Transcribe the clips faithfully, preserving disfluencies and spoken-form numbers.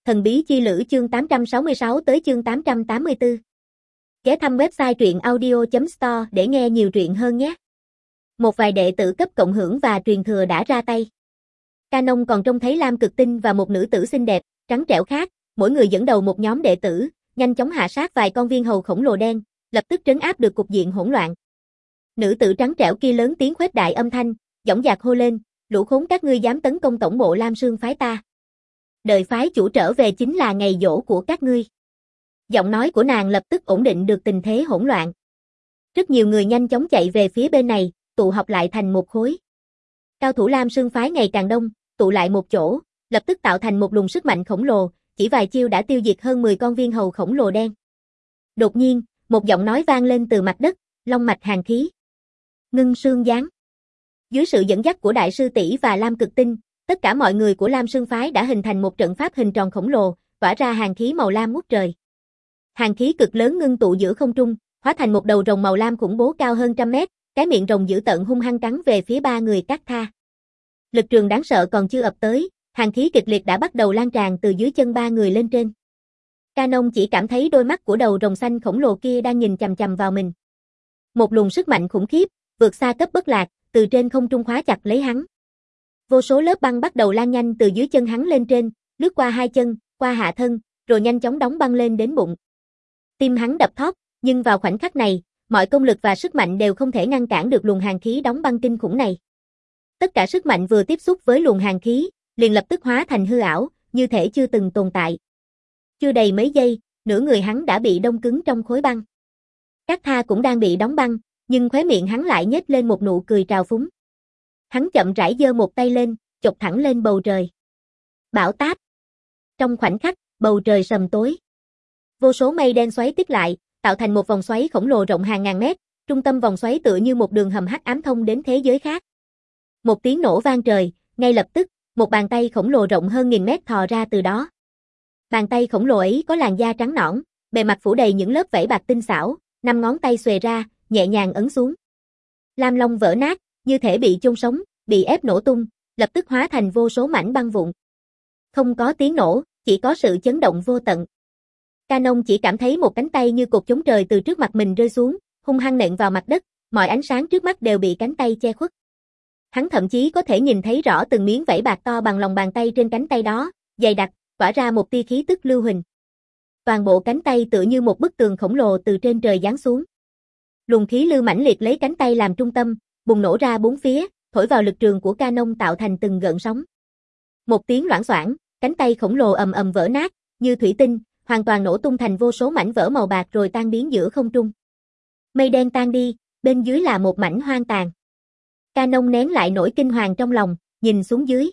Thần bí chi lữ chương tám trăm sáu mươi sáu tới chương tám trăm tám mươi tư. Ghé thăm website truyện audio chấm store để nghe nhiều truyện hơn nhé. Một vài đệ tử cấp cộng hưởng và truyền thừa đã ra tay. Canon còn trông thấy Lam Cực Tinh và một nữ tử xinh đẹp, trắng trẻo khác, mỗi người dẫn đầu một nhóm đệ tử, nhanh chóng hạ sát vài con viên hầu khổng lồ đen, lập tức trấn áp được cục diện hỗn loạn. Nữ tử trắng trẻo kia lớn tiếng khuếch đại âm thanh, dõng dạc hô lên, lũ khốn các ngươi dám tấn công tổng bộ Lam Sương phái ta. Đợi phái chủ trở về chính là ngày giỗ của các ngươi. Giọng nói của nàng lập tức ổn định được tình thế hỗn loạn. Rất nhiều người nhanh chóng chạy về phía bên này, tụ họp lại thành một khối. Cao thủ Lam Sương phái ngày càng đông, tụ lại một chỗ, lập tức tạo thành một luồng sức mạnh khổng lồ, chỉ vài chiêu đã tiêu diệt hơn mười con viên hầu khổng lồ đen. Đột nhiên, một giọng nói vang lên từ mặt đất, long mạch hàn khí. Ngưng xương giáng. Dưới sự dẫn dắt của Đại sư tỷ và Lam Cực Tinh, tất cả mọi người của Lam Sương phái đã hình thành một trận pháp hình tròn khổng lồ, tỏa ra hàn khí màu lam ngút trời. Hàn khí cực lớn ngưng tụ giữa không trung, hóa thành một đầu rồng màu lam khủng bố cao hơn trăm mét, cái miệng rồng dữ tợn hung hăng cắn về phía ba người Cát Tha. Lực trường đáng sợ còn chưa ập tới, hàn khí kịch liệt đã bắt đầu lan tràn từ dưới chân ba người lên trên. Canon chỉ cảm thấy đôi mắt của đầu rồng xanh khổng lồ kia đang nhìn chằm chằm vào mình. Một luồng sức mạnh khủng khiếp, vượt xa cấp bất lạc, từ trên không trung khóa chặt lấy hắn. Vô số lớp băng bắt đầu lan nhanh từ dưới chân hắn lên trên, lướt qua hai chân, qua hạ thân, rồi nhanh chóng đóng băng lên đến bụng. Tim hắn đập thót, nhưng vào khoảnh khắc này, mọi công lực và sức mạnh đều không thể ngăn cản được luồng hàn khí đóng băng kinh khủng này. Tất cả sức mạnh vừa tiếp xúc với luồng hàn khí, liền lập tức hóa thành hư ảo, như thể chưa từng tồn tại. Chưa đầy mấy giây, nửa người hắn đã bị đông cứng trong khối băng. Cát Tha cũng đang bị đóng băng, nhưng khóe miệng hắn lại nhếch lên một nụ cười trào phúng. Hắn chậm rãi giơ một tay lên, chộp thẳng lên bầu trời. Bão táp. Trong khoảnh khắc, bầu trời sầm tối. Vô số mây đen xoáy tích lại, tạo thành một vòng xoáy khổng lồ rộng hàng ngàn mét, trung tâm vòng xoáy tựa như một đường hầm hắc ám thông đến thế giới khác. Một tiếng nổ vang trời, ngay lập tức, một bàn tay khổng lồ rộng hơn nghìn mét thò ra từ đó. Bàn tay khổng lồ ấy có làn da trắng nõn, bề mặt phủ đầy những lớp vảy bạc tinh xảo, năm ngón tay xuề ra, nhẹ nhàng ấn xuống. Lam Long vỡ nát, như thể bị chôn sống, bị ép nổ tung, lập tức hóa thành vô số mảnh băng vụn. Không có tiếng nổ, chỉ có sự chấn động vô tận. Canon chỉ cảm thấy một cánh tay như cột chống trời từ trước mặt mình rơi xuống, hung hăng nện vào mặt đất, mọi ánh sáng trước mắt đều bị cánh tay che khuất. Hắn thậm chí có thể nhìn thấy rõ từng miếng vảy bạc to bằng lòng bàn tay trên cánh tay đó, dày đặc, tỏa ra một tia khí tức lưu huỳnh. Toàn bộ cánh tay tựa như một bức tường khổng lồ từ trên trời giáng xuống. Luồng khí lưu mãnh liệt lấy cánh tay làm trung tâm, bùng nổ ra bốn phía, thổi vào lực trường của Canon tạo thành từng gợn sóng. Một tiếng loảng xoảng, cánh tay khổng lồ ầm ầm vỡ nát, như thủy tinh, hoàn toàn nổ tung thành vô số mảnh vỡ màu bạc rồi tan biến giữa không trung. Mây đen tan đi, bên dưới là một mảnh hoang tàn. Canon nén lại nỗi kinh hoàng trong lòng, nhìn xuống dưới.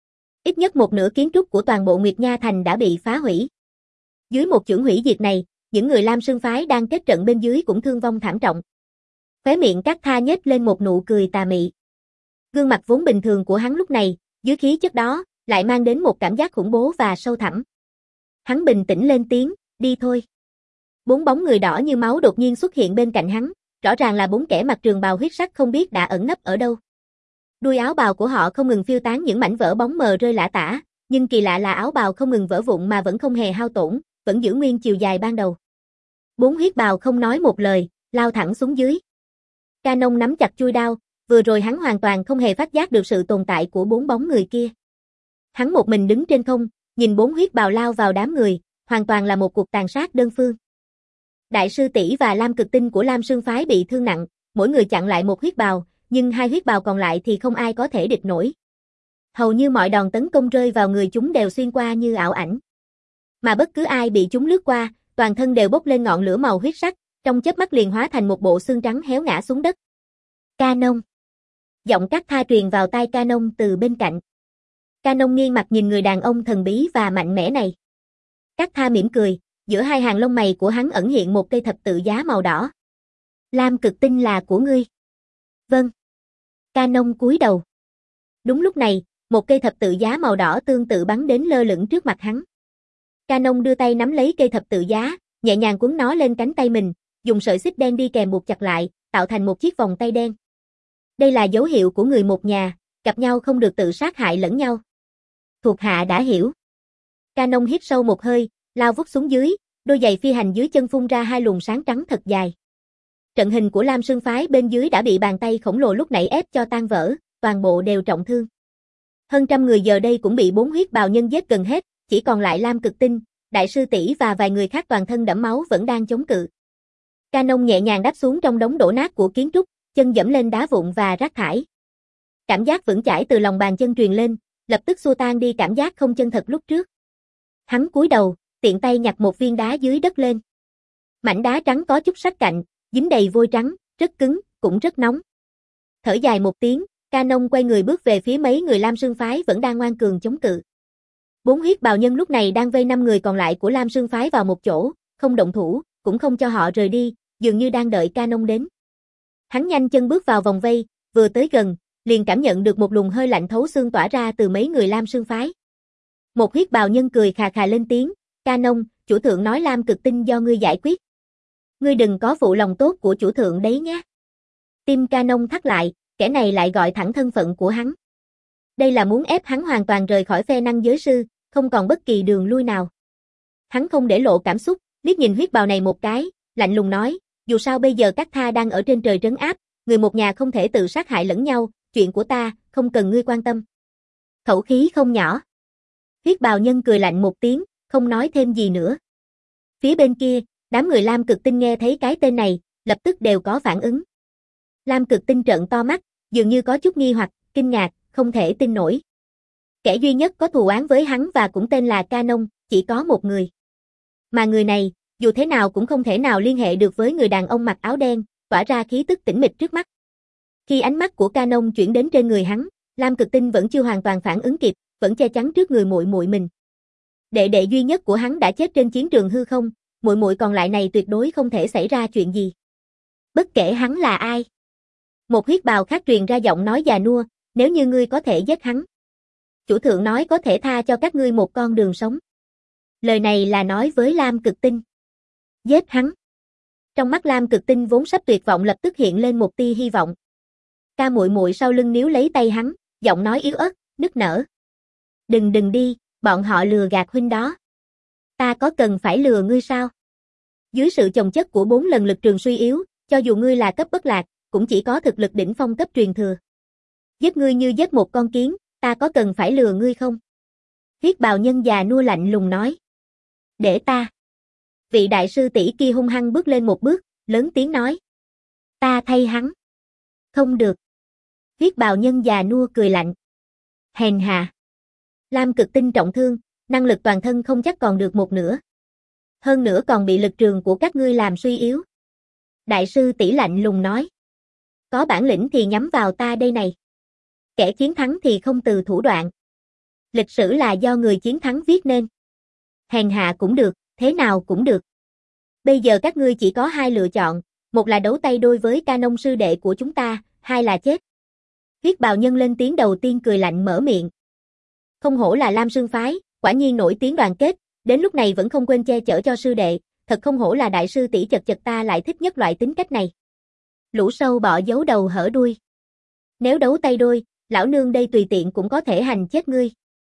Ít nhất một nửa kiến trúc của toàn bộ Nguyệt Nha Thành đã bị phá hủy. Dưới một chưởng hủy diệt này, những người Lam Sương phái đang kết trận bên dưới cũng thương vong thảm trọng. Khóe miệng Cát Tha nhếch lên một nụ cười tà mị. Gương mặt vốn bình thường của hắn lúc này, dưới khí chất đó, lại mang đến một cảm giác khủng bố và sâu thẳm. Hắn bình tĩnh lên tiếng, đi thôi. Bốn bóng người đỏ như máu đột nhiên xuất hiện bên cạnh hắn, rõ ràng là bốn kẻ mặc trường bào huyết sắc không biết đã ẩn nấp ở đâu. Đuôi áo bào của họ không ngừng phiêu tán những mảnh vỡ bóng mờ rơi lả tả, nhưng kỳ lạ là áo bào không ngừng vỡ vụn mà vẫn không hề hao tổn, vẫn giữ nguyên chiều dài ban đầu. Bốn huyết bào không nói một lời, lao thẳng xuống dưới. Canon nắm chặt chuôi đao, vừa rồi hắn hoàn toàn không hề phát giác được sự tồn tại của bốn bóng người kia. Hắn một mình đứng trên không, nhìn bốn huyết bào lao vào đám người, hoàn toàn là một cuộc tàn sát đơn phương. Đại sư tỷ và Lam Cực Tinh của Lam Sương phái bị thương nặng, mỗi người chặn lại một huyết bào, nhưng hai huyết bào còn lại thì không ai có thể địch nổi. Hầu như mọi đòn tấn công rơi vào người chúng đều xuyên qua như ảo ảnh. Mà bất cứ ai bị chúng lướt qua, toàn thân đều bốc lên ngọn lửa màu huyết sắc, trong chớp mắt liền hóa thành một bộ xương trắng héo ngã xuống đất. Canon. Giọng Cát Tha truyền vào tai Canon từ bên cạnh. Canon nghiêng mặt nhìn người đàn ông thần bí và mạnh mẽ này. Cát Tha mỉm cười, giữa hai hàng lông mày của hắn ẩn hiện một cây thập tự giá màu đỏ. Lam Cực Tinh là của ngươi. Vâng. Canon cúi đầu. Đúng lúc này, một cây thập tự giá màu đỏ tương tự bắn đến lơ lửng trước mặt hắn. Canon đưa tay nắm lấy cây thập tự giá, nhẹ nhàng quấn nó lên cánh tay mình, dùng sợi xích đen đi kèm buộc chặt lại, tạo thành một chiếc vòng tay đen. Đây là dấu hiệu của người một nhà, gặp nhau không được tự sát hại lẫn nhau. Thuộc hạ đã hiểu. Canon hít sâu một hơi, lao vút xuống dưới, đôi giày phi hành dưới chân phun ra hai luồng sáng trắng thật dài. Trận hình của Lam Sương phái bên dưới đã bị bàn tay khổng lồ lúc nãy ép cho tan vỡ, toàn bộ đều trọng thương. Hơn trăm người giờ đây cũng bị bốn huyết bào nhân giết gần hết, chỉ còn lại Lam Cực Tinh, Đại sư tỷ và vài người khác toàn thân đẫm máu vẫn đang chống cự. Canon nhẹ nhàng đáp xuống trong đống đổ nát của kiến trúc, chân dẫm lên đá vụn và rác thải. Cảm giác vững chãi từ lòng bàn chân truyền lên, lập tức xua tan đi cảm giác không chân thật lúc trước. Hắn cúi đầu, tiện tay nhặt một viên đá dưới đất lên. Mảnh đá trắng có chút sắc cạnh, dính đầy vôi trắng, rất cứng, cũng rất nóng. Thở dài một tiếng, Canon quay người bước về phía mấy người Lam Sương phái vẫn đang ngoan cường chống cự. Bốn huyết bào nhân lúc này đang vây năm người còn lại của Lam Sương phái vào một chỗ, không động thủ, cũng không cho họ rời đi, dường như đang đợi Canon đến. Hắn nhanh chân bước vào vòng vây, vừa tới gần, liền cảm nhận được một luồng hơi lạnh thấu xương tỏa ra từ mấy người Lam Sương phái. Một huyết bào nhân cười khà khà lên tiếng, Canon, chủ thượng nói Lam Cực Tinh do ngươi giải quyết. Ngươi đừng có phụ lòng tốt của chủ thượng đấy nhé. Tim Canon thắt lại, kẻ này lại gọi thẳng thân phận của hắn. Đây là muốn ép hắn hoàn toàn rời khỏi phe năng giới sư, không còn bất kỳ đường lui nào. Hắn không để lộ cảm xúc, liếc nhìn huyết bào này một cái, lạnh lùng nói, dù sao bây giờ các tha đang ở trên trời trấn áp, người một nhà không thể tự sát hại lẫn nhau, chuyện của ta, không cần ngươi quan tâm. Khẩu khí không nhỏ. Huyết bào nhân cười lạnh một tiếng, không nói thêm gì nữa. Phía bên kia, đám người Lam Cực Tinh nghe thấy cái tên này, lập tức đều có phản ứng. Lam Cực Tinh trợn to mắt, dường như có chút nghi hoặc, kinh ngạc, không thể tin nổi. Kẻ duy nhất có thù oán với hắn và cũng tên là Canon, chỉ có một người. Mà người này, dù thế nào cũng không thể nào liên hệ được với người đàn ông mặc áo đen, tỏa ra khí tức tĩnh mịch trước mắt. Khi ánh mắt của Canon chuyển đến trên người hắn, Lam Cực Tinh vẫn chưa hoàn toàn phản ứng kịp, vẫn che chắn trước người muội muội mình. Đệ đệ duy nhất của hắn đã chết trên chiến trường hư không, muội muội còn lại này tuyệt đối không thể xảy ra chuyện gì. Bất kể hắn là ai. Một huyết bào khác truyền ra giọng nói già nua, nếu như ngươi có thể giết hắn. Chủ thượng nói có thể tha cho các ngươi một con đường sống. Lời này là nói với Lam Cực Tinh. Giết hắn. Trong mắt Lam Cực Tinh vốn sắp tuyệt vọng lập tức hiện lên một tia hy vọng. Ca muội muội sau lưng níu lấy tay hắn, giọng nói yếu ớt, nức nở. Đừng đừng đi, bọn họ lừa gạt huynh đó. Ta có cần phải lừa ngươi sao? Dưới sự chồng chất của bốn lần lực trường suy yếu, cho dù ngươi là cấp bất lạc, cũng chỉ có thực lực đỉnh phong cấp truyền thừa. Giết ngươi như giết một con kiến, ta có cần phải lừa ngươi không? Huyết bào nhân già nua lạnh lùng nói. Để ta. Vị đại sư tỷ kia hung hăng bước lên một bước, lớn tiếng nói. Ta thay hắn. Không được. Huyết bào nhân già nua cười lạnh. Hèn hạ. Lam Cực Tinh trọng thương, năng lực toàn thân không chắc còn được một nửa. Hơn nữa còn bị lực trường của các ngươi làm suy yếu. Đại sư tỷ lạnh lùng nói. Có bản lĩnh thì nhắm vào ta đây này. Kẻ chiến thắng thì không từ thủ đoạn. Lịch sử là do người chiến thắng viết nên. Hèn hạ cũng được, thế nào cũng được. Bây giờ các ngươi chỉ có hai lựa chọn, một là đấu tay đôi với Canon sư đệ của chúng ta, hai là chết. Huyết bào nhân lên tiếng đầu tiên cười lạnh mở miệng. Không hổ là Lam Sương phái, quả nhiên nổi tiếng đoàn kết, đến lúc này vẫn không quên che chở cho sư đệ, thật không hổ là đại sư tỷ chật chật ta lại thích nhất loại tính cách này. Lũ sâu bọ giấu đầu hở đuôi. Nếu đấu tay đôi, lão nương đây tùy tiện cũng có thể hành chết ngươi.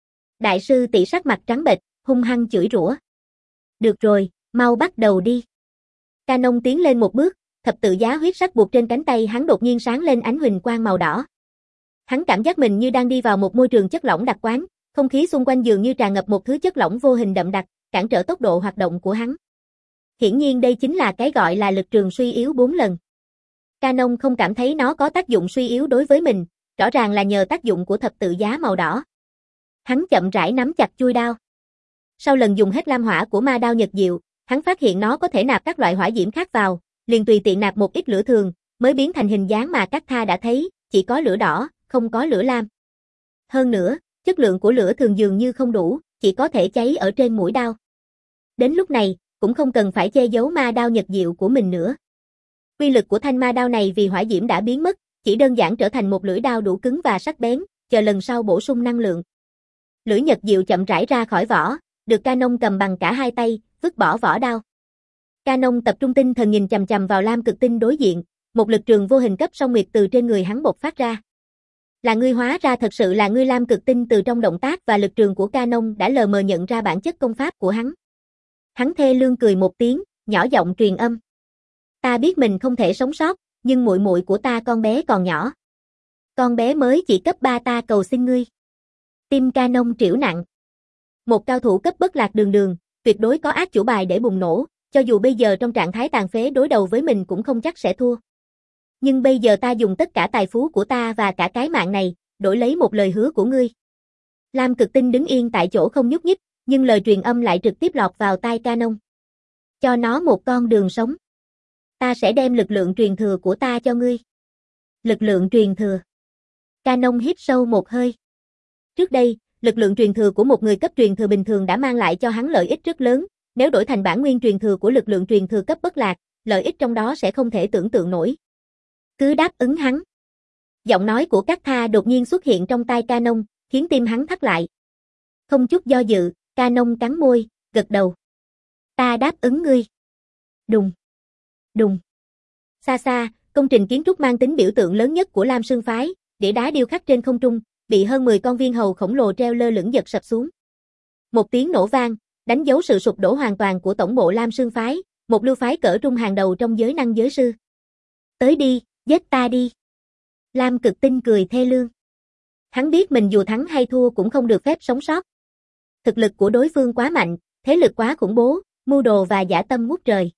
Đại sư tỷ sắc mặt trắng bệch, hung hăng chửi rủa. Được rồi, mau bắt đầu đi. Canon tiến lên một bước, thập tự giá huyết sắc buộc trên cánh tay hắn đột nhiên sáng lên ánh huỳnh quang màu đỏ. Hắn cảm giác mình như đang đi vào một môi trường chất lỏng đặc quán, không khí xung quanh dường như tràn ngập một thứ chất lỏng vô hình đậm đặc, cản trở tốc độ hoạt động của hắn. Hiển nhiên đây chính là cái gọi là lực trường suy yếu bốn lần. Canon không cảm thấy nó có tác dụng suy yếu đối với mình, rõ ràng là nhờ tác dụng của thập tự giá màu đỏ. Hắn chậm rãi nắm chặt chuôi đao. Sau lần dùng hết lam hỏa của ma đao nhật diệu, hắn phát hiện nó có thể nạp các loại hỏa diễm khác vào, liền tùy tiện nạp một ít lửa thường, mới biến thành hình dáng mà các tha đã thấy, chỉ có lửa đỏ, không có lửa lam. Hơn nữa, chất lượng của lửa thường dường như không đủ, chỉ có thể cháy ở trên mũi đao. Đến lúc này, cũng không cần phải che giấu ma đao nhật diệu của mình nữa. Uy lực của thanh ma đao này vì hỏa diễm đã biến mất, chỉ đơn giản trở thành một lưỡi đao đủ cứng và sắc bén, chờ lần sau bổ sung năng lượng. Lưỡi nhật diệu chậm rãi ra khỏi vỏ, được Canon cầm bằng cả hai tay, vứt bỏ vỏ đao. Canon tập trung tinh thần nhìn chằm chằm vào Lam Cực Tinh đối diện, một lực trường vô hình cấp song nguyệt từ trên người hắn bộc phát ra. Là ngươi hóa ra thật sự là ngươi. Lam Cực Tinh từ trong động tác và lực trường của Canon đã lờ mờ nhận ra bản chất công pháp của hắn. Hắn thê lương cười một tiếng, nhỏ giọng truyền âm. Ta biết mình không thể sống sót, nhưng muội muội của ta con bé còn nhỏ. Con bé mới chỉ cấp ba, ta cầu xin ngươi. Tim Canon triểu nặng. Một cao thủ cấp bất lạc đường đường, tuyệt đối có ác chủ bài để bùng nổ, cho dù bây giờ trong trạng thái tàn phế đối đầu với mình cũng không chắc sẽ thua. Nhưng bây giờ ta dùng tất cả tài phú của ta và cả cái mạng này, đổi lấy một lời hứa của ngươi. Lam Cực Tinh đứng yên tại chỗ không nhúc nhích, nhưng lời truyền âm lại trực tiếp lọt vào tai Canon. Cho nó một con đường sống. Ta sẽ đem lực lượng truyền thừa của ta cho ngươi. Lực lượng truyền thừa. Canon hít sâu một hơi. Trước đây, lực lượng truyền thừa của một người cấp truyền thừa bình thường đã mang lại cho hắn lợi ích rất lớn, nếu đổi thành bản nguyên truyền thừa của lực lượng truyền thừa cấp bất lạc, lợi ích trong đó sẽ không thể tưởng tượng nổi. Cứ đáp ứng hắn. Giọng nói của Cát Tha đột nhiên xuất hiện trong tai Canon, khiến tim hắn thắt lại. Không chút do dự, Canon cắn môi, gật đầu. Ta đáp ứng ngươi. Đùng. Đùng. Xa xa, công trình kiến trúc mang tính biểu tượng lớn nhất của Lam Sương Phái, đĩa đá điêu khắc trên không trung, bị hơn mười con viên hầu khổng lồ treo lơ lửng giật sập xuống. Một tiếng nổ vang, đánh dấu sự sụp đổ hoàn toàn của tổng bộ Lam Sương Phái, một lưu phái cỡ trung hàng đầu trong giới năng giới sư. Tới đi, giết ta đi. Lam Cực Tinh cười thê lương. Hắn biết mình dù thắng hay thua cũng không được phép sống sót. Thực lực của đối phương quá mạnh, thế lực quá khủng bố, mưu đồ và dã tâm ngút trời.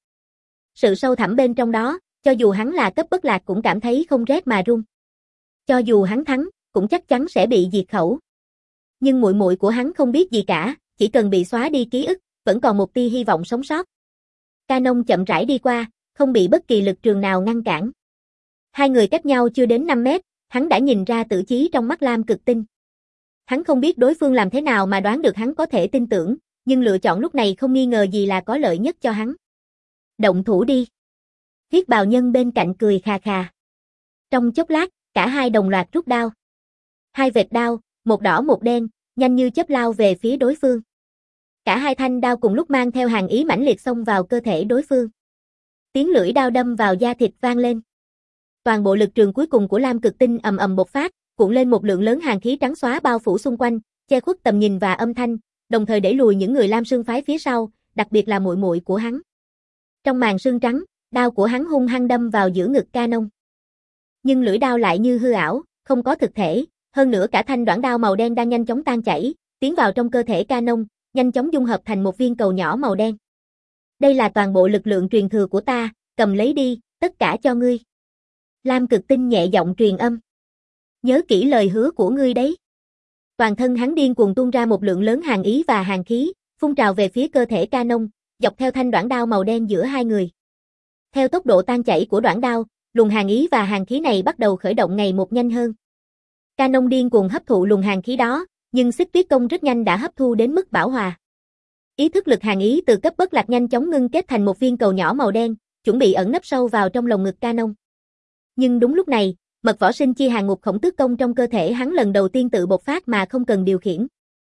Sự sâu thẳm bên trong đó, cho dù hắn là cấp bất lạc cũng cảm thấy không rét mà run. Cho dù hắn thắng, cũng chắc chắn sẽ bị diệt khẩu. Nhưng muội muội của hắn không biết gì cả, chỉ cần bị xóa đi ký ức, vẫn còn một tia hy vọng sống sót. Canon chậm rãi đi qua, không bị bất kỳ lực trường nào ngăn cản. Hai người cách nhau chưa đến năm mét, hắn đã nhìn ra tử chí trong mắt Lam Cực Tinh. Hắn không biết đối phương làm thế nào mà đoán được hắn có thể tin tưởng, nhưng lựa chọn lúc này không nghi ngờ gì là có lợi nhất cho hắn. Động thủ đi. Huyết bào nhân bên cạnh cười khà khà. Trong chốc lát, cả hai đồng loạt rút đao. Hai vệt đao, một đỏ một đen, nhanh như chớp lao về phía đối phương. Cả hai thanh đao cùng lúc mang theo hàn ý mãnh liệt xông vào cơ thể đối phương. Tiếng lưỡi đao đâm vào da thịt vang lên. Toàn bộ lực trường cuối cùng của Lam Cực Tinh ầm ầm bộc phát, cuộn lên một lượng lớn hàn khí trắng xóa bao phủ xung quanh, che khuất tầm nhìn và âm thanh, đồng thời đẩy lùi những người Lam Sương Phái phía sau, đặc biệt là muội muội của hắn. Trong màn sương trắng, đao của hắn hung hăng đâm vào giữa ngực Canon. Nhưng lưỡi đao lại như hư ảo, không có thực thể, hơn nữa cả thanh đoạn đao màu đen đang nhanh chóng tan chảy, tiến vào trong cơ thể Canon, nhanh chóng dung hợp thành một viên cầu nhỏ màu đen. Đây là toàn bộ lực lượng truyền thừa của ta, cầm lấy đi, tất cả cho ngươi. Lam Cực Tinh nhẹ giọng truyền âm. Nhớ kỹ lời hứa của ngươi đấy. Toàn thân hắn điên cuồng tuôn ra một lượng lớn hàn ý và hàn khí, phun trào về phía cơ thể Canon, dọc theo thanh đoạn đao màu đen giữa hai người. Theo tốc độ tan chảy của đoạn đao, luồng hàn ý và hàn khí này bắt đầu khởi động ngày một nhanh hơn. Canon điên cuồng hấp thụ luồng hàn khí đó, nhưng Xích Tuyết Công rất nhanh đã hấp thu đến mức bão hòa. Ý thức lực hàn ý từ cấp bất lạc nhanh chóng ngưng kết thành một viên cầu nhỏ màu đen, chuẩn bị ẩn nấp sâu vào trong lồng ngực Canon. Nhưng đúng lúc này, mật võ sinh chi hàn ngục khổng tước công trong cơ thể hắn lần đầu tiên tự bộc phát mà không cần điều khiển.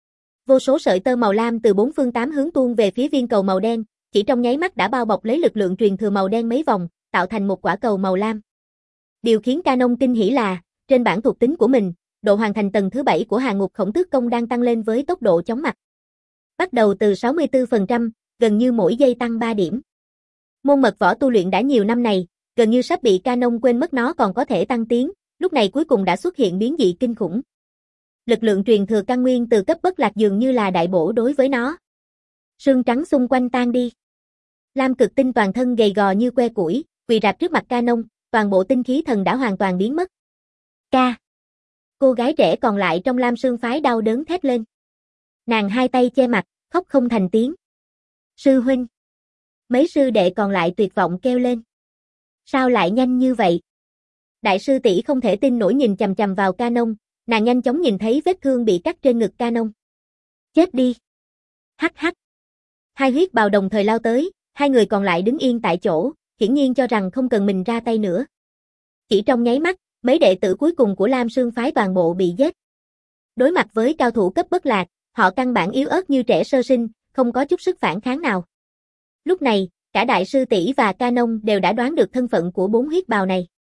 Vô số sợi tơ màu lam từ bốn phương tám hướng tuôn về phía viên cầu màu đen, chỉ trong nháy mắt đã bao bọc lấy lực lượng truyền thừa màu đen mấy vòng, tạo thành một quả cầu màu lam. Điều khiến Canon kinh hỉ là, trên bảng thuộc tính của mình, độ hoàn thành tầng thứ bảy của hàn ngục khổng tước công đang tăng lên với tốc độ chóng mặt. Bắt đầu từ sáu mươi tư phần trăm, gần như mỗi giây tăng ba điểm. Môn mật võ tu luyện đã nhiều năm này, gần như sắp bị Canon quên mất nó còn có thể tăng tiến, lúc này cuối cùng đã xuất hiện biến dị kinh khủng. Lực lượng truyền thừa căn nguyên từ cấp bất lạc dường như là đại bổ đối với nó. Sương trắng xung quanh tan đi. Lam Cực Tinh toàn thân gầy gò như que củi, quỳ rạp trước mặt Canon, toàn bộ tinh khí thần đã hoàn toàn biến mất. Ca. Cô gái trẻ còn lại trong Lam Sương Phái đau đớn thét lên. Nàng hai tay che mặt, khóc không thành tiếng. Sư huynh. Mấy sư đệ còn lại tuyệt vọng kêu lên. Sao lại nhanh như vậy? Đại sư tỷ không thể tin nổi nhìn chằm chằm vào Canon, nàng nhanh chóng nhìn thấy vết thương bị cắt trên ngực Canon. Chết đi. Hắc hắc. Hai huyết bào đồng thời lao tới, hai người còn lại đứng yên tại chỗ, hiển nhiên cho rằng không cần mình ra tay nữa. Chỉ trong nháy mắt, mấy đệ tử cuối cùng của Lam Sương Phái toàn bộ bị giết. Đối mặt với cao thủ cấp bất lạc, họ căn bản yếu ớt như trẻ sơ sinh, không có chút sức phản kháng nào. Lúc này, cả đại sư tỷ và Canon đều đã đoán được thân phận của bốn huyết bào này.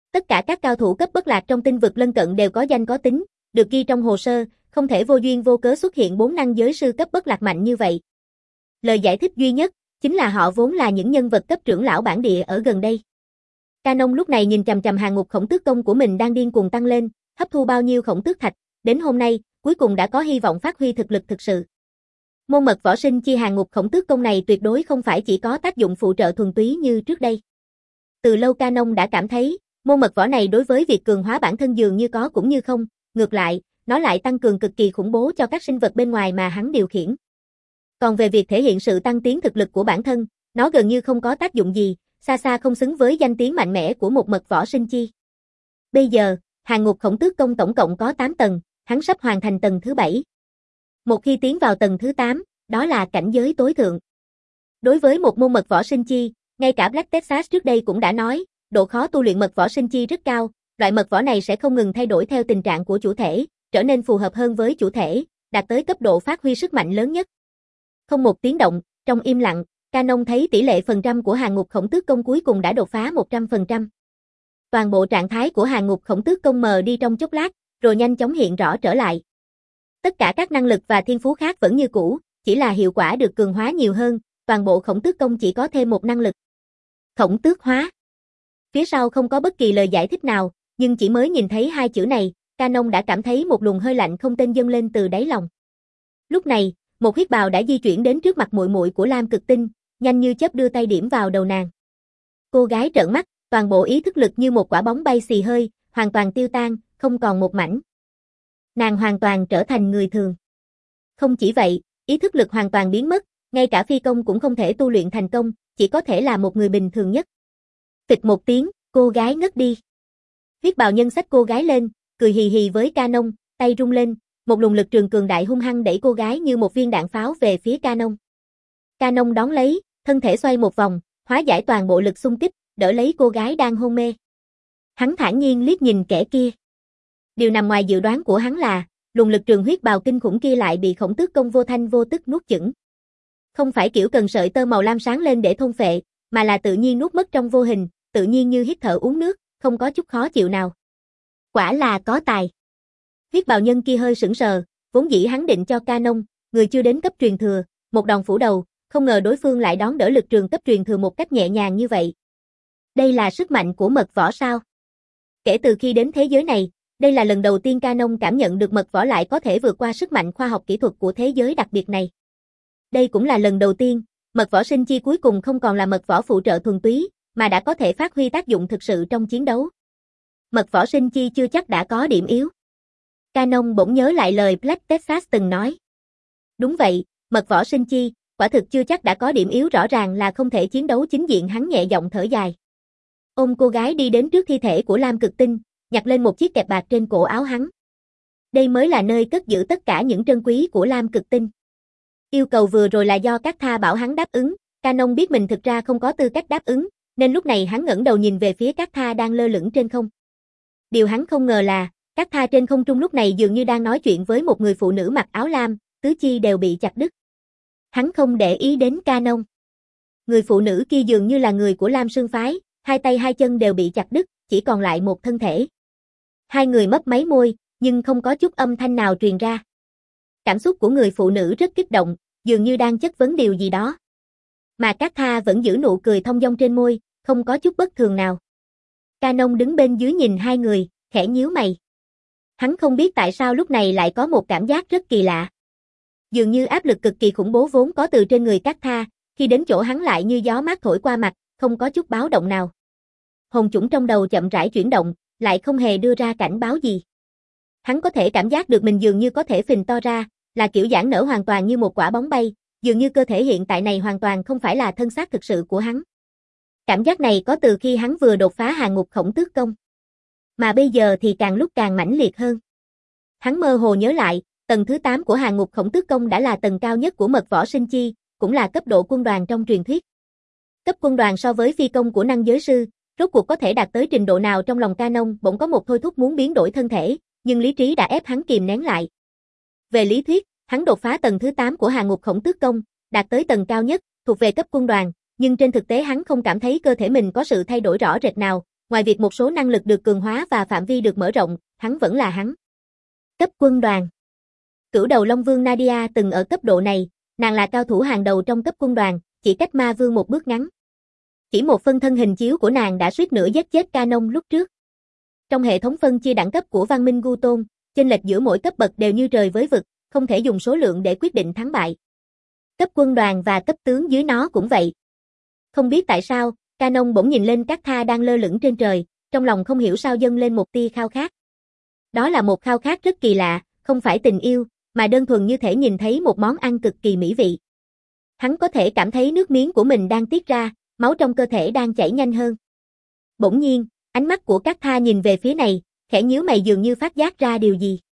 Tất cả các cao thủ cấp bất lạc trong tinh vực lân cận đều có danh có tính, được ghi trong hồ sơ, không thể vô duyên vô cớ xuất hiện bốn năng giới sư cấp bất lạc mạnh như vậy. Lời giải thích duy nhất chính là họ vốn là những nhân vật cấp trưởng lão bản địa ở gần đây. Canon lúc này nhìn chằm chằm hàng ngục khổng tước công của mình đang điên cuồng tăng lên, hấp thu bao nhiêu khổng tước thạch, đến hôm nay, cuối cùng đã có hy vọng phát huy thực lực thực sự. Môn mật võ sinh chi hàng ngục khổng tước công này tuyệt đối không phải chỉ có tác dụng phụ trợ thuần túy như trước đây. Từ lâu Canon đã cảm thấy, môn mật võ này đối với việc cường hóa bản thân dường như có cũng như không, ngược lại, nó lại tăng cường cực kỳ khủng bố cho các sinh vật bên ngoài mà hắn điều khiển. Còn về việc thể hiện sự tăng tiến thực lực của bản thân, nó gần như không có tác dụng gì, xa xa không xứng với danh tiếng mạnh mẽ của một mật võ sinh chi. Bây giờ, hàng ngục khổng tước công tổng cộng có tám tầng, hắn sắp hoàn thành tầng thứ bảy. Một khi tiến vào tầng thứ tám, đó là cảnh giới tối thượng. Đối với một môn mật võ sinh chi, ngay cả Black Texas trước đây cũng đã nói, độ khó tu luyện mật võ sinh chi rất cao, loại mật võ này sẽ không ngừng thay đổi theo tình trạng của chủ thể, trở nên phù hợp hơn với chủ thể, đạt tới cấp độ phát huy sức mạnh lớn nhất. Không một tiếng động, trong im lặng, Canon thấy tỷ lệ phần trăm của hàng ngục khổng tước công cuối cùng đã đột phá một trăm phần trăm. Toàn bộ trạng thái của hàng ngục khổng tước công mờ đi trong chốc lát, rồi nhanh chóng hiện rõ trở lại. Tất cả các năng lực và thiên phú khác vẫn như cũ, chỉ là hiệu quả được cường hóa nhiều hơn, toàn bộ khổng tước công chỉ có thêm một năng lực. Khổng tước hóa. Phía sau không có bất kỳ lời giải thích nào, nhưng chỉ mới nhìn thấy hai chữ này, Canon đã cảm thấy một luồng hơi lạnh không tên dâng lên từ đáy lòng. Lúc này, một huyết bào đã di chuyển đến trước mặt muội muội của Lam Cực Tinh, nhanh như chớp đưa tay điểm vào đầu nàng. Cô gái trợn mắt, toàn bộ ý thức lực như một quả bóng bay xì hơi, hoàn toàn tiêu tan, không còn một mảnh. Nàng hoàn toàn trở thành người thường. Không chỉ vậy, ý thức lực hoàn toàn biến mất, ngay cả phi công cũng không thể tu luyện thành công, chỉ có thể là một người bình thường nhất. Phịch một tiếng, cô gái ngất đi. Huyết bào nhân xách cô gái lên, cười hì hì với Canon, tay rung lên, một luồng lực trường cường đại hung hăng đẩy cô gái như một viên đạn pháo về phía Canon. Canon đón lấy, thân thể xoay một vòng, hóa giải toàn bộ lực xung kích, đỡ lấy cô gái đang hôn mê. Hắn thản nhiên liếc nhìn kẻ kia. Điều nằm ngoài dự đoán của hắn là, luồng lực trường huyết bào kinh khủng kia lại bị khổng tước công vô thanh vô tức nuốt chửng. Không phải kiểu cần sợi tơ màu lam sáng lên để thôn phệ, mà là tự nhiên nuốt mất trong vô hình, tự nhiên như hít thở uống nước, không có chút khó chịu nào. Quả là có tài. Huyết bào nhân kia hơi sững sờ, vốn dĩ hắn định cho Canon, người chưa đến cấp truyền thừa, một đòn phủ đầu, không ngờ đối phương lại đón đỡ lực trường cấp truyền thừa một cách nhẹ nhàng như vậy. Đây là sức mạnh của mật võ sao? Kể từ khi đến thế giới này, đây là lần đầu tiên Canon cảm nhận được mật võ lại có thể vượt qua sức mạnh khoa học kỹ thuật của thế giới đặc biệt này. Đây cũng là lần đầu tiên, mật võ sinh chi cuối cùng không còn là mật võ phụ trợ thuần túy, mà đã có thể phát huy tác dụng thực sự trong chiến đấu. Mật võ sinh chi chưa chắc đã có điểm yếu. Canon bỗng nhớ lại lời Black Texas từng nói. Đúng vậy, mật võ sinh chi, quả thực chưa chắc đã có điểm yếu, rõ ràng là không thể chiến đấu chính diện. Hắn nhẹ giọng thở dài. Ôm cô gái đi đến trước thi thể của Lam Cực Tinh, nhặt lên một chiếc kẹp bạc trên cổ áo hắn. Đây mới là nơi cất giữ tất cả những trân quý của Lam Cực Tinh. Yêu cầu vừa rồi là do Cát Tha bảo hắn đáp ứng, Canon biết mình thực ra không có tư cách đáp ứng, nên lúc này hắn ngẩng đầu nhìn về phía Cát Tha đang lơ lửng trên không. Điều hắn không ngờ là, Cát Tha trên không trung lúc này dường như đang nói chuyện với một người phụ nữ mặc áo lam, tứ chi đều bị chặt đứt. Hắn không để ý đến Canon. Người phụ nữ kia dường như là người của Lam Sương Phái, hai tay hai chân đều bị chặt đứt, chỉ còn lại một thân thể. Hai người mấp máy môi, nhưng không có chút âm thanh nào truyền ra. Cảm xúc của người phụ nữ rất kích động, dường như đang chất vấn điều gì đó. Mà Cát Tha vẫn giữ nụ cười thông dong trên môi, không có chút bất thường nào. Canon đứng bên dưới nhìn hai người, khẽ nhíu mày. Hắn không biết tại sao lúc này lại có một cảm giác rất kỳ lạ. Dường như áp lực cực kỳ khủng bố vốn có từ trên người Cát Tha, khi đến chỗ hắn lại như gió mát thổi qua mặt, không có chút báo động nào. Hồn chủng trong đầu chậm rãi chuyển động, lại không hề đưa ra cảnh báo gì. Hắn có thể cảm giác được mình dường như có thể phình to ra, là kiểu giãn nở hoàn toàn như một quả bóng bay, dường như cơ thể hiện tại này hoàn toàn không phải là thân xác thực sự của hắn. Cảm giác này có từ khi hắn vừa đột phá hàng ngục khổng tước công. Mà bây giờ thì càng lúc càng mãnh liệt hơn. Hắn mơ hồ nhớ lại, tầng thứ tám của hàng ngục khổng tước công đã là tầng cao nhất của mật võ sinh chi, cũng là cấp độ quân đoàn trong truyền thuyết. Cấp quân đoàn so với phi công của năng giới sư, rốt cuộc có thể đạt tới trình độ nào trong lòng Canon bỗng có một thôi thúc muốn biến đổi thân thể, nhưng lý trí đã ép hắn kìm nén lại. Về lý thuyết, hắn đột phá tầng thứ tám của hàng ngục khổng tước công, đạt tới tầng cao nhất, thuộc về cấp quân đoàn, nhưng trên thực tế hắn không cảm thấy cơ thể mình có sự thay đổi rõ rệt nào, Ngoài việc một số năng lực được cường hóa và phạm vi được mở rộng, hắn vẫn là hắn. Cấp quân đoàn. Cửu đầu Long Vương Nadia từng ở cấp độ này, nàng là cao thủ hàng đầu trong cấp quân đoàn, chỉ cách ma vương một bước ngắn. Chỉ một phân thân hình chiếu của nàng đã suýt nữa giết chết Canon lúc trước. Trong hệ thống phân chia đẳng cấp của văn minh Gu Tôn, chênh lệch giữa mỗi cấp bậc đều như trời với vực, không thể dùng số lượng để quyết định thắng bại. Cấp quân đoàn và cấp tướng dưới nó cũng vậy. Không biết tại sao, Canon bỗng nhìn lên các tha đang lơ lửng trên trời, trong lòng không hiểu sao dâng lên một tia khao khát. Đó là một khao khát rất kỳ lạ, không phải tình yêu, mà đơn thuần như thể nhìn thấy một món ăn cực kỳ mỹ vị. Hắn có thể cảm thấy nước miếng của mình đang tiết ra, máu trong cơ thể đang chảy nhanh hơn. Bỗng nhiên, ánh mắt của các tha nhìn về phía này, khẽ nhíu mày dường như phát giác ra điều gì.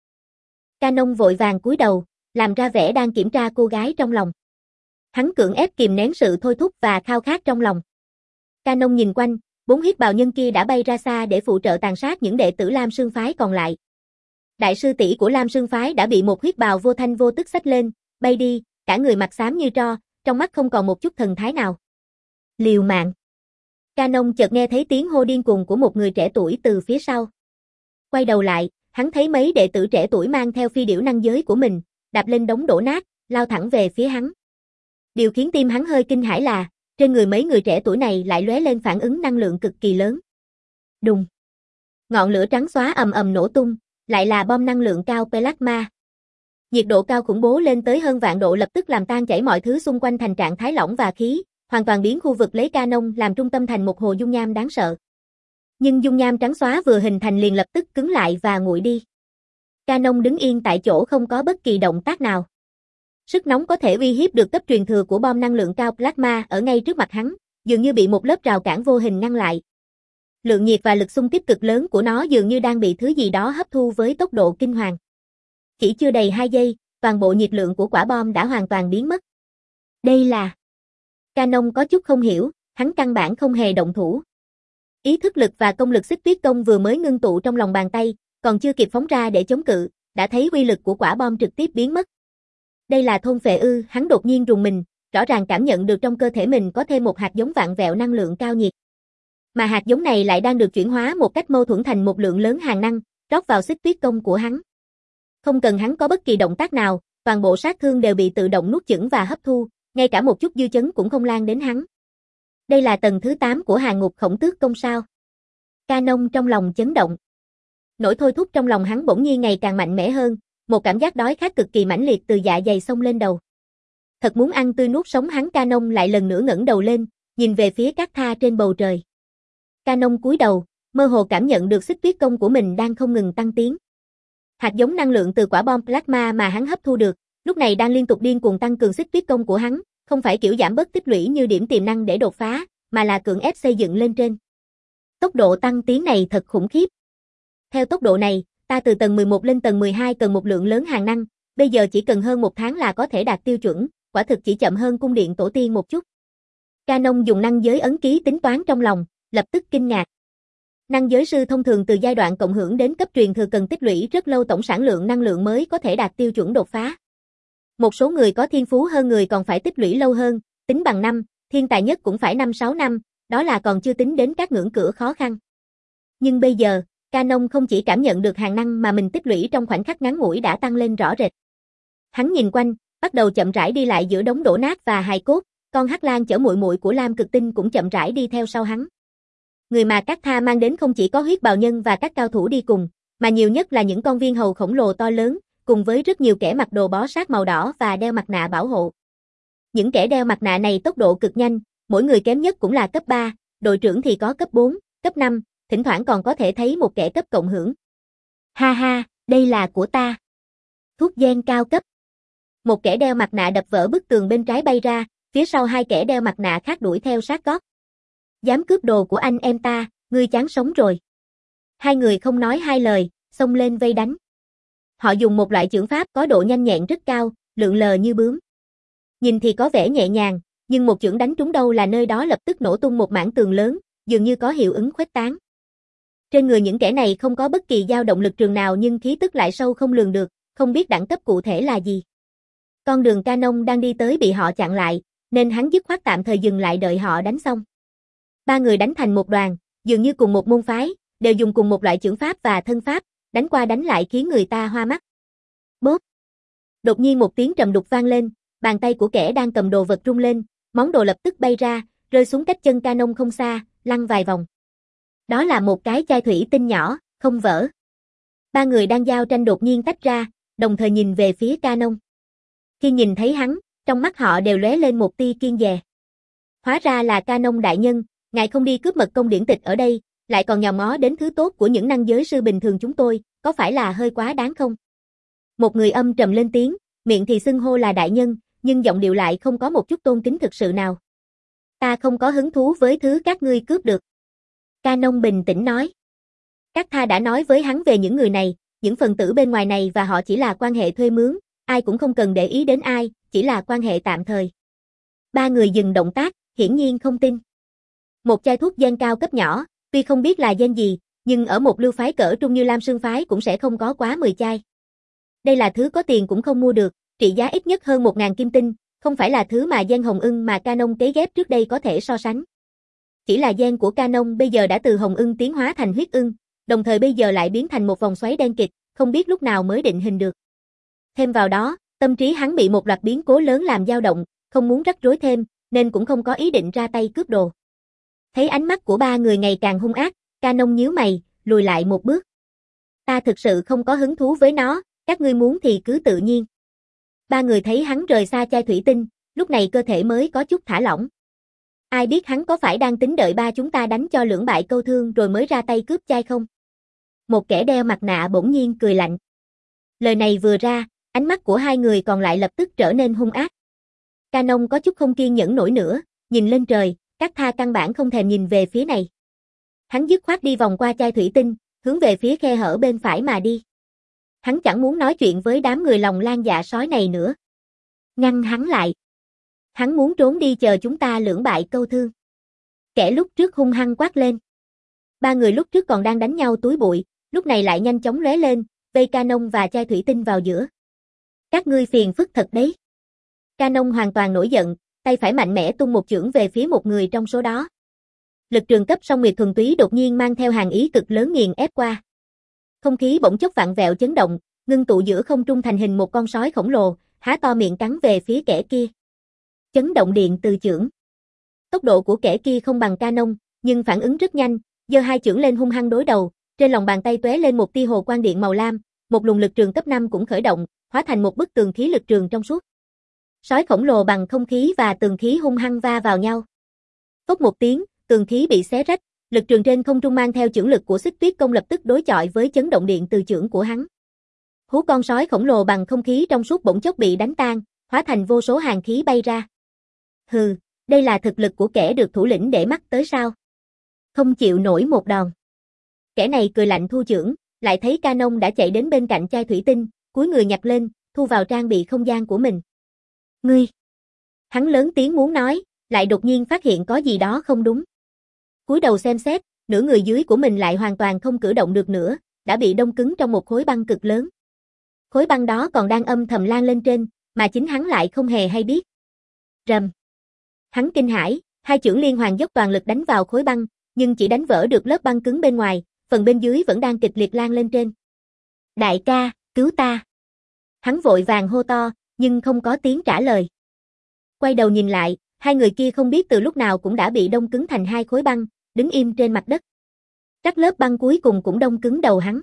Canon vội vàng cúi đầu, làm ra vẻ đang kiểm tra cô gái trong lòng. Hắn cưỡng ép kìm nén sự thôi thúc và khao khát trong lòng. Canon nhìn quanh, bốn huyết bào nhân kia đã bay ra xa để phụ trợ tàn sát những đệ tử Lam Sương Phái còn lại. Đại sư tỷ của Lam Sương Phái đã bị một huyết bào vô thanh vô tức xách lên, bay đi, cả người mặt xám như tro, trong mắt không còn một chút thần thái nào. Liều mạng. Canon chợt nghe thấy tiếng hô điên cuồng của một người trẻ tuổi từ phía sau. Quay đầu lại, hắn thấy mấy đệ tử trẻ tuổi mang theo phi điểu năng giới của mình, đạp lên đống đổ nát, lao thẳng về phía hắn. Điều khiến tim hắn hơi kinh hãi là, trên người mấy người trẻ tuổi này lại lóe lên phản ứng năng lượng cực kỳ lớn. Đùng. Ngọn lửa trắng xóa ầm ầm nổ tung, lại là bom năng lượng cao plasma. Nhiệt độ cao khủng bố lên tới hơn vạn độ lập tức làm tan chảy mọi thứ xung quanh thành trạng thái lỏng và khí, hoàn toàn biến khu vực lấy Canon làm trung tâm thành một hồ dung nham đáng sợ. Nhưng dung nham trắng xóa vừa hình thành liền lập tức cứng lại và nguội đi. Canon đứng yên tại chỗ không có bất kỳ động tác nào. Sức nóng có thể uy hiếp được cấp truyền thừa của bom năng lượng cao plasma ở ngay trước mặt hắn, dường như bị một lớp rào cản vô hình ngăn lại. Lượng nhiệt và lực xung kích cực lớn của nó dường như đang bị thứ gì đó hấp thu với tốc độ kinh hoàng. Chỉ chưa đầy hai giây, toàn bộ nhiệt lượng của quả bom đã hoàn toàn biến mất. Đây là... Canon có chút không hiểu, hắn căn bản không hề động thủ. Ý thức lực và công lực xích tuyết công vừa mới ngưng tụ trong lòng bàn tay, còn chưa kịp phóng ra để chống cự, đã thấy uy lực của quả bom trực tiếp biến mất. Đây là thôn phệ ư, hắn đột nhiên rùng mình, rõ ràng cảm nhận được trong cơ thể mình có thêm một hạt giống vạn vẹo năng lượng cao nhiệt. Mà hạt giống này lại đang được chuyển hóa một cách mâu thuẫn thành một lượng lớn hàn năng, rót vào xích tuyết công của hắn. Không cần hắn có bất kỳ động tác nào, toàn bộ sát thương đều bị tự động nuốt chửng và hấp thu, ngay cả một chút dư chấn cũng không lan đến hắn. Đây là tầng thứ tám của Hàng Ngục Khổng Tước công sao? Canon trong lòng chấn động. Nỗi thôi thúc trong lòng hắn bỗng nhiên ngày càng mạnh mẽ hơn, một cảm giác đói khát cực kỳ mãnh liệt từ dạ dày xông lên đầu. Thật muốn ăn tươi nuốt sống hắn. Canon lại lần nữa ngẩng đầu lên, nhìn về phía các tha trên bầu trời. Canon cúi đầu, mơ hồ cảm nhận được xích tuyết công của mình đang không ngừng tăng tiến. Hạt giống năng lượng từ quả bom plasma mà hắn hấp thu được, lúc này đang liên tục điên cuồng tăng cường xích tuyết công của hắn, không phải kiểu giảm bớt tích lũy như điểm tiềm năng để đột phá, mà là cưỡng ép xây dựng lên trên. Tốc độ tăng tiến này thật khủng khiếp. Theo tốc độ này, ta từ tầng mười một lên tầng mười hai cần một lượng lớn hàng năng, bây giờ chỉ cần hơn một tháng là có thể đạt tiêu chuẩn, quả thực chỉ chậm hơn cung điện tổ tiên một chút. Canon dùng năng giới ấn ký tính toán trong lòng, lập tức kinh ngạc. Năng giới sư thông thường từ giai đoạn cộng hưởng đến cấp truyền thừa cần tích lũy rất lâu tổng sản lượng năng lượng mới có thể đạt tiêu chuẩn đột phá. Một số người có thiên phú hơn người còn phải tích lũy lâu hơn, tính bằng năm, thiên tài nhất cũng phải năm sáu năm, đó là còn chưa tính đến các ngưỡng cửa khó khăn. Nhưng bây giờ, Canon không chỉ cảm nhận được hàng năng mà mình tích lũy trong khoảnh khắc ngắn ngủi đã tăng lên rõ rệt. Hắn nhìn quanh, bắt đầu chậm rãi đi lại giữa đống đổ nát và hài cốt, con hắc lang chở muội muội của Lam Cực Tinh cũng chậm rãi đi theo sau hắn. Người mà các tha mang đến không chỉ có huyết bào nhân và các cao thủ đi cùng, mà nhiều nhất là những con viên hầu khổng lồ to lớn, cùng với rất nhiều kẻ mặc đồ bó sát màu đỏ và đeo mặt nạ bảo hộ. Những kẻ đeo mặt nạ này tốc độ cực nhanh, mỗi người kém nhất cũng là cấp ba, đội trưởng thì có cấp bốn, cấp năm, thỉnh thoảng còn có thể thấy một kẻ cấp cộng hưởng. Ha ha, đây là của ta. Thuốc gen cao cấp. Một kẻ đeo mặt nạ đập vỡ bức tường bên trái bay ra, phía sau hai kẻ đeo mặt nạ khác đuổi theo sát gót. Dám cướp đồ của anh em ta, ngươi chán sống rồi. Hai người không nói hai lời, xông lên vây đánh. Họ dùng một loại chưởng pháp có độ nhanh nhẹn rất cao, lượn lờ như bướm. Nhìn thì có vẻ nhẹ nhàng, nhưng một chưởng đánh trúng đâu là nơi đó lập tức nổ tung một mảng tường lớn, dường như có hiệu ứng khuếch tán. Trên người những kẻ này không có bất kỳ dao động lực trường nào nhưng khí tức lại sâu không lường được, không biết đẳng cấp cụ thể là gì. Con đường Canon đang đi tới bị họ chặn lại, nên hắn dứt khoát tạm thời dừng lại đợi họ đánh xong. Ba người đánh thành một đoàn, dường như cùng một môn phái, đều dùng cùng một loại chưởng pháp và thân pháp, đánh qua đánh lại khiến người ta hoa mắt. Bốp! Đột nhiên một tiếng trầm đục vang lên, bàn tay của kẻ đang cầm đồ vật rung lên, món đồ lập tức bay ra, rơi xuống cách chân Canon không xa, lăn vài vòng. Đó là một cái chai thủy tinh nhỏ, không vỡ. Ba người đang giao tranh đột nhiên tách ra, đồng thời nhìn về phía Canon. Khi nhìn thấy hắn, trong mắt họ đều lóe lên một tia kiêng dè. Hóa ra là Canon đại nhân, ngài không đi cướp mật công điển tịch ở đây, lại còn nhòm ngó đến thứ tốt của những năng giới sư bình thường chúng tôi, có phải là hơi quá đáng không? Một người âm trầm lên tiếng, miệng thì xưng hô là đại nhân, nhưng giọng điệu lại không có một chút tôn kính thực sự nào. Ta không có hứng thú với thứ các ngươi cướp được. Canon bình tĩnh nói. Các tha đã nói với hắn về những người này, những phần tử bên ngoài này và họ chỉ là quan hệ thuê mướn, ai cũng không cần để ý đến ai, chỉ là quan hệ tạm thời. Ba người dừng động tác, hiển nhiên không tin. Một chai thuốc gen cao cấp nhỏ, tuy không biết là gen gì, nhưng ở một lưu phái cỡ trung như Lam Sương phái cũng sẽ không có quá mười chai. Đây là thứ có tiền cũng không mua được, trị giá ít nhất hơn một nghìn kim tinh, không phải là thứ mà gen hồng ưng mà Canon cấy ghép trước đây có thể so sánh. Chỉ là gen của Canon bây giờ đã từ hồng ưng tiến hóa thành huyết ưng, đồng thời bây giờ lại biến thành một vòng xoáy đen kịt, không biết lúc nào mới định hình được. Thêm vào đó, tâm trí hắn bị một loạt biến cố lớn làm dao động, không muốn rắc rối thêm, nên cũng không có ý định ra tay cướp đồ. Thấy ánh mắt của ba người ngày càng hung ác, Canon nhíu mày, lùi lại một bước. Ta thực sự không có hứng thú với nó, các ngươi muốn thì cứ tự nhiên. Ba người thấy hắn rời xa chai thủy tinh, lúc này cơ thể mới có chút thả lỏng. Ai biết hắn có phải đang tính đợi ba chúng ta đánh cho lưỡng bại câu thương rồi mới ra tay cướp chai không? Một kẻ đeo mặt nạ bỗng nhiên cười lạnh. Lời này vừa ra, ánh mắt của hai người còn lại lập tức trở nên hung ác. Canon có chút không kiên nhẫn nổi nữa, nhìn lên trời, các tha căn bản không thèm nhìn về phía này. Hắn dứt khoát đi vòng qua chai thủy tinh, hướng về phía khe hở bên phải mà đi. Hắn chẳng muốn nói chuyện với đám người lòng lan dạ sói này nữa. Ngăn hắn lại. Hắn muốn trốn đi chờ chúng ta lưỡng bại câu thương. Kẻ lúc trước hung hăng quát lên. Ba người lúc trước còn đang đánh nhau túi bụi, lúc này lại nhanh chóng lóe lên, vây Canon và chai thủy tinh vào giữa. Các ngươi phiền phức thật đấy. Canon hoàn toàn nổi giận, tay phải mạnh mẽ tung một chưởng về phía một người trong số đó. Lực trường cấp song nguyệt thuần túy đột nhiên mang theo hàn ý cực lớn nghiền ép qua. Không khí bỗng chốc vặn vẹo chấn động, ngưng tụ giữa không trung thành hình một con sói khổng lồ, há to miệng cắn về phía kẻ kia. Chấn động điện từ chưởng. Tốc độ của kẻ kia không bằng Canon, nhưng phản ứng rất nhanh, giơ hai chưởng lên hung hăng đối đầu, trên lòng bàn tay tóe lên một tia hồ quang điện màu lam, một luồng lực trường cấp năm cũng khởi động, hóa thành một bức tường khí lực trường trong suốt. Sói khổng lồ bằng không khí và tường khí hung hăng va vào nhau. Phốc một tiếng, tường khí bị xé rách, lực trường trên không trung mang theo chưởng lực của Xích Tuyết Công lập tức đối chọi với chấn động điện từ chưởng của hắn. Hú con sói khổng lồ bằng không khí trong suốt bỗng chốc bị đánh tan, hóa thành vô số hàn khí bay ra. Hừ, đây là thực lực của kẻ được thủ lĩnh để mắt tới sao? Không chịu nổi một đòn. Kẻ này cười lạnh thu chưởng, lại thấy Canon đã chạy đến bên cạnh chai thủy tinh, cúi người nhặt lên, thu vào trang bị không gian của mình. Ngươi! Hắn lớn tiếng muốn nói, lại đột nhiên phát hiện có gì đó không đúng. Cúi đầu xem xét, nửa người dưới của mình lại hoàn toàn không cử động được nữa, đã bị đông cứng trong một khối băng cực lớn. Khối băng đó còn đang âm thầm lan lên trên, mà chính hắn lại không hề hay biết. Rầm! Hắn kinh hãi, hai chưởng liên hoàn dốc toàn lực đánh vào khối băng, nhưng chỉ đánh vỡ được lớp băng cứng bên ngoài, phần bên dưới vẫn đang kịch liệt lan lên trên. Đại ca, cứu ta! Hắn vội vàng hô to, nhưng không có tiếng trả lời. Quay đầu nhìn lại, hai người kia không biết từ lúc nào cũng đã bị đông cứng thành hai khối băng, đứng im trên mặt đất. Các lớp băng cuối cùng cũng đông cứng đầu hắn.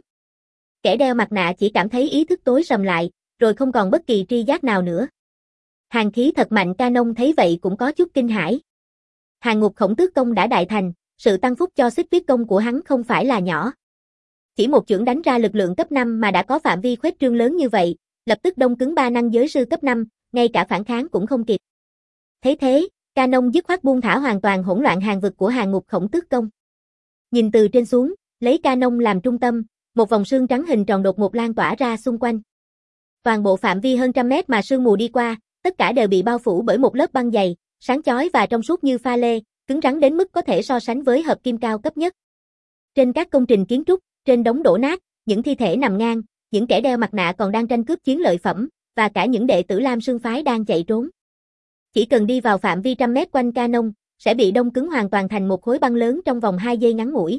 Kẻ đeo mặt nạ chỉ cảm thấy ý thức tối sầm lại, rồi không còn bất kỳ tri giác nào nữa. Hàn khí thật mạnh, Canon thấy vậy cũng có chút kinh hãi. Hàn ngục khổng tước công đã đại thành, sự tăng phúc cho Xích Tuyết Công của hắn không phải là nhỏ. Chỉ một chưởng đánh ra lực lượng cấp năm mà đã có phạm vi khuếch trương lớn như vậy, lập tức đông cứng ba năng giới sư cấp năm, ngay cả phản kháng cũng không kịp. Thế thế, Canon dứt khoát buông thả hoàn toàn hỗn loạn hàng vực của Hàn ngục khổng tước công. Nhìn từ trên xuống, lấy Canon làm trung tâm, một vòng sương trắng hình tròn đột ngột lan tỏa ra xung quanh. Toàn bộ phạm vi hơn trăm mét mà sương mù đi qua, tất cả đều bị bao phủ bởi một lớp băng dày, sáng chói và trong suốt như pha lê, cứng rắn đến mức có thể so sánh với hợp kim cao cấp nhất. Trên các công trình kiến trúc, trên đống đổ nát, những thi thể nằm ngang, những kẻ đeo mặt nạ còn đang tranh cướp chiến lợi phẩm, và cả những đệ tử Lam Sương phái đang chạy trốn. Chỉ cần đi vào phạm vi trăm mét quanh Canon, sẽ bị đông cứng hoàn toàn thành một khối băng lớn trong vòng hai giây ngắn ngủi.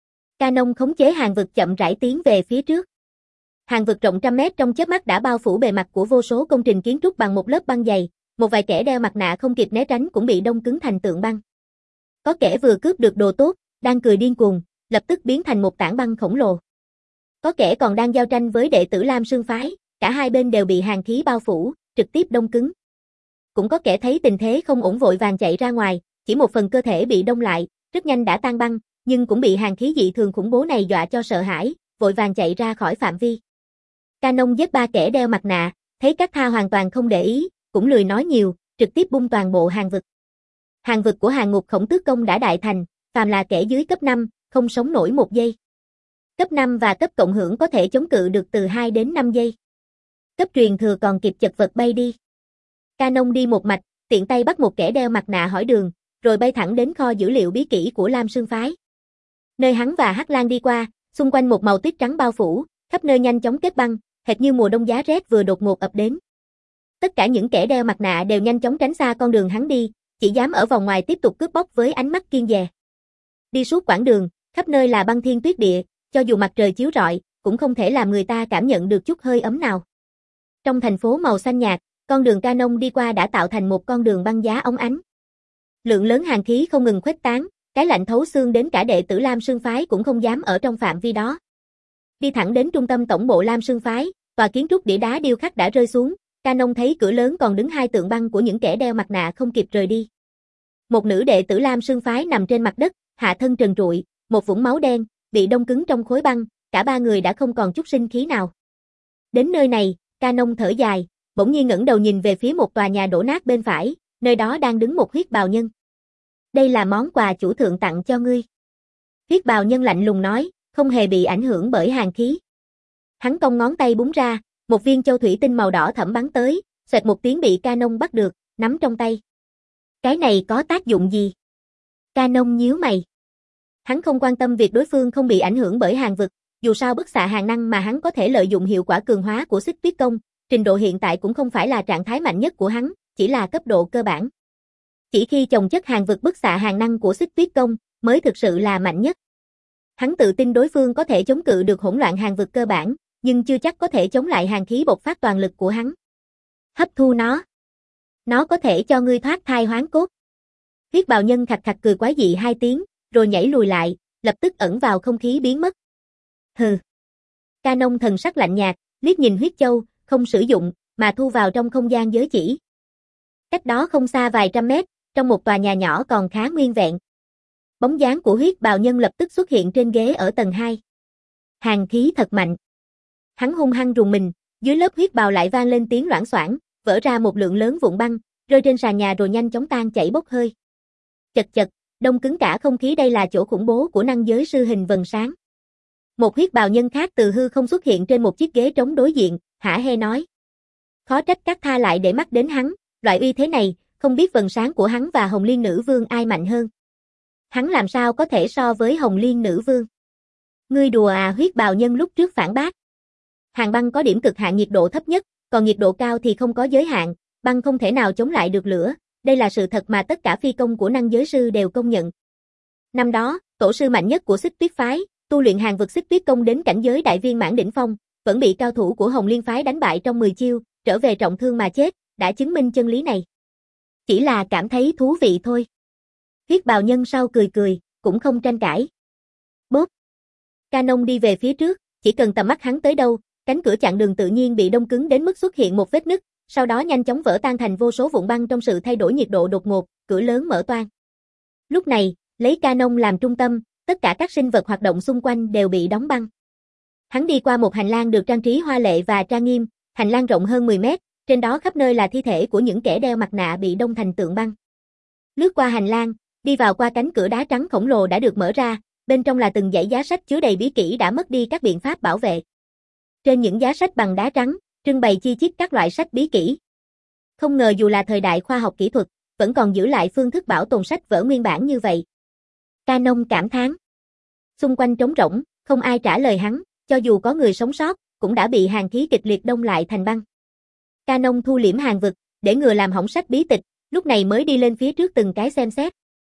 Canon khống chế hàng vực chậm rãi tiến về phía trước. Hàng vực rộng trăm mét trong chớp mắt đã bao phủ bề mặt của vô số công trình kiến trúc bằng một lớp băng dày, một vài kẻ đeo mặt nạ không kịp né tránh cũng bị đông cứng thành tượng băng. Có kẻ vừa cướp được đồ tốt, đang cười điên cuồng, lập tức biến thành một tảng băng khổng lồ. Có kẻ còn đang giao tranh với đệ tử Lam Sương phái, cả hai bên đều bị hàn khí bao phủ, trực tiếp đông cứng. Cũng có kẻ thấy tình thế không ổn vội vàng chạy ra ngoài, chỉ một phần cơ thể bị đông lại, rất nhanh đã tan băng, nhưng cũng bị hàn khí dị thường khủng bố này dọa cho sợ hãi, vội vàng chạy ra khỏi phạm vi. Canon giết ba kẻ đeo mặt nạ, thấy các tha hoàn toàn không để ý, cũng lười nói nhiều, trực tiếp bung toàn bộ hàng vực. Hàng vực của hàng ngục khổng tước công đã đại thành, phàm là kẻ dưới cấp năm, không sống nổi một giây. Cấp năm và cấp cộng hưởng có thể chống cự được từ hai đến năm giây. Cấp truyền thừa còn kịp chật vật bay đi. Canon đi một mạch, tiện tay bắt một kẻ đeo mặt nạ hỏi đường, rồi bay thẳng đến kho dữ liệu bí kỹ của Lam Sương phái. Nơi hắn và Hắc Lang đi qua, xung quanh một màu tuyết trắng bao phủ, khắp nơi nhanh chóng kết băng, hệt như mùa đông giá rét vừa đột ngột ập đến. Tất cả những kẻ đeo mặt nạ đều nhanh chóng tránh xa con đường hắn đi, chỉ dám ở vòng ngoài tiếp tục cướp bóc với ánh mắt kiêng dè. Đi suốt quãng đường, khắp nơi là băng thiên tuyết địa, cho dù mặt trời chiếu rọi, cũng không thể làm người ta cảm nhận được chút hơi ấm nào. Trong thành phố màu xanh nhạt, con đường Canon đi qua đã tạo thành một con đường băng giá óng ánh. Lượng lớn hàn khí không ngừng khuếch tán, cái lạnh thấu xương đến cả đệ tử Lam Sương phái cũng không dám ở trong phạm vi đó. Đi thẳng đến trung tâm tổng bộ Lam Sương phái, tòa kiến trúc đĩa đá điêu khắc đã rơi xuống, Canon thấy cửa lớn còn đứng hai tượng băng của những kẻ đeo mặt nạ không kịp rời đi. Một nữ đệ tử Lam Sương phái nằm trên mặt đất, hạ thân trần trụi, một vũng máu đen, bị đông cứng trong khối băng, cả ba người đã không còn chút sinh khí nào. Đến nơi này, Canon thở dài, bỗng nhiên ngẩng đầu nhìn về phía một tòa nhà đổ nát bên phải, nơi đó đang đứng một huyết bào nhân. Đây là món quà chủ thượng tặng cho ngươi. Huyết bào nhân lạnh lùng nói, không hề bị ảnh hưởng bởi hàn khí. Hắn cong ngón tay búng ra, một viên châu thủy tinh màu đỏ thẫm bắn tới, xoẹt một tiếng bị Canon bắt được, nắm trong tay. Cái này có tác dụng gì? Canon nhíu mày. Hắn không quan tâm việc đối phương không bị ảnh hưởng bởi hàn vực, dù sao bức xạ hàn năng mà hắn có thể lợi dụng hiệu quả cường hóa của xích tuyết công, trình độ hiện tại cũng không phải là trạng thái mạnh nhất của hắn, chỉ là cấp độ cơ bản. Chỉ khi chồng chất hàn vực bức xạ hàn năng của xích tuyết công mới thực sự là mạnh nhất. Hắn tự tin đối phương có thể chống cự được hỗn loạn hàn vực cơ bản, nhưng chưa chắc có thể chống lại hàn khí bộc phát toàn lực của hắn. Hấp thu nó. Nó có thể cho ngươi thoát thai hoán cốt. Huyết bào nhân khạch khạch cười quái dị hai tiếng, rồi nhảy lùi lại, lập tức ẩn vào không khí biến mất. Hừ. Canon thần sắc lạnh nhạt, liếc nhìn huyết châu, không sử dụng, mà thu vào trong không gian giới chỉ. Cách đó không xa vài trăm mét, trong một tòa nhà nhỏ còn khá nguyên vẹn. Bóng dáng của huyết bào nhân lập tức xuất hiện trên ghế ở tầng hai. Hàn khí thật mạnh. Hắn hung hăng rùng mình, dưới lớp huyết bào lại vang lên tiếng loảng xoảng, vỡ ra một lượng lớn vụn băng, rơi trên sàn nhà rồi nhanh chóng tan chảy bốc hơi. Chật chật, đông cứng cả không khí, đây là chỗ khủng bố của năng giới sư hình vầng sáng. Một huyết bào nhân khác từ hư không xuất hiện trên một chiếc ghế trống đối diện, hả hê nói. Khó trách các tha lại để mắt đến hắn, loại uy thế này, không biết vầng sáng của hắn và Hồng Liên Nữ Vương ai mạnh hơn. Hắn làm sao có thể so với Hồng Liên Nữ Vương? Ngươi đùa à? Huyết bào nhân lúc trước phản bác. Hàn băng có điểm cực hạn nhiệt độ thấp nhất, còn nhiệt độ cao thì không có giới hạn, băng không thể nào chống lại được lửa, đây là sự thật mà tất cả phi công của năng giới sư đều công nhận. Năm đó, tổ sư mạnh nhất của xích tuyết phái, tu luyện hàn vực xích tuyết công đến cảnh giới đại viên mãn đỉnh phong, vẫn bị cao thủ của Hồng Liên phái đánh bại trong mười chiêu, trở về trọng thương mà chết, đã chứng minh chân lý này. Chỉ là cảm thấy thú vị thôi. Huyết bào nhân sau cười cười, cũng không tranh cãi. Bốp. Canon đi về phía trước, chỉ cần tầm mắt hắn tới đâu, cánh cửa chặn đường tự nhiên bị đông cứng đến mức xuất hiện một vết nứt, sau đó nhanh chóng vỡ tan thành vô số vụn băng trong sự thay đổi nhiệt độ đột ngột, cửa lớn mở toang. Lúc này, lấy Canon làm trung tâm, tất cả các sinh vật hoạt động xung quanh đều bị đóng băng. Hắn đi qua một hành lang được trang trí hoa lệ và trang nghiêm, hành lang rộng hơn mười mét, trên đó khắp nơi là thi thể của những kẻ đeo mặt nạ bị đông thành tượng băng. Lướt qua hành lang, đi vào qua cánh cửa đá trắng khổng lồ đã được mở ra, bên trong là từng dãy giá sách chứa đầy bí kỹ đã mất đi các biện pháp bảo vệ. Trên những giá sách bằng đá trắng, trưng bày chi chít các loại sách bí kỹ. Không ngờ dù là thời đại khoa học kỹ thuật, vẫn còn giữ lại phương thức bảo tồn sách vở nguyên bản như vậy. Canon cảm thán. Xung quanh trống rỗng, không ai trả lời hắn, cho dù có người sống sót, cũng đã bị hàn khí kịch liệt đông lại thành băng. Canon thu liễm hàn vực, để ngừa làm hỏng sách bí tịch, lúc này mới đi lên phía trước từng cái xem xét.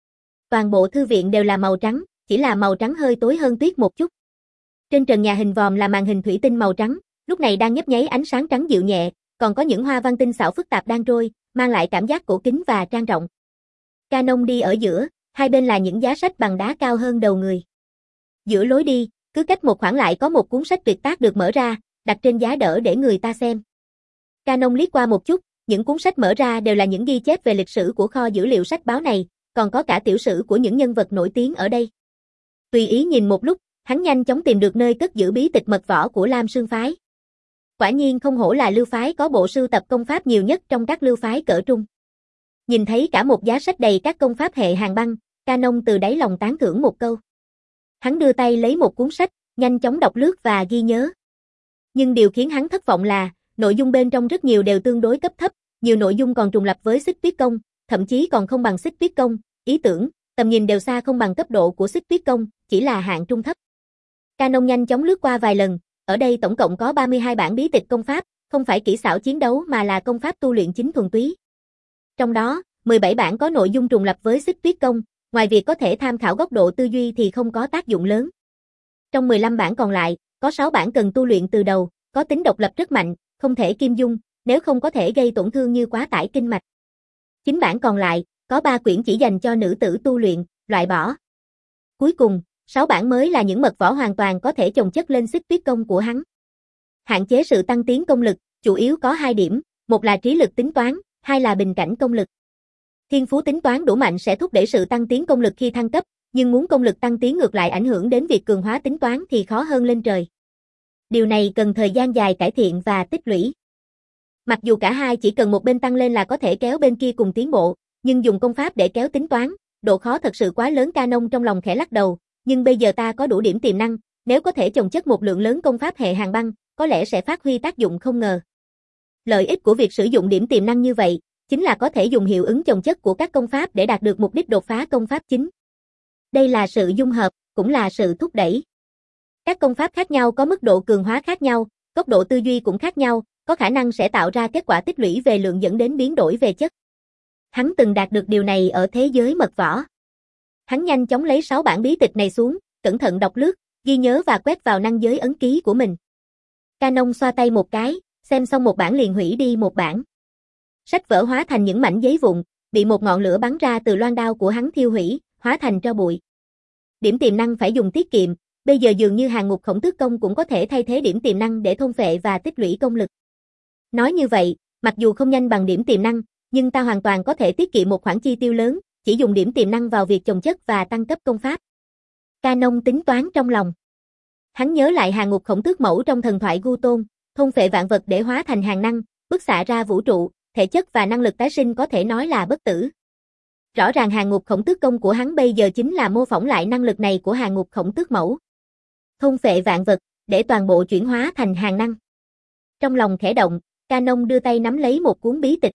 Toàn bộ thư viện đều là màu trắng, chỉ là màu trắng hơi tối hơn tuyết một chút. Trên trần nhà hình vòm là màn hình thủy tinh màu trắng, lúc này đang nhấp nháy ánh sáng trắng dịu nhẹ, còn có những hoa văn tinh xảo phức tạp đang trôi, mang lại cảm giác cổ kính và trang trọng. Canon đi ở giữa, hai bên là những giá sách bằng đá cao hơn đầu người. Giữa lối đi, cứ cách một khoảng lại có một cuốn sách tuyệt tác được mở ra, đặt trên giá đỡ để người ta xem. Canon liếc qua một chút, những cuốn sách mở ra đều là những ghi chép về lịch sử của kho dữ liệu sách báo này, còn có cả tiểu sử của những nhân vật nổi tiếng ở đây. Tùy ý nhìn một lúc, hắn nhanh chóng tìm được nơi cất giữ bí tịch mật võ của Lam Sương phái. Quả nhiên không hổ là lưu phái có bộ sưu tập công pháp nhiều nhất trong các lưu phái cỡ trung. Nhìn thấy cả một giá sách đầy các công pháp hệ hàng băng, Canon từ đáy lòng tán thưởng một câu. Hắn đưa tay lấy một cuốn sách, nhanh chóng đọc lướt và ghi nhớ. Nhưng điều khiến hắn thất vọng là, nội dung bên trong rất nhiều đều tương đối cấp thấp, nhiều nội dung còn trùng lặp với Xích Tuyết Công, thậm chí còn không bằng Xích Tuyết Công, ý tưởng, tầm nhìn đều xa không bằng cấp độ của Xích Tuyết Công, chỉ là hạng trung thấp. Canon nhanh chóng lướt qua vài lần, ở đây tổng cộng có ba mươi hai bản bí tịch công pháp, không phải kỹ xảo chiến đấu mà là công pháp tu luyện chính thuần túy. Trong đó, mười bảy bản có nội dung trùng lặp với Xích Tuyết Công, ngoài việc có thể tham khảo góc độ tư duy thì không có tác dụng lớn. Trong mười lăm bản còn lại, có sáu bản cần tu luyện từ đầu, có tính độc lập rất mạnh, không thể kim dung, nếu không có thể gây tổn thương như quá tải kinh mạch. chín bản còn lại, có ba quyển chỉ dành cho nữ tử tu luyện, loại bỏ. Cuối cùng, sáu bản mới là những mật võ hoàn toàn có thể chồng chất lên Xích Tuyết Công của hắn. Hạn chế sự tăng tiến công lực, chủ yếu có hai điểm, một là trí lực tính toán, hai là bình cảnh công lực. Thiên phú tính toán đủ mạnh sẽ thúc đẩy sự tăng tiến công lực khi thăng cấp, nhưng muốn công lực tăng tiến ngược lại ảnh hưởng đến việc cường hóa tính toán thì khó hơn lên trời. Điều này cần thời gian dài cải thiện và tích lũy. Mặc dù cả hai chỉ cần một bên tăng lên là có thể kéo bên kia cùng tiến bộ, nhưng dùng công pháp để kéo tính toán, độ khó thật sự quá lớn. Canon trong lòng khẽ lắc đầu, nhưng bây giờ ta có đủ điểm tiềm năng, nếu có thể chồng chất một lượng lớn công pháp hệ hàng băng, có lẽ sẽ phát huy tác dụng không ngờ. Lợi ích của việc sử dụng điểm tiềm năng như vậy, chính là có thể dùng hiệu ứng chồng chất của các công pháp để đạt được mục đích đột phá công pháp chính. Đây là sự dung hợp, cũng là sự thúc đẩy. Các công pháp khác nhau có mức độ cường hóa khác nhau, góc độ tư duy cũng khác nhau, có khả năng sẽ tạo ra kết quả tích lũy về lượng dẫn đến biến đổi về chất. Hắn từng đạt được điều này ở thế giới mật võ. Hắn nhanh chóng lấy sáu bản bí tịch này xuống, cẩn thận đọc lướt, ghi nhớ và quét vào năng giới ấn ký của mình. Canon xoa tay một cái, xem xong một bản liền hủy đi một bản. Sách vở hóa thành những mảnh giấy vụn, bị một ngọn lửa bắn ra từ loan đao của hắn thiêu hủy, hóa thành tro bụi. Điểm tiềm năng phải dùng tiết kiệm, bây giờ dường như Hàng Ngục Khổng Tước Công cũng có thể thay thế điểm tiềm năng để thôn phệ và tích lũy công lực. Nói như vậy, mặc dù không nhanh bằng điểm tiềm năng, nhưng ta hoàn toàn có thể tiết kiệm một khoản chi tiêu lớn, chỉ dùng điểm tiềm năng vào việc chồng chất và tăng cấp công pháp. Canon tính toán trong lòng. Hắn nhớ lại Hàng Ngục Khổng Tước Mẫu trong thần thoại Gu Tôn, thôn phệ vạn vật để hóa thành hàng năng, bức xạ ra vũ trụ, thể chất và năng lực tái sinh có thể nói là bất tử. Rõ ràng Hàng Ngục Khổng Tước Công của hắn bây giờ chính là mô phỏng lại năng lực này của Hàng Ngục Khổng Tước Mẫu. Thôn phệ vạn vật, để toàn bộ chuyển hóa thành hàng năng. Trong lòng khẽ động, Canon đưa tay nắm lấy một cuốn bí tịch.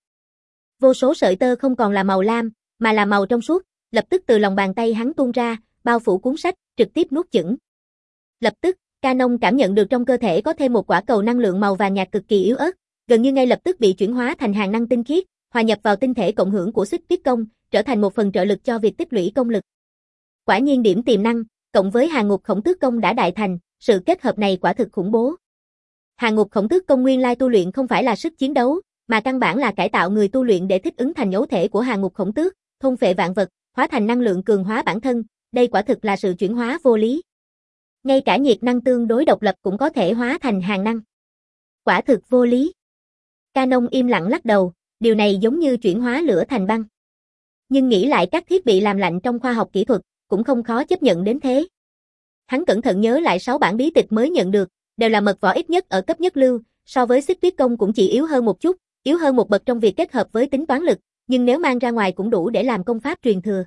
Vô số sợi tơ không còn là màu lam, mà là màu trong suốt, lập tức từ lòng bàn tay hắn tuôn ra, bao phủ cuốn sách, trực tiếp nuốt chửng. Lập tức, Canon cảm nhận được trong cơ thể có thêm một quả cầu năng lượng màu vàng nhạt cực kỳ yếu ớt, gần như ngay lập tức bị chuyển hóa thành hàng năng tinh khiết, hòa nhập vào tinh thể cộng hưởng của Xích Tuyết Công, trở thành một phần trợ lực cho việc tích lũy công lực. Quả nhiên điểm tiềm năng, cộng với Hàng Ngục Khổng Tước Công đã đại thành, sự kết hợp này quả thực khủng bố. Hàng Ngục Khổng Tước Công nguyên lai tu luyện không phải là sức chiến đấu, mà căn bản là cải tạo người tu luyện để thích ứng thành nhấu thể của Hàng Ngục Khổng Tước, thôn phệ vạn vật, hóa thành năng lượng cường hóa bản thân, đây quả thực là sự chuyển hóa vô lý. Ngay cả nhiệt năng tương đối độc lập cũng có thể hóa thành hàng năng. Quả thực vô lý. Canon im lặng lắc đầu, điều này giống như chuyển hóa lửa thành băng. Nhưng nghĩ lại các thiết bị làm lạnh trong khoa học kỹ thuật, cũng không khó chấp nhận đến thế. Hắn cẩn thận nhớ lại sáu bản bí tịch mới nhận được, đều là mật võ ít nhất ở cấp nhất lưu, so với Xích Tuyết Công cũng chỉ yếu hơn một chút, yếu hơn một bậc trong việc kết hợp với tính toán lực, nhưng nếu mang ra ngoài cũng đủ để làm công pháp truyền thừa.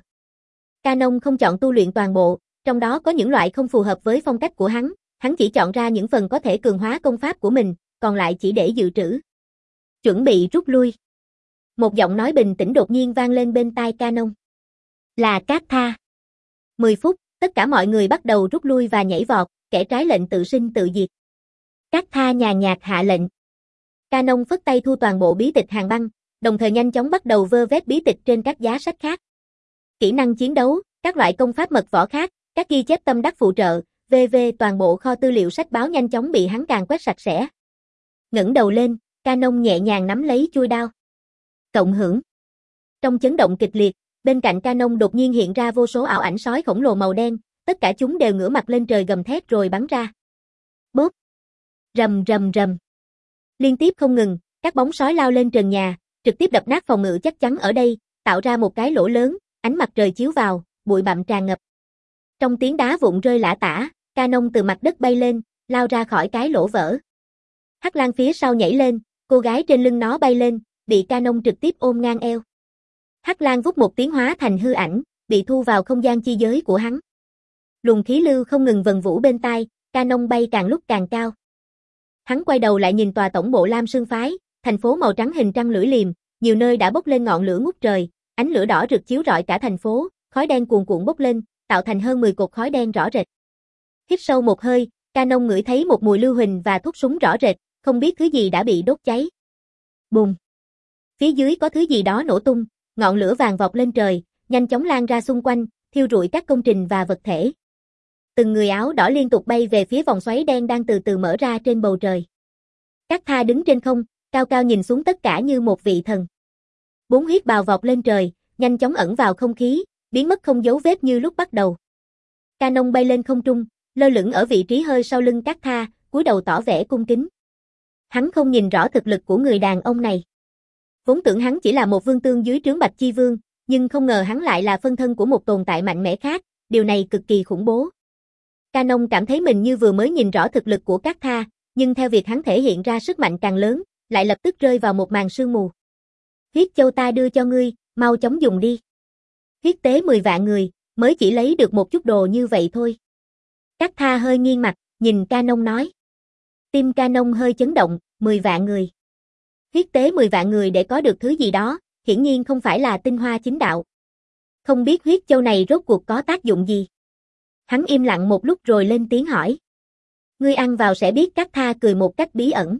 Canon không chọn tu luyện toàn bộ, trong đó có những loại không phù hợp với phong cách của hắn, hắn chỉ chọn ra những phần có thể cường hóa công pháp của mình, còn lại chỉ để dự trữ. Chuẩn bị rút lui. Một giọng nói bình tĩnh đột nhiên vang lên bên tai Canon. Là Cát Tha. mười phút, tất cả mọi người bắt đầu rút lui và nhảy vọt, kẻ trái lệnh tự sinh tự diệt. Cát Tha nhàn nhạt hạ lệnh. Canon phất tay thu toàn bộ bí tịch hàng băng, đồng thời nhanh chóng bắt đầu vơ vét bí tịch trên các giá sách khác. Kỹ năng chiến đấu, Các loại công pháp mật võ khác, các ghi chép tâm đắc phụ trợ, vân vân toàn bộ kho tư liệu sách báo nhanh chóng bị hắn càn quét sạch sẽ. Ngẩng đầu lên, Canon nhẹ nhàng nắm lấy chuôi đao. Cộng hưởng. Trong chấn động kịch liệt, bên cạnh Canon đột nhiên hiện ra vô số ảo ảnh sói khổng lồ màu đen, tất cả chúng đều ngửa mặt lên trời gầm thét rồi bắn ra. Bốp. Rầm rầm rầm. Liên tiếp không ngừng, các bóng sói lao lên trần nhà, trực tiếp đập nát phòng ngự chắc chắn ở đây, tạo ra một cái lỗ lớn, ánh mặt trời chiếu vào, bụi bặm tràn ngập. Trong tiếng đá vụn rơi lả tả, Canon từ mặt đất bay lên, lao ra khỏi cái lỗ vỡ. Hắc Lang phía sau nhảy lên, cô gái trên lưng nó bay lên, bị Canon trực tiếp ôm ngang eo. Hắc Lang vút một tiếng hóa thành hư ảnh, bị thu vào không gian chi giới của hắn. Luồng khí lưu không ngừng vần vũ bên tai, Canon bay càng lúc càng cao. Hắn quay đầu lại nhìn tòa tổng bộ Lam Sương phái, thành phố màu trắng hình trăng lưỡi liềm, nhiều nơi đã bốc lên ngọn lửa ngút trời, ánh lửa đỏ rực chiếu rọi cả thành phố, khói đen cuồn cuộn bốc lên, tạo thành hơn mười cột khói đen rõ rệt. Hít sâu một hơi, Canon ngửi thấy một mùi lưu huỳnh và thuốc súng rõ rệt, không biết thứ gì đã bị đốt cháy. Bùng! Phía dưới có thứ gì đó nổ tung, ngọn lửa vàng vọt lên trời, nhanh chóng lan ra xung quanh, thiêu rụi các công trình và vật thể. Từng người áo đỏ liên tục bay về phía vòng xoáy đen đang từ từ mở ra trên bầu trời. Các Tha đứng trên không, cao cao nhìn xuống tất cả như một vị thần. Bốn huyết bào vọt lên trời, nhanh chóng ẩn vào không khí, biến mất không dấu vết như lúc bắt đầu. Canon bay lên không trung, lơ lửng ở vị trí hơi sau lưng các Tha, cúi đầu tỏ vẻ cung kính. Hắn không nhìn rõ thực lực của người đàn ông này. Vốn tưởng hắn chỉ là một vương tương dưới trướng Bạch Chi Vương, nhưng không ngờ hắn lại là phân thân của một tồn tại mạnh mẽ khác, điều này cực kỳ khủng bố. Canon cảm thấy mình như vừa mới nhìn rõ thực lực của các Tha, nhưng theo việc hắn thể hiện ra sức mạnh càng lớn, lại lập tức rơi vào một màn sương mù. Huyết châu ta đưa cho ngươi, mau chóng dùng đi. Huyết tế mười vạn người, mới chỉ lấy được một chút đồ như vậy thôi. Các Tha hơi nghiêng mặt, nhìn Canon nói. Tim Canon hơi chấn động, mười vạn người. Huyết tế mười vạn người để có được thứ gì đó, hiển nhiên không phải là tinh hoa chính đạo. Không biết huyết châu này rốt cuộc có tác dụng gì. Hắn im lặng một lúc rồi lên tiếng hỏi. Ngươi ăn vào sẽ biết. Các Tha cười một cách bí ẩn.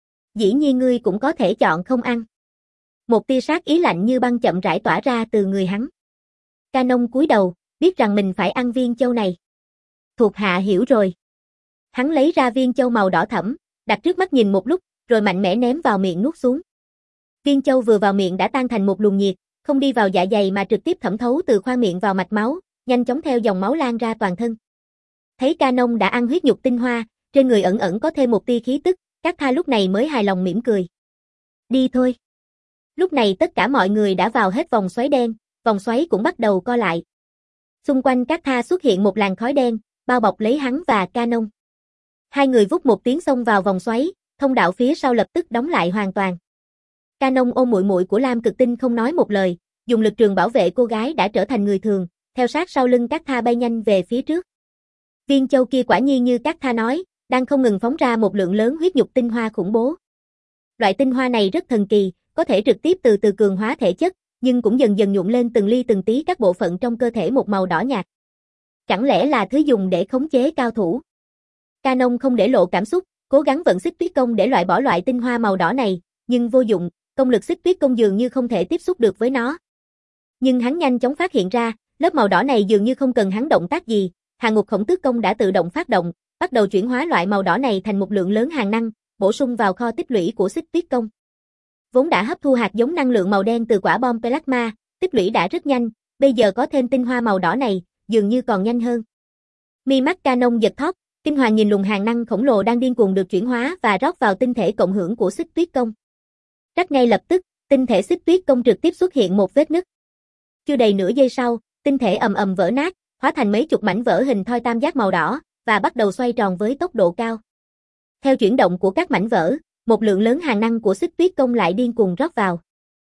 Dĩ nhiên ngươi cũng có thể chọn không ăn. Một tia sát ý lạnh như băng chậm rãi tỏa ra từ người hắn. Canon cúi đầu, biết rằng mình phải ăn viên châu này. Thuộc hạ hiểu rồi. Hắn lấy ra viên châu màu đỏ thẫm, đặt trước mắt nhìn một lúc, rồi mạnh mẽ ném vào miệng nuốt xuống. Viên châu vừa vào miệng đã tan thành một luồng nhiệt, không đi vào dạ dày mà trực tiếp thẩm thấu từ khoang miệng vào mạch máu, nhanh chóng theo dòng máu lan ra toàn thân. Thấy Canon đã ăn huyết nhục tinh hoa, trên người ẩn ẩn có thêm một tia khí tức, các Tha lúc này mới hài lòng mỉm cười. Đi thôi. Lúc này tất cả mọi người đã vào hết vòng xoáy đen, vòng xoáy cũng bắt đầu co lại. Xung quanh các Tha xuất hiện một làn khói đen, bao bọc lấy hắn và Canon. Hai người vút một tiếng xông vào vòng xoáy, thông đạo phía sau lập tức đóng lại hoàn toàn. Canon ôm muội muội của Lam Cực Tinh không nói một lời, dùng lực trường bảo vệ cô gái đã trở thành người thường, theo sát sau lưng các Tha bay nhanh về phía trước. Viên châu kia quả nhiên như các Tha nói, đang không ngừng phóng ra một lượng lớn huyết nhục tinh hoa khủng bố. Loại tinh hoa này rất thần kỳ, có thể trực tiếp từ từ cường hóa thể chất, nhưng cũng dần dần nhuộm lên từng ly từng tí các bộ phận trong cơ thể một màu đỏ nhạt. Chẳng lẽ là thứ dùng để khống chế cao thủ? Canon không để lộ cảm xúc, cố gắng vận xích tuyết công để loại bỏ loại tinh hoa màu đỏ này, nhưng vô dụng, công lực xích tuyết công dường như không thể tiếp xúc được với nó. Nhưng hắn nhanh chóng phát hiện ra, lớp màu đỏ này dường như không cần hắn động tác gì, Hàng Ngục Khổng Tước công đã tự động phát động, bắt đầu chuyển hóa loại màu đỏ này thành một lượng lớn hàng năng, bổ sung vào kho tích lũy của xích tuyết công. Vốn đã hấp thu hạt giống năng lượng màu đen từ quả bom plasma, tích lũy đã rất nhanh, bây giờ có thêm tinh hoa màu đỏ này, dường như còn nhanh hơn. Mi mắt Canon giật thót, kinh hoàng nhìn luồng hàng năng khổng lồ đang điên cuồng được chuyển hóa và rót vào tinh thể cộng hưởng của xích tuyết công. Rắc ngay lập tức, tinh thể xích tuyết công trực tiếp xuất hiện một vết nứt. Chưa đầy nửa giây sau, tinh thể ầm ầm vỡ nát, hóa thành mấy chục mảnh vỡ hình thoi tam giác màu đỏ và bắt đầu xoay tròn với tốc độ cao. Theo chuyển động của các mảnh vỡ, một lượng lớn hàng năng của xích tuyết công lại điên cuồng rót vào.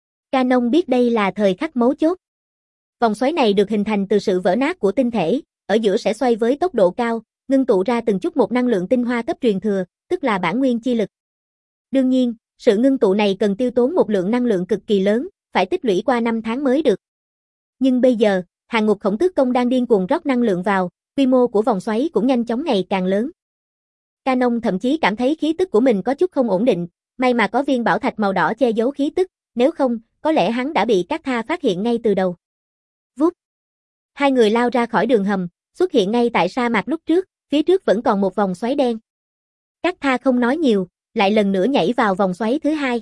Canon biết đây là thời khắc mấu chốt. Vòng xoáy này được hình thành từ sự vỡ nát của tinh thể, ở giữa sẽ xoay với tốc độ cao, ngưng tụ ra từng chút một năng lượng tinh hoa cấp truyền thừa, tức là bản nguyên chi lực. Đương nhiên, sự ngưng tụ này cần tiêu tốn một lượng năng lượng cực kỳ lớn, phải tích lũy qua năm tháng mới được. Nhưng bây giờ, Hàng Ngục Khổng Tước công đang điên cuồng rót năng lượng vào, quy mô của vòng xoáy cũng nhanh chóng ngày càng lớn. Canon thậm chí cảm thấy khí tức của mình có chút không ổn định, may mà có viên bảo thạch màu đỏ che giấu khí tức, nếu không, có lẽ hắn đã bị các Tha phát hiện ngay từ đầu. Vút. Hai người lao ra khỏi đường hầm, xuất hiện ngay tại sa mạc lúc trước, phía trước vẫn còn một vòng xoáy đen. Cát Tha không nói nhiều, lại lần nữa nhảy vào vòng xoáy thứ hai.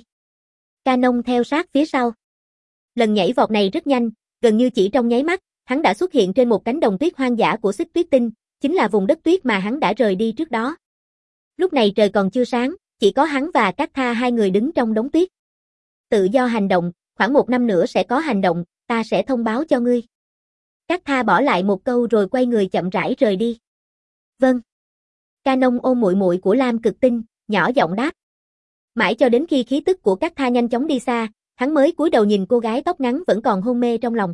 Canon theo sát phía sau. Lần nhảy vọt này rất nhanh, gần như chỉ trong nháy mắt, hắn đã xuất hiện trên một cánh đồng tuyết hoang dã của Xích Tuyết Tinh, chính là vùng đất tuyết mà hắn đã rời đi trước đó. Lúc này trời còn chưa sáng, chỉ có hắn và Cát Tha hai người đứng trong đống tuyết. Tự do hành động, khoảng một năm nữa sẽ có hành động, ta sẽ thông báo cho ngươi. Cát Tha bỏ lại một câu rồi quay người chậm rãi rời đi. Vâng. Canon ôm muội muội của Lam Cực Tinh, nhỏ giọng đáp. Mãi cho đến khi khí tức của Cát Tha nhanh chóng đi xa, hắn mới cúi đầu nhìn cô gái tóc ngắn vẫn còn hôn mê trong lòng.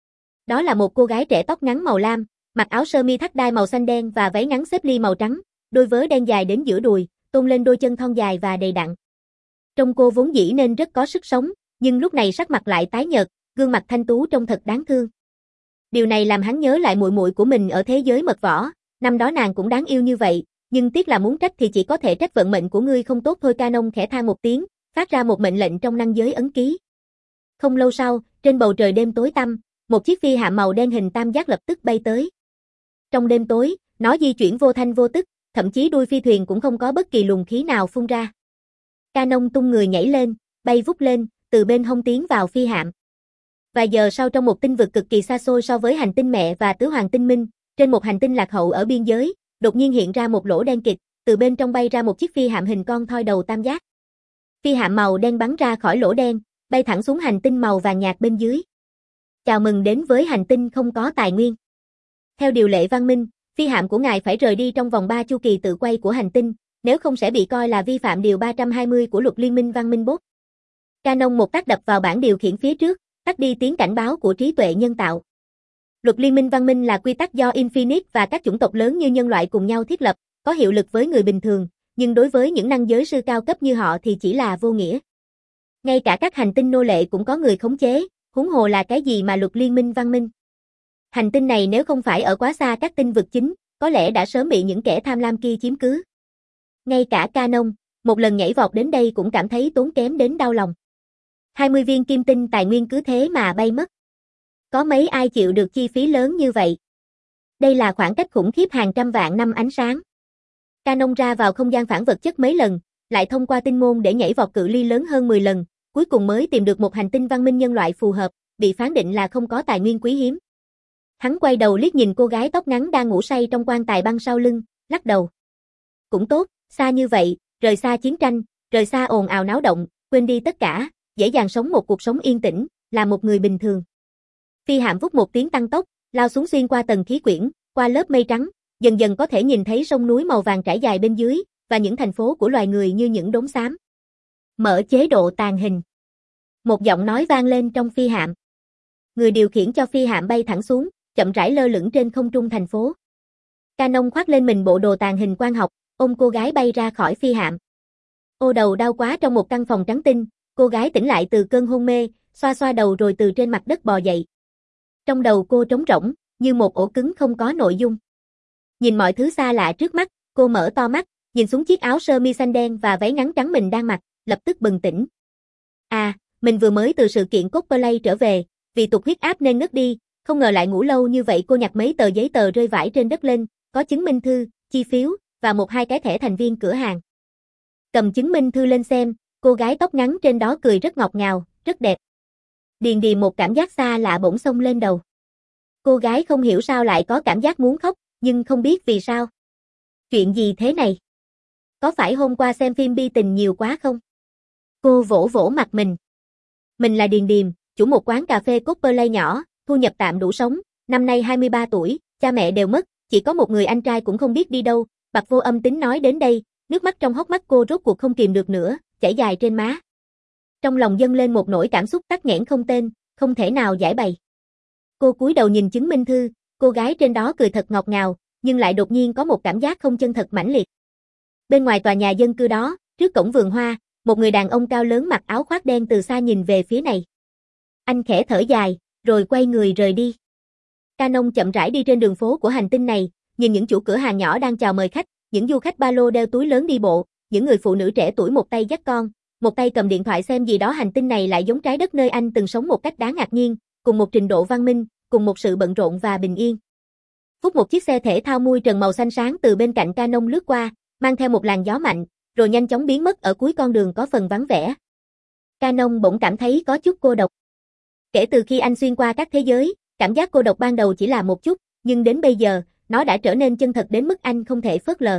Đó là một cô gái trẻ tóc ngắn màu lam, mặc áo sơ mi thắt đai màu xanh đen và váy ngắn xếp ly màu trắng, đôi vớ đen dài đến giữa đùi, tôn lên đôi chân thon dài và đầy đặn. Trông cô vốn dĩ nên rất có sức sống, nhưng lúc này sắc mặt lại tái nhợt, gương mặt thanh tú trông thật đáng thương. Điều này làm hắn nhớ lại muội muội của mình ở thế giới mật võ, năm đó nàng cũng đáng yêu như vậy, nhưng tiếc là muốn trách thì chỉ có thể trách vận mệnh của ngươi không tốt thôi. Canon khẽ than một tiếng, phát ra một mệnh lệnh trong năng giới ấn ký. Không lâu sau, trên bầu trời đêm tối tăm, một chiếc phi hạm màu đen hình tam giác lập tức bay tới. Trong đêm tối, nó di chuyển vô thanh vô tức, thậm chí đuôi phi thuyền cũng không có bất kỳ luồng khí nào phun ra. Canon tung người nhảy lên, bay vút lên, từ bên hông tiến vào phi hạm. Vài giờ sau, trong một tinh vực cực kỳ xa xôi so với hành tinh mẹ và tứ hoàng tinh minh, trên một hành tinh lạc hậu ở biên giới, đột nhiên hiện ra một lỗ đen kịt, từ bên trong bay ra một chiếc phi hạm hình con thoi đầu tam giác. Phi hạm màu đen bắn ra khỏi lỗ đen, bay thẳng xuống hành tinh màu vàng nhạt bên dưới. Chào mừng đến với hành tinh không có tài nguyên. Theo điều lệ văn minh, phi hạm của ngài phải rời đi trong vòng ba chu kỳ tự quay của hành tinh, nếu không sẽ bị coi là vi phạm điều ba trăm hai mươi của luật liên minh văn minh bốt. Canon một tác đập vào bảng điều khiển phía trước, tắt đi tiếng cảnh báo của trí tuệ nhân tạo. Luật liên minh văn minh là quy tắc do Infinite và các chủng tộc lớn như nhân loại cùng nhau thiết lập, có hiệu lực với người bình thường, nhưng đối với những năng giới sư cao cấp như họ thì chỉ là vô nghĩa. Ngay cả các hành tinh nô lệ cũng có người khống chế, huống hồ là cái gì mà luật liên minh văn minh. Hành tinh này nếu không phải ở quá xa các tinh vực chính, có lẽ đã sớm bị những kẻ tham lam kia chiếm cứ. Ngay cả Canon, một lần nhảy vọt đến đây cũng cảm thấy tốn kém đến đau lòng. hai mươi viên kim tinh tài nguyên cứ thế mà bay mất. Có mấy ai chịu được chi phí lớn như vậy? Đây là khoảng cách khủng khiếp hàng trăm vạn năm ánh sáng. Canon ra vào không gian phản vật chất mấy lần, lại thông qua tinh môn để nhảy vọt cự ly lớn hơn mười lần, cuối cùng mới tìm được một hành tinh văn minh nhân loại phù hợp, bị phán định là không có tài nguyên quý hiếm. Hắn quay đầu liếc nhìn cô gái tóc ngắn đang ngủ say trong quan tài băng sau lưng, lắc đầu. Cũng tốt, xa như vậy, rời xa chiến tranh, rời xa ồn ào náo động, quên đi tất cả, dễ dàng sống một cuộc sống yên tĩnh, là một người bình thường. Phi hạm vút một tiếng tăng tốc, lao xuống xuyên qua tầng khí quyển, qua lớp mây trắng, dần dần có thể nhìn thấy sông núi màu vàng trải dài bên dưới, và những thành phố của loài người như những đốm xám. Mở chế độ tàng hình. Một giọng nói vang lên trong phi hạm. Người điều khiển cho phi hạm bay thẳng xuống, chậm rãi lơ lửng trên không trung thành phố. Canon khoác lên mình bộ đồ tàng hình quang học, ôm cô gái bay ra khỏi phi hạm. Ô đầu đau quá. Trong một căn phòng trắng tinh, cô gái tỉnh lại từ cơn hôn mê, xoa xoa đầu rồi từ trên mặt đất bò dậy. Trong đầu cô trống rỗng, như một ổ cứng không có nội dung. Nhìn mọi thứ xa lạ trước mắt, cô mở to mắt, nhìn xuống chiếc áo sơ mi xanh đen và váy ngắn trắng mình đang mặc, lập tức bừng tỉnh. À, mình vừa mới từ sự kiện cosplay trở về, vì tụt huyết áp nên ngất đi, không ngờ lại ngủ lâu như vậy. Cô nhặt mấy tờ giấy tờ rơi vãi trên đất lên, có chứng minh thư, chi phiếu, và một hai cái thẻ thành viên cửa hàng. Cầm chứng minh thư lên xem, cô gái tóc ngắn trên đó cười rất ngọt ngào, rất đẹp. Điền điềm một cảm giác xa lạ bỗng xông lên đầu. Cô gái không hiểu sao lại có cảm giác muốn khóc, nhưng không biết vì sao. Chuyện gì thế này? Có phải hôm qua xem phim bi tình nhiều quá không? Cô vỗ vỗ mặt mình. Mình là Điền Điềm, chủ một quán cà phê cosplay nhỏ, thu nhập tạm đủ sống, năm nay hai mươi ba tuổi, cha mẹ đều mất, chỉ có một người anh trai cũng không biết đi đâu. Bạc Vô Âm tính nói đến đây, nước mắt trong hốc mắt cô rốt cuộc không kìm được nữa, chảy dài trên má. Trong lòng dâng lên một nỗi cảm xúc tắc nghẽn không tên, không thể nào giải bày. Cô cúi đầu nhìn chứng minh thư, cô gái trên đó cười thật ngọt ngào, nhưng lại đột nhiên có một cảm giác không chân thật mãnh liệt. Bên ngoài tòa nhà dân cư đó, trước cổng vườn hoa, một người đàn ông cao lớn mặc áo khoác đen từ xa nhìn về phía này. Anh khẽ thở dài, rồi quay người rời đi. Canon chậm rãi đi trên đường phố của hành tinh này, nhìn những chủ cửa hàng nhỏ đang chào mời khách, những du khách ba lô đeo túi lớn đi bộ, những người phụ nữ trẻ tuổi một tay dắt con, một tay cầm điện thoại xem gì đó. Hành tinh này lại giống trái đất nơi anh từng sống một cách đáng ngạc nhiên, cùng một trình độ văn minh, cùng cùng một sự bận rộn và bình yên. Phút một chiếc xe thể thao mui trần màu xanh sáng từ bên cạnh Canon lướt qua, mang theo một làn gió mạnh, rồi nhanh chóng biến mất ở cuối con đường có phần vắng vẻ. Canon bỗng cảm thấy có chút cô độc. Kể từ khi anh xuyên qua các thế giới, cảm giác cô độc ban đầu chỉ là một chút, nhưng đến bây giờ, nó đã trở nên chân thật đến mức anh không thể phớt lờ.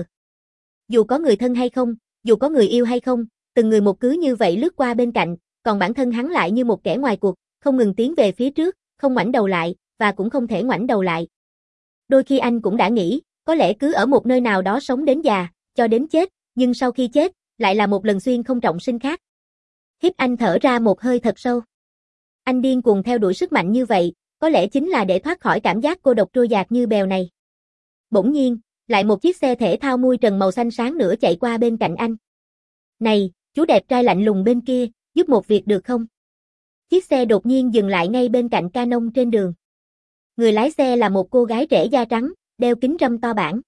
Dù có người thân hay không, dù có người yêu hay không, từng người một cứ như vậy lướt qua bên cạnh, còn bản thân hắn lại như một kẻ ngoài cuộc, không ngừng tiến về phía trước, không ngoảnh đầu lại, và cũng không thể ngoảnh đầu lại. Đôi khi anh cũng đã nghĩ, có lẽ cứ ở một nơi nào đó sống đến già, cho đến chết, nhưng sau khi chết, lại là một lần xuyên không trọng sinh khác. Hiếp Anh thở ra một hơi thật sâu. Anh điên cuồng theo đuổi sức mạnh như vậy, có lẽ chính là để thoát khỏi cảm giác cô độc trôi dạt như bèo này. Bỗng nhiên, lại một chiếc xe thể thao mui trần màu xanh sáng nữa chạy qua bên cạnh anh. Này, chú đẹp trai lạnh lùng bên kia, giúp một việc được không? Chiếc xe đột nhiên dừng lại ngay bên cạnh Canon trên đường. Người lái xe là một cô gái trẻ da trắng, đeo kính râm to bản.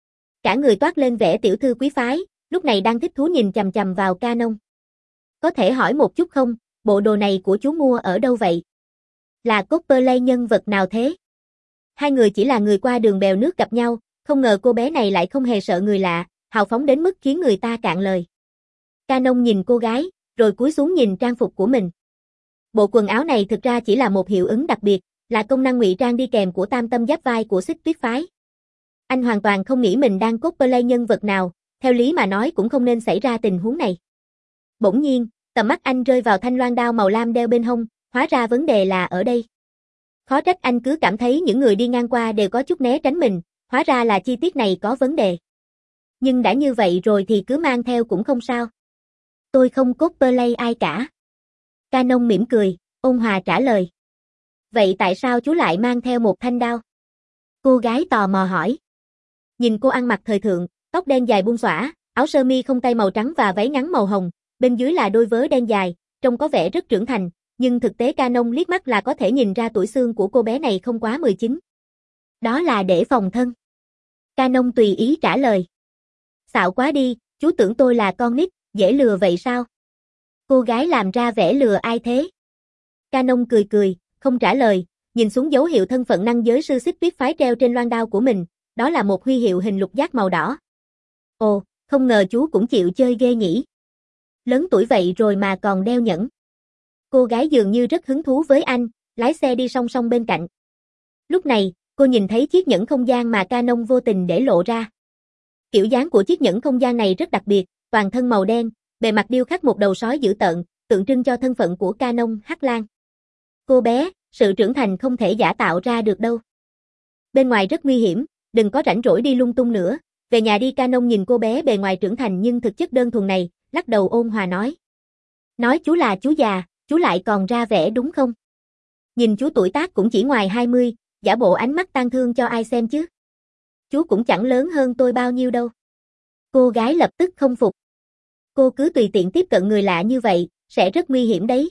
Cả người toát lên vẻ tiểu thư quý phái, lúc này đang thích thú nhìn chằm chằm vào Canon. Có thể hỏi một chút không, bộ đồ này của chú mua ở đâu vậy? Là cosplay nhân vật nào thế? Hai người chỉ là người qua đường bèo nước gặp nhau, không ngờ cô bé này lại không hề sợ người lạ, hào phóng đến mức khiến người ta cạn lời. Canon nhìn cô gái, rồi cúi xuống nhìn trang phục của mình. Bộ quần áo này thực ra chỉ là một hiệu ứng đặc biệt, là công năng ngụy trang đi kèm của tam tâm giáp vai của Xích Tuyết phái. Anh hoàn toàn không nghĩ mình đang cosplay nhân vật nào, theo lý mà nói cũng không nên xảy ra tình huống này. Bỗng nhiên, tầm mắt anh rơi vào thanh loan đao màu lam đeo bên hông, hóa ra vấn đề là ở đây. Khó trách anh cứ cảm thấy những người đi ngang qua đều có chút né tránh mình, hóa ra là chi tiết này có vấn đề. Nhưng đã như vậy rồi thì cứ mang theo cũng không sao. Tôi không cosplay ai cả. Canon mỉm cười, ôn hòa trả lời. Vậy tại sao chú lại mang theo một thanh đao? Cô gái tò mò hỏi. Nhìn cô ăn mặc thời thượng, tóc đen dài buông xõa, áo sơ mi không tay màu trắng và váy ngắn màu hồng, bên dưới là đôi vớ đen dài, trông có vẻ rất trưởng thành, nhưng thực tế Canon liếc mắt là có thể nhìn ra tuổi xương của cô bé này không quá mười chín. Đó là để phòng thân. Canon tùy ý trả lời. Xạo quá đi, chú tưởng tôi là con nít, dễ lừa vậy sao? Cô gái làm ra vẻ lừa ai thế? Canon cười cười, không trả lời, nhìn xuống dấu hiệu thân phận năng giới sư Xích Tuyết phái treo trên loan đao của mình, đó là một huy hiệu hình lục giác màu đỏ. Ồ, không ngờ chú cũng chịu chơi ghê nhỉ. Lớn tuổi vậy rồi mà còn đeo nhẫn. Cô gái dường như rất hứng thú với anh, lái xe đi song song bên cạnh. Lúc này, cô nhìn thấy chiếc nhẫn không gian mà Canon vô tình để lộ ra. Kiểu dáng của chiếc nhẫn không gian này rất đặc biệt, toàn thân màu đen, bề mặt điêu khắc một đầu sói dữ tợn, tượng trưng cho thân phận của Canon Hắc Lang. Cô bé, sự trưởng thành không thể giả tạo ra được đâu. Bên ngoài rất nguy hiểm, đừng có rảnh rỗi đi lung tung nữa. Về nhà đi. Canon nhìn cô bé bề ngoài trưởng thành nhưng thực chất đơn thuần này, lắc đầu ôn hòa nói. Nói chú là chú già, chú lại còn ra vẻ đúng không? Nhìn chú tuổi tác cũng chỉ ngoài hai mươi, giả bộ ánh mắt tang thương cho ai xem chứ. Chú cũng chẳng lớn hơn tôi bao nhiêu đâu. Cô gái lập tức không phục. Cô cứ tùy tiện tiếp cận người lạ như vậy, sẽ rất nguy hiểm đấy.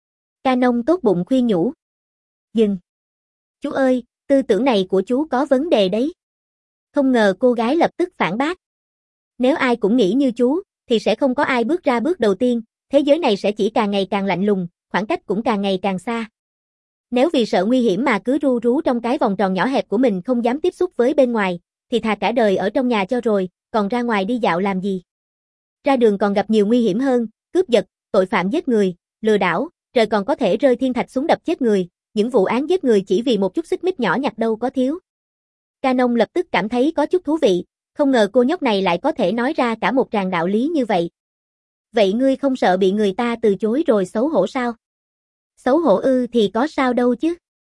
Canon tốt bụng khuyên nhủ. Dừng. Chú ơi, tư tưởng này của chú có vấn đề đấy. Không ngờ cô gái lập tức phản bác. Nếu ai cũng nghĩ như chú, thì sẽ không có ai bước ra bước đầu tiên, thế giới này sẽ chỉ càng ngày càng lạnh lùng, khoảng cách cũng càng ngày càng xa. Nếu vì sợ nguy hiểm mà cứ ru rú trong cái vòng tròn nhỏ hẹp của mình không dám tiếp xúc với bên ngoài, thì thà cả đời ở trong nhà cho rồi, còn ra ngoài đi dạo làm gì? Ra đường còn gặp nhiều nguy hiểm hơn, cướp giật, tội phạm giết người, lừa đảo, trời còn có thể rơi thiên thạch xuống đập chết người, những vụ án giết người chỉ vì một chút xích mích nhỏ nhặt đâu có thiếu. Canon lập tức cảm thấy có chút thú vị, không ngờ cô nhóc này lại có thể nói ra cả một tràng đạo lý như vậy. Vậy ngươi không sợ bị người ta từ chối rồi xấu hổ sao? Xấu hổ ư thì có sao đâu chứ.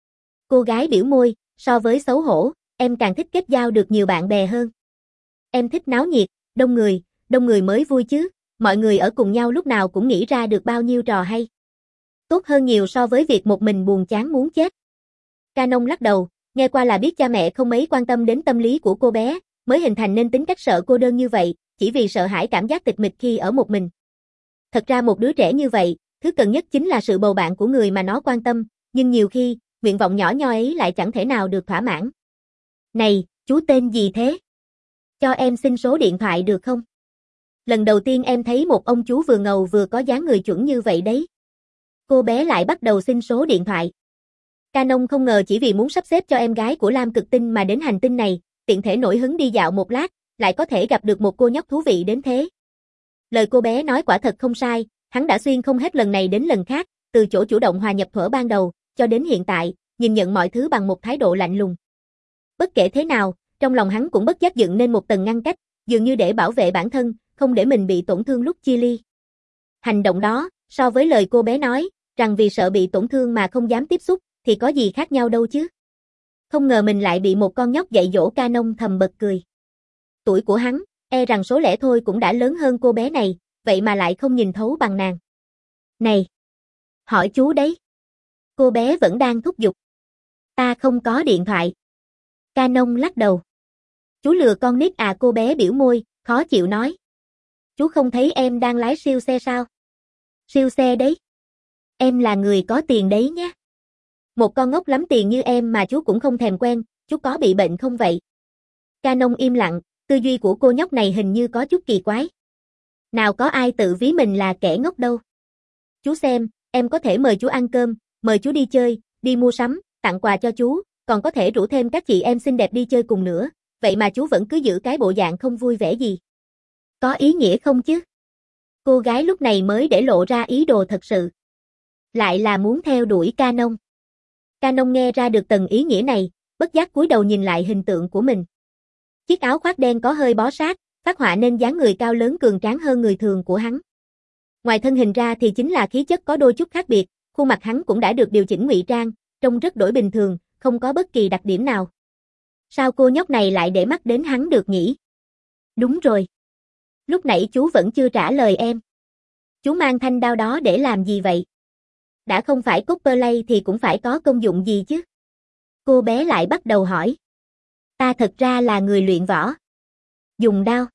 Cô gái biểu môi, so với xấu hổ, em càng thích kết giao được nhiều bạn bè hơn. Em thích náo nhiệt, đông người, đông người mới vui chứ, mọi người ở cùng nhau lúc nào cũng nghĩ ra được bao nhiêu trò hay. Tốt hơn nhiều so với việc một mình buồn chán muốn chết. Canon lắc đầu, nghe qua là biết cha mẹ không mấy quan tâm đến tâm lý của cô bé, mới hình thành nên tính cách sợ cô đơn như vậy, chỉ vì sợ hãi cảm giác tịch mịch khi ở một mình. Thật ra một đứa trẻ như vậy, thứ cần nhất chính là sự bầu bạn của người mà nó quan tâm, nhưng nhiều khi, nguyện vọng nhỏ nhoi ấy lại chẳng thể nào được thỏa mãn. Này, chú tên gì thế? Cho em xin số điện thoại được không? Lần đầu tiên em thấy một ông chú vừa ngầu vừa có dáng người chuẩn như vậy đấy. Cô bé lại bắt đầu xin số điện thoại. Canon không ngờ chỉ vì muốn sắp xếp cho em gái của Lam Cực Tinh mà đến hành tinh này, tiện thể nổi hứng đi dạo một lát, lại có thể gặp được một cô nhóc thú vị đến thế. Lời cô bé nói quả thật không sai, hắn đã xuyên không hết lần này đến lần khác, từ chỗ chủ động hòa nhập thuở ban đầu, cho đến hiện tại, nhìn nhận mọi thứ bằng một thái độ lạnh lùng. Bất kể thế nào, trong lòng hắn cũng bất giác dựng nên một tầng ngăn cách, dường như để bảo vệ bản thân, không để mình bị tổn thương lúc chia ly. Hành động đó, so với lời cô bé nói, rằng vì sợ bị tổn thương mà không dám tiếp xúc, thì có gì khác nhau đâu chứ. Không ngờ mình lại bị một con nhóc dạy dỗ. Canon thầm bật cười. Tuổi của hắn, e rằng số lẻ thôi cũng đã lớn hơn cô bé này, vậy mà lại không nhìn thấu bằng nàng. Này! Hỏi chú đấy. Cô bé vẫn đang thúc giục. Ta không có điện thoại. Canon lắc đầu. Chú lừa con nít à? Cô bé biểu môi, khó chịu nói. Chú không thấy em đang lái siêu xe sao? Siêu xe đấy. Em là người có tiền đấy nhé. Một con ngốc lắm tiền như em mà chú cũng không thèm quen, chú có bị bệnh không vậy? Canon im lặng, tư duy của cô nhóc này hình như có chút kỳ quái. Nào có ai tự ví mình là kẻ ngốc đâu. Chú xem, em có thể mời chú ăn cơm, mời chú đi chơi, đi mua sắm, tặng quà cho chú, còn có thể rủ thêm các chị em xinh đẹp đi chơi cùng nữa, vậy mà chú vẫn cứ giữ cái bộ dạng không vui vẻ gì. Có ý nghĩa không chứ? Cô gái lúc này mới để lộ ra ý đồ thật sự. Lại là muốn theo đuổi Canon. Canon nghe ra được tầng ý nghĩa này, bất giác cúi đầu nhìn lại hình tượng của mình. Chiếc áo khoác đen có hơi bó sát, phát họa nên dáng người cao lớn cường tráng hơn người thường của hắn. Ngoài thân hình ra thì chính là khí chất có đôi chút khác biệt, khuôn mặt hắn cũng đã được điều chỉnh ngụy trang, trông rất đổi bình thường, không có bất kỳ đặc điểm nào. Sao cô nhóc này lại để mắt đến hắn được nhỉ? Đúng rồi. Lúc nãy chú vẫn chưa trả lời em. Chú mang thanh đao đó để làm gì vậy? Đã không phải cosplay thì cũng phải có công dụng gì chứ? Cô bé lại bắt đầu hỏi. Ta thật ra là người luyện võ. Dùng đao.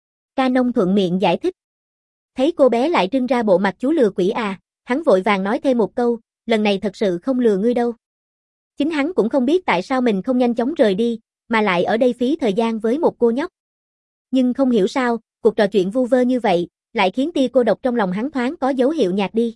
Canon thuận miệng giải thích. Thấy cô bé lại trưng ra bộ mặt chú lừa quỷ à, hắn vội vàng nói thêm một câu, lần này thật sự không lừa ngươi đâu. Chính hắn cũng không biết tại sao mình không nhanh chóng rời đi, mà lại ở đây phí thời gian với một cô nhóc. Nhưng không hiểu sao, cuộc trò chuyện vu vơ như vậy, lại khiến tia cô độc trong lòng hắn thoáng có dấu hiệu nhạt đi.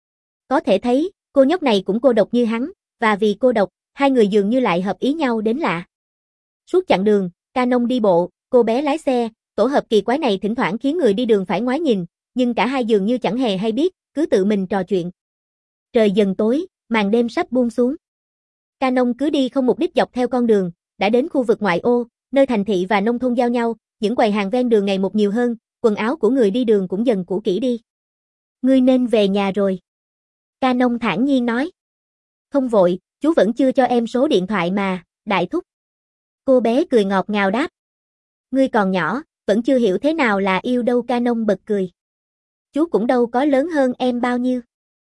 Có thể thấy, cô nhóc này cũng cô độc như hắn, và vì cô độc, hai người dường như lại hợp ý nhau đến lạ. Suốt chặng đường, Canon đi bộ, cô bé lái xe, tổ hợp kỳ quái này thỉnh thoảng khiến người đi đường phải ngoái nhìn, nhưng cả hai dường như chẳng hề hay biết, cứ tự mình trò chuyện. Trời dần tối, màn đêm sắp buông xuống. Canon cứ đi không mục đích dọc theo con đường, đã đến khu vực ngoại ô, nơi thành thị và nông thôn giao nhau, những quầy hàng ven đường ngày một nhiều hơn, quần áo của người đi đường cũng dần cũ kỹ đi. Ngươi nên về nhà rồi. Canon thản nhiên nói. Không vội, chú vẫn chưa cho em số điện thoại mà, đại thúc. Cô bé cười ngọt ngào đáp. Ngươi còn nhỏ, vẫn chưa hiểu thế nào là yêu đâu. Canon bật cười. Chú cũng đâu có lớn hơn em bao nhiêu.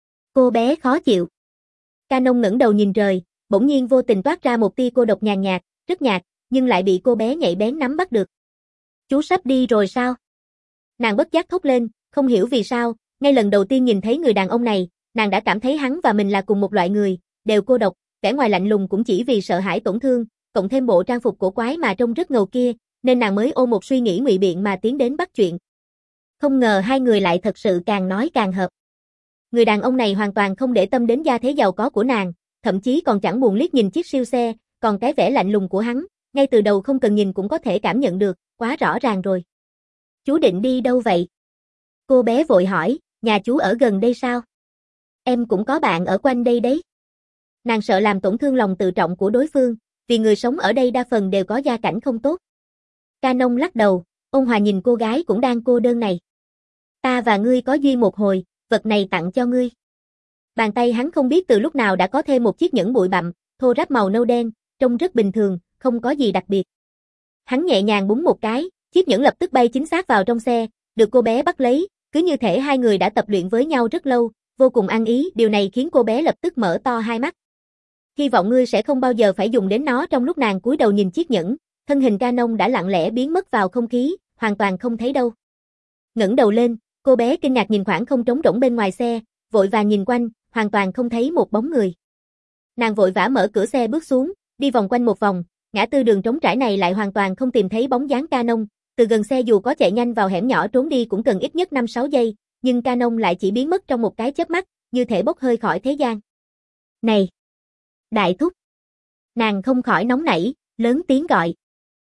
Cô bé khó chịu. Canon ngẩng đầu nhìn trời, bỗng nhiên vô tình toát ra một tia cô độc nhàn nhạt, rất nhạt, nhưng lại bị cô bé nhạy bén nắm bắt được. Chú sắp đi rồi sao? Nàng bất giác thốt lên, không hiểu vì sao, ngay lần đầu tiên nhìn thấy người đàn ông này, nàng đã cảm thấy hắn và mình là cùng một loại người, đều cô độc, vẻ ngoài lạnh lùng cũng chỉ vì sợ hãi tổn thương, cộng thêm bộ trang phục cổ quái mà trông rất ngầu kia, nên nàng mới ôm một suy nghĩ ngụy biện mà tiến đến bắt chuyện. Không ngờ hai người lại thật sự càng nói càng hợp. Người đàn ông này hoàn toàn không để tâm đến gia thế giàu có của nàng, thậm chí còn chẳng buồn liếc nhìn chiếc siêu xe, còn cái vẻ lạnh lùng của hắn, ngay từ đầu không cần nhìn cũng có thể cảm nhận được, quá rõ ràng rồi. Chú định đi đâu vậy? Cô bé vội hỏi, nhà chú ở gần đây sao? Em cũng có bạn ở quanh đây đấy. Nàng sợ làm tổn thương lòng tự trọng của đối phương, vì người sống ở đây đa phần đều có gia cảnh không tốt. Canon lắc đầu, ôn hòa nhìn cô gái cũng đang cô đơn này. Ta và ngươi có duyên một hồi, vật này tặng cho ngươi. Bàn tay hắn không biết từ lúc nào đã có thêm một chiếc nhẫn bụi bặm, thô ráp màu nâu đen, trông rất bình thường, không có gì đặc biệt. Hắn nhẹ nhàng búng một cái, chiếc nhẫn lập tức bay chính xác vào trong xe, được cô bé bắt lấy, cứ như thể hai người đã tập luyện với nhau rất lâu, vô cùng ăn ý, điều này khiến cô bé lập tức mở to hai mắt. Hy vọng ngươi sẽ không bao giờ phải dùng đến nó. Trong lúc nàng cúi đầu nhìn chiếc nhẫn, thân hình Canon đã lặng lẽ biến mất vào không khí, hoàn toàn không thấy đâu. Ngẩng đầu lên, cô bé kinh ngạc nhìn khoảng không trống rỗng bên ngoài xe, vội vàng nhìn quanh, hoàn toàn không thấy một bóng người. Nàng vội vã mở cửa xe bước xuống, đi vòng quanh một vòng, ngã tư đường trống trải này lại hoàn toàn không tìm thấy bóng dáng Canon, từ gần xe dù có chạy nhanh vào hẻm nhỏ trốn đi cũng cần ít nhất năm sáu giây, nhưng Canon lại chỉ biến mất trong một cái chớp mắt, như thể bốc hơi khỏi thế gian. Này! Đại thúc. Nàng không khỏi nóng nảy, lớn tiếng gọi.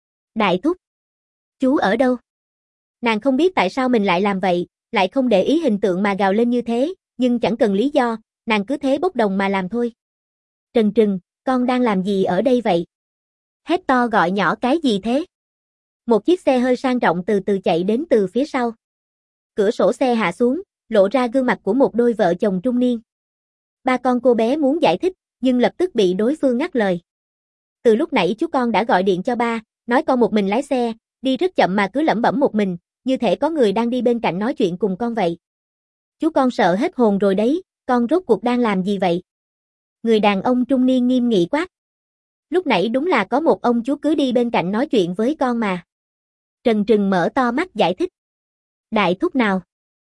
Đại thúc. Chú ở đâu? Nàng không biết tại sao mình lại làm vậy, lại không để ý hình tượng mà gào lên như thế, nhưng chẳng cần lý do, nàng cứ thế bốc đồng mà làm thôi. Trần Trừng, con đang làm gì ở đây vậy? Hét to gọi nhỏ cái gì thế? Một chiếc xe hơi sang trọng từ từ chạy đến từ phía sau. Cửa sổ xe hạ xuống, lộ ra gương mặt của một đôi vợ chồng trung niên. Ba con cô bé muốn giải thích, nhưng lập tức bị đối phương ngắt lời. Từ lúc nãy chú con đã gọi điện cho ba, nói con một mình lái xe, đi rất chậm mà cứ lẩm bẩm một mình, như thể có người đang đi bên cạnh nói chuyện cùng con vậy. Chú con sợ hết hồn rồi đấy, con rốt cuộc đang làm gì vậy? Người đàn ông trung niên nghiêm nghị quát. Lúc nãy đúng là có một ông chú cứ đi bên cạnh nói chuyện với con mà. Trần Trừng mở to mắt giải thích. Đại thúc nào?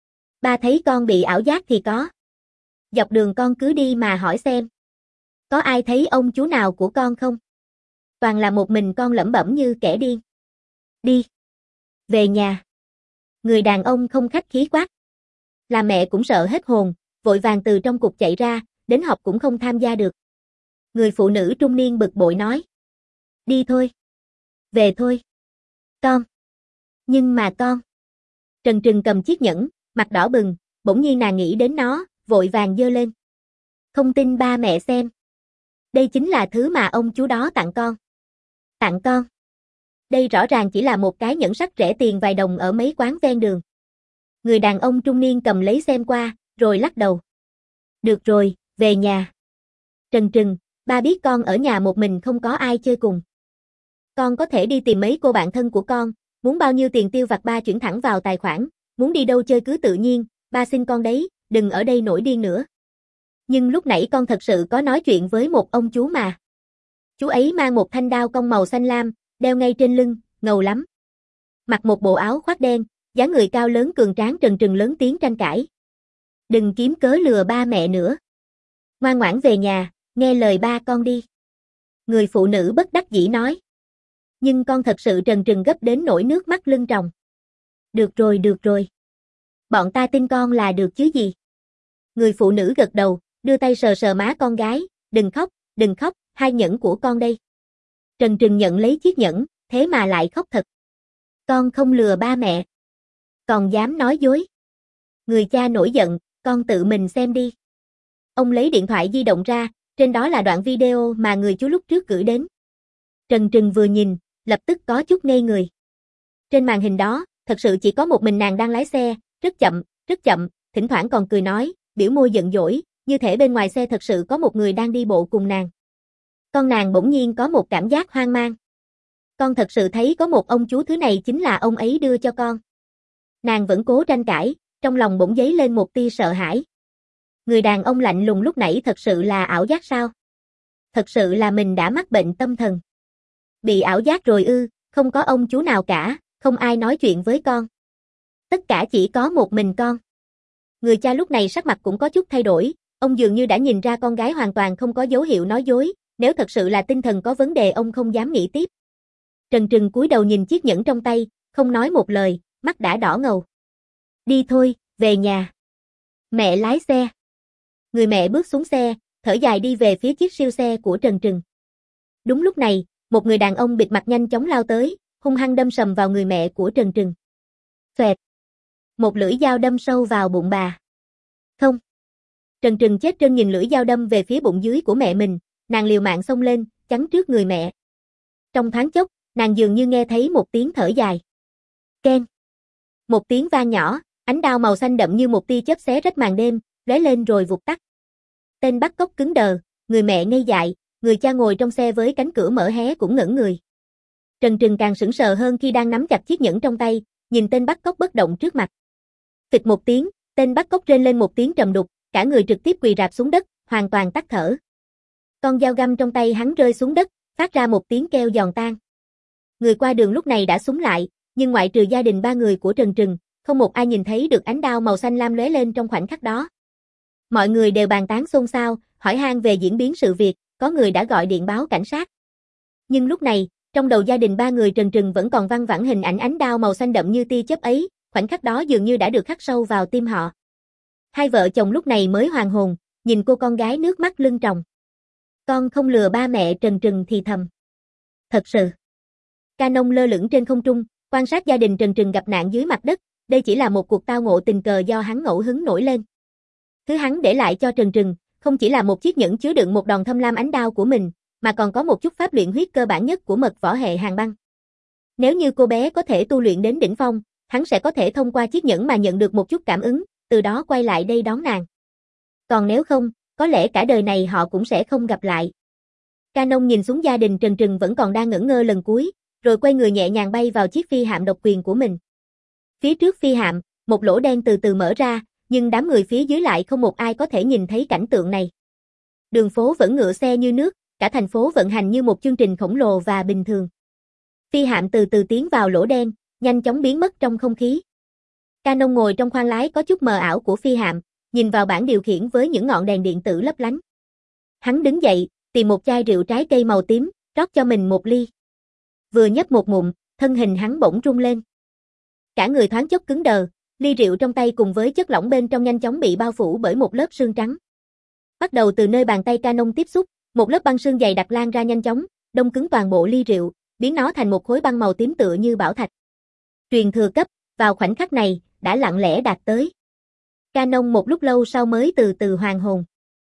Ba thấy con bị ảo giác thì có. Dọc đường con cứ đi mà hỏi xem. Có ai thấy ông chú nào của con không? Toàn là một mình con lẩm bẩm như kẻ điên. Đi. Về nhà. Người đàn ông không khách khí quát. Là mẹ cũng sợ hết hồn, vội vàng từ trong cục chạy ra, đến học cũng không tham gia được. Người phụ nữ trung niên bực bội nói. Đi thôi. Về thôi. Con. Nhưng mà con. Trần Trừng cầm chiếc nhẫn, mặt đỏ bừng, bỗng nhiên nàng nghĩ đến nó, vội vàng giơ lên. Không tin ba mẹ xem. Đây chính là thứ mà ông chú đó tặng con. Tặng con. Đây rõ ràng chỉ là một cái nhẫn sắt rẻ tiền vài đồng ở mấy quán ven đường. Người đàn ông trung niên cầm lấy xem qua, rồi lắc đầu. Được rồi, về nhà. Trần Trừng, ba biết con ở nhà một mình không có ai chơi cùng. Con có thể đi tìm mấy cô bạn thân của con, muốn bao nhiêu tiền tiêu vặt ba chuyển thẳng vào tài khoản, muốn đi đâu chơi cứ tự nhiên, ba xin con đấy, đừng ở đây nổi điên nữa. Nhưng lúc nãy con thật sự có nói chuyện với một ông chú mà. Chú ấy mang một thanh đao cong màu xanh lam, đeo ngay trên lưng, ngầu lắm. Mặc một bộ áo khoác đen, dáng người cao lớn cường tráng. Trần Trừng lớn tiếng tranh cãi. Đừng kiếm cớ lừa ba mẹ nữa. Ngoan ngoãn về nhà, nghe lời ba con đi. Người phụ nữ bất đắc dĩ nói. Nhưng con thật sự. Trần Trừng gấp đến nỗi nước mắt lưng tròng. Được rồi, được rồi. Bọn ta tin con là được chứ gì. Người phụ nữ gật đầu, đưa tay sờ sờ má con gái. Đừng khóc, đừng khóc, hai nhẫn của con đây. Trần Trừng nhận lấy chiếc nhẫn, thế mà lại khóc thật. Con không lừa ba mẹ. Còn dám nói dối. Người cha nổi giận, con tự mình xem đi. Ông lấy điện thoại di động ra, trên đó là đoạn video mà người chú lúc trước gửi đến. Trần Trừng vừa nhìn, lập tức có chút ngây người. Trên màn hình đó, thật sự chỉ có một mình nàng đang lái xe, rất chậm, rất chậm, thỉnh thoảng còn cười nói, biểu môi giận dỗi, như thể bên ngoài xe thật sự có một người đang đi bộ cùng nàng. Con nàng bỗng nhiên có một cảm giác hoang mang. Con thật sự thấy có một ông chú, thứ này chính là ông ấy đưa cho con. Nàng vẫn cố tranh cãi, trong lòng bỗng dấy lên một tia sợ hãi. Người đàn ông lạnh lùng lúc nãy thật sự là ảo giác sao? Thật sự là mình đã mắc bệnh tâm thần. Bị ảo giác rồi ư, không có ông chú nào cả, không ai nói chuyện với con. Tất cả chỉ có một mình con. Người cha lúc này sắc mặt cũng có chút thay đổi, ông dường như đã nhìn ra con gái hoàn toàn không có dấu hiệu nói dối, nếu thật sự là tinh thần có vấn đề ông không dám nghĩ tiếp. Trần Trừng cúi đầu nhìn chiếc nhẫn trong tay, không nói một lời, mắt đã đỏ ngầu. Đi thôi, về nhà. Mẹ lái xe. Người mẹ bước xuống xe, thở dài đi về phía chiếc siêu xe của Trần Trừng. Đúng lúc này, một người đàn ông bịt mặt nhanh chóng lao tới, hung hăng đâm sầm vào người mẹ của Trần Trừng. Xoẹt. Một lưỡi dao đâm sâu vào bụng bà. Không. Trần Trừng chết trân nhìn lưỡi dao đâm về phía bụng dưới của mẹ mình, nàng liều mạng xông lên, chắn trước người mẹ. Trong thoáng chốc, nàng dường như nghe thấy một tiếng thở dài. Keng. Một tiếng vang nhỏ, ánh đao màu xanh đậm như một tia chớp xé rách màn đêm, lóe lên rồi vụt tắt. Tên bắt cóc cứng đờ, người mẹ ngây dại, người cha ngồi trong xe với cánh cửa mở hé cũng ngẩn người. Trần Trừng càng sững sờ hơn khi đang nắm chặt chiếc nhẫn trong tay, nhìn tên bắt cóc bất động trước mặt. Phịch một tiếng, tên bắt cóc rên lên một tiếng trầm đục, cả người trực tiếp quỳ rạp xuống đất, hoàn toàn tắt thở. Con dao găm trong tay hắn rơi xuống đất, phát ra một tiếng kêu giòn tan. Người qua đường lúc này đã súng lại, nhưng ngoại trừ gia đình ba người của Trần Trừng, không một ai nhìn thấy được ánh đao màu xanh lam lóe lên trong khoảnh khắc đó. Mọi người đều bàn tán xôn xao, hỏi han về diễn biến sự việc, có người đã gọi điện báo cảnh sát. Nhưng lúc này, trong đầu gia đình ba người Trần Trừng vẫn còn văng vẳng hình ảnh ánh đao màu xanh đậm như tia chớp ấy, khoảnh khắc đó dường như đã được khắc sâu vào tim họ. Hai vợ chồng lúc này mới hoàn hồn, nhìn cô con gái nước mắt lưng tròng. Con không lừa ba mẹ, Trần Trừng thì thầm. Thật sự. Canon lơ lửng trên không trung, quan sát gia đình Trần Trừng gặp nạn dưới mặt đất, đây chỉ là một cuộc tao ngộ tình cờ do hắn ngẫu hứng nổi lên. Thứ hắn để lại cho Trần Trừng, không chỉ là một chiếc nhẫn chứa đựng một đòn thâm lam ánh đao của mình, mà còn có một chút pháp luyện huyết cơ bản nhất của mật võ hệ hàng băng. Nếu như cô bé có thể tu luyện đến đỉnh phong, hắn sẽ có thể thông qua chiếc nhẫn mà nhận được một chút cảm ứng, từ đó quay lại đây đón nàng. Còn nếu không, có lẽ cả đời này họ cũng sẽ không gặp lại. Canon nhìn xuống gia đình Trần Trừng vẫn còn đang ngẩn ngơ lần cuối, rồi quay người nhẹ nhàng bay vào chiếc phi hạm độc quyền của mình. Phía trước phi hạm, một lỗ đen từ từ mở ra, nhưng đám người phía dưới lại không một ai có thể nhìn thấy cảnh tượng này. Đường phố vẫn ngựa xe như nước, cả thành phố vận hành như một chương trình khổng lồ và bình thường. Phi hạm từ từ tiến vào lỗ đen, nhanh chóng biến mất trong không khí. Canon ngồi trong khoang lái có chút mờ ảo của phi hạm, nhìn vào bảng điều khiển với những ngọn đèn điện tử lấp lánh. Hắn đứng dậy, tìm một chai rượu trái cây màu tím, rót cho mình một ly. Vừa nhấp một ngụm, thân hình hắn bỗng rung lên. Cả người thoáng chốc cứng đờ, ly rượu trong tay cùng với chất lỏng bên trong nhanh chóng bị bao phủ bởi một lớp sương trắng. Bắt đầu từ nơi bàn tay Canon tiếp xúc, một lớp băng sương dày đặc lan ra nhanh chóng, đông cứng toàn bộ ly rượu, biến nó thành một khối băng màu tím tựa như bảo thạch. Truyền thừa cấp, vào khoảnh khắc này, đã lặng lẽ đạt tới. Canon một lúc lâu sau mới từ từ hoàn hồn.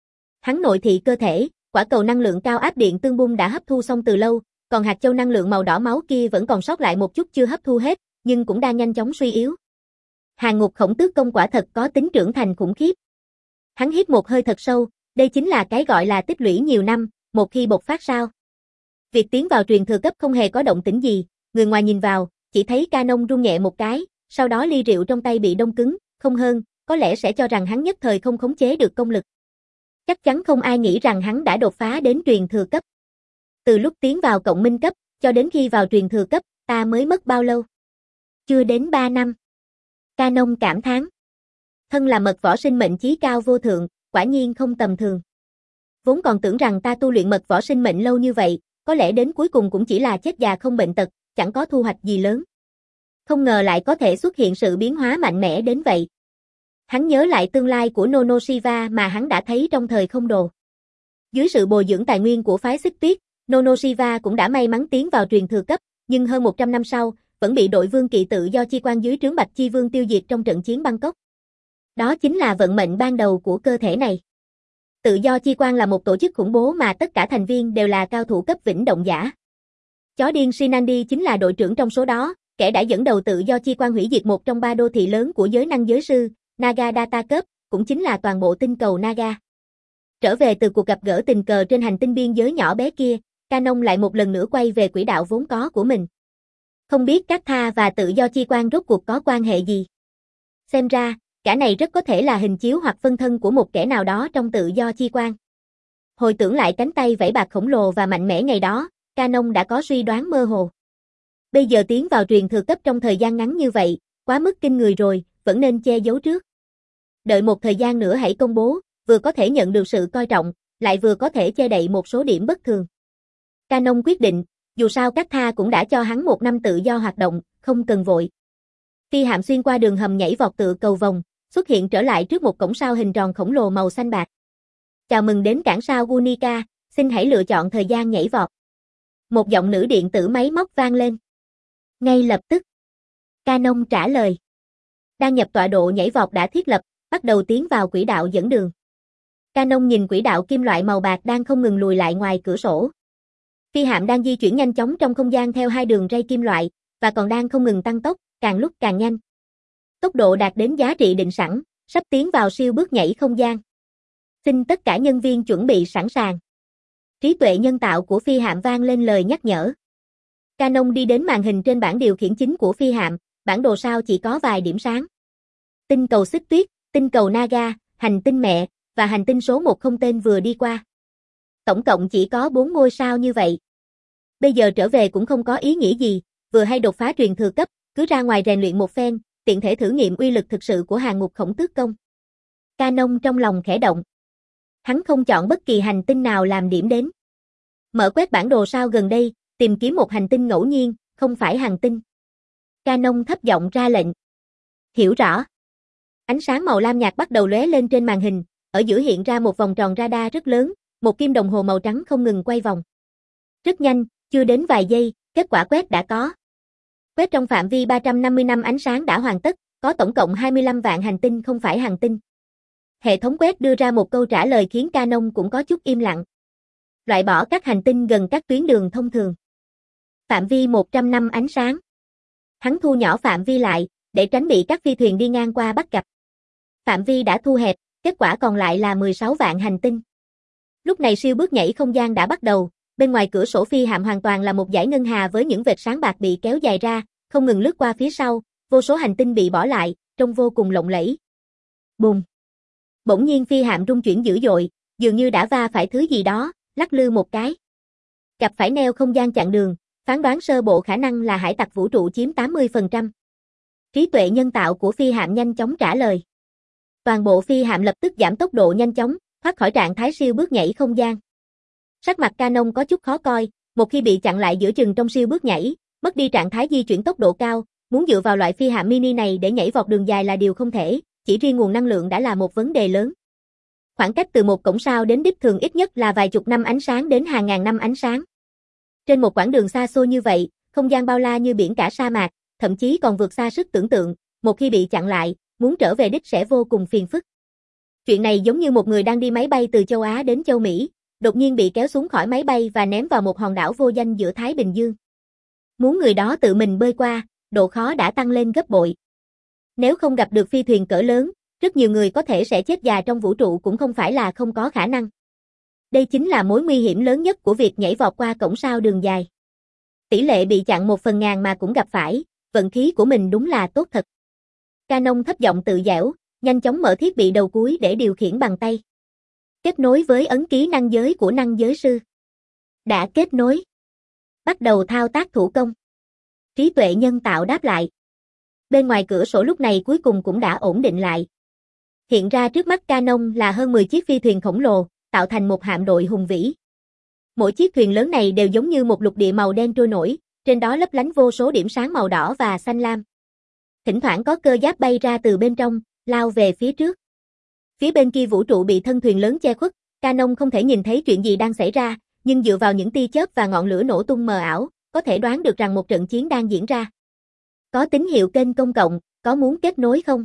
Hắn nội thị cơ thể, quả cầu năng lượng cao áp điện tương bung đã hấp thu xong từ lâu, còn hạt châu năng lượng màu đỏ máu kia vẫn còn sót lại một chút chưa hấp thu hết, nhưng cũng đang nhanh chóng suy yếu. Hàng ngục khổng tước công quả thật có tính trưởng thành khủng khiếp. Hắn hít một hơi thật sâu, đây chính là cái gọi là tích lũy nhiều năm, một khi bộc phát sao. Việc tiến vào truyền thừa cấp không hề có động tĩnh gì, người ngoài nhìn vào, chỉ thấy Canon rung nhẹ một cái, sau đó ly rượu trong tay bị đông cứng, không hơn, có lẽ sẽ cho rằng hắn nhất thời không khống chế được công lực. Chắc chắn không ai nghĩ rằng hắn đã đột phá đến truyền thừa cấp. Từ lúc tiến vào cộng minh cấp, cho đến khi vào truyền thừa cấp, ta mới mất bao lâu? Chưa đến ba năm. Canon cảm thán. Thân là mật võ sinh mệnh chí cao vô thượng, quả nhiên không tầm thường. Vốn còn tưởng rằng ta tu luyện mật võ sinh mệnh lâu như vậy, có lẽ đến cuối cùng cũng chỉ là chết già không bệnh tật, chẳng có thu hoạch gì lớn. Không ngờ lại có thể xuất hiện sự biến hóa mạnh mẽ đến vậy. Hắn nhớ lại tương lai của Nonoshiva mà hắn đã thấy trong thời không đồ. Dưới sự bồi dưỡng tài nguyên của phái Xích Tuyết, Nonoshiva cũng đã may mắn tiến vào truyền thừa cấp, nhưng hơn một trăm năm sau, vẫn bị đội vương kỵ tự do chi quan dưới trướng Bạch Chi Vương tiêu diệt trong trận chiến Bangkok. Đó chính là vận mệnh ban đầu của cơ thể này. Tự do chi quan là một tổ chức khủng bố mà tất cả thành viên đều là cao thủ cấp vĩnh động giả. Chó điên Shinandi chính là đội trưởng trong số đó, kẻ đã dẫn đầu tự do chi quan hủy diệt một trong ba đô thị lớn của giới năng giới sư, Naga Data Cup, cũng chính là toàn bộ tinh cầu Naga. Trở về từ cuộc gặp gỡ tình cờ trên hành tinh biên giới nhỏ bé kia, Canon lại một lần nữa quay về quỹ đạo vốn có của mình. Không biết các tha và tự do chi quan rốt cuộc có quan hệ gì. Xem ra, cả này rất có thể là hình chiếu hoặc phân thân của một kẻ nào đó trong tự do chi quan. Hồi tưởng lại cánh tay vẫy bạc khổng lồ và mạnh mẽ ngày đó, Canon đã có suy đoán mơ hồ. Bây giờ tiến vào truyền thừa cấp trong thời gian ngắn như vậy, quá mức kinh người rồi, vẫn nên che giấu trước. Đợi một thời gian nữa hãy công bố, vừa có thể nhận được sự coi trọng, lại vừa có thể che đậy một số điểm bất thường. Canon quyết định, dù sao các tha cũng đã cho hắn một năm tự do hoạt động, không cần vội. Phi hạm xuyên qua đường hầm nhảy vọt tựa cầu vòng, xuất hiện trở lại trước một cổng sao hình tròn khổng lồ màu xanh bạc. Chào mừng đến cảng sao Gunica, xin hãy lựa chọn thời gian nhảy vọt. Một giọng nữ điện tử máy móc vang lên. Ngay lập tức. Canon trả lời. Đang nhập tọa độ nhảy vọt đã thiết lập, bắt đầu tiến vào quỹ đạo dẫn đường. Canon nhìn quỹ đạo kim loại màu bạc đang không ngừng lùi lại ngoài cửa sổ. Phi hạm đang di chuyển nhanh chóng trong không gian theo hai đường ray kim loại, và còn đang không ngừng tăng tốc, càng lúc càng nhanh. Tốc độ đạt đến giá trị định sẵn, sắp tiến vào siêu bước nhảy không gian. Xin tất cả nhân viên chuẩn bị sẵn sàng. Trí tuệ nhân tạo của phi hạm vang lên lời nhắc nhở. Canon đi đến màn hình trên bảng điều khiển chính của phi hạm, bản đồ sao chỉ có vài điểm sáng. Tinh cầu Xích Tuyết, tinh cầu Naga, hành tinh mẹ, và hành tinh số một không tên vừa đi qua. Tổng cộng chỉ có bốn ngôi sao như vậy. Bây giờ trở về cũng không có ý nghĩa gì, vừa hay đột phá truyền thừa cấp, cứ ra ngoài rèn luyện một phen, tiện thể thử nghiệm uy lực thực sự của hàng ngục khổng tước công. Canon trong lòng khẽ động. Hắn không chọn bất kỳ hành tinh nào làm điểm đến. Mở quét bản đồ sao gần đây, tìm kiếm một hành tinh ngẫu nhiên, không phải hành tinh. Canon thấp giọng ra lệnh. Hiểu rõ. Ánh sáng màu lam nhạt bắt đầu lóe lên trên màn hình, ở giữa hiện ra một vòng tròn radar rất lớn, một kim đồng hồ màu trắng không ngừng quay vòng. Rất nhanh, chưa đến vài giây, kết quả quét đã có. Quét trong phạm vi ba trăm năm mươi năm ánh sáng đã hoàn tất, có tổng cộng hai mươi lăm vạn hành tinh không phải hành tinh. Hệ thống quét đưa ra một câu trả lời khiến Canon cũng có chút im lặng. Loại bỏ các hành tinh gần các tuyến đường thông thường. Phạm vi một trăm năm ánh sáng. Hắn thu nhỏ phạm vi lại, để tránh bị các phi thuyền đi ngang qua bắt gặp. Phạm vi đã thu hẹp, kết quả còn lại là mười sáu vạn hành tinh. Lúc này siêu bước nhảy không gian đã bắt đầu, bên ngoài cửa sổ phi hạm hoàn toàn là một dải ngân hà với những vệt sáng bạc bị kéo dài ra, không ngừng lướt qua phía sau, vô số hành tinh bị bỏ lại, trông vô cùng lộng lẫy. Bùng! Bỗng nhiên phi hạm rung chuyển dữ dội, dường như đã va phải thứ gì đó, lắc lư một cái. Gặp phải neo không gian chặn đường, phán đoán sơ bộ khả năng là hải tặc vũ trụ chiếm tám mươi phần trăm. Trí tuệ nhân tạo của phi hạm nhanh chóng trả lời. Toàn bộ phi hạm lập tức giảm tốc độ nhanh chóng, thoát khỏi trạng thái siêu bước nhảy không gian. Sắc mặt Canon có chút khó coi, một khi bị chặn lại giữa chừng trong siêu bước nhảy, mất đi trạng thái di chuyển tốc độ cao, muốn dựa vào loại phi hạm mini này để nhảy vọt đường dài là điều không thể, chỉ riêng nguồn năng lượng đã là một vấn đề lớn. Khoảng cách từ một cổng sao đến đích thường ít nhất là vài chục năm ánh sáng đến hàng ngàn năm ánh sáng. Trên một quãng đường xa xôi như vậy, không gian bao la như biển cả sa mạc, thậm chí còn vượt xa sức tưởng tượng, một khi bị chặn lại, muốn trở về đích sẽ vô cùng phiền phức. Chuyện này giống như một người đang đi máy bay từ châu Á đến châu Mỹ, đột nhiên bị kéo xuống khỏi máy bay và ném vào một hòn đảo vô danh giữa Thái Bình Dương. Muốn người đó tự mình bơi qua, độ khó đã tăng lên gấp bội. Nếu không gặp được phi thuyền cỡ lớn, rất nhiều người có thể sẽ chết già trong vũ trụ cũng không phải là không có khả năng. Đây chính là mối nguy hiểm lớn nhất của việc nhảy vọt qua cổng sao đường dài. Tỷ lệ bị chặn một phần ngàn mà cũng gặp phải, vận khí của mình đúng là tốt thật. Canon thấp giọng tự giễu, nhanh chóng mở thiết bị đầu cuối để điều khiển bằng tay. Kết nối với ấn ký năng giới của năng giới sư. Đã kết nối. Bắt đầu thao tác thủ công. Trí tuệ nhân tạo đáp lại. Bên ngoài cửa sổ lúc này cuối cùng cũng đã ổn định lại. Hiện ra trước mắt Canon là hơn mười chiếc phi thuyền khổng lồ, tạo thành một hạm đội hùng vĩ. Mỗi chiếc thuyền lớn này đều giống như một lục địa màu đen trôi nổi, trên đó lấp lánh vô số điểm sáng màu đỏ và xanh lam. Thỉnh thoảng có cơ giáp bay ra từ bên trong, lao về phía trước. Phía bên kia vũ trụ bị thân thuyền lớn che khuất, Canon không thể nhìn thấy chuyện gì đang xảy ra, nhưng dựa vào những tia chớp và ngọn lửa nổ tung mờ ảo, có thể đoán được rằng một trận chiến đang diễn ra. Có tín hiệu kênh công cộng, có muốn kết nối không?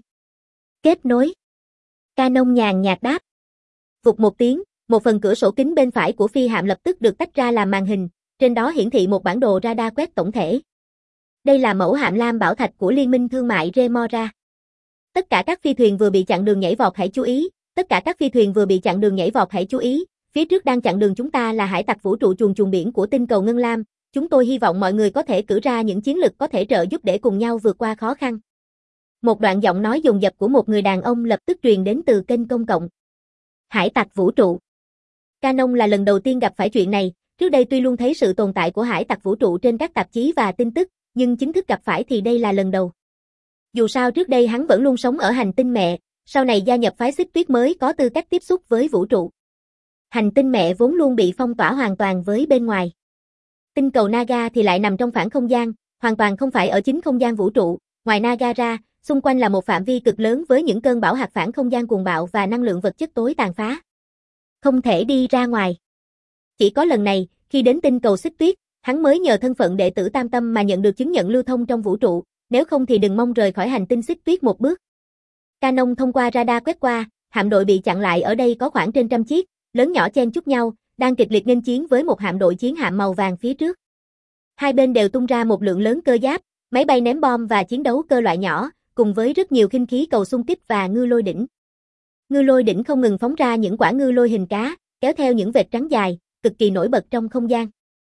Kết nối. Canon nhàn nhạt đáp. Vụt một tiếng, một phần cửa sổ kính bên phải của phi hạm lập tức được tách ra làm màn hình, trên đó hiển thị một bản đồ radar quét tổng thể. Đây là mẫu hạm lam bảo thạch của Liên minh Thương mại Remora. Tất cả các phi thuyền vừa bị chặn đường nhảy vọt hãy chú ý, tất cả các phi thuyền vừa bị chặn đường nhảy vọt hãy chú ý, phía trước đang chặn đường chúng ta là hải tặc vũ trụ chuồn chuồn biển của tinh cầu Ngân Lam, chúng tôi hy vọng mọi người có thể cử ra những chiến lực có thể trợ giúp để cùng nhau vượt qua khó khăn. Một đoạn giọng nói dồn dập của một người đàn ông lập tức truyền đến từ kênh công cộng. Hải tặc vũ trụ. Canon là lần đầu tiên gặp phải chuyện này, trước đây tuy luôn thấy sự tồn tại của hải tặc vũ trụ trên các tạp chí và tin tức, nhưng chính thức gặp phải thì đây là lần đầu. Dù sao trước đây hắn vẫn luôn sống ở hành tinh mẹ, sau này gia nhập phái Xích Tuyết mới có tư cách tiếp xúc với vũ trụ. Hành tinh mẹ vốn luôn bị phong tỏa hoàn toàn với bên ngoài. Tinh cầu Naga thì lại nằm trong phản không gian, hoàn toàn không phải ở chính không gian vũ trụ, ngoài Naga ra, xung quanh là một phạm vi cực lớn với những cơn bão hạt phản không gian cuồng bạo và năng lượng vật chất tối tàn phá. Không thể đi ra ngoài. Chỉ có lần này, khi đến tinh cầu Xích Tuyết, hắn mới nhờ thân phận đệ tử Tam Tâm mà nhận được chứng nhận lưu thông trong vũ trụ, nếu không thì đừng mong rời khỏi hành tinh Xích Tuyết một bước. Canon thông qua radar quét qua, hạm đội bị chặn lại ở đây có khoảng trên trăm chiếc, lớn nhỏ chen chúc nhau, đang kịch liệt nghênh chiến với một hạm đội chiến hạm màu vàng phía trước. Hai bên đều tung ra một lượng lớn cơ giáp, máy bay ném bom và chiến đấu cơ loại nhỏ, cùng với rất nhiều khinh khí cầu xung kích và ngư lôi đỉnh. Ngư lôi đỉnh không ngừng phóng ra những quả ngư lôi hình cá, kéo theo những vệt trắng dài, cực kỳ nổi bật trong không gian.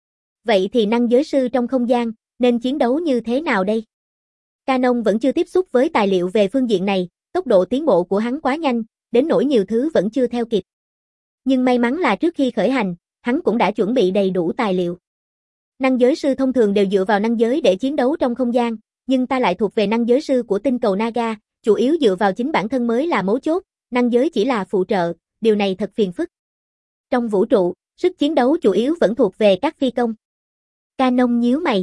Vậy thì năng giới sư trong không gian, nên chiến đấu như thế nào đây? Canon vẫn chưa tiếp xúc với tài liệu về phương diện này, tốc độ tiến bộ của hắn quá nhanh, đến nỗi nhiều thứ vẫn chưa theo kịp. Nhưng may mắn là trước khi khởi hành, hắn cũng đã chuẩn bị đầy đủ tài liệu. Năng giới sư thông thường đều dựa vào năng giới để chiến đấu trong không gian, nhưng ta lại thuộc về năng giới sư của tinh cầu Naga, chủ yếu dựa vào chính bản thân mới là mấu chốt, năng giới chỉ là phụ trợ, điều này thật phiền phức. Trong vũ trụ, sức chiến đấu chủ yếu vẫn thuộc về các phi công. Canon nhíu mày.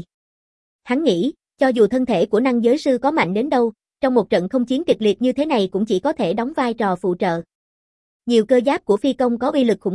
Hắn nghĩ, cho dù thân thể của năng giới sư có mạnh đến đâu, trong một trận không chiến kịch liệt như thế này cũng chỉ có thể đóng vai trò phụ trợ. Nhiều cơ giáp của phi công có uy lực khủng bố,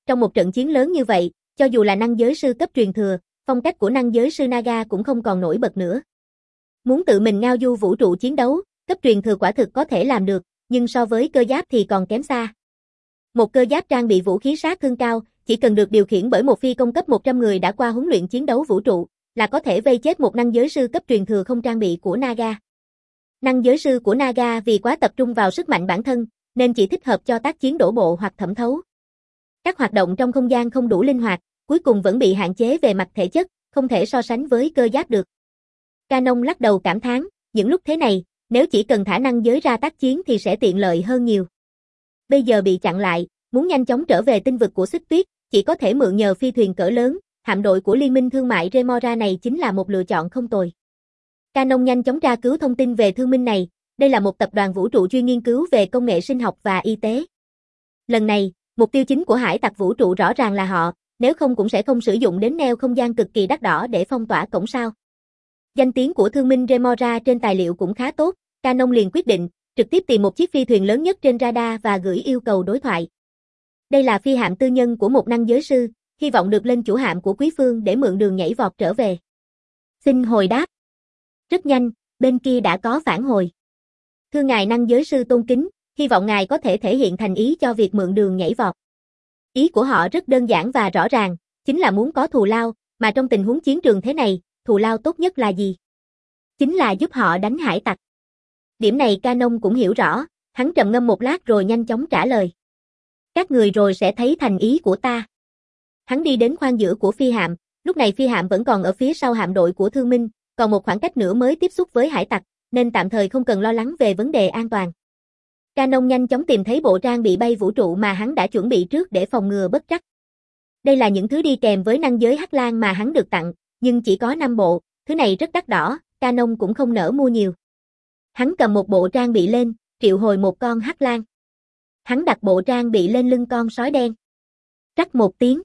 Trong một trận chiến lớn như vậy, cho dù là năng giới sư cấp truyền thừa, phong cách của năng giới sư Naga cũng không còn nổi bật nữa. Muốn tự mình ngao du vũ trụ chiến đấu, cấp truyền thừa quả thực có thể làm được, nhưng so với cơ giáp thì còn kém xa. Một cơ giáp trang bị vũ khí sát thương cao, chỉ cần được điều khiển bởi một phi công cấp một trăm người đã qua huấn luyện chiến đấu vũ trụ, là có thể vây chết một năng giới sư cấp truyền thừa không trang bị của Naga. Năng giới sư của Naga vì quá tập trung vào sức mạnh bản thân, nên chỉ thích hợp cho tác chiến đổ bộ hoặc thẩm thấu. Các hoạt động trong không gian không đủ linh hoạt, cuối cùng vẫn bị hạn chế về mặt thể chất, không thể so sánh với cơ giáp được. Canon lắc đầu cảm thán, những lúc thế này, nếu chỉ cần thả năng giới ra tác chiến thì sẽ tiện lợi hơn nhiều. Bây giờ bị chặn lại, muốn nhanh chóng trở về tinh vực của Xích Tuyết, chỉ có thể mượn nhờ phi thuyền cỡ lớn, hạm đội của Liên minh thương mại Remora này chính là một lựa chọn không tồi. Canon nhanh chóng tra cứu thông tin về thương minh này, đây là một tập đoàn vũ trụ chuyên nghiên cứu về công nghệ sinh học và y tế. Lần này, mục tiêu chính của hải tặc vũ trụ rõ ràng là họ, nếu không cũng sẽ không sử dụng đến neo không gian cực kỳ đắt đỏ để phong tỏa cổng sao. Danh tiếng của thương minh Remora trên tài liệu cũng khá tốt, Canon liền quyết định, trực tiếp tìm một chiếc phi thuyền lớn nhất trên radar và gửi yêu cầu đối thoại. Đây là phi hạm tư nhân của một năng giới sư, hy vọng được lên chủ hạm của quý phương để mượn đường nhảy vọt trở về. Xin hồi đáp. Rất nhanh, bên kia đã có phản hồi. Thưa ngài năng giới sư tôn kính, hy vọng ngài có thể thể hiện thành ý cho việc mượn đường nhảy vọt. Ý của họ rất đơn giản và rõ ràng, chính là muốn có thù lao, mà trong tình huống chiến trường thế này, thù lao tốt nhất là gì? Chính là giúp họ đánh hải tặc. Điểm này Canon cũng hiểu rõ, hắn trầm ngâm một lát rồi nhanh chóng trả lời. Các người rồi sẽ thấy thành ý của ta. Hắn đi đến khoang giữa của phi hạm, lúc này phi hạm vẫn còn ở phía sau hạm đội của Thương Minh, còn một khoảng cách nữa mới tiếp xúc với hải tặc, nên tạm thời không cần lo lắng về vấn đề an toàn. Canon nhanh chóng tìm thấy bộ trang bị bay vũ trụ mà hắn đã chuẩn bị trước để phòng ngừa bất trắc. Đây là những thứ đi kèm với năng giới Hắc Lang mà hắn được tặng, nhưng chỉ có năm bộ, thứ này rất đắt đỏ, Canon cũng không nỡ mua nhiều. Hắn cầm một bộ trang bị lên, triệu hồi một con Hắc Lang. Hắn đặt bộ trang bị lên lưng con sói đen. Rắc một tiếng.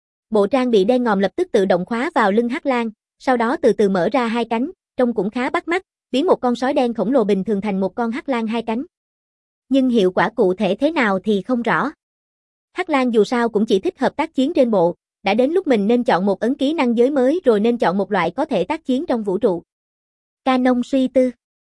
Bộ trang bị đen ngòm lập tức tự động khóa vào lưng Hắc Lang, sau đó từ từ mở ra hai cánh, trông cũng khá bắt mắt, biến một con sói đen khổng lồ bình thường thành một con Hắc Lang hai cánh. Nhưng hiệu quả cụ thể thế nào thì không rõ. Hắc Lang dù sao cũng chỉ thích hợp tác chiến trên bộ, đã đến lúc mình nên chọn một ấn ký năng giới mới rồi nên chọn một loại có thể tác chiến trong vũ trụ. Canon suy tư.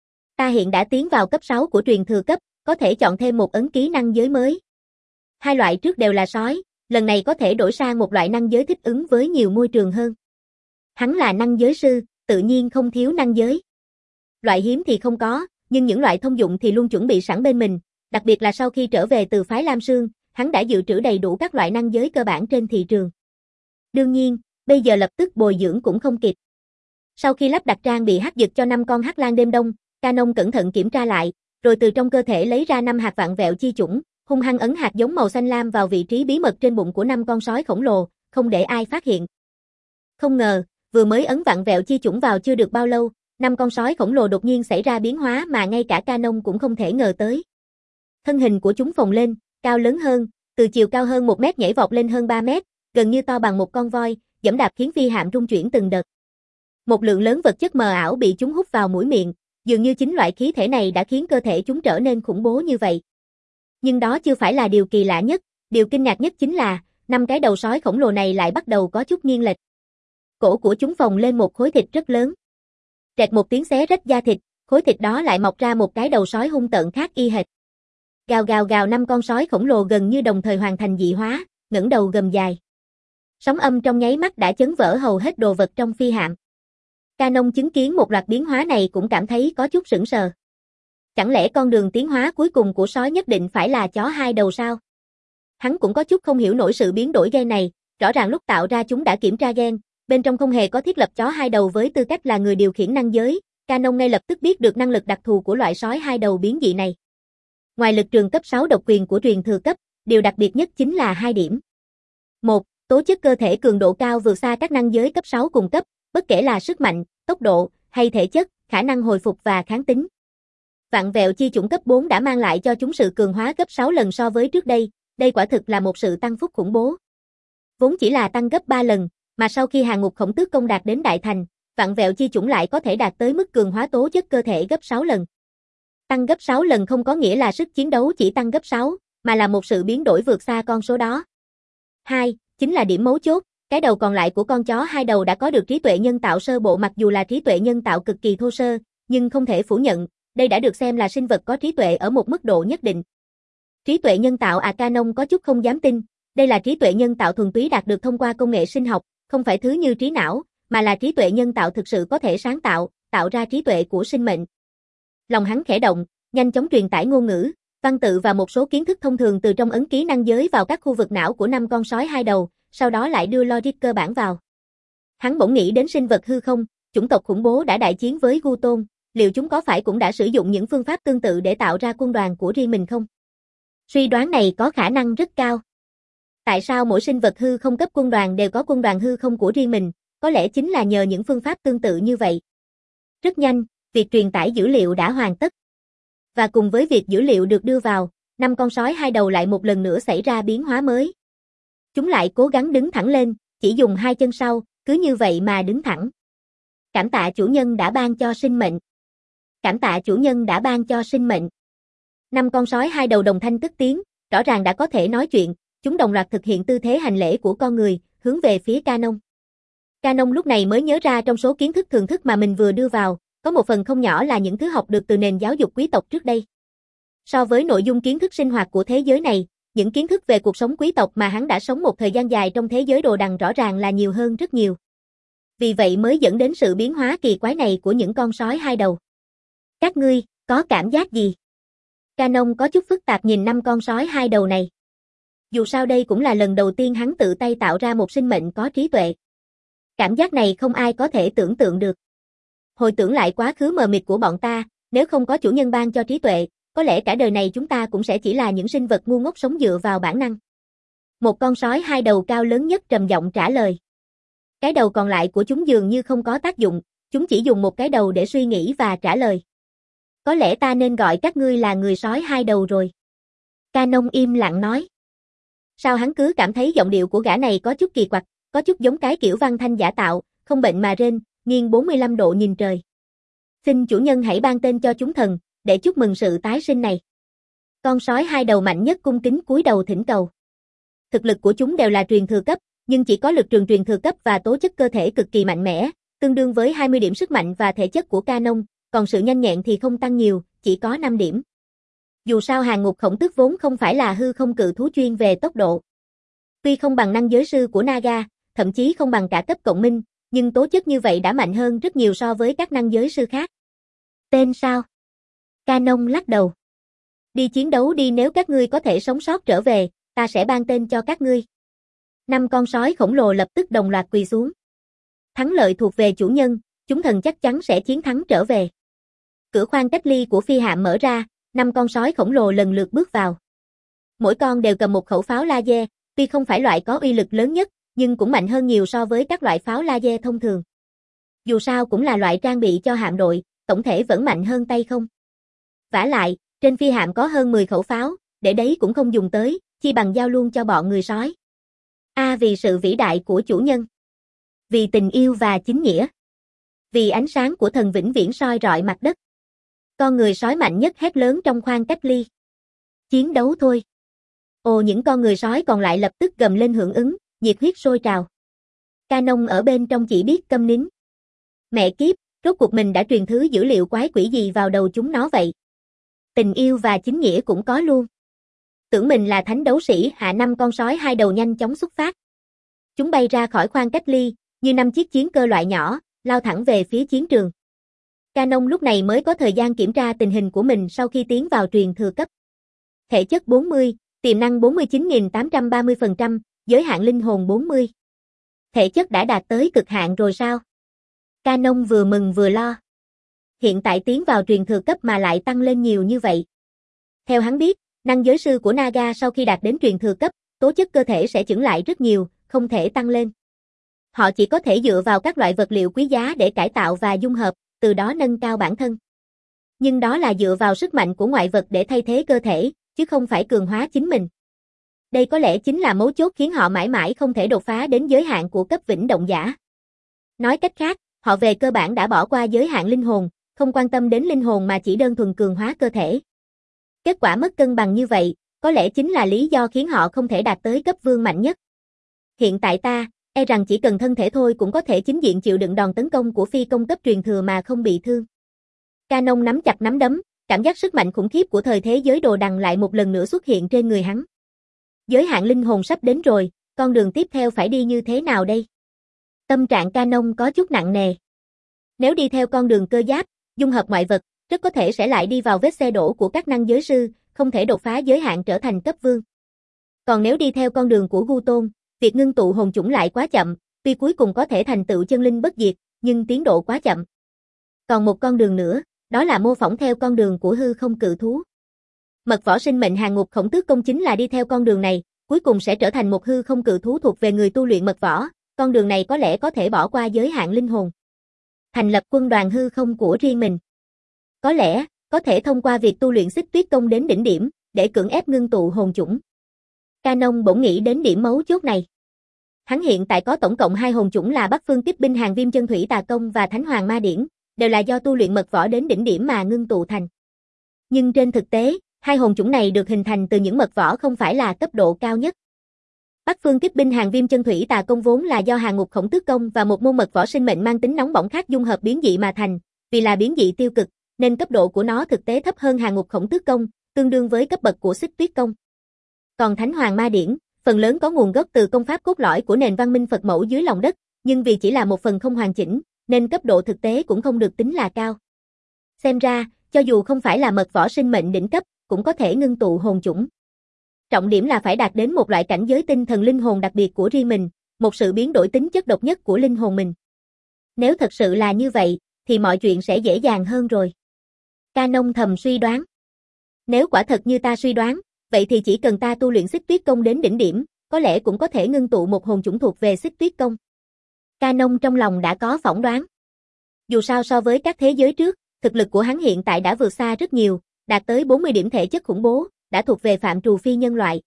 Ta hiện đã tiến vào cấp sáu của truyền thừa cấp, có thể chọn thêm một ấn ký năng giới mới. Hai loại trước đều là sói, lần này có thể đổi sang một loại năng giới thích ứng với nhiều môi trường hơn. Hắn là năng giới sư, tự nhiên không thiếu năng giới. Loại hiếm thì không có, nhưng những loại thông dụng thì luôn chuẩn bị sẵn bên mình, đặc biệt là sau khi trở về từ phái Lam Sương, hắn đã dự trữ đầy đủ các loại năng giới cơ bản trên thị trường. Đương nhiên, bây giờ lập tức bồi dưỡng cũng không kịp. Sau khi lắp đặt trang bị hắc dực cho năm con Hắc Lang đêm đông, Canon cẩn thận kiểm tra lại, rồi từ trong cơ thể lấy ra năm hạt vạn vẹo chi chủng, hung hăng ấn hạt giống màu xanh lam vào vị trí bí mật trên bụng của năm con sói khổng lồ, không để ai phát hiện. Không ngờ, vừa mới ấn vạn vẹo chi chủng vào chưa được bao lâu, năm con sói khổng lồ đột nhiên xảy ra biến hóa mà ngay cả Canon cũng không thể ngờ tới. Thân hình của chúng phồng lên, cao lớn hơn, từ chiều cao hơn một mét nhảy vọt lên hơn ba mét, gần như to bằng một con voi, giẫm đạp khiến phi hạm rung chuyển từng đợt. Một lượng lớn vật chất mờ ảo bị chúng hút vào mũi miệng, dường như chính loại khí thể này đã khiến cơ thể chúng trở nên khủng bố như vậy. Nhưng đó chưa phải là điều kỳ lạ nhất, điều kinh ngạc nhất chính là, năm cái đầu sói khổng lồ này lại bắt đầu có chút nghiêng lệch. Cổ của chúng phồng lên một khối thịt rất lớn. Trẹt một tiếng xé rách da thịt, khối thịt đó lại mọc ra một cái đầu sói hung tợn khác y hệt. Gào gào gào năm con sói khổng lồ gần như đồng thời hoàn thành dị hóa, ngẩng đầu gầm dài. Sóng âm trong nháy mắt đã chấn vỡ hầu hết đồ vật trong phi hạm. Canon chứng kiến một loạt biến hóa này cũng cảm thấy có chút sững sờ. Chẳng lẽ con đường tiến hóa cuối cùng của sói nhất định phải là chó hai đầu sao? Hắn cũng có chút không hiểu nổi sự biến đổi gen này, rõ ràng lúc tạo ra chúng đã kiểm tra gen, bên trong không hề có thiết lập chó hai đầu với tư cách là người điều khiển năng giới, Canon ngay lập tức biết được năng lực đặc thù của loại sói hai đầu biến dị này. Ngoài lực trường cấp sáu độc quyền của truyền thừa cấp, điều đặc biệt nhất chính là hai điểm. một. Tố chất cơ thể cường độ cao vượt xa các năng giới cấp sáu cùng cấp, bất kể là sức mạnh, tốc độ, hay thể chất, khả năng hồi phục và kháng tính. Vạn vẹo chi chủng cấp bốn đã mang lại cho chúng sự cường hóa gấp sáu lần so với trước đây, đây quả thực là một sự tăng phúc khủng bố. Vốn chỉ là tăng gấp ba lần, mà sau khi hàng ngục khổng tước công đạt đến đại thành, vạn vẹo chi chủng lại có thể đạt tới mức cường hóa tố chất cơ thể gấp sáu lần. Tăng gấp sáu lần không có nghĩa là sức chiến đấu chỉ tăng gấp sáu, mà là một sự biến đổi vượt xa con số đó. hai, chính là điểm mấu chốt, cái đầu còn lại của con chó hai đầu đã có được trí tuệ nhân tạo sơ bộ, mặc dù là trí tuệ nhân tạo cực kỳ thô sơ, nhưng không thể phủ nhận, đây đã được xem là sinh vật có trí tuệ ở một mức độ nhất định. Trí tuệ nhân tạo à? Canon có chút không dám tin, đây là trí tuệ nhân tạo thuần túy đạt được thông qua công nghệ sinh học, không phải thứ như trí não, mà là trí tuệ nhân tạo thực sự có thể sáng tạo, tạo ra trí tuệ của sinh mệnh. Lòng hắn khẽ động, nhanh chóng truyền tải ngôn ngữ, văn tự và một số kiến thức thông thường từ trong ấn ký năng giới vào các khu vực não của năm con sói hai đầu, sau đó lại đưa logic cơ bản vào. Hắn bỗng nghĩ đến sinh vật hư không, chủng tộc khủng bố đã đại chiến với Gu Tôn, liệu chúng có phải cũng đã sử dụng những phương pháp tương tự để tạo ra quân đoàn của riêng mình không? Suy đoán này có khả năng rất cao. Tại sao mỗi sinh vật hư không cấp quân đoàn đều có quân đoàn hư không của riêng mình? Có lẽ chính là nhờ những phương pháp tương tự như vậy. Rất nhanh, việc truyền tải dữ liệu đã hoàn tất. Và cùng với việc dữ liệu được đưa vào, năm con sói hai đầu lại một lần nữa xảy ra biến hóa mới. Chúng lại cố gắng đứng thẳng lên, chỉ dùng hai chân sau, cứ như vậy mà đứng thẳng. Cảm tạ chủ nhân đã ban cho sinh mệnh. Cảm tạ chủ nhân đã ban cho sinh mệnh. Năm con sói hai đầu đồng thanh cất tiếng, rõ ràng đã có thể nói chuyện, chúng đồng loạt thực hiện tư thế hành lễ của con người, hướng về phía Canon. Canon lúc này mới nhớ ra trong số kiến thức thường thức mà mình vừa đưa vào, có một phần không nhỏ là những thứ học được từ nền giáo dục quý tộc trước đây. So với nội dung kiến thức sinh hoạt của thế giới này, những kiến thức về cuộc sống quý tộc mà hắn đã sống một thời gian dài trong thế giới đồ đằng rõ ràng là nhiều hơn rất nhiều. Vì vậy mới dẫn đến sự biến hóa kỳ quái này của những con sói hai đầu. Các ngươi, có cảm giác gì? Canon có chút phức tạp nhìn năm con sói hai đầu này. Dù sao đây cũng là lần đầu tiên hắn tự tay tạo ra một sinh mệnh có trí tuệ. Cảm giác này không ai có thể tưởng tượng được. Hồi tưởng lại quá khứ mờ mịt của bọn ta, nếu không có chủ nhân ban cho trí tuệ, có lẽ cả đời này chúng ta cũng sẽ chỉ là những sinh vật ngu ngốc sống dựa vào bản năng. Một con sói hai đầu cao lớn nhất trầm giọng trả lời. Cái đầu còn lại của chúng dường như không có tác dụng, chúng chỉ dùng một cái đầu để suy nghĩ và trả lời. Có lẽ ta nên gọi các ngươi là người sói hai đầu rồi. Canon im lặng nói. Sao hắn cứ cảm thấy giọng điệu của gã này có chút kỳ quặc, có chút giống cái kiểu văn thanh giả tạo, không bệnh mà rên, nghiêng bốn mươi lăm độ nhìn trời. Xin chủ nhân hãy ban tên cho chúng thần, để chúc mừng sự tái sinh này. Con sói hai đầu mạnh nhất cung kính cúi đầu thỉnh cầu. Thực lực của chúng đều là truyền thừa cấp, nhưng chỉ có lực trường truyền thừa cấp và tố chất cơ thể cực kỳ mạnh mẽ, tương đương với hai mươi điểm sức mạnh và thể chất của Canon, còn sự nhanh nhẹn thì không tăng nhiều, chỉ có năm điểm. Dù sao Hàng Ngục Khổng Tước vốn không phải là hư không cự thú chuyên về tốc độ. Tuy không bằng năng giới sư của Naga, thậm chí không bằng cả cấp cộng minh, nhưng tố chất như vậy đã mạnh hơn rất nhiều so với các năng giới sư khác. Tên sao? Canon lắc đầu. Đi chiến đấu đi, nếu các ngươi có thể sống sót trở về, ta sẽ ban tên cho các ngươi. Năm con sói khổng lồ lập tức đồng loạt quỳ xuống. Thắng lợi thuộc về chủ nhân, chúng thần chắc chắn sẽ chiến thắng trở về. Cửa khoang cách ly của phi hạm mở ra, năm con sói khổng lồ lần lượt bước vào. Mỗi con đều cầm một khẩu pháo laser, tuy không phải loại có uy lực lớn nhất, nhưng cũng mạnh hơn nhiều so với các loại pháo laser thông thường. Dù sao cũng là loại trang bị cho hạm đội, tổng thể vẫn mạnh hơn tay không. Vả lại, trên phi hạm có hơn mười khẩu pháo, để đấy cũng không dùng tới, chi bằng giao luôn cho bọn người sói. A à, vì sự vĩ đại của chủ nhân. Vì tình yêu và chính nghĩa. Vì ánh sáng của thần vĩnh viễn soi rọi mặt đất. Con người sói mạnh nhất hét lớn trong khoang cách ly. Chiến đấu thôi. Ồ, những con người sói còn lại lập tức gầm lên hưởng ứng, nhiệt huyết sôi trào. Canon ở bên trong chỉ biết câm nín. Mẹ kiếp, rốt cuộc mình đã truyền thứ dữ liệu quái quỷ gì vào đầu chúng nó vậy? Tình yêu và chính nghĩa cũng có luôn. Tưởng mình là thánh đấu sĩ, hạ năm con sói hai đầu nhanh chóng xuất phát. Chúng bay ra khỏi khoang cách ly, như năm chiếc chiến cơ loại nhỏ, lao thẳng về phía chiến trường. Canon lúc này mới có thời gian kiểm tra tình hình của mình sau khi tiến vào truyền thừa cấp. Thể chất bốn mươi, tiềm năng bốn mươi chín nghìn tám trăm ba mươi phần trăm, giới hạn linh hồn bốn mươi. Thể chất đã đạt tới cực hạn rồi sao? Canon vừa mừng vừa lo. Hiện tại tiến vào truyền thừa cấp mà lại tăng lên nhiều như vậy. Theo hắn biết, năng giới sư của Naga sau khi đạt đến truyền thừa cấp, tố chất cơ thể sẽ chững lại rất nhiều, không thể tăng lên. Họ chỉ có thể dựa vào các loại vật liệu quý giá để cải tạo và dung hợp, từ đó nâng cao bản thân. Nhưng đó là dựa vào sức mạnh của ngoại vật để thay thế cơ thể, chứ không phải cường hóa chính mình. Đây có lẽ chính là mấu chốt khiến họ mãi mãi không thể đột phá đến giới hạn của cấp vĩnh động giả. Nói cách khác, họ về cơ bản đã bỏ qua giới hạn linh hồn, không quan tâm đến linh hồn mà chỉ đơn thuần cường hóa cơ thể. Kết quả mất cân bằng như vậy, có lẽ chính là lý do khiến họ không thể đạt tới cấp vương mạnh nhất. Hiện tại ta, e rằng chỉ cần thân thể thôi cũng có thể chính diện chịu đựng đòn tấn công của phi công cấp truyền thừa mà không bị thương. Canon nắm chặt nắm đấm, cảm giác sức mạnh khủng khiếp của thời thế giới đồ đằng lại một lần nữa xuất hiện trên người hắn. Giới hạn linh hồn sắp đến rồi, con đường tiếp theo phải đi như thế nào đây? Tâm trạng Canon có chút nặng nề. Nếu đi theo con đường cơ giáp, dung hợp ngoại vật, rất có thể sẽ lại đi vào vết xe đổ của các năng giới sư, không thể đột phá giới hạn trở thành cấp vương. Còn nếu đi theo con đường của Gu Tôn, việc ngưng tụ hồn chủng lại quá chậm, tuy cuối cùng có thể thành tựu chân linh bất diệt, nhưng tiến độ quá chậm. Còn một con đường nữa, đó là mô phỏng theo con đường của hư không cự thú. Mật võ sinh mệnh hàng ngục Khổng Tước Công chính là đi theo con đường này, cuối cùng sẽ trở thành một hư không cự thú thuộc về người tu luyện mật võ, con đường này có lẽ có thể bỏ qua giới hạn linh hồn. Thành lập quân đoàn hư không của riêng mình. Có lẽ, có thể thông qua việc tu luyện xích tuyết công đến đỉnh điểm, để cưỡng ép ngưng tụ hồn chủng. Canon bỗng nghĩ đến điểm mấu chốt này. Hắn hiện tại có tổng cộng hai hồn chủng là Bắc Phương Tiếp Binh Hàng Viêm Chân Thủy Tà Công và Thánh Hoàng Ma Điển, đều là do tu luyện mật võ đến đỉnh điểm mà ngưng tụ thành. Nhưng trên thực tế, hai hồn chủng này được hình thành từ những mật võ không phải là cấp độ cao nhất. Bắc Phương Tiếp Binh Hàng Viêm Chân Thủy Tà Công vốn là do Hàng Ngục Khổng Tước Công và một môn mật võ sinh mệnh mang tính nóng bỏng khác dung hợp biến dị mà thành, vì là biến dị tiêu cực, nên cấp độ của nó thực tế thấp hơn Hàng Ngục Khổng Tước Công, tương đương với cấp bậc của Xích Tuyết Công. Còn Thánh Hoàng Ma Điển, phần lớn có nguồn gốc từ công pháp cốt lõi của nền văn minh Phật mẫu dưới lòng đất, nhưng vì chỉ là một phần không hoàn chỉnh, nên cấp độ thực tế cũng không được tính là cao. Xem ra, cho dù không phải là mật võ sinh mệnh đỉnh cấp, cũng có thể ngưng tụ hồn chủng. Trọng điểm là phải đạt đến một loại cảnh giới tinh thần linh hồn đặc biệt của riêng mình, một sự biến đổi tính chất độc nhất của linh hồn mình. Nếu thật sự là như vậy, thì mọi chuyện sẽ dễ dàng hơn rồi. Canon thầm suy đoán. Nếu quả thật như ta suy đoán, vậy thì chỉ cần ta tu luyện xích tuyết công đến đỉnh điểm, có lẽ cũng có thể ngưng tụ một hồn chủng thuộc về xích tuyết công. Canon trong lòng đã có phỏng đoán. Dù sao so với các thế giới trước, thực lực của hắn hiện tại đã vượt xa rất nhiều, đạt tới bốn mươi điểm thể chất khủng bố, đã thuộc về phạm trù phi nhân loại.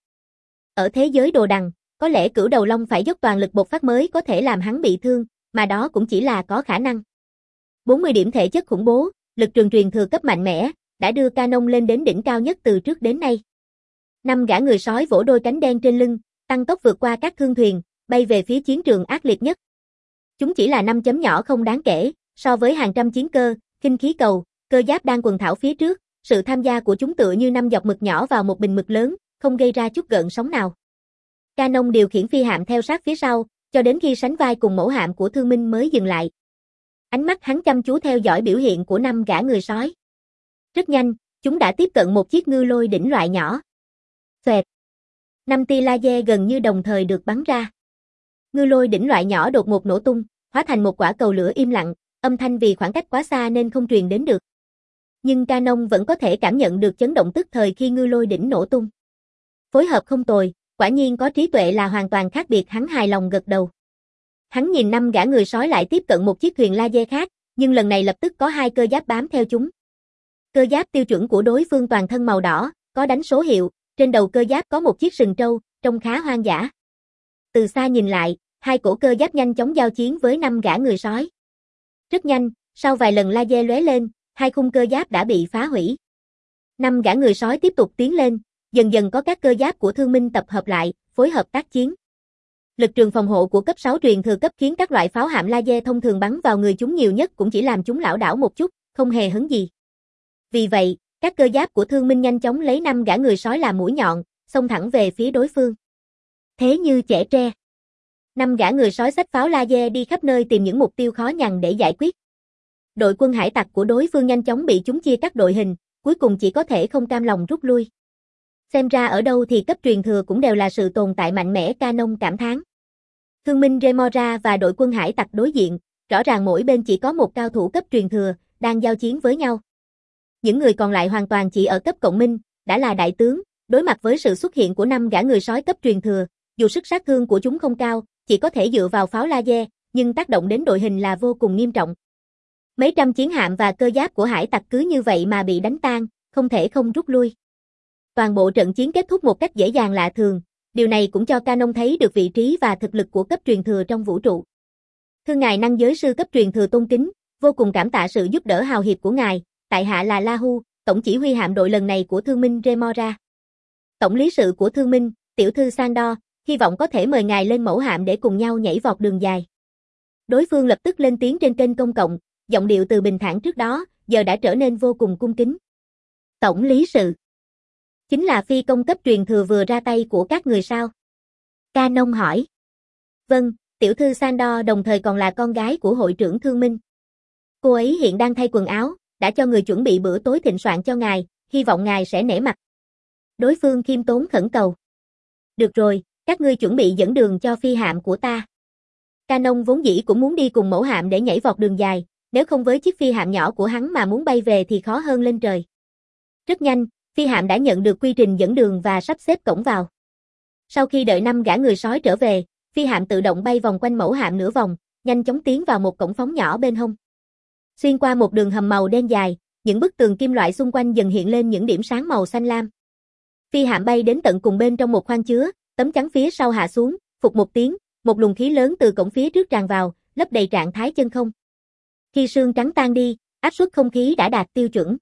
Ở thế giới đồ đằng, có lẽ Cửu Đầu Long phải dốc toàn lực bộc phát mới có thể làm hắn bị thương, mà đó cũng chỉ là có khả năng. bốn mươi điểm thể chất khủng bố, lực trường truyền thừa cấp mạnh mẽ, đã đưa Canon lên đến đỉnh cao nhất từ trước đến nay. Năm gã người sói vỗ đôi cánh đen trên lưng, tăng tốc vượt qua các thương thuyền, bay về phía chiến trường ác liệt nhất. Chúng chỉ là năm chấm nhỏ không đáng kể, so với hàng trăm chiến cơ, khinh khí cầu, cơ giáp đang quần thảo phía trước, sự tham gia của chúng tựa như năm giọt mực nhỏ vào một bình mực lớn, không gây ra chút gợn sóng nào. Canon điều khiển phi hạm theo sát phía sau, cho đến khi sánh vai cùng mẫu hạm của Thương Minh mới dừng lại. Ánh mắt hắn chăm chú theo dõi biểu hiện của năm gã người sói. Rất nhanh, chúng đã tiếp cận một chiếc ngư lôi đỉnh loại nhỏ. Xoẹt. Năm tia laser gần như đồng thời được bắn ra. Ngư lôi đỉnh loại nhỏ đột ngột nổ tung, hóa thành một quả cầu lửa im lặng, âm thanh vì khoảng cách quá xa nên không truyền đến được. Nhưng Canon vẫn có thể cảm nhận được chấn động tức thời khi ngư lôi đỉnh nổ tung. Phối hợp không tồi, quả nhiên có trí tuệ là hoàn toàn khác biệt, hắn hài lòng gật đầu. Hắn nhìn năm gã người sói lại tiếp cận một chiếc thuyền laser khác, nhưng lần này lập tức có hai cơ giáp bám theo chúng. Cơ giáp tiêu chuẩn của đối phương toàn thân màu đỏ, có đánh số hiệu, trên đầu cơ giáp có một chiếc sừng trâu, trông khá hoang dã. Từ xa nhìn lại, hai cổ cơ giáp nhanh chóng giao chiến với năm gã người sói. Rất nhanh, sau vài lần laser lóe lên, hai khung cơ giáp đã bị phá hủy. Năm gã người sói tiếp tục tiến lên, dần dần có các cơ giáp của Thương Minh tập hợp lại, phối hợp tác chiến. Lực trường phòng hộ của cấp sáu truyền thừa cấp khiến các loại pháo hạm laser thông thường bắn vào người chúng nhiều nhất cũng chỉ làm chúng lảo đảo một chút, không hề hấn gì. Vì vậy, các cơ giáp của Thương Minh nhanh chóng lấy năm gã người sói làm mũi nhọn, xông thẳng về phía đối phương. Thế như chẻ tre. Năm gã người sói xách pháo laser đi khắp nơi tìm những mục tiêu khó nhằn để giải quyết. Đội quân hải tặc của đối phương nhanh chóng bị chúng chia cắt đội hình, cuối cùng chỉ có thể không cam lòng rút lui. Xem ra ở đâu thì cấp truyền thừa cũng đều là sự tồn tại mạnh mẽ, Canon cảm thán. Thương Minh Remora và đội quân hải tặc đối diện, rõ ràng mỗi bên chỉ có một cao thủ cấp truyền thừa, đang giao chiến với nhau. Những người còn lại hoàn toàn chỉ ở cấp cộng minh, đã là đại tướng, đối mặt với sự xuất hiện của năm gã người sói cấp truyền thừa, dù sức sát thương của chúng không cao, chỉ có thể dựa vào pháo laser, nhưng tác động đến đội hình là vô cùng nghiêm trọng. Mấy trăm chiến hạm và cơ giáp của hải tặc cứ như vậy mà bị đánh tan, không thể không rút lui. Toàn bộ trận chiến kết thúc một cách dễ dàng lạ thường, điều này cũng cho Canon thấy được vị trí và thực lực của cấp truyền thừa trong vũ trụ. Thưa ngài năng giới sư cấp truyền thừa tôn kính, vô cùng cảm tạ sự giúp đỡ hào hiệp của ngài, tại hạ là La Hu, tổng chỉ huy hạm đội lần này của Thương Minh Remora. Tổng lý sự của Thương Minh, tiểu thư Sandor, hy vọng có thể mời ngài lên mẫu hạm để cùng nhau nhảy vọt đường dài. Đối phương lập tức lên tiếng trên kênh công cộng, giọng điệu từ bình thản trước đó, giờ đã trở nên vô cùng cung kính. Tổng lý sự. Chính là phi công cấp truyền thừa vừa ra tay của các người sao? Canon hỏi. Vâng, tiểu thư Sandor đồng thời còn là con gái của hội trưởng Thương Minh. Cô ấy hiện đang thay quần áo, đã cho người chuẩn bị bữa tối thịnh soạn cho ngài, hy vọng ngài sẽ nể mặt. Đối phương khiêm tốn khẩn cầu. Được rồi, các ngươi chuẩn bị dẫn đường cho phi hạm của ta. Canon vốn dĩ cũng muốn đi cùng mẫu hạm để nhảy vọt đường dài, nếu không với chiếc phi hạm nhỏ của hắn mà muốn bay về thì khó hơn lên trời. Rất nhanh, phi hạm đã nhận được quy trình dẫn đường và sắp xếp cổng vào. Sau khi đợi năm gã người sói trở về, phi hạm tự động bay vòng quanh mẫu hạm nửa vòng, nhanh chóng tiến vào một cổng phóng nhỏ bên hông. Xuyên qua một đường hầm màu đen dài, những bức tường kim loại xung quanh dần hiện lên những điểm sáng màu xanh lam. Phi hạm bay đến tận cùng bên trong một khoang chứa, tấm chắn phía sau hạ xuống, phụt một tiếng, một luồng khí lớn từ cổng phía trước tràn vào, lấp đầy trạng thái chân không. Khi sương trắng tan đi, áp suất không khí đã đạt tiêu chuẩn.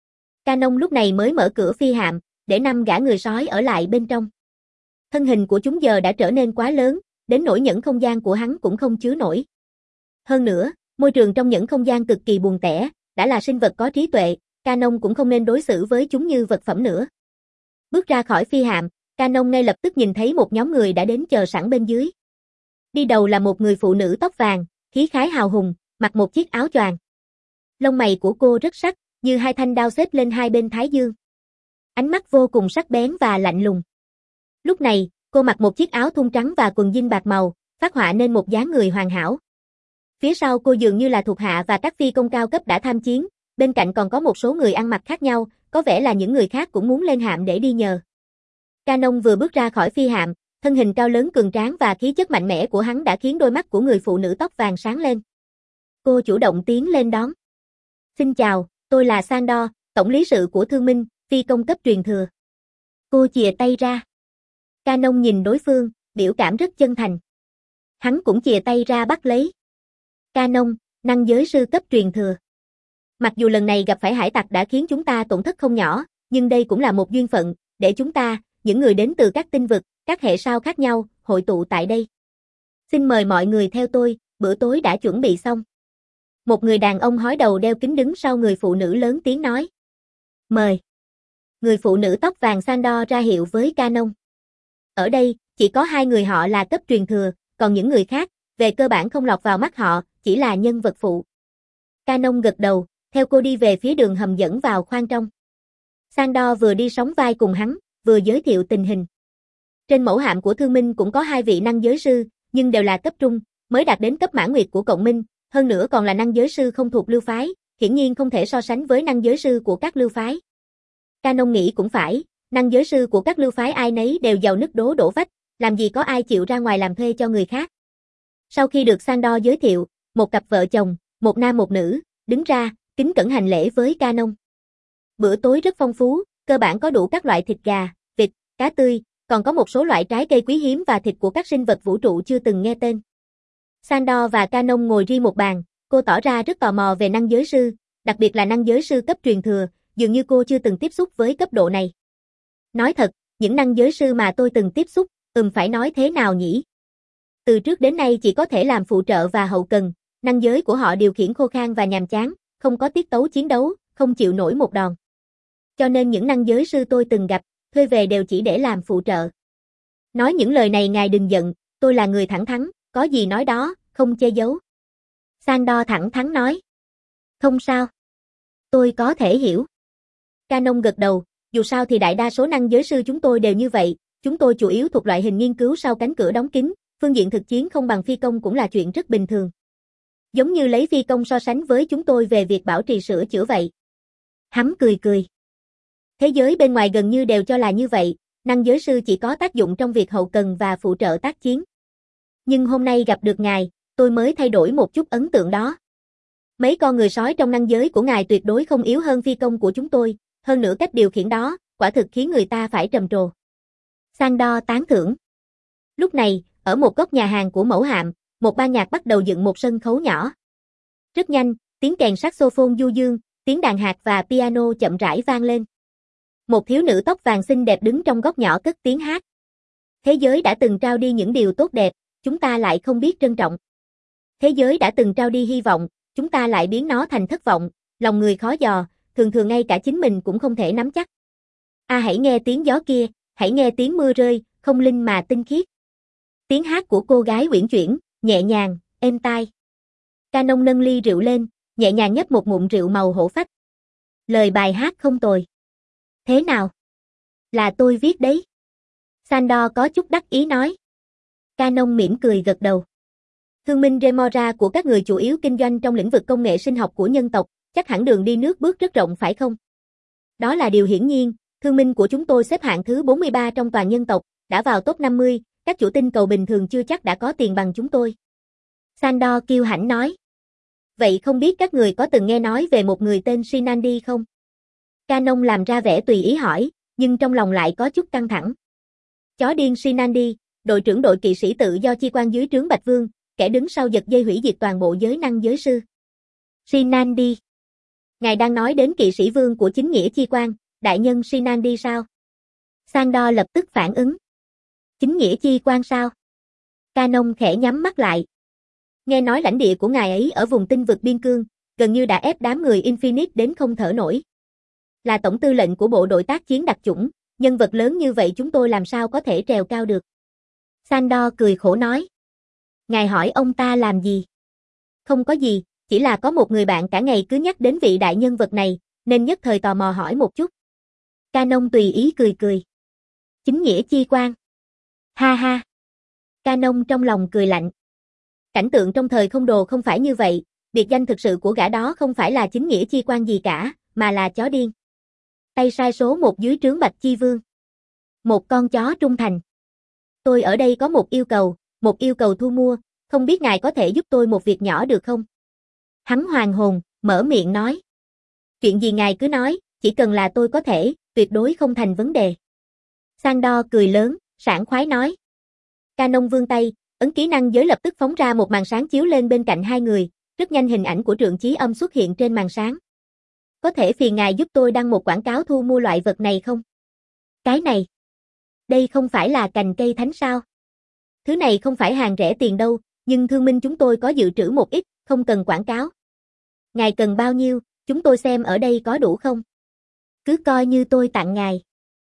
Canon lúc này mới mở cửa phi hạm, để năm gã người sói ở lại bên trong. Thân hình của chúng giờ đã trở nên quá lớn, đến nỗi nhẫn không gian của hắn cũng không chứa nổi. Hơn nữa, môi trường trong nhẫn không gian cực kỳ buồn tẻ, đã là sinh vật có trí tuệ, Canon cũng không nên đối xử với chúng như vật phẩm nữa. Bước ra khỏi phi hạm, Canon ngay lập tức nhìn thấy một nhóm người đã đến chờ sẵn bên dưới. Đi đầu là một người phụ nữ tóc vàng, khí khái hào hùng, mặc một chiếc áo choàng. Lông mày của cô rất sắc, như hai thanh đao xếp lên hai bên thái dương. Ánh mắt vô cùng sắc bén và lạnh lùng. Lúc này, cô mặc một chiếc áo thun trắng và quần jean bạc màu, phác họa nên một dáng người hoàn hảo. Phía sau cô dường như là thuộc hạ và các phi công cao cấp đã tham chiến, bên cạnh còn có một số người ăn mặc khác nhau, có vẻ là những người khác cũng muốn lên hạm để đi nhờ. Canon vừa bước ra khỏi phi hạm, thân hình cao lớn cường tráng và khí chất mạnh mẽ của hắn đã khiến đôi mắt của người phụ nữ tóc vàng sáng lên. Cô chủ động tiến lên đón. Xin chào, tôi là Sandor, tổng lý sự của Thương Minh, phi công cấp truyền thừa. Cô chìa tay ra. Canon nhìn đối phương, biểu cảm rất chân thành. Hắn cũng chìa tay ra bắt lấy. Canon, năng giới sư cấp truyền thừa. Mặc dù lần này gặp phải hải tặc đã khiến chúng ta tổn thất không nhỏ, nhưng đây cũng là một duyên phận, để chúng ta, những người đến từ các tinh vực, các hệ sao khác nhau, hội tụ tại đây. Xin mời mọi người theo tôi, bữa tối đã chuẩn bị xong. Một người đàn ông hói đầu đeo kính đứng sau người phụ nữ lớn tiếng nói. Mời. Người phụ nữ tóc vàng Sandor ra hiệu với Canon. Ở đây, chỉ có hai người họ là cấp truyền thừa, còn những người khác, về cơ bản không lọt vào mắt họ, chỉ là nhân vật phụ. Canon gật đầu, theo cô đi về phía đường hầm dẫn vào khoang trong. Sandor vừa đi sóng vai cùng hắn, vừa giới thiệu tình hình. Trên mẫu hạm của Thương Minh cũng có hai vị năng giới sư, nhưng đều là cấp trung, mới đạt đến cấp mãn nguyệt của Cộng Minh, hơn nữa còn là năng giới sư không thuộc lưu phái, hiển nhiên không thể so sánh với năng giới sư của các lưu phái. Canon nghĩ cũng phải, năng giới sư của các lưu phái ai nấy đều giàu nứt đố đổ vách, làm gì có ai chịu ra ngoài làm thuê cho người khác. Sau khi được Sandor giới thiệu, một cặp vợ chồng, một nam một nữ, đứng ra, kính cẩn hành lễ với Canon. Bữa tối rất phong phú, cơ bản có đủ các loại thịt gà, vịt, cá tươi, còn có một số loại trái cây quý hiếm và thịt của các sinh vật vũ trụ chưa từng nghe tên. Sandor và Canon ngồi riêng một bàn, cô tỏ ra rất tò mò về năng giới sư, đặc biệt là năng giới sư cấp truyền thừa, dường như cô chưa từng tiếp xúc với cấp độ này. Nói thật, những năng giới sư mà tôi từng tiếp xúc, ừm phải nói thế nào nhỉ? Từ trước đến nay chỉ có thể làm phụ trợ và hậu cần, năng giới của họ điều khiển khô khan và nhàm chán, không có tiết tấu chiến đấu, không chịu nổi một đòn. Cho nên những năng giới sư tôi từng gặp, thuê về đều chỉ để làm phụ trợ. Nói những lời này ngài đừng giận, tôi là người thẳng thắn, có gì nói đó, không che giấu. Sandor thẳng thắn nói. Không sao. Tôi có thể hiểu. Canon gật đầu, dù sao thì đại đa số năng giới sư chúng tôi đều như vậy, chúng tôi chủ yếu thuộc loại hình nghiên cứu sau cánh cửa đóng kín, phương diện thực chiến không bằng phi công cũng là chuyện rất bình thường. Giống như lấy phi công so sánh với chúng tôi về việc bảo trì sửa chữa vậy. Hắn cười cười. Thế giới bên ngoài gần như đều cho là như vậy, năng giới sư chỉ có tác dụng trong việc hậu cần và phụ trợ tác chiến. Nhưng hôm nay gặp được ngài, tôi mới thay đổi một chút ấn tượng đó. Mấy con người sói trong năng giới của ngài tuyệt đối không yếu hơn phi công của chúng tôi, hơn nữa cách điều khiển đó, quả thực khiến người ta phải trầm trồ. Sandor tán thưởng. Lúc này, ở một góc nhà hàng của mẫu hạm, một ban nhạc bắt đầu dựng một sân khấu nhỏ. Rất nhanh, tiếng kèn saxophone du dương, tiếng đàn hạt và piano chậm rãi vang lên. Một thiếu nữ tóc vàng xinh đẹp đứng trong góc nhỏ cất tiếng hát. Thế giới đã từng trao đi những điều tốt đẹp, chúng ta lại không biết trân trọng. Thế giới đã từng trao đi hy vọng, chúng ta lại biến nó thành thất vọng, lòng người khó dò, thường thường ngay cả chính mình cũng không thể nắm chắc. A hãy nghe tiếng gió kia, hãy nghe tiếng mưa rơi, không linh mà tinh khiết. Tiếng hát của cô gái uyển chuyển, nhẹ nhàng, êm tai. Canon nâng ly rượu lên, nhẹ nhàng nhấp một ngụm rượu màu hổ phách. Lời bài hát không tồi. Thế nào? Là tôi viết đấy. Sandor có chút đắc ý nói. Canon mỉm cười gật đầu. Thương minh Remora của các người chủ yếu kinh doanh trong lĩnh vực công nghệ sinh học của nhân tộc, chắc hẳn đường đi nước bước rất rộng phải không? Đó là điều hiển nhiên, thương minh của chúng tôi xếp hạng thứ bốn mươi ba trong toàn nhân tộc, đã vào top năm mươi, các chủ tinh cầu bình thường chưa chắc đã có tiền bằng chúng tôi. Sandor kiêu hãnh nói. Vậy không biết các người có từng nghe nói về một người tên Sinandi không? Canon làm ra vẻ tùy ý hỏi, nhưng trong lòng lại có chút căng thẳng. Chó điên Sinandi, đội trưởng đội kỵ sĩ tự do chi quan dưới trướng Bạch Vương, kẻ đứng sau giật dây hủy diệt toàn bộ giới năng giới sư. Sinandi. Ngài đang nói đến kỵ sĩ vương của chính nghĩa chi quan, đại nhân Sinandi sao? Sandor lập tức phản ứng. Chính nghĩa chi quan sao? Canon khẽ nhắm mắt lại. Nghe nói lãnh địa của ngài ấy ở vùng tinh vực biên cương, gần như đã ép đám người Infinite đến không thở nổi. Là tổng tư lệnh của bộ đội tác chiến đặc chủng, nhân vật lớn như vậy chúng tôi làm sao có thể trèo cao được. Sandor cười khổ nói. Ngài hỏi ông ta làm gì? Không có gì, chỉ là có một người bạn cả ngày cứ nhắc đến vị đại nhân vật này, nên nhất thời tò mò hỏi một chút. Canon tùy ý cười cười. Chính nghĩa chi quan. Ha ha. Canon trong lòng cười lạnh. Cảnh tượng trong thời không đồ không phải như vậy, biệt danh thực sự của gã đó không phải là chính nghĩa chi quan gì cả, mà là chó điên. Tay sai số một dưới trướng Bạch Chi Vương. Một con chó trung thành. Tôi ở đây có một yêu cầu, một yêu cầu thu mua, không biết ngài có thể giúp tôi một việc nhỏ được không? Hắn hoàng hồn, mở miệng nói. Chuyện gì ngài cứ nói, chỉ cần là tôi có thể, tuyệt đối không thành vấn đề. Sandor cười lớn, sảng khoái nói. Canon vươn tay, ấn ký năng giới lập tức phóng ra một màn sáng chiếu lên bên cạnh hai người, rất nhanh hình ảnh của Trượng Chí Âm xuất hiện trên màn sáng. Có thể phiền ngài giúp tôi đăng một quảng cáo thu mua loại vật này không? Cái này. Đây không phải là cành cây thánh sao? Thứ này không phải hàng rẻ tiền đâu, nhưng thương minh chúng tôi có dự trữ một ít, không cần quảng cáo. Ngài cần bao nhiêu, chúng tôi xem ở đây có đủ không? Cứ coi như tôi tặng ngài.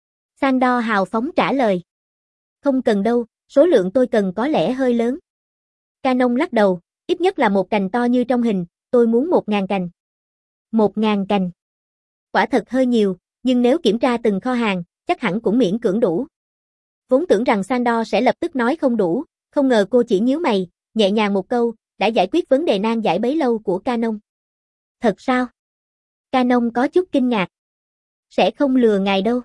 Sandor hào phóng trả lời. Không cần đâu, số lượng tôi cần có lẽ hơi lớn. Canon lắc đầu, ít nhất là một cành to như trong hình, tôi muốn một ngàn cành. Một ngàn cành. Quả thật hơi nhiều, nhưng nếu kiểm tra từng kho hàng, chắc hẳn cũng miễn cưỡng đủ. Vốn tưởng rằng Sandor sẽ lập tức nói không đủ, không ngờ cô chỉ nhíu mày, nhẹ nhàng một câu, đã giải quyết vấn đề nan giải bấy lâu của Canon. Thật sao? Canon có chút kinh ngạc. Sẽ không lừa ngài đâu.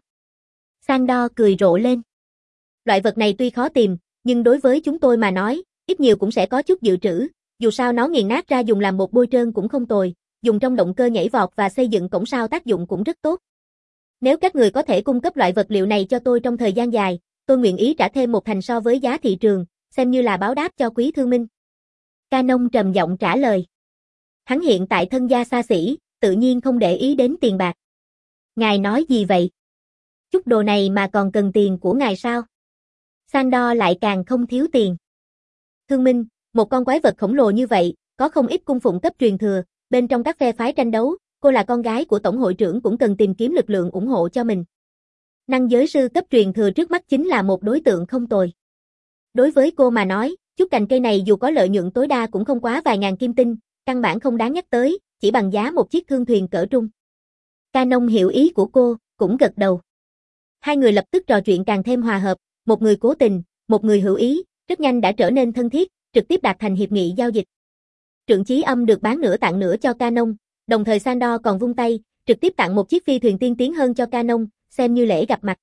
Sandor cười rộ lên. Loại vật này tuy khó tìm, nhưng đối với chúng tôi mà nói, ít nhiều cũng sẽ có chút dự trữ, dù sao nó nghiền nát ra dùng làm một bôi trơn cũng không tồi, dùng trong động cơ nhảy vọt và xây dựng cổng sao tác dụng cũng rất tốt. Nếu các người có thể cung cấp loại vật liệu này cho tôi trong thời gian dài, tôi nguyện ý trả thêm một thành so với giá thị trường, xem như là báo đáp cho quý thương minh. Canon trầm giọng trả lời. Hắn hiện tại thân gia xa xỉ, tự nhiên không để ý đến tiền bạc. Ngài nói gì vậy? Chút đồ này mà còn cần tiền của ngài sao? Sandor lại càng không thiếu tiền. Thương minh, một con quái vật khổng lồ như vậy, có không ít cung phụng cấp truyền thừa, bên trong các phe phái tranh đấu, cô là con gái của tổng hội trưởng cũng cần tìm kiếm lực lượng ủng hộ cho mình. Năng giới sư cấp truyền thừa trước mắt chính là một đối tượng không tồi. Đối với cô mà nói, chút cành cây này dù có lợi nhuận tối đa cũng không quá vài ngàn kim tinh, căn bản không đáng nhắc tới, chỉ bằng giá một chiếc thương thuyền cỡ trung. Canon hiểu ý của cô, cũng gật đầu. Hai người lập tức trò chuyện càng thêm hòa hợp, một người cố tình, một người hữu ý, rất nhanh đã trở nên thân thiết, trực tiếp đạt thành hiệp nghị giao dịch. Trượng Chí Âm được bán nửa tặng nửa cho Canon, đồng thời Sandor còn vung tay, trực tiếp tặng một chiếc phi thuyền tiên tiến hơn cho Canon, xem như lễ gặp mặt.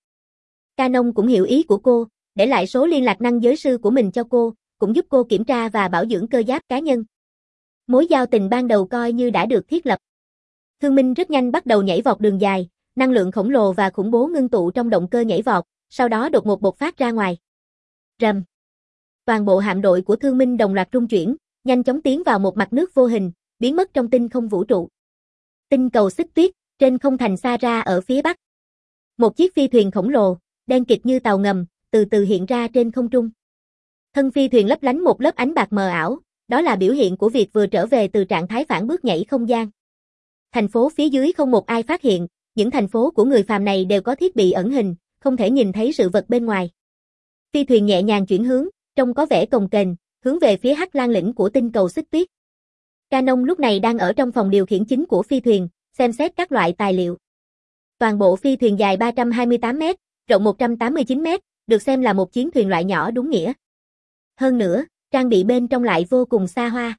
Canon cũng hiểu ý của cô, để lại số liên lạc năng giới sư của mình cho cô, cũng giúp cô kiểm tra và bảo dưỡng cơ giáp cá nhân. Mối giao tình ban đầu coi như đã được thiết lập. Thương minh rất nhanh bắt đầu nhảy vọt đường dài, năng lượng khổng lồ và khủng bố ngưng tụ trong động cơ nhảy vọt, sau đó đột ngột bộc phát ra ngoài. Rầm. Toàn bộ hạm đội của Thương minh đồng loạt rung chuyển, nhanh chóng tiến vào một mặt nước vô hình, biến mất trong tinh không vũ trụ. Tinh cầu Xích Tuyết, trên không thành xa ra ở phía bắc. Một chiếc phi thuyền khổng lồ, đen kịt như tàu ngầm, từ từ hiện ra trên không trung. Thân phi thuyền lấp lánh một lớp ánh bạc mờ ảo, đó là biểu hiện của việc vừa trở về từ trạng thái phản bước nhảy không gian. Thành phố phía dưới không một ai phát hiện, những thành phố của người phàm này đều có thiết bị ẩn hình, không thể nhìn thấy sự vật bên ngoài. Phi thuyền nhẹ nhàng chuyển hướng, trông có vẻ cồng kềnh, hướng về phía Hắc Lang lĩnh của tinh cầu Xích Tuyết. Canon lúc này đang ở trong phòng điều khiển chính của phi thuyền, xem xét các loại tài liệu. Toàn bộ phi thuyền dài ba trăm hai mươi tám mét, rộng một trăm tám mươi chín mét, được xem là một chiến thuyền loại nhỏ đúng nghĩa. Hơn nữa, trang bị bên trong lại vô cùng xa hoa.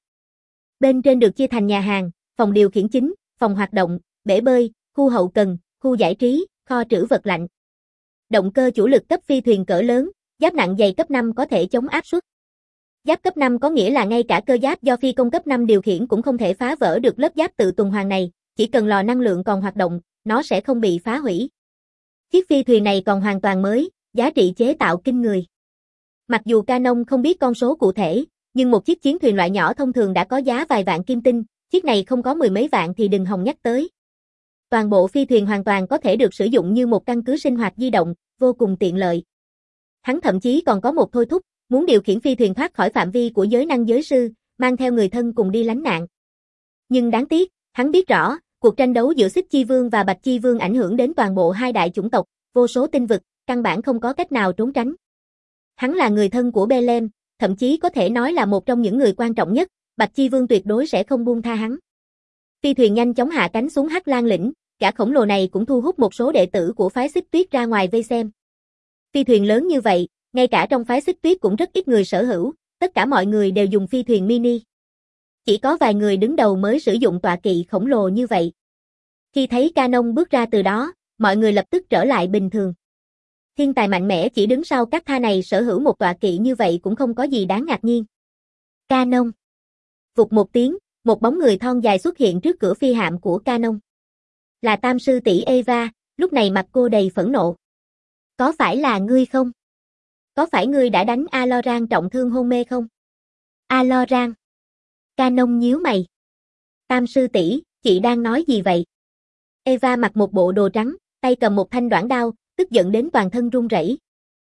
Bên trên được chia thành nhà hàng, phòng điều khiển chính, phòng hoạt động, bể bơi, khu hậu cần, khu giải trí, kho trữ vật lạnh. Động cơ chủ lực cấp phi thuyền cỡ lớn, giáp nặng dày cấp năm có thể chống áp suất. Giáp cấp năm có nghĩa là ngay cả cơ giáp do phi công cấp năm điều khiển cũng không thể phá vỡ được lớp giáp tự tuần hoàn này, chỉ cần lò năng lượng còn hoạt động, nó sẽ không bị phá hủy. Chiếc phi thuyền này còn hoàn toàn mới, giá trị chế tạo kinh người. Mặc dù Canon không biết con số cụ thể, nhưng một chiếc chiến thuyền loại nhỏ thông thường đã có giá vài vạn kim tinh, chiếc này không có mười mấy vạn thì đừng hòng nhắc tới. Toàn bộ phi thuyền hoàn toàn có thể được sử dụng như một căn cứ sinh hoạt di động, vô cùng tiện lợi. Hắn thậm chí còn có một thôi thúc, muốn điều khiển phi thuyền thoát khỏi phạm vi của giới năng giới sư, mang theo người thân cùng đi lánh nạn. Nhưng đáng tiếc, hắn biết rõ, cuộc tranh đấu giữa Xích Chi Vương và Bạch Chi Vương ảnh hưởng đến toàn bộ hai đại chủng tộc, vô số tinh vực, căn bản không có cách nào trốn tránh. Hắn là người thân của Belem, thậm chí có thể nói là một trong những người quan trọng nhất, Bạch Chi Vương tuyệt đối sẽ không buông tha hắn. Phi thuyền nhanh chóng hạ cánh xuống Hắc Lang lĩnh, gã khổng lồ này cũng thu hút một số đệ tử của phái Xích Tuyết ra ngoài vây xem. Phi thuyền lớn như vậy, ngay cả trong phái Xích Tuyết cũng rất ít người sở hữu, tất cả mọi người đều dùng phi thuyền mini. Chỉ có vài người đứng đầu mới sử dụng tọa kỵ khổng lồ như vậy. Khi thấy Canon bước ra từ đó, mọi người lập tức trở lại bình thường. Thiên tài mạnh mẽ chỉ đứng sau các tha này sở hữu một tọa kỵ như vậy cũng không có gì đáng ngạc nhiên. Canon. Vụt một tiếng, một bóng người thon dài xuất hiện trước cửa phi hạm của Canon. Là tam sư tỷ Eva, lúc này mặt cô đầy phẫn nộ. Có phải là ngươi không? Có phải ngươi đã đánh Aloran trọng thương hôn mê không? Aloran. Canon nhíu mày. Tam sư tỷ, chị đang nói gì vậy? Eva mặc một bộ đồ trắng, tay cầm một thanh đoản đao, tức giận đến toàn thân run rẩy.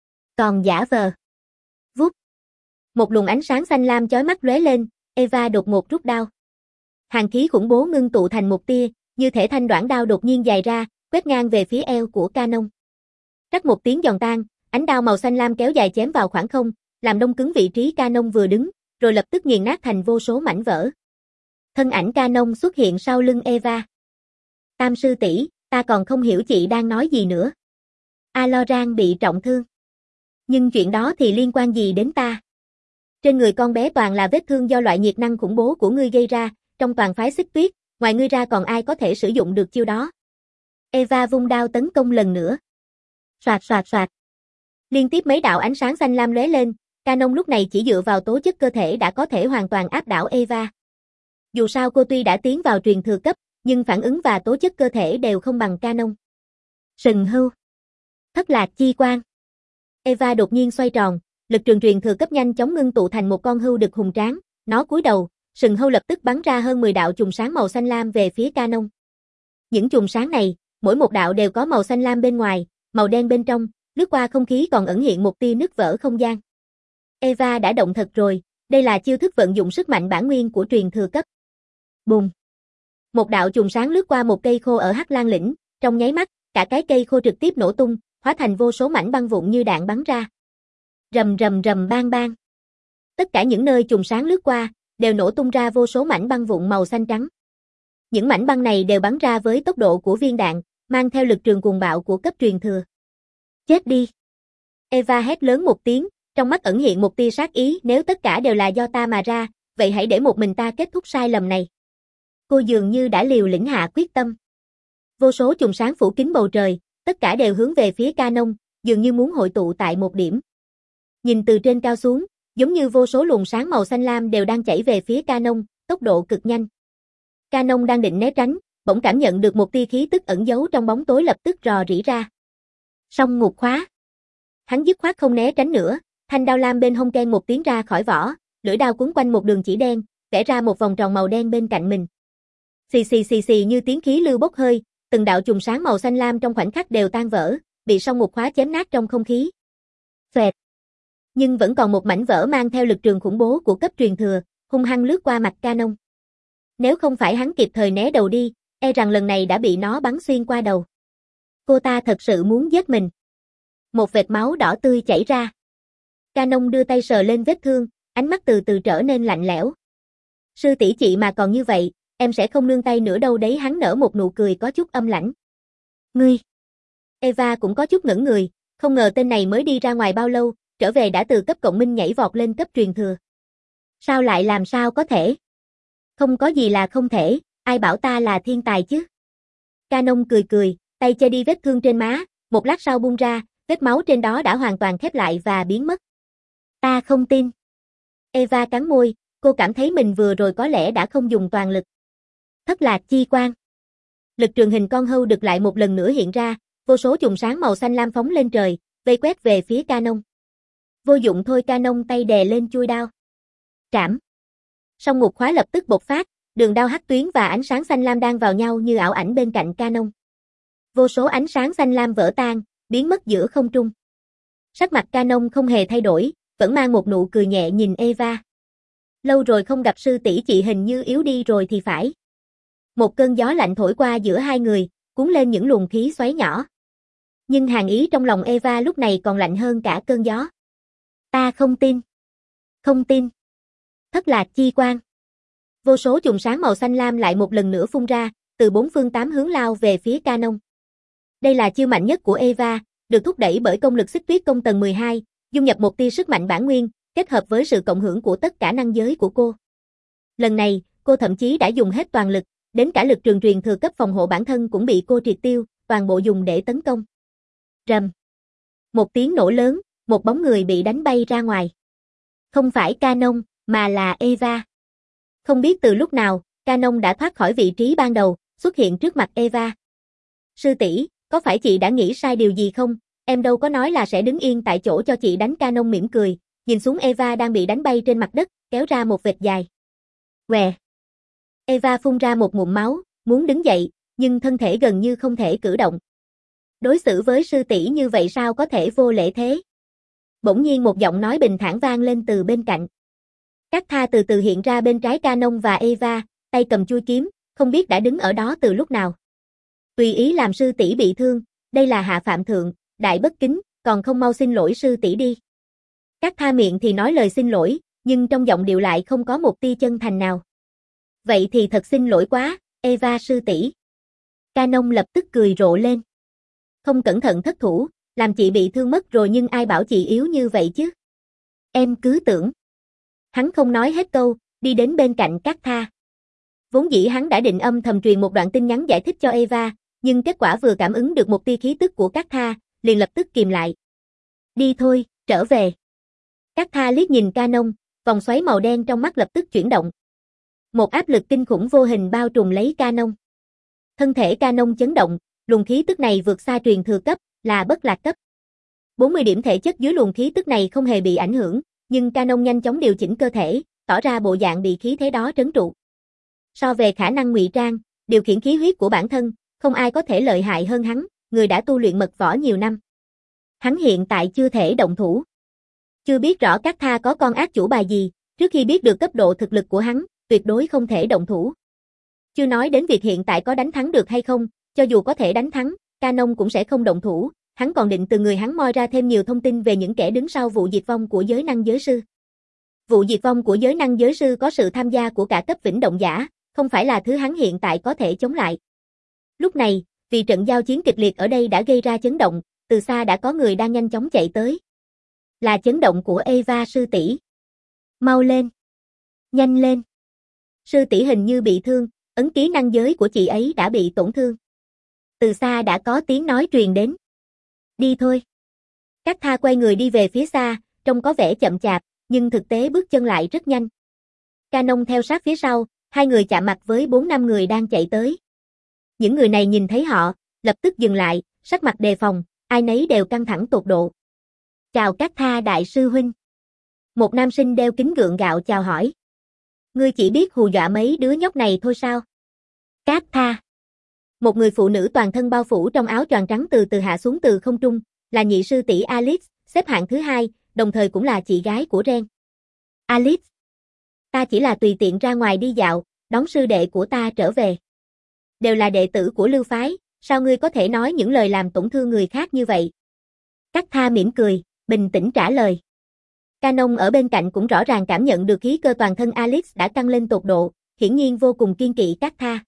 Còn giả vờ. Vút. Một luồng ánh sáng xanh lam chói mắt lóe lên, Eva đột ngột rút đao. Hàn khí khủng bố ngưng tụ thành một tia, như thể thanh đoản đao đột nhiên dài ra, quét ngang về phía eo của Canon. Rắc một tiếng giòn tan, ánh đao màu xanh lam kéo dài chém vào khoảng không, làm đông cứng vị trí Canon vừa đứng, rồi lập tức nghiền nát thành vô số mảnh vỡ. Thân ảnh Canon xuất hiện sau lưng Eva. Tam sư tỷ, ta còn không hiểu chị đang nói gì nữa. Aloran bị trọng thương. Nhưng chuyện đó thì liên quan gì đến ta? Trên người con bé toàn là vết thương do loại nhiệt năng khủng bố của ngươi gây ra, trong toàn phái Xích Tuyết, ngoài ngươi ra còn ai có thể sử dụng được chiêu đó? Eva vung đao tấn công lần nữa. Soạt soạt soạt. Liên tiếp mấy đạo ánh sáng xanh lam lóe lên, Canon lúc này chỉ dựa vào tố chất cơ thể đã có thể hoàn toàn áp đảo Eva. Dù sao cô tuy đã tiến vào truyền thừa cấp, nhưng phản ứng và tố chất cơ thể đều không bằng Canon. Sừng hưu. Thất lạc chi quang. Eva đột nhiên xoay tròn, lực trường truyền thừa cấp nhanh chóng ngưng tụ thành một con hưu đực hùng tráng, nó cúi đầu, sừng hưu lập tức bắn ra hơn mười đạo chùm sáng màu xanh lam về phía Canon. Những chùm sáng này, mỗi một đạo đều có màu xanh lam bên ngoài, màu đen bên trong, lướt qua không khí còn ẩn hiện một tia nứt vỡ không gian. Eva đã động thật rồi, đây là chiêu thức vận dụng sức mạnh bản nguyên của truyền thừa cấp. Bùng. Một đạo chùm sáng lướt qua một cây khô ở Hắc Lang lĩnh, trong nháy mắt, cả cái cây khô trực tiếp nổ tung, hóa thành vô số mảnh băng vụn như đạn bắn ra. Rầm rầm rầm bang bang. Tất cả những nơi chùm sáng lướt qua, đều nổ tung ra vô số mảnh băng vụn màu xanh trắng. Những mảnh băng này đều bắn ra với tốc độ của viên đạn, mang theo lực trường cuồng bạo của cấp truyền thừa. Chết đi. Eva hét lớn một tiếng, trong mắt ẩn hiện một tia sát ý, nếu tất cả đều là do ta mà ra, vậy hãy để một mình ta kết thúc sai lầm này. Cô dường như đã liều lĩnh hạ quyết tâm. Vô số chùm sáng phủ kín bầu trời, tất cả đều hướng về phía Canon, dường như muốn hội tụ tại một điểm. Nhìn từ trên cao xuống, giống như vô số luồng sáng màu xanh lam đều đang chảy về phía Canon, tốc độ cực nhanh. Canon đang định né tránh, bỗng cảm nhận được một tia khí tức ẩn giấu trong bóng tối lập tức rò rỉ ra. Song ngục khóa. Hắn dứt khoát không né tránh nữa, thanh đao lam bên hông keng một tiếng ra khỏi vỏ, lưỡi đao cuốn quanh một đường chỉ đen, vẽ ra một vòng tròn màu đen bên cạnh mình. Xì xì xì xì như tiếng khí lưu bốc hơi, từng đạo chùm sáng màu xanh lam trong khoảnh khắc đều tan vỡ, bị song ngục khóa chém nát trong không khí. Phệt. Nhưng vẫn còn một mảnh vỡ mang theo lực trường khủng bố của cấp truyền thừa, hung hăng lướt qua mặt Canon. Nếu không phải hắn kịp thời né đầu đi, e rằng lần này đã bị nó bắn xuyên qua đầu. Cô ta thật sự muốn giết mình. Một vệt máu đỏ tươi chảy ra. Canon đưa tay sờ lên vết thương, ánh mắt từ từ trở nên lạnh lẽo. Sư tỷ chị mà còn như vậy, em sẽ không nương tay nữa đâu đấy. Hắn nở một nụ cười có chút âm lãnh. Ngươi. Eva cũng có chút ngẩn người, không ngờ tên này mới đi ra ngoài bao lâu, trở về đã từ cấp cộng minh nhảy vọt lên cấp truyền thừa. Sao lại làm sao có thể? Không có gì là không thể, ai bảo ta là thiên tài chứ? Canon cười cười, tay che đi vết thương trên má, một lát sau bung ra, vết máu trên đó đã hoàn toàn khép lại và biến mất. Ta không tin. Eva cắn môi, cô cảm thấy mình vừa rồi có lẽ đã không dùng toàn lực. Thất lạc chi quang. Lực trường hình con hươu đực lại một lần nữa hiện ra, vô số chùm sáng màu xanh lam phóng lên trời, vây quét về phía Canon. Vô dụng thôi. Canon tay đè lên chuôi đao. Trảm. Song ngục khóa lập tức bộc phát, đường đao hắc tuyến và ánh sáng xanh lam đang vào nhau như ảo ảnh bên cạnh Canon. Vô số ánh sáng xanh lam vỡ tan, biến mất giữa không trung. Sắc mặt Canon không hề thay đổi, vẫn mang một nụ cười nhẹ nhìn Eva. Lâu rồi không gặp sư tỷ chị, hình như yếu đi rồi thì phải. Một cơn gió lạnh thổi qua giữa hai người, cuốn lên những luồng khí xoáy nhỏ. Nhưng hàn ý trong lòng Eva lúc này còn lạnh hơn cả cơn gió. Ta không tin. Không tin. Thất lạc chi quang. Vô số chùm sáng màu xanh lam lại một lần nữa phun ra, từ bốn phương tám hướng lao về phía Canon. Đây là chiêu mạnh nhất của Eva, được thúc đẩy bởi công lực xích tuyết công tầng mười hai, dung nhập một tia sức mạnh bản nguyên, kết hợp với sự cộng hưởng của tất cả năng giới của cô. Lần này, cô thậm chí đã dùng hết toàn lực, đến cả lực trường truyền thừa cấp phòng hộ bản thân cũng bị cô triệt tiêu, toàn bộ dùng để tấn công. Rầm. Một tiếng nổ lớn, một bóng người bị đánh bay ra ngoài. Không phải Canon, mà là Eva. Không biết từ lúc nào, Canon đã thoát khỏi vị trí ban đầu, xuất hiện trước mặt Eva. Sư tỷ, có phải chị đã nghĩ sai điều gì không? Em đâu có nói là sẽ đứng yên tại chỗ cho chị đánh. Canon mỉm cười, nhìn xuống Eva đang bị đánh bay trên mặt đất, kéo ra một vệt dài. Què. Eva phun ra một ngụm máu, muốn đứng dậy, nhưng thân thể gần như không thể cử động. Đối xử với sư tỷ như vậy sao có thể vô lễ thế? Bỗng nhiên một giọng nói bình thản vang lên từ bên cạnh. Cát Tha từ từ hiện ra bên trái Canon và Eva, tay cầm chuôi kiếm, không biết đã đứng ở đó từ lúc nào. Tùy ý làm sư tỷ bị thương, đây là hạ phạm thượng, đại bất kính, còn không mau xin lỗi sư tỷ đi. Cát Tha miệng thì nói lời xin lỗi, nhưng trong giọng điệu lại không có một tia chân thành nào. Vậy thì thật xin lỗi quá, Eva sư tỷ. Canon lập tức cười rộ lên. Không cẩn thận thất thủ, làm chị bị thương mất rồi, nhưng ai bảo chị yếu như vậy chứ? Em cứ tưởng. Hắn không nói hết câu, đi đến bên cạnh Cát Tha. Vốn dĩ hắn đã định âm thầm truyền một đoạn tin nhắn giải thích cho Eva, nhưng kết quả vừa cảm ứng được một tia khí tức của Cát Tha, liền lập tức kìm lại. Đi thôi, trở về. Cát Tha liếc nhìn Canon, vòng xoáy màu đen trong mắt lập tức chuyển động. Một áp lực kinh khủng vô hình bao trùm lấy Canon. Thân thể Canon chấn động, luồng khí tức này vượt xa truyền thừa cấp, là bất lạc cấp. bốn mươi điểm thể chất dưới luồng khí tức này không hề bị ảnh hưởng, nhưng Canon nhanh chóng điều chỉnh cơ thể, tỏ ra bộ dạng bị khí thế đó trấn trụ. So về khả năng ngụy trang, điều khiển khí huyết của bản thân, không ai có thể lợi hại hơn hắn, người đã tu luyện mật võ nhiều năm. Hắn hiện tại chưa thể động thủ. Chưa biết rõ Cát Tha có con ác chủ bài gì, trước khi biết được cấp độ thực lực của hắn, tuyệt đối không thể động thủ. Chưa nói đến việc hiện tại có đánh thắng được hay không, cho dù có thể đánh thắng, Canon cũng sẽ không động thủ, hắn còn định từ người hắn moi ra thêm nhiều thông tin về những kẻ đứng sau vụ diệt vong của giới năng giới sư. Vụ diệt vong của giới năng giới sư có sự tham gia của cả cấp vĩnh động giả, không phải là thứ hắn hiện tại có thể chống lại. Lúc này, vì trận giao chiến kịch liệt ở đây đã gây ra chấn động, từ xa đã có người đang nhanh chóng chạy tới. Là chấn động của Eva sư tỷ. Mau lên. Nhanh lên. Sư tỷ hình như bị thương, ấn ký năng giới của chị ấy đã bị tổn thương. Từ xa đã có tiếng nói truyền đến. Đi thôi. Cát Tha quay người đi về phía xa, trông có vẻ chậm chạp, nhưng thực tế bước chân lại rất nhanh. Canon theo sát phía sau, hai người chạm mặt với bốn năm người đang chạy tới. Những người này nhìn thấy họ, lập tức dừng lại, sắc mặt đề phòng, ai nấy đều căng thẳng tột độ. Chào Cát Tha đại sư huynh. Một nam sinh đeo kính gượng gạo chào hỏi. Ngươi chỉ biết hù dọa mấy đứa nhóc này thôi sao? Cát Tha. Một người phụ nữ toàn thân bao phủ trong áo choàng trắng từ từ hạ xuống từ không trung, là nhị sư tỷ Alice, xếp hạng thứ hai, đồng thời cũng là chị gái của Ren. Alice. Ta chỉ là tùy tiện ra ngoài đi dạo, đón sư đệ của ta trở về. Đều là đệ tử của Lưu phái, sao ngươi có thể nói những lời làm tổn thương người khác như vậy? Cát Tha mỉm cười, bình tĩnh trả lời. Canon ở bên cạnh cũng rõ ràng cảm nhận được khí cơ toàn thân Alice đã căng lên tột độ, hiển nhiên vô cùng kiên kỵ Cát Tha.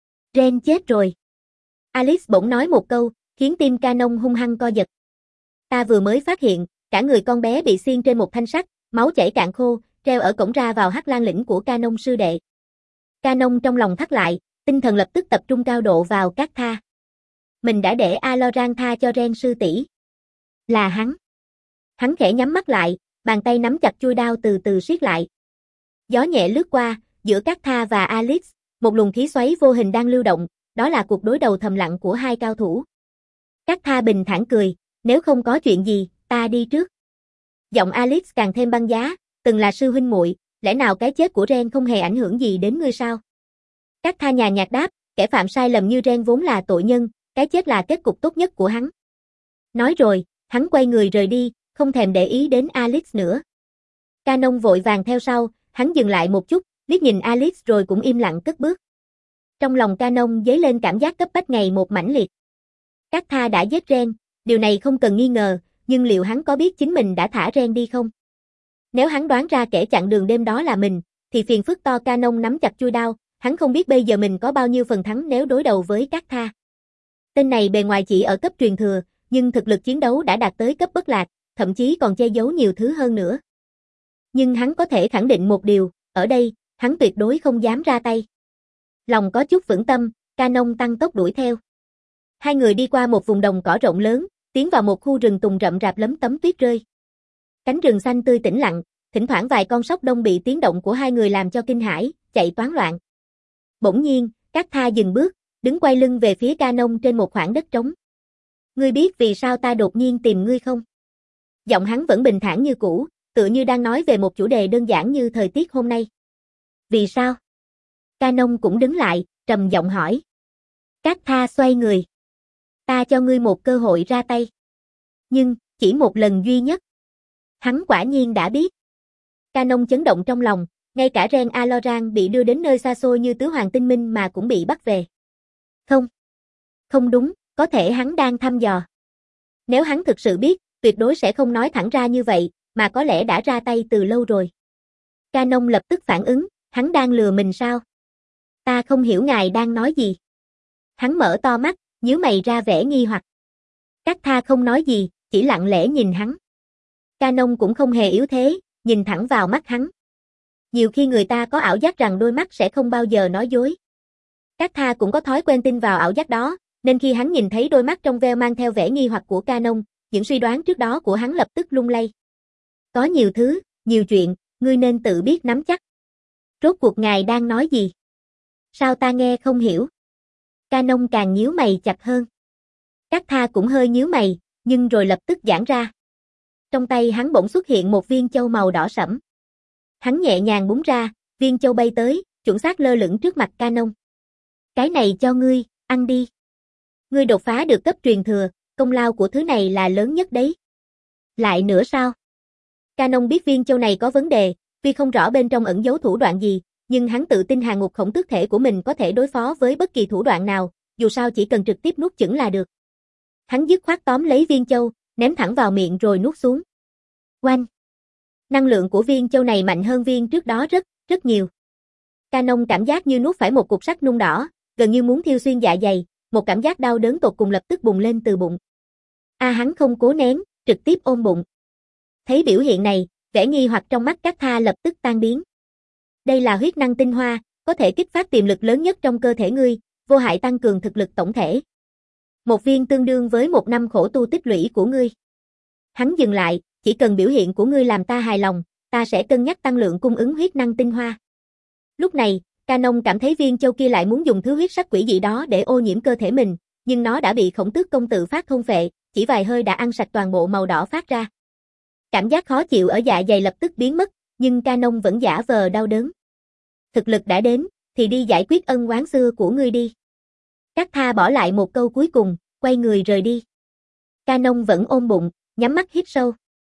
Ren chết rồi. Alice bỗng nói một câu, khiến tim Canon hung hăng co giật. Ta vừa mới phát hiện, cả người con bé bị xiên trên một thanh sắt, máu chảy cạn khô, treo ở cổng ra vào Hắc Lang lĩnh của Canon sư đệ. Canon trong lòng thắt lại, tinh thần lập tức tập trung cao độ vào Cát Tha. Mình đã để Aloran tha cho Ren sư tỷ. Là hắn. Hắn khẽ nhắm mắt lại, bàn tay nắm chặt chuôi đao từ từ siết lại. Gió nhẹ lướt qua, giữa Cát Tha và Alice, một luồng khí xoáy vô hình đang lưu động, đó là cuộc đối đầu thầm lặng của hai cao thủ. Cát Tha bình thản cười, nếu không có chuyện gì, ta đi trước. Giọng Alice càng thêm băng giá, từng là sư huynh muội, lẽ nào cái chết của Ren không hề ảnh hưởng gì đến ngươi sao? Cát Tha nhàn nhạt đáp, kẻ phạm sai lầm như Ren vốn là tội nhân, cái chết là kết cục tốt nhất của hắn. Nói rồi, hắn quay người rời đi, không thèm để ý đến Alice nữa. Canon vội vàng theo sau, hắn dừng lại một chút, liếc nhìn Alice rồi cũng im lặng cất bước. Trong lòng Canon dấy lên cảm giác cấp bách ngày một mãnh liệt. Cát Tha đã giết Ren, điều này không cần nghi ngờ, nhưng liệu hắn có biết chính mình đã thả Ren đi không? Nếu hắn đoán ra kẻ chặn đường đêm đó là mình, thì phiền phức to. Canon nắm chặt chuôi đao, hắn không biết bây giờ mình có bao nhiêu phần thắng nếu đối đầu với Cát Tha. Tên này bề ngoài chỉ ở cấp truyền thừa, nhưng thực lực chiến đấu đã đạt tới cấp bất lạc, thậm chí còn che giấu nhiều thứ hơn nữa. Nhưng hắn có thể khẳng định một điều, ở đây, hắn tuyệt đối không dám ra tay. Lòng có chút vững tâm, Canon tăng tốc đuổi theo. Hai người đi qua một vùng đồng cỏ rộng lớn, tiến vào một khu rừng tùng rậm rạp lấm tấm tuyết rơi. Cánh rừng xanh tươi tĩnh lặng, thỉnh thoảng vài con sóc đông bị tiếng động của hai người làm cho kinh hãi, chạy toán loạn. Bỗng nhiên, Cát Tha dừng bước, đứng quay lưng về phía Canon trên một khoảng đất trống. Ngươi biết vì sao ta đột nhiên tìm ngươi không? Giọng hắn vẫn bình thản như cũ, tựa như đang nói về một chủ đề đơn giản như thời tiết hôm nay. Vì sao? Canon cũng đứng lại, trầm giọng hỏi. Cát Tha xoay người. Ta cho ngươi một cơ hội ra tay. Nhưng, chỉ một lần duy nhất. Hắn quả nhiên đã biết. Canon chấn động trong lòng, ngay cả Ren Aloran bị đưa đến nơi xa xôi như tứ hoàng tinh minh mà cũng bị bắt về. Không. Không đúng, có thể hắn đang thăm dò. Nếu hắn thực sự biết, tuyệt đối sẽ không nói thẳng ra như vậy, mà có lẽ đã ra tay từ lâu rồi. Canon lập tức phản ứng, hắn đang lừa mình sao? Ta không hiểu ngài đang nói gì. Hắn mở to mắt, nhíu mày ra vẻ nghi hoặc. Cát Tha không nói gì, chỉ lặng lẽ nhìn hắn. Canon cũng không hề yếu thế, nhìn thẳng vào mắt hắn. Nhiều khi người ta có ảo giác rằng đôi mắt sẽ không bao giờ nói dối. Cát Tha cũng có thói quen tin vào ảo giác đó, nên khi hắn nhìn thấy đôi mắt trong veo mang theo vẻ nghi hoặc của Canon, những suy đoán trước đó của hắn lập tức lung lay. Có nhiều thứ, nhiều chuyện, ngươi nên tự biết nắm chắc. Rốt cuộc ngài đang nói gì? Sao ta nghe không hiểu? Canon càng nhíu mày chặt hơn. Cát Tha cũng hơi nhíu mày, nhưng rồi lập tức giãn ra. Trong tay hắn bỗng xuất hiện một viên châu màu đỏ sẫm. Hắn nhẹ nhàng búng ra, viên châu bay tới, chuẩn xác lơ lửng trước mặt Canon. Cái này cho ngươi, ăn đi. Ngươi đột phá được cấp truyền thừa, công lao của thứ này là lớn nhất đấy. Lại nữa sao? Canon biết viên châu này có vấn đề, tuy không rõ bên trong ẩn giấu thủ đoạn gì, nhưng hắn tự tin hàng ngục khổng tước thể của mình có thể đối phó với bất kỳ thủ đoạn nào, dù sao chỉ cần trực tiếp nuốt chửng là được. Hắn dứt khoát tóm lấy viên châu, ném thẳng vào miệng rồi nuốt xuống. Oanh! Năng lượng của viên châu này mạnh hơn viên trước đó rất, rất nhiều. Canon cảm giác như nuốt phải một cục sắt nung đỏ, gần như muốn thiêu xuyên dạ dày, một cảm giác đau đớn tột cùng lập tức bùng lên từ bụng. A à, hắn không cố nén, trực tiếp ôm bụng. Thấy biểu hiện này, vẻ nghi hoặc trong mắt Cát Tha lập tức tan biến. Đây là huyết năng tinh hoa, có thể kích phát tiềm lực lớn nhất trong cơ thể ngươi, vô hại tăng cường thực lực tổng thể. Một viên tương đương với một năm khổ tu tích lũy của ngươi. Hắn dừng lại, chỉ cần biểu hiện của ngươi làm ta hài lòng, ta sẽ cân nhắc tăng lượng cung ứng huyết năng tinh hoa. Lúc này, Canon cảm thấy viên châu kia lại muốn dùng thứ huyết sắc quỷ dị đó để ô nhiễm cơ thể mình, nhưng nó đã bị khổng tước công tự phát thôn phệ, chỉ vài hơi đã ăn sạch toàn bộ màu đỏ phát ra. Cảm giác khó chịu ở dạ dày lập tức biến mất, nhưng Canon vẫn giả vờ đau đớn. Thực lực đã đến, thì đi giải quyết ân oán xưa của ngươi đi. Cát Tha bỏ lại một câu cuối cùng, quay người rời đi. Canon vẫn ôm bụng, nhắm mắt hít sâu.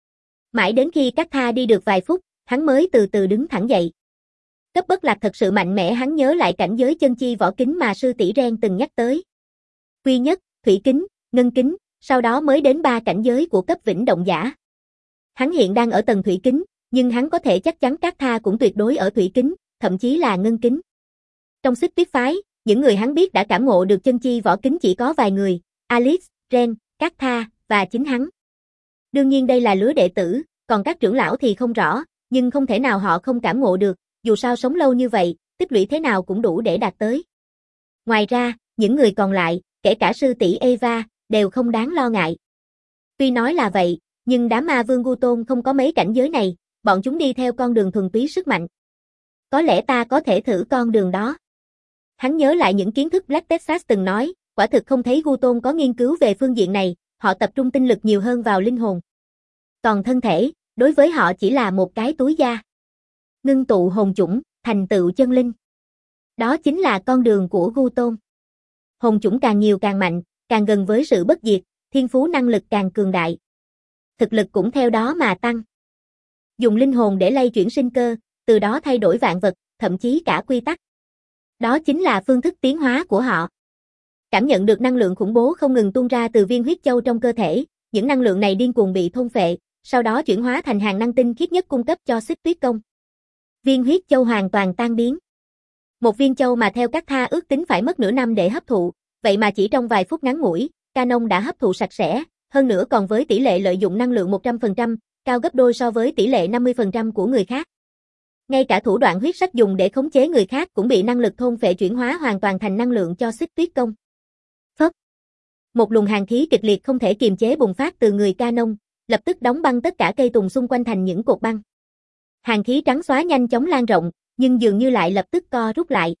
Mãi đến khi Cát Tha đi được vài phút, hắn mới từ từ đứng thẳng dậy. Cấp bất lạc thật sự mạnh mẽ, hắn nhớ lại cảnh giới chân chi võ kính mà sư tỷ Ren từng nhắc tới. Quy nhất, thủy kính, ngân kính, sau đó mới đến ba cảnh giới của cấp vĩnh động giả. Hắn hiện đang ở tầng thủy kính, nhưng hắn có thể chắc chắn Cát Tha cũng tuyệt đối ở thủy kính, thậm chí là ngân kính. Trong Xích Tuyết phái, những người hắn biết đã cảm ngộ được chân chi võ kính chỉ có vài người, Alice, Ren, Cát Tha, và chính hắn. Đương nhiên đây là lứa đệ tử, còn các trưởng lão thì không rõ, nhưng không thể nào họ không cảm ngộ được, dù sao sống lâu như vậy, tích lũy thế nào cũng đủ để đạt tới. Ngoài ra, những người còn lại, kể cả sư tỷ Eva, đều không đáng lo ngại. Tuy nói là vậy, nhưng đám ma vương Gu Tôn không có mấy cảnh giới này, bọn chúng đi theo con đường thuần túy sức mạnh. Có lẽ ta có thể thử con đường đó. Hắn nhớ lại những kiến thức Black Texas từng nói, quả thực không thấy Gu Tôn có nghiên cứu về phương diện này, họ tập trung tinh lực nhiều hơn vào linh hồn. Còn thân thể, đối với họ chỉ là một cái túi da. Ngưng tụ hồn chủng, thành tựu chân linh. Đó chính là con đường của Gu Tôn. Hồn chủng càng nhiều càng mạnh, càng gần với sự bất diệt, thiên phú năng lực càng cường đại. Thực lực cũng theo đó mà tăng. Dùng linh hồn để lay chuyển sinh cơ, từ đó thay đổi vạn vật, thậm chí cả quy tắc. Đó chính là phương thức tiến hóa của họ. Cảm nhận được năng lượng khủng bố không ngừng tuôn ra từ viên huyết châu trong cơ thể, những năng lượng này điên cuồng bị thôn phệ, sau đó chuyển hóa thành hàng năng tinh khiết nhất cung cấp cho Xích Tuyết Công. Viên huyết châu hoàn toàn tan biến. Một viên châu mà theo Cát Tha ước tính phải mất nửa năm để hấp thụ, vậy mà chỉ trong vài phút ngắn ngủi, Canon đã hấp thụ sạch sẽ, hơn nữa còn với tỷ lệ lợi dụng năng lượng một trăm phần trăm, cao gấp đôi so với tỷ lệ năm mươi phần trăm của người khác. Ngay cả thủ đoạn huyết sắc dùng để khống chế người khác cũng bị năng lực thôn phệ chuyển hóa hoàn toàn thành năng lượng cho Xích Tuyết Công. Phốc. Một luồng hàn khí kịch liệt không thể kiềm chế bùng phát từ người Canon, lập tức đóng băng tất cả cây tùng xung quanh thành những cột băng. Hàn khí trắng xóa nhanh chóng lan rộng, nhưng dường như lại lập tức co rút lại.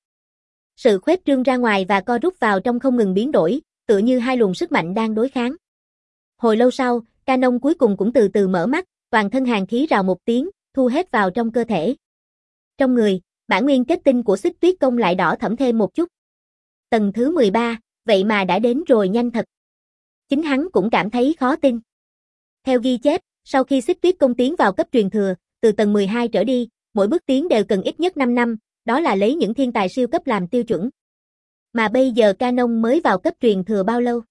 Sự khuếch trương ra ngoài và co rút vào trong không ngừng biến đổi, tựa như hai luồng sức mạnh đang đối kháng. Hồi lâu sau, Canon cuối cùng cũng từ từ mở mắt, toàn thân hàn khí rào một tiếng, thu hết vào trong cơ thể. Trong người, bản nguyên kết tinh của Xích Tuyết Công lại đỏ thẫm thêm một chút. Tầng thứ mười ba, vậy mà đã đến rồi nhanh thật. Chính hắn cũng cảm thấy khó tin. Theo ghi chép, sau khi Xích Tuyết Công tiến vào cấp truyền thừa, từ tầng mười hai trở đi, mỗi bước tiến đều cần ít nhất năm năm, đó là lấy những thiên tài siêu cấp làm tiêu chuẩn. Mà bây giờ Canon mới vào cấp truyền thừa bao lâu?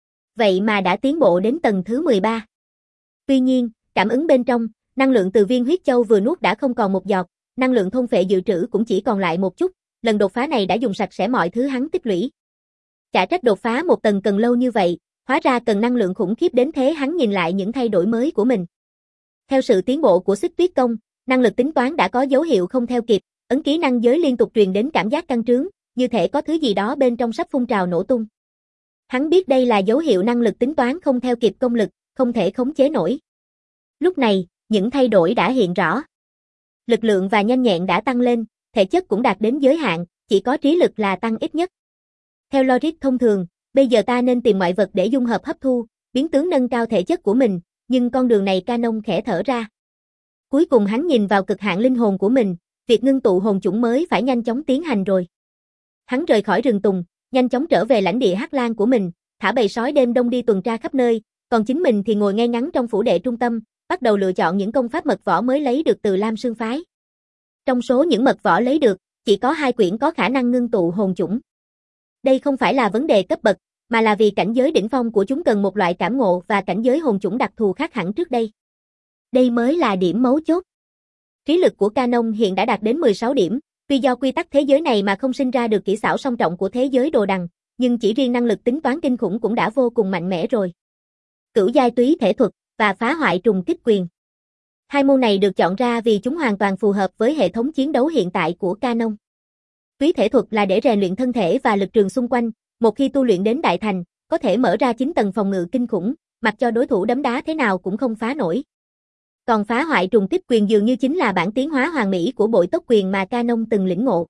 Vậy mà đã tiến bộ đến tầng thứ mười ba. Tuy nhiên, cảm ứng bên trong, năng lượng từ viên huyết châu vừa nuốt đã không còn một giọt, năng lượng thôn phệ dự trữ cũng chỉ còn lại một chút, lần đột phá này đã dùng sạch sẽ mọi thứ hắn tích lũy. Chả trách đột phá một tầng cần lâu như vậy, hóa ra cần năng lượng khủng khiếp đến thế. Hắn nhìn lại những thay đổi mới của mình. Theo sự tiến bộ của Xích Tuyết Công, năng lực tính toán đã có dấu hiệu không theo kịp, ấn ký năng giới liên tục truyền đến cảm giác căng trướng, như thể có thứ gì đó bên trong sắp phun trào nổ tung. Hắn biết đây là dấu hiệu năng lực tính toán không theo kịp công lực, không thể khống chế nổi. Lúc này, những thay đổi đã hiện rõ. Lực lượng và nhanh nhẹn đã tăng lên, thể chất cũng đạt đến giới hạn, chỉ có trí lực là tăng ít nhất. Theo logic thông thường, bây giờ ta nên tìm mọi vật để dung hợp hấp thu, biến tướng nâng cao thể chất của mình, nhưng con đường này Canon khẽ thở ra. Cuối cùng hắn nhìn vào cực hạn linh hồn của mình, việc ngưng tụ hồn chủng mới phải nhanh chóng tiến hành rồi. Hắn rời khỏi rừng tùng, nhanh chóng trở về lãnh địa Hắc Lang của mình, thả bầy sói đêm đông đi tuần tra khắp nơi, còn chính mình thì ngồi ngay ngắn trong phủ đệ trung tâm, bắt đầu lựa chọn những công pháp mật võ mới lấy được từ Lam Sương phái. Trong số những mật võ lấy được, chỉ có hai quyển có khả năng ngưng tụ hồn chủng. Đây không phải là vấn đề cấp bậc, mà là vì cảnh giới đỉnh phong của chúng cần một loại cảm ngộ và cảnh giới hồn chủng đặc thù khác hẳn trước đây. Đây mới là điểm mấu chốt. Trí lực của Canon hiện đã đạt đến mười sáu điểm, tuy do quy tắc thế giới này mà không sinh ra được kỹ xảo song trọng của thế giới đồ đằng, nhưng chỉ riêng năng lực tính toán kinh khủng cũng đã vô cùng mạnh mẽ rồi. Cửu giai túy thể thuật và phá hoại trùng kích quyền. Hai môn này được chọn ra vì chúng hoàn toàn phù hợp với hệ thống chiến đấu hiện tại của Canon. Túy thể thuật là để rèn luyện thân thể và lực trường xung quanh, một khi tu luyện đến đại thành, có thể mở ra chín tầng phòng ngự kinh khủng, mặc cho đối thủ đấm đá thế nào cũng không phá nổi. Còn phá hoại trùng kích quyền dường như chính là bản tiến hóa hoàn mỹ của bội tốc quyền mà Canon từng lĩnh ngộ.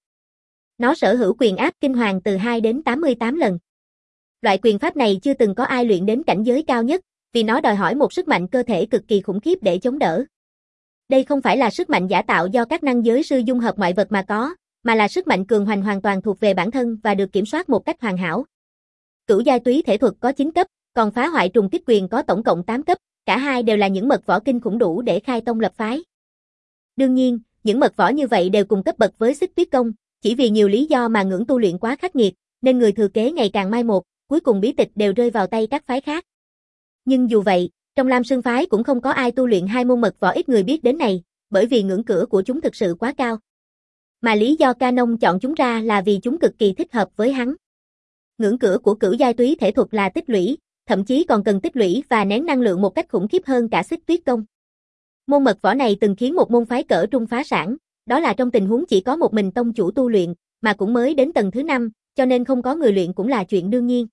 Nó sở hữu quyền áp kinh hoàng từ hai đến tám mươi tám lần. Loại quyền pháp này chưa từng có ai luyện đến cảnh giới cao nhất, vì nó đòi hỏi một sức mạnh cơ thể cực kỳ khủng khiếp để chống đỡ. Đây không phải là sức mạnh giả tạo do các năng giới sư dung hợp ngoại vật mà có, mà là sức mạnh cường hoành hoàn toàn thuộc về bản thân và được kiểm soát một cách hoàn hảo. Cửu giai túy thể thuật có chín cấp, còn phá hoại trùng kích quyền có tổng cộng tám cấp, cả cả hai đều là những mật võ kinh khủng đủ để khai tông lập phái. Đương nhiên, những mật võ như vậy đều cùng cấp bậc với Xích Tuyết Công, chỉ vì nhiều lý do mà ngưỡng tu luyện quá khắc nghiệt, nên người thừa kế ngày càng mai một, cuối cùng bí tịch đều rơi vào tay các phái khác. Nhưng dù vậy, trong Lam Sương phái cũng không có ai tu luyện hai môn mật võ ít người biết đến này, bởi vì ngưỡng cửa của chúng thực sự quá cao. Mà lý do Canon chọn chúng ra là vì chúng cực kỳ thích hợp với hắn. Ngưỡng cửa của cửu giai túy thể thuật là tích lũy, thậm chí còn cần tích lũy và nén năng lượng một cách khủng khiếp hơn cả Xích Tuyết Công. Môn mật võ này từng khiến một môn phái cỡ trung phá sản, đó là trong tình huống chỉ có một mình tông chủ tu luyện, mà cũng mới đến tầng thứ năm, cho nên không có người luyện cũng là chuyện đương nhiên.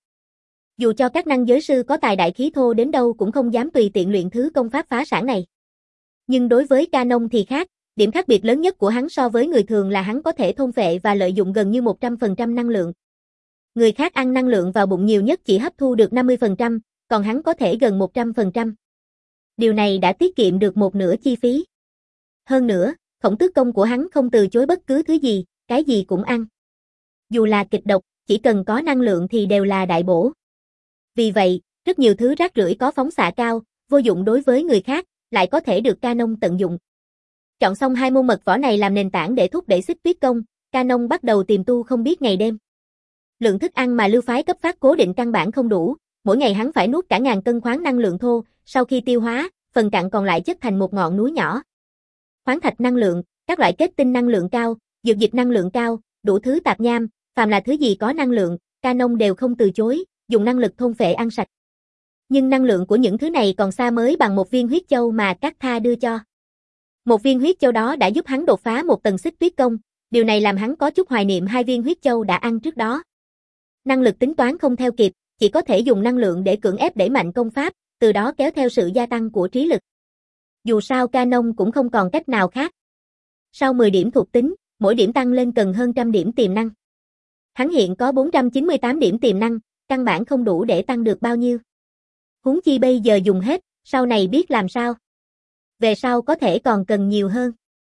Dù cho các năng giới sư có tài đại khí thô đến đâu cũng không dám tùy tiện luyện thứ công pháp phá sản này. Nhưng đối với Canon thì khác, điểm khác biệt lớn nhất của hắn so với người thường là hắn có thể thôn phệ và lợi dụng gần như một trăm phần trăm năng lượng. Người khác ăn năng lượng vào bụng nhiều nhất chỉ hấp thu được năm mươi phần trăm, còn hắn có thể gần một trăm phần trăm. Điều này đã tiết kiệm được một nửa chi phí. Hơn nữa, Khổng Tước Công của hắn không từ chối bất cứ thứ gì, cái gì cũng ăn. Dù là kịch độc, chỉ cần có năng lượng thì đều là đại bổ. Vì vậy, rất nhiều thứ rác rưởi có phóng xạ cao, vô dụng đối với người khác, lại có thể được Canon tận dụng. Chọn xong hai môn mật võ này làm nền tảng để thúc đẩy Xích Tuyết Công, Canon bắt đầu tiềm tu không biết ngày đêm. Lượng thức ăn mà lưu phái cấp phát cố định căn bản không đủ, mỗi ngày hắn phải nuốt cả ngàn cân khoáng năng lượng thô, sau khi tiêu hóa, phần cặn còn lại chất thành một ngọn núi nhỏ. Khoáng thạch năng lượng, các loại kết tinh năng lượng cao, dược dịch năng lượng cao, đủ thứ tạp nham, phàm là thứ gì có năng lượng, Canon đều không từ chối, dùng năng lực thôn phệ ăn sạch. Nhưng năng lượng của những thứ này còn xa mới bằng một viên huyết châu mà Các Tha đưa cho. Một viên huyết châu đó đã giúp hắn đột phá một tầng Xích Tuyết Công, điều này làm hắn có chút hoài niệm hai viên huyết châu đã ăn trước đó. Năng lực tính toán không theo kịp, chỉ có thể dùng năng lượng để cưỡng ép đẩy mạnh công pháp, từ đó kéo theo sự gia tăng của trí lực. Dù sao Canon cũng không còn cách nào khác. Sau mười điểm thuộc tính, mỗi điểm tăng lên cần hơn trăm điểm tiềm năng. Hắn hiện có bốn trăm chín mươi tám điểm tiềm năng, căn bản không đủ để tăng được bao nhiêu. Huống chi bây giờ dùng hết, sau này biết làm sao. Về sau có thể còn cần nhiều hơn.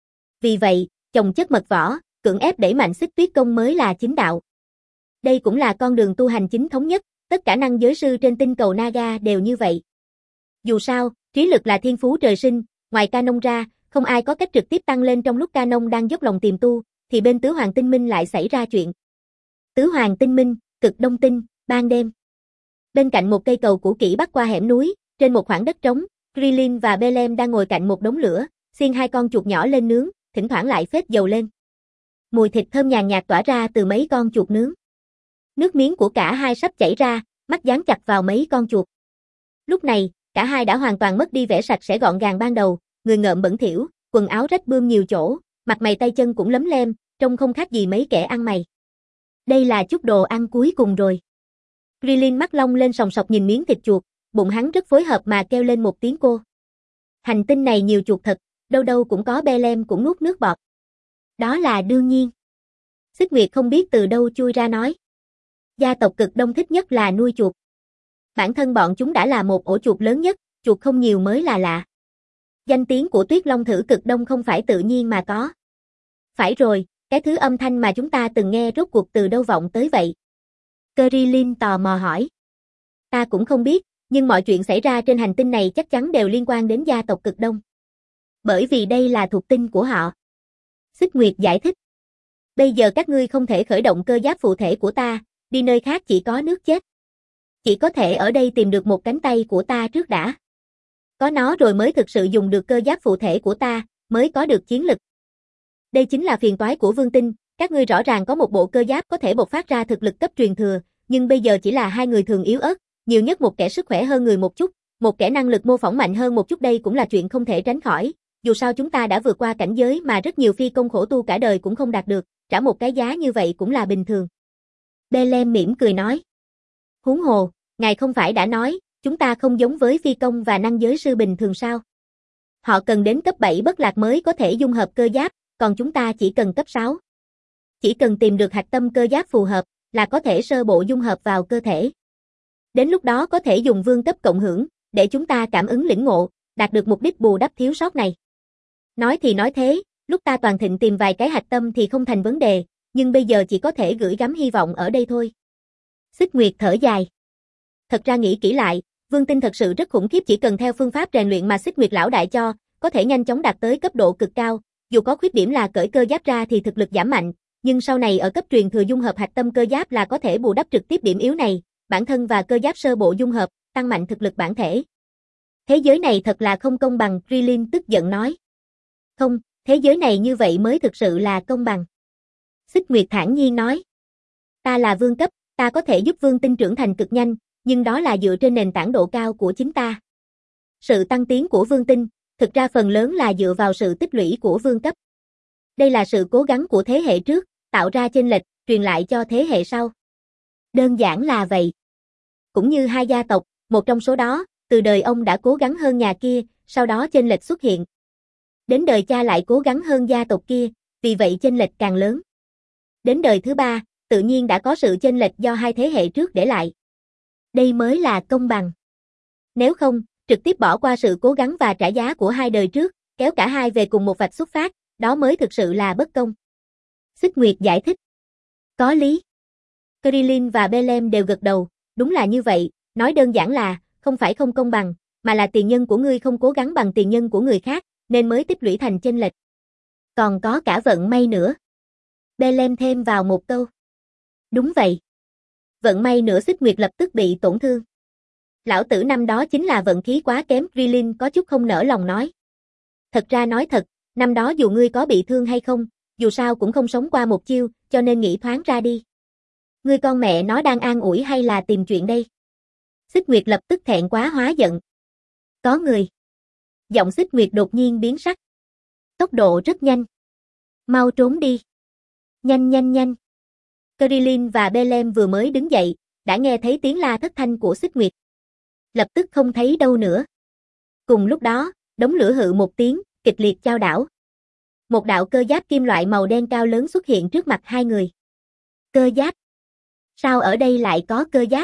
Vì vậy, chồng chất mật võ, cưỡng ép đẩy mạnh Xích Tuyết Công mới là chính đạo. Đây cũng là con đường tu hành chính thống nhất, tất cả năng giới sư trên tinh cầu Naga đều như vậy. Dù sao, trí lực là thiên phú trời sinh, ngoài Canon ra, không ai có cách trực tiếp tăng lên trong lúc Canon đang dốc lòng tiềm tu, thì bên Tứ Hoàng Tinh Minh lại xảy ra chuyện. Tứ Hoàng Tinh Minh, cực đông tinh, ban đêm. Bên cạnh một cây cầu cũ kỹ bắc qua hẻm núi, trên một khoảng đất trống, Krillin và Belem đang ngồi cạnh một đống lửa, xiên hai con chuột nhỏ lên nướng, thỉnh thoảng lại phết dầu lên. Mùi thịt thơm nhàn nhạt tỏa ra từ mấy con chuột nướng. Nước miếng của cả hai sắp chảy ra, mắt dán chặt vào mấy con chuột. Lúc này, cả hai đã hoàn toàn mất đi vẻ sạch sẽ gọn gàng ban đầu, người ngợm bẩn thỉu, quần áo rách bươm nhiều chỗ, mặt mày tay chân cũng lấm lem, trông không khác gì mấy kẻ ăn mày. Đây là chút đồ ăn cuối cùng rồi. Krillin mắt long lên sòng sọc nhìn miếng thịt chuột, bụng hắn rất phối hợp mà kêu lên một tiếng cô. Hành tinh này nhiều chuột thật, đâu đâu cũng có Belem cũng nuốt nước bọt. Đó là đương nhiên. Xích Nguyệt không biết từ đâu chui ra nói. Gia tộc cực đông thích nhất là nuôi chuột. Bản thân bọn chúng đã là một ổ chuột lớn nhất, chuột không nhiều mới là lạ. Danh tiếng của Tuyết Long Thử cực đông không phải tự nhiên mà có. Phải rồi, cái thứ âm thanh mà chúng ta từng nghe rốt cuộc từ đâu vọng tới vậy? Krillin tò mò hỏi. Ta cũng không biết, nhưng mọi chuyện xảy ra trên hành tinh này chắc chắn đều liên quan đến gia tộc cực đông. Bởi vì đây là thuộc tinh của họ. Xích Nguyệt giải thích. Bây giờ các ngươi không thể khởi động cơ giáp phụ thể của ta, đi nơi khác chỉ có nước chết. Chỉ có thể ở đây tìm được một cánh tay của ta trước đã. Có nó rồi mới thực sự dùng được cơ giáp phụ thể của ta, mới có được chiến lực. Đây chính là phiền toái của Vương Tinh, các ngươi rõ ràng có một bộ cơ giáp có thể bộc phát ra thực lực cấp truyền thừa, nhưng bây giờ chỉ là hai người thường yếu ớt, nhiều nhất một kẻ sức khỏe hơn người một chút, một kẻ năng lực mô phỏng mạnh hơn một chút, đây cũng là chuyện không thể tránh khỏi. Dù sao chúng ta đã vượt qua cảnh giới mà rất nhiều phi công khổ tu cả đời cũng không đạt được, trả một cái giá như vậy cũng là bình thường. Belem mỉm cười nói. Huống hồ, ngài không phải đã nói, chúng ta không giống với phi công và năng giới sư bình thường sao? Họ cần đến cấp bảy bất lạc mới có thể dung hợp cơ giáp, còn chúng ta chỉ cần cấp sáu. Chỉ cần tìm được hạch tâm cơ giáp phù hợp, là có thể sơ bộ dung hợp vào cơ thể. Đến lúc đó có thể dùng vương cấp cộng hưởng, để chúng ta cảm ứng lĩnh ngộ, đạt được mục đích bù đắp thiếu sót này. Nói thì nói thế, lúc ta toàn thịnh tìm vài cái hạch tâm thì không thành vấn đề, nhưng bây giờ chỉ có thể gửi gắm hy vọng ở đây thôi. Xích Nguyệt thở dài. Thật ra nghĩ kỹ lại, Vương tinh thật sự rất khủng khiếp, chỉ cần theo phương pháp rèn luyện mà Xích Nguyệt lão đại cho, có thể nhanh chóng đạt tới cấp độ cực cao, dù có khuyết điểm là cởi cơ giáp ra thì thực lực giảm mạnh, nhưng sau này ở cấp truyền thừa dung hợp hạch tâm cơ giáp là có thể bù đắp trực tiếp điểm yếu này, bản thân và cơ giáp sơ bộ dung hợp, tăng mạnh thực lực bản thể. Thế giới này thật là không công bằng, Krillin tức giận nói. Không, thế giới này như vậy mới thực sự là công bằng. Xích Nguyệt thản nhiên nói. Ta là vương cấp, ta có thể giúp vương tinh trưởng thành cực nhanh, nhưng đó là dựa trên nền tảng độ cao của chính ta. Sự tăng tiến của vương tinh, thực ra phần lớn là dựa vào sự tích lũy của vương cấp. Đây là sự cố gắng của thế hệ trước, tạo ra chênh lệch, truyền lại cho thế hệ sau. Đơn giản là vậy. Cũng như hai gia tộc, một trong số đó, từ đời ông đã cố gắng hơn nhà kia, sau đó chênh lệch xuất hiện. Đến đời cha lại cố gắng hơn gia tộc kia, vì vậy chênh lệch càng lớn. Đến đời thứ ba, tự nhiên đã có sự chênh lệch do hai thế hệ trước để lại. Đây mới là công bằng. Nếu không, trực tiếp bỏ qua sự cố gắng và trả giá của hai đời trước, kéo cả hai về cùng một vạch xuất phát, đó mới thực sự là bất công. Xích Nguyệt giải thích. Có lý. Krillin và Belem đều gật đầu, đúng là như vậy, nói đơn giản là, không phải không công bằng, mà là tiền nhân của ngươi không cố gắng bằng tiền nhân của người khác, nên mới tích lũy thành chênh lệch. Còn có cả vận may nữa. Belem thêm vào một câu. Đúng vậy. Vận may nữa, Xích Nguyệt lập tức bị tổn thương. Lão tử năm đó chính là vận khí quá kém, Krillin có chút không nỡ lòng nói. Thật ra nói thật, năm đó dù ngươi có bị thương hay không, dù sao cũng không sống qua một chiêu, cho nên nghĩ thoáng ra đi. Ngươi con mẹ nó đang an ủi hay là tìm chuyện đây? Xích Nguyệt lập tức thẹn quá hóa giận. Có người. Giọng Xích Nguyệt đột nhiên biến sắc. Tốc độ rất nhanh. Mau trốn đi. Nhanh nhanh nhanh. Krillin và Belem vừa mới đứng dậy, đã nghe thấy tiếng la thất thanh của Xích Nguyệt. Lập tức không thấy đâu nữa. Cùng lúc đó, đống lửa hự một tiếng, kịch liệt chao đảo. Một đạo cơ giáp kim loại màu đen cao lớn xuất hiện trước mặt hai người. Cơ giáp? Sao ở đây lại có cơ giáp?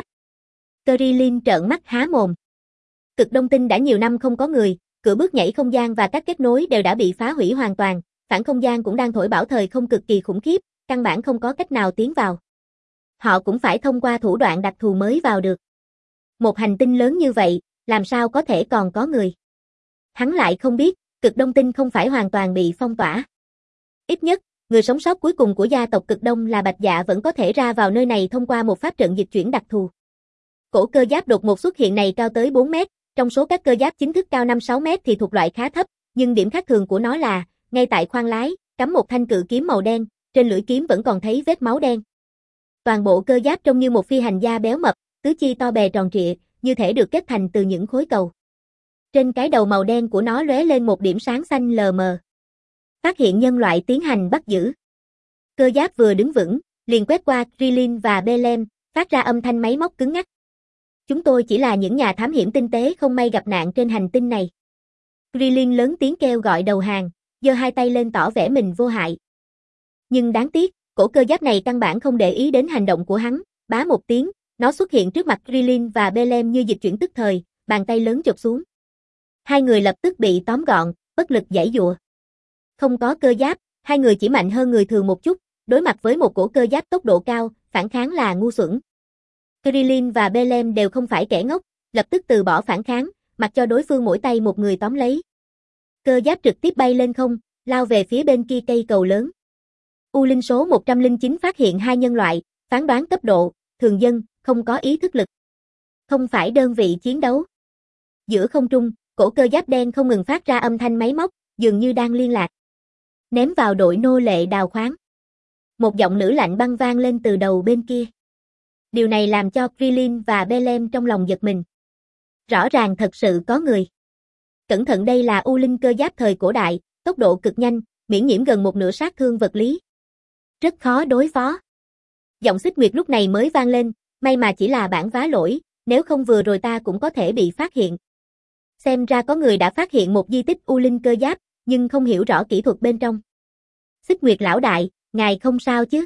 Krillin trợn mắt há mồm. Cực Đông Tinh đã nhiều năm không có người, cửa bước nhảy không gian và các kết nối đều đã bị phá hủy hoàn toàn, phản không gian cũng đang thổi bão thời không cực kỳ khủng khiếp, căn bản không có cách nào tiến vào. Họ cũng phải thông qua thủ đoạn đặc thù mới vào được. Một hành tinh lớn như vậy, làm sao có thể còn có người? Hắn lại không biết, Cực Đông Tinh không phải hoàn toàn bị phong tỏa. Ít nhất, người sống sót cuối cùng của gia tộc Cực Đông là Bạch Dạ vẫn có thể ra vào nơi này thông qua một pháp trận dịch chuyển đặc thù. Cổ cơ giáp đột ngột xuất hiện này cao tới bốn mét, trong số các cơ giáp chính thức cao năm sáu mét thì thuộc loại khá thấp, nhưng điểm khác thường của nó là, ngay tại khoang lái, cắm một thanh cự kiếm màu đen, trên lưỡi kiếm vẫn còn thấy vết máu đen. Toàn bộ cơ giáp trông như một phi hành gia béo mập, tứ chi to bè tròn trịa, như thể được kết thành từ những khối cầu. Trên cái đầu màu đen của nó lóe lên một điểm sáng xanh lờ mờ. Phát hiện nhân loại tiến hành bắt giữ. Cơ giáp vừa đứng vững, liền quét qua Krillin và Belem, phát ra âm thanh máy móc cứng ngắc. Chúng tôi chỉ là những nhà thám hiểm tinh tế không may gặp nạn trên hành tinh này. Krillin lớn tiếng kêu gọi đầu hàng, giơ hai tay lên tỏ vẻ mình vô hại. Nhưng đáng tiếc, cổ cơ giáp này căn bản không để ý đến hành động của hắn, bá một tiếng, nó xuất hiện trước mặt Krillin và Belem như dịch chuyển tức thời, bàn tay lớn chụp xuống. Hai người lập tức bị tóm gọn, bất lực giãy giụa. Không có cơ giáp, hai người chỉ mạnh hơn người thường một chút, đối mặt với một cổ cơ giáp tốc độ cao, phản kháng là ngu xuẩn. Krillin và Belem đều không phải kẻ ngốc, lập tức từ bỏ phản kháng, mặc cho đối phương mỗi tay một người tóm lấy. Cơ giáp trực tiếp bay lên không, lao về phía bên kia cây cầu lớn. U Linh số một trăm lẻ chín phát hiện hai nhân loại, phán đoán cấp độ, thường dân, không có ý thức lực. Không phải đơn vị chiến đấu. Giữa không trung, cổ cơ giáp đen không ngừng phát ra âm thanh máy móc, dường như đang liên lạc. Ném vào đội nô lệ đào khoáng. Một giọng nữ lạnh băng vang lên từ đầu bên kia. Điều này làm cho Krillin và Belem trong lòng giật mình. Rõ ràng thật sự có người. Cẩn thận, đây là U Linh cơ giáp thời cổ đại, tốc độ cực nhanh, miễn nhiễm gần một nửa sát thương vật lý. Rất khó đối phó. Giọng Xích Nguyệt lúc này mới vang lên, may mà chỉ là bản vá lỗi, nếu không vừa rồi ta cũng có thể bị phát hiện. Xem ra có người đã phát hiện một di tích U Linh cơ giáp, nhưng không hiểu rõ kỹ thuật bên trong. Xích Nguyệt lão đại, ngài không sao chứ?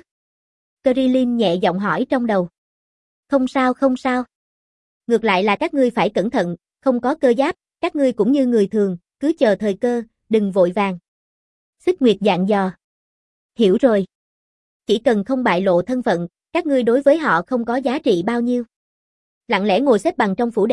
Krillin nhẹ giọng hỏi trong đầu. Không sao không sao. Ngược lại là các ngươi phải cẩn thận, không có cơ giáp, các ngươi cũng như người thường, cứ chờ thời cơ, đừng vội vàng. Xích Nguyệt dặn dò. Hiểu rồi. Chỉ cần không bại lộ thân phận, các ngươi đối với họ không có giá trị bao nhiêu. Lặng lẽ ngồi xếp bằng trong phủ đệ,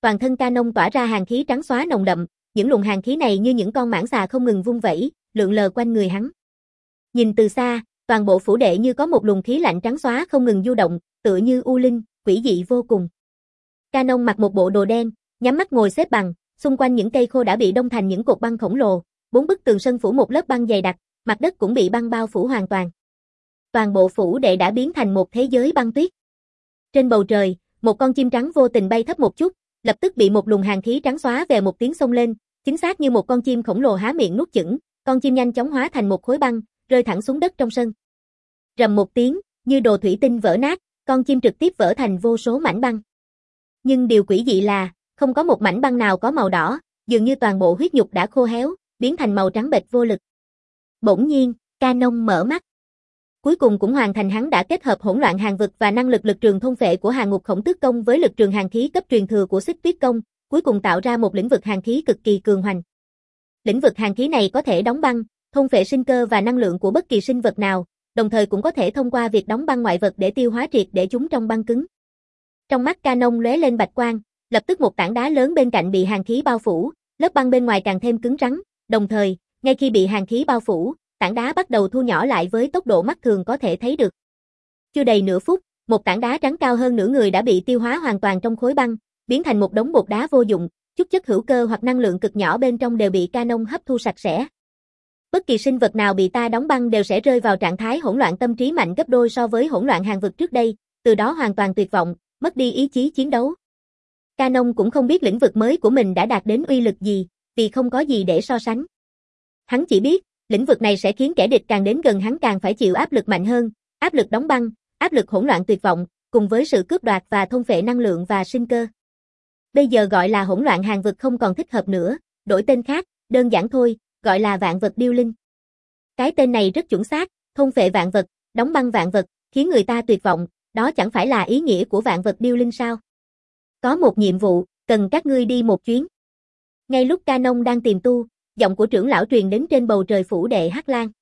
toàn thân Canon tỏa ra hàn khí trắng xóa nồng đậm, những luồng hàn khí này như những con mãng xà không ngừng vung vẩy, lượn lờ quanh người hắn. Nhìn từ xa, toàn bộ phủ đệ như có một luồng khí lạnh trắng xóa không ngừng du động, tựa như u linh, quỷ dị vô cùng. Canon mặc một bộ đồ đen, nhắm mắt ngồi xếp bằng, xung quanh những cây khô đã bị đông thành những cột băng khổng lồ, bốn bức tường sân phủ một lớp băng dày đặc, mặt đất cũng bị băng bao phủ hoàn toàn. Toàn bộ phủ đệ đã biến thành một thế giới băng tuyết. Trên bầu trời, một con chim trắng vô tình bay thấp một chút, lập tức bị một luồng hàn khí trắng xóa về một tiếng xông lên, chính xác như một con chim khổng lồ há miệng nuốt chửng, con chim nhanh chóng hóa thành một khối băng, rơi thẳng xuống đất trong sân. Rầm một tiếng, như đồ thủy tinh vỡ nát, con chim trực tiếp vỡ thành vô số mảnh băng. Nhưng điều quỷ dị là, không có một mảnh băng nào có màu đỏ, dường như toàn bộ huyết nhục đã khô héo, biến thành màu trắng bệch vô lực. Bỗng nhiên, Canon mở mắt. Cuối cùng cũng hoàn thành, hắn đã kết hợp hỗn loạn hàn vực và năng lực lực trường thôn phệ của Hàn Ngục Khổng Tước Công với lực trường hàn khí cấp truyền thừa của Xích Tuyết Công, cuối cùng tạo ra một lĩnh vực hàn khí cực kỳ cường hoành. Lĩnh vực hàn khí này có thể đóng băng, thôn phệ sinh cơ và năng lượng của bất kỳ sinh vật nào, đồng thời cũng có thể thông qua việc đóng băng ngoại vật để tiêu hóa triệt để chúng trong băng cứng. Trong mắt Canon lóe lên bạch quang, lập tức một tảng đá lớn bên cạnh bị hàn khí bao phủ, lớp băng bên ngoài càng thêm cứng rắn, đồng thời, ngay khi bị hàn khí bao phủ, tảng đá bắt đầu thu nhỏ lại với tốc độ mắt thường có thể thấy được. Chưa đầy nửa phút, một tảng đá trắng cao hơn nửa người đã bị tiêu hóa hoàn toàn trong khối băng, biến thành một đống bột đá vô dụng, chút chất hữu cơ hoặc năng lượng cực nhỏ bên trong đều bị Canon hấp thu sạch sẽ. Bất kỳ sinh vật nào bị ta đóng băng đều sẽ rơi vào trạng thái hỗn loạn tâm trí mạnh gấp đôi so với hỗn loạn hàn vực trước đây, từ đó hoàn toàn tuyệt vọng, mất đi ý chí chiến đấu. Canon cũng không biết lĩnh vực mới của mình đã đạt đến uy lực gì, vì không có gì để so sánh. Hắn chỉ biết, lĩnh vực này sẽ khiến kẻ địch càng đến gần hắn càng phải chịu áp lực mạnh hơn, áp lực đóng băng, áp lực hỗn loạn tuyệt vọng, cùng với sự cướp đoạt và thôn phệ năng lượng và sinh cơ. Bây giờ gọi là hỗn loạn hàn vực không còn thích hợp nữa, đổi tên khác, đơn giản thôi, gọi là vạn vật điêu linh. Cái tên này rất chuẩn xác, thôn phệ vạn vật, đóng băng vạn vật, khiến người ta tuyệt vọng, đó chẳng phải là ý nghĩa của vạn vật điêu linh sao? Có một nhiệm vụ, cần các ngươi đi một chuyến. Ngay lúc Canon đang tìm tu, giọng của trưởng lão truyền đến trên bầu trời phủ đệ Hắc Lan.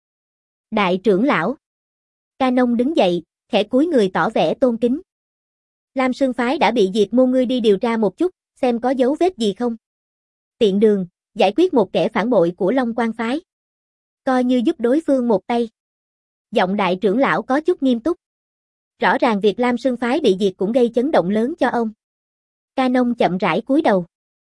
Đại trưởng lão. Canon đứng dậy, khẽ cúi người tỏ vẻ tôn kính. Lam Sương Phái đã bị diệt môn, ngươi đi điều tra một chút, xem có dấu vết gì không. Tiện đường, giải quyết một kẻ phản bội của Long Quang Phái. Coi như giúp đối phương một tay. Giọng đại trưởng lão có chút nghiêm túc. Rõ ràng việc Lam Sương Phái bị diệt cũng gây chấn động lớn cho ông. Canon chậm rãi cúi đầu.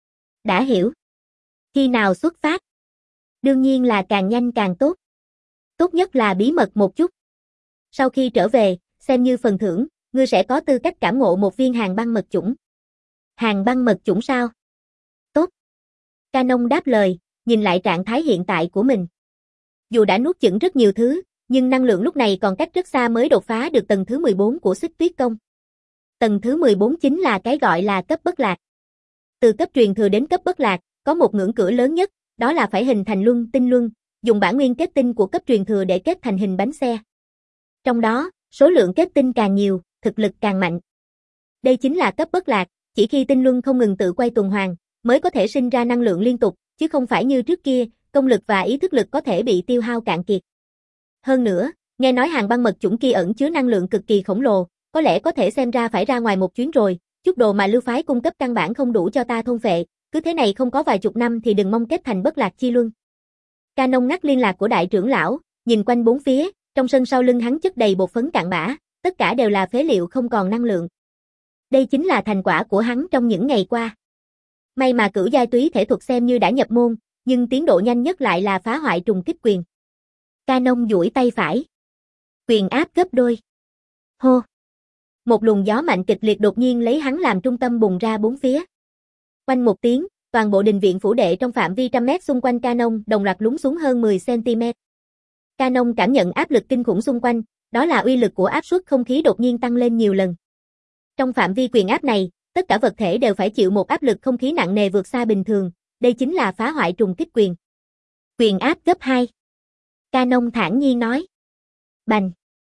Đã hiểu. Khi nào xuất phát? Đương nhiên là càng nhanh càng tốt. Tốt nhất là bí mật một chút. Sau khi trở về, xem như phần thưởng, ngươi sẽ có tư cách cảm ngộ một viên hàng băng mật chủng. Hàng băng mật chủng sao? Tốt. Canon đáp lời, nhìn lại trạng thái hiện tại của mình. Dù đã nuốt chửng rất nhiều thứ, nhưng năng lượng lúc này còn cách rất xa mới đột phá được tầng thứ mười bốn của Xích Tuyết Công. Tầng thứ mười bốn chính là cái gọi là cấp bất lạc. Từ cấp truyền thừa đến cấp bất lạc, có một ngưỡng cửa lớn nhất, đó là phải hình thành luân tinh luân, dùng bản nguyên kết tinh của cấp truyền thừa để kết thành hình bánh xe. Trong đó, số lượng kết tinh càng nhiều, thực lực càng mạnh. Đây chính là cấp bất lạc, chỉ khi tinh luân không ngừng tự quay tuần hoàn, mới có thể sinh ra năng lượng liên tục, chứ không phải như trước kia, công lực và ý thức lực có thể bị tiêu hao cạn kiệt. Hơn nữa, nghe nói hàng băng mật chủng kia ẩn chứa năng lượng cực kỳ khổng lồ, có lẽ có thể xem ra phải ra ngoài một chuyến rồi, chút đồ mà Lưu Phái cung cấp căn bản không đủ cho ta thôn phệ, cứ thế này không có vài chục năm thì đừng mong kết thành bất lạc chi luân. Canon ngắt liên lạc của đại trưởng lão, nhìn quanh bốn phía, trong sân sau lưng hắn chất đầy bột phấn cạn bã, tất cả đều là phế liệu không còn năng lượng. Đây chính là thành quả của hắn trong những ngày qua. May mà cửu giai túy thể thuật xem như đã nhập môn, nhưng tiến độ nhanh nhất lại là phá hoại trùng kích quyền. Canon duỗi tay phải. Quyền áp gấp đôi. Hô. Một luồng gió mạnh kịch liệt đột nhiên lấy hắn làm trung tâm bùng ra bốn phía. Quanh một tiếng, toàn bộ đình viện phủ đệ trong phạm vi trăm mét xung quanh Canon đồng loạt lún xuống hơn mười xăng-ti-mét. Canon cảm nhận áp lực kinh khủng xung quanh, đó là uy lực của áp suất không khí đột nhiên tăng lên nhiều lần. Trong phạm vi quyền áp này, tất cả vật thể đều phải chịu một áp lực không khí nặng nề vượt xa bình thường, đây chính là phá hoại trùng kích quyền. Quyền áp gấp hai. Canon thản nhiên nói. Bành.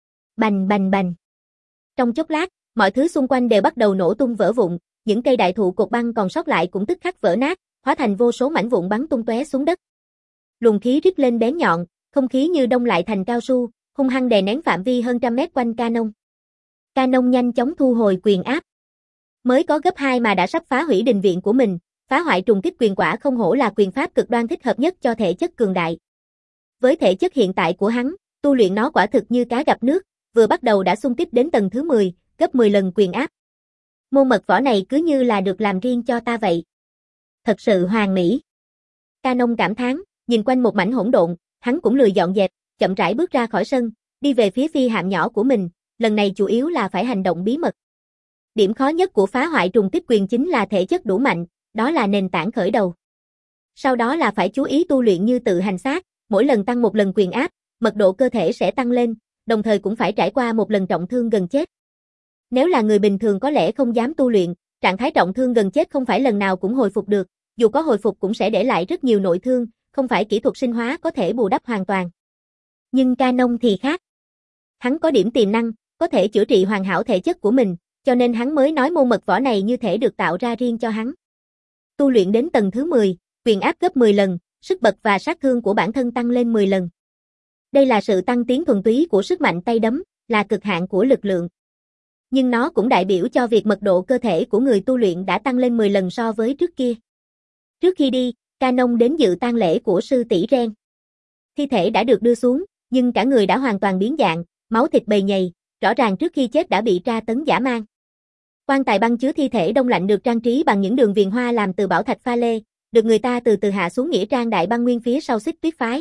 Bành bành bành. Trong chốc lát, mọi thứ xung quanh đều bắt đầu nổ tung vỡ vụn, những cây đại thụ cột băng còn sót lại cũng tức khắc vỡ nát, hóa thành vô số mảnh vụn bắn tung tóe xuống đất. Luồng khí rít lên bén nhọn, không khí như đông lại thành cao su, hung hăng đè nén phạm vi hơn trăm mét quanh Canon. Canon nhanh chóng thu hồi quyền áp. Mới có gấp hai mà đã sắp phá hủy đình viện của mình, phá hoại trùng kích quyền quả không hổ là quyền pháp cực đoan thích hợp nhất cho thể chất cường đại. Với thể chất hiện tại của hắn, tu luyện nó quả thực như cá gặp nước, vừa bắt đầu đã xung kích đến tầng thứ mười, gấp mười lần quyền áp. Môn mật võ này cứ như là được làm riêng cho ta vậy. Thật sự hoàn mỹ. Canon cảm thán, nhìn quanh một mảnh hỗn độn, hắn cũng lười dọn dẹp, chậm rãi bước ra khỏi sân, đi về phía phi hạm nhỏ của mình, lần này chủ yếu là phải hành động bí mật. Điểm khó nhất của phá hoại trùng kích quyền chính là thể chất đủ mạnh, đó là nền tảng khởi đầu. Sau đó là phải chú ý tu luyện như tự hành xác, mỗi lần tăng một lần quyền áp, mật độ cơ thể sẽ tăng lên, đồng thời cũng phải trải qua một lần trọng thương gần chết. Nếu là người bình thường có lẽ không dám tu luyện, trạng thái trọng thương gần chết không phải lần nào cũng hồi phục được, dù có hồi phục cũng sẽ để lại rất nhiều nội thương, không phải kỹ thuật sinh hóa có thể bù đắp hoàn toàn. Nhưng Canon thì khác. Hắn có điểm tiềm năng, có thể chữa trị hoàn hảo thể chất của mình, cho nên hắn mới nói môn mật võ này như thể được tạo ra riêng cho hắn. Tu luyện đến tầng thứ mười, quyền áp gấp mười lần, sức bật và sát thương của bản thân tăng lên mười lần. Đây là sự tăng tiến thuần túy của sức mạnh tay đấm, là cực hạn của lực lượng. Nhưng nó cũng đại biểu cho việc mật độ cơ thể của người tu luyện đã tăng lên mười lần so với trước kia. Trước khi đi, Canon đến dự tang lễ của sư tỷ Ren. Thi thể đã được đưa xuống, nhưng cả người đã hoàn toàn biến dạng, máu thịt bầy nhầy, rõ ràng trước khi chết đã bị tra tấn dã man. Quan tài băng chứa thi thể đông lạnh được trang trí bằng những đường viền hoa làm từ bảo thạch pha lê, được người ta từ từ hạ xuống nghĩa trang Đại Băng Nguyên phía sau Xích Tuyết phái.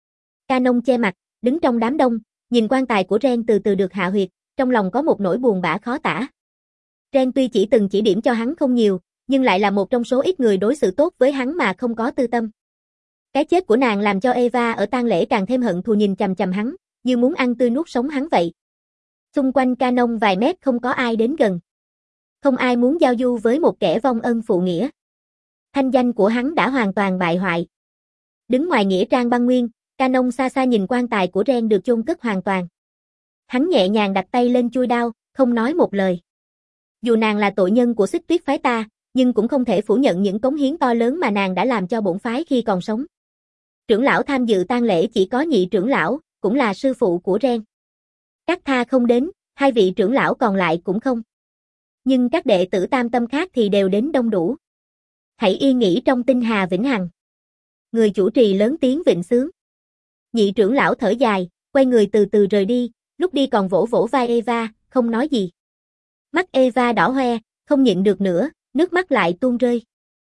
Canon che mặt, đứng trong đám đông, nhìn quan tài của Ren từ từ được hạ huyệt, trong lòng có một nỗi buồn bã khó tả. Ren tuy chỉ từng chỉ điểm cho hắn không nhiều, nhưng lại là một trong số ít người đối xử tốt với hắn mà không có tư tâm. Cái chết của nàng làm cho Eva ở tang lễ càng thêm hận thù nhìn chằm chằm hắn, như muốn ăn tươi nuốt sống hắn vậy. Xung quanh Canon vài mét không có ai đến gần. Không ai muốn giao du với một kẻ vong ân phụ nghĩa. Thanh danh của hắn đã hoàn toàn bại hoại. Đứng ngoài nghĩa trang Băng Nguyên, Canon xa xa nhìn quan tài của Ren được chôn cất hoàn toàn. Hắn nhẹ nhàng đặt tay lên chuôi đao, không nói một lời. Dù nàng là tội nhân của Xích Tuyết phái ta, nhưng cũng không thể phủ nhận những cống hiến to lớn mà nàng đã làm cho bổn phái khi còn sống. Trưởng lão tham dự tang lễ chỉ có nhị trưởng lão, cũng là sư phụ của Ren. Các tha không đến, hai vị trưởng lão còn lại cũng không. Nhưng các đệ tử tam tâm khác thì đều đến đông đủ. Hãy yên nghỉ trong tinh hà vĩnh hằng. Người chủ trì lớn tiếng vịnh sướng. Nhị trưởng lão thở dài, quay người từ từ rời đi, lúc đi còn vỗ vỗ vai Eva, không nói gì. Mắt Eva đỏ hoe, không nhịn được nữa, nước mắt lại tuôn rơi.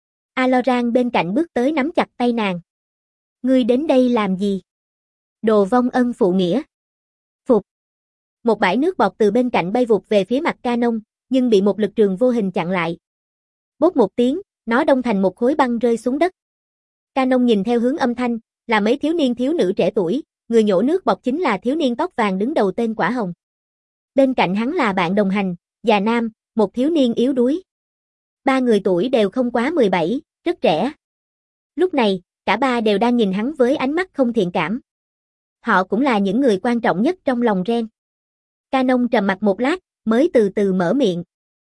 Aloran bên cạnh bước tới nắm chặt tay nàng. Ngươi đến đây làm gì? Đồ vong ân phụ nghĩa. Phục. Một bãi nước bọt từ bên cạnh bay vụt về phía mặt Canon, nhưng bị một lực trường vô hình chặn lại. Bốp một tiếng, nó đông thành một khối băng rơi xuống đất. Canon nhìn theo hướng âm thanh, là mấy thiếu niên thiếu nữ trẻ tuổi, người nhổ nước bọt chính là thiếu niên tóc vàng đứng đầu tên Quả Hồng. Bên cạnh hắn là bạn đồng hành, già nam, một thiếu niên yếu đuối. Ba người tuổi đều không quá mười bảy, rất trẻ. Lúc này, cả ba đều đang nhìn hắn với ánh mắt không thiện cảm. Họ cũng là những người quan trọng nhất trong lòng Ren. Canon trầm mặc một lát, mới từ từ mở miệng.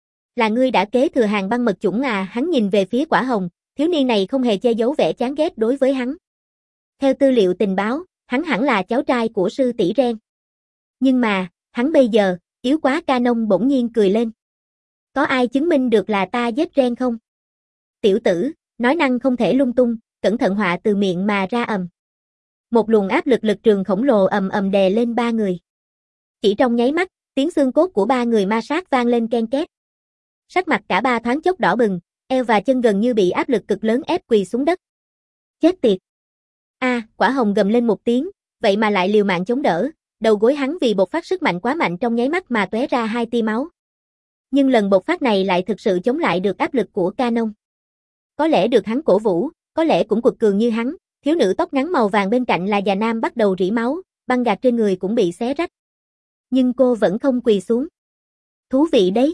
Là ngươi đã kế thừa hàng băng mật chủng à? Hắn nhìn về phía Quả Hồng, thiếu niên này không hề che giấu vẻ chán ghét đối với hắn. Theo tư liệu tình báo, hắn hẳn là cháu trai của sư tỷ Ren. Nhưng mà, hắn bây giờ, yếu quá. Canon bỗng nhiên cười lên. Có ai chứng minh được là ta giết Ren không? Tiểu tử, nói năng không thể lung tung, cẩn thận họa từ miệng mà ra ầm. Một luồng áp lực lực trường khổng lồ ầm ầm đè lên ba người. Chỉ trong nháy mắt, tiếng xương cốt của ba người ma sát vang lên ken két. Sắc mặt cả ba thoáng chốc đỏ bừng, eo và chân gần như bị áp lực cực lớn ép quỳ xuống đất. Chết tiệt! A, à, Quả Hồng gầm lên một tiếng, vậy mà lại liều mạng chống đỡ, đầu gối hắn vì bộc phát sức mạnh quá mạnh trong nháy mắt mà tóe ra hai tia máu. Nhưng lần bộc phát này lại thực sự chống lại được áp lực của Canon. Có lẽ được hắn cổ vũ, có lẽ cũng quật cường như hắn, thiếu nữ tóc ngắn màu vàng bên cạnh là già nam bắt đầu rỉ máu, băng gạc trên người cũng bị xé rách. Nhưng cô vẫn không quỳ xuống. Thú vị đấy.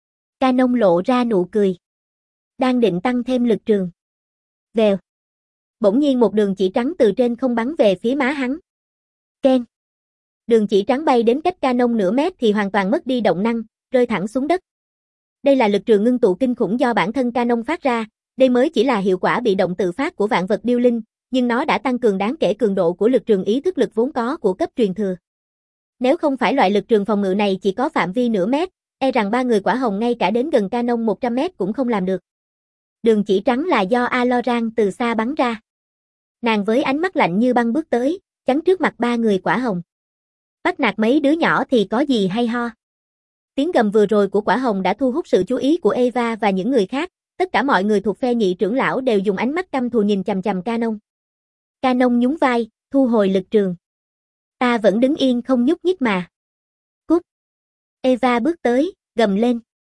Canon lộ ra nụ cười. Đang định tăng thêm lực trường. Vèo. Bỗng nhiên một đường chỉ trắng từ trên không bắn về phía má hắn. Ken. Đường chỉ trắng bay đến cách Canon nửa mét thì hoàn toàn mất đi động năng, rơi thẳng xuống đất. Đây là lực trường ngưng tụ kinh khủng do bản thân Canon phát ra, đây mới chỉ là hiệu quả bị động tự phát của vạn vật điêu linh, nhưng nó đã tăng cường đáng kể cường độ của lực trường ý thức lực vốn có của cấp truyền thừa. Nếu không phải loại lực trường phòng ngự này chỉ có phạm vi nửa mét, e rằng ba người quả hồng ngay cả đến gần Canon một trăm mét cũng không làm được. Đường chỉ trắng là do Aloran từ xa bắn ra. Nàng với ánh mắt lạnh như băng bước tới, chắn trước mặt ba người quả hồng. Bắt nạt mấy đứa nhỏ thì có gì hay ho. Tiếng gầm vừa rồi của quả hồng đã thu hút sự chú ý của Eva và những người khác, tất cả mọi người thuộc phe nhị trưởng lão đều dùng ánh mắt căm thù nhìn chằm chằm Canon. Canon nhún vai, thu hồi lực trường. Ta vẫn đứng yên không nhúc nhích mà. Cút. Eva bước tới, gầm lên.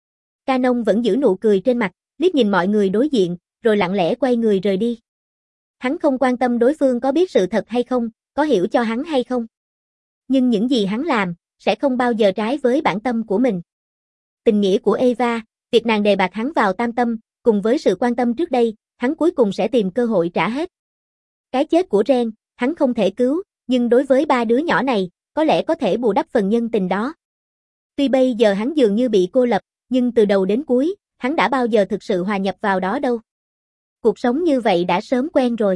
Canon vẫn giữ nụ cười trên mặt, liếc nhìn mọi người đối diện, rồi lặng lẽ quay người rời đi. Hắn không quan tâm đối phương có biết sự thật hay không, có hiểu cho hắn hay không. Nhưng những gì hắn làm, sẽ không bao giờ trái với bản tâm của mình. Tình nghĩa của Eva, việc nàng đề bạt hắn vào tam tâm, cùng với sự quan tâm trước đây, hắn cuối cùng sẽ tìm cơ hội trả hết. Cái chết của Ren, hắn không thể cứu, nhưng đối với ba đứa nhỏ này, có lẽ có thể bù đắp phần nhân tình đó. Tuy bây giờ hắn dường như bị cô lập, nhưng từ đầu đến cuối, hắn đã bao giờ thực sự hòa nhập vào đó đâu. Cuộc sống như vậy đã sớm quen rồi.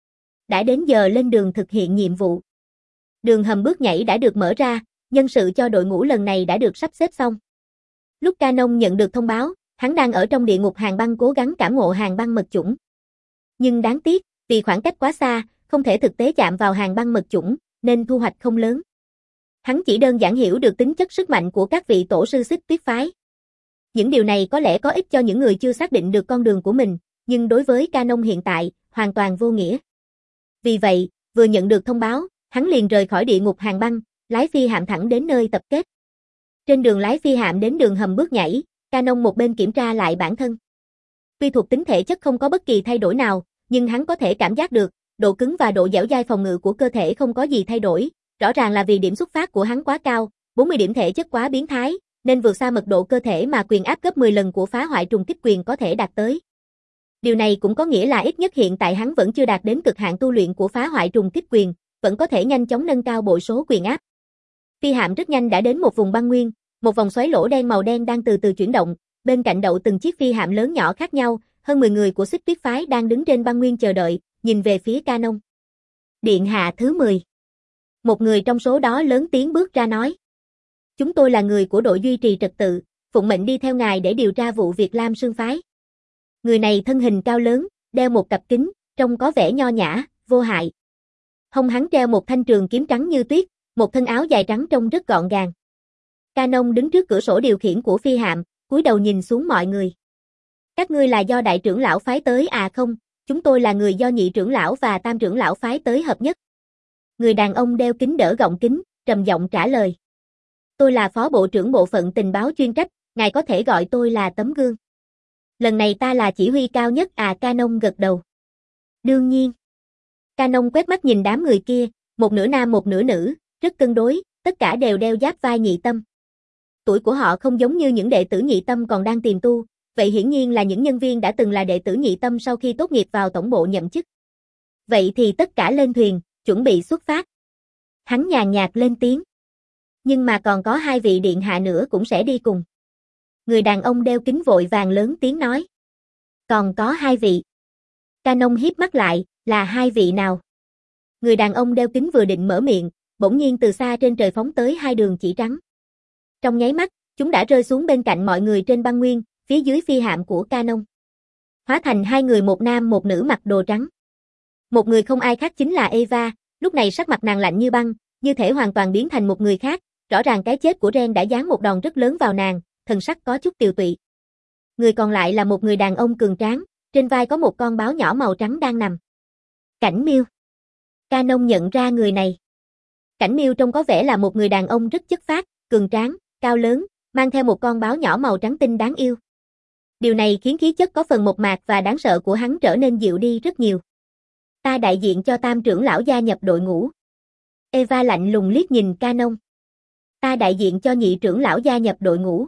Đã đến giờ lên đường thực hiện nhiệm vụ. Đường hầm bước nhảy đã được mở ra, nhân sự cho đội ngũ lần này đã được sắp xếp xong. Lúc Canon nhận được thông báo, hắn đang ở trong địa ngục hàng băng cố gắng cảm ngộ hàng băng mật chủng. Nhưng đáng tiếc, vì khoảng cách quá xa, không thể thực tế chạm vào hàng băng mật chủng, nên thu hoạch không lớn. Hắn chỉ đơn giản hiểu được tính chất sức mạnh của các vị tổ sư Xích Tuyết phái. Những điều này có lẽ có ích cho những người chưa xác định được con đường của mình, nhưng đối với Canon hiện tại, hoàn toàn vô nghĩa. Vì vậy, vừa nhận được thông báo, hắn liền rời khỏi địa ngục hàng băng, lái phi hạm thẳng đến nơi tập kết. Trên đường lái phi hạm đến đường hầm bước nhảy, Canon một bên kiểm tra lại bản thân. Tuy thuộc tính thể chất không có bất kỳ thay đổi nào, nhưng hắn có thể cảm giác được, độ cứng và độ dẻo dai phòng ngự của cơ thể không có gì thay đổi, rõ ràng là vì điểm xuất phát của hắn quá cao, bốn mươi điểm thể chất quá biến thái, nên vượt xa mật độ cơ thể mà quyền áp gấp mười lần của phá hoại trùng kích quyền có thể đạt tới. Điều này cũng có nghĩa là ít nhất hiện tại hắn vẫn chưa đạt đến cực hạn tu luyện của phá hoại trùng kích quyền, vẫn có thể nhanh chóng nâng cao bội số quyền áp. Phi hạm rất nhanh đã đến một vùng băng nguyên, một vòng xoáy lỗ đen màu đen đang từ từ chuyển động, bên cạnh đậu từng chiếc phi hạm lớn nhỏ khác nhau, hơn mười người của Xích Tuyết phái đang đứng trên băng nguyên chờ đợi, nhìn về phía Canon. Điện hạ thứ mười. Một người trong số đó lớn tiếng bước ra nói. Chúng tôi là người của đội duy trì trật tự, phụng mệnh đi theo ngài để điều tra vụ việc Lam Sương phái. Người này thân hình cao lớn, đeo một cặp kính, trông có vẻ nho nhã, vô hại. Hông hắn treo một thanh trường kiếm trắng như tuyết, một thân áo dài trắng trông rất gọn gàng. Canon đứng trước cửa sổ điều khiển của phi hạm, cúi đầu nhìn xuống mọi người. Các ngươi là do đại trưởng lão phái tới à không, chúng tôi là người do nhị trưởng lão và tam trưởng lão phái tới hợp nhất. Người đàn ông đeo kính đỡ gọng kính, trầm giọng trả lời. Tôi là phó bộ trưởng bộ phận tình báo chuyên trách, ngài có thể gọi tôi là tấm gương. Lần này ta là chỉ huy cao nhất à, Canon gật đầu. Đương nhiên. Canon quét mắt nhìn đám người kia, một nửa nam một nửa nữ, rất cân đối, tất cả đều đeo giáp vai nhị tâm. Tuổi của họ không giống như những đệ tử nhị tâm còn đang tìm tu, vậy hiển nhiên là những nhân viên đã từng là đệ tử nhị tâm sau khi tốt nghiệp vào tổng bộ nhậm chức. Vậy thì tất cả lên thuyền, chuẩn bị xuất phát. Hắn nhàn nhạt lên tiếng. Nhưng mà còn có hai vị điện hạ nữa cũng sẽ đi cùng. Người đàn ông đeo kính vội vàng lớn tiếng nói. Còn có hai vị. Canon híp mắt lại, là hai vị nào? Người đàn ông đeo kính vừa định mở miệng, bỗng nhiên từ xa trên trời phóng tới hai đường chỉ trắng. Trong nháy mắt, chúng đã rơi xuống bên cạnh mọi người trên băng nguyên, phía dưới phi hạm của Canon. Hóa thành hai người một nam một nữ mặc đồ trắng. Một người không ai khác chính là Eva, lúc này sắc mặt nàng lạnh như băng, như thể hoàn toàn biến thành một người khác, rõ ràng cái chết của Ren đã giáng một đòn rất lớn vào nàng, thần sắc có chút tiều tụy. Người còn lại là một người đàn ông cường tráng, trên vai có một con báo nhỏ màu trắng đang nằm. Cảnh Miêu. Canon nhận ra người này. Cảnh Miêu trông có vẻ là một người đàn ông rất chất phác, cường tráng, cao lớn, mang theo một con báo nhỏ màu trắng tinh đáng yêu. Điều này khiến khí chất có phần mộc mạc và đáng sợ của hắn trở nên dịu đi rất nhiều. Ta đại diện cho tam trưởng lão gia nhập đội ngũ. Eva lạnh lùng liếc nhìn Canon. Ta đại diện cho nhị trưởng lão gia nhập đội ngũ.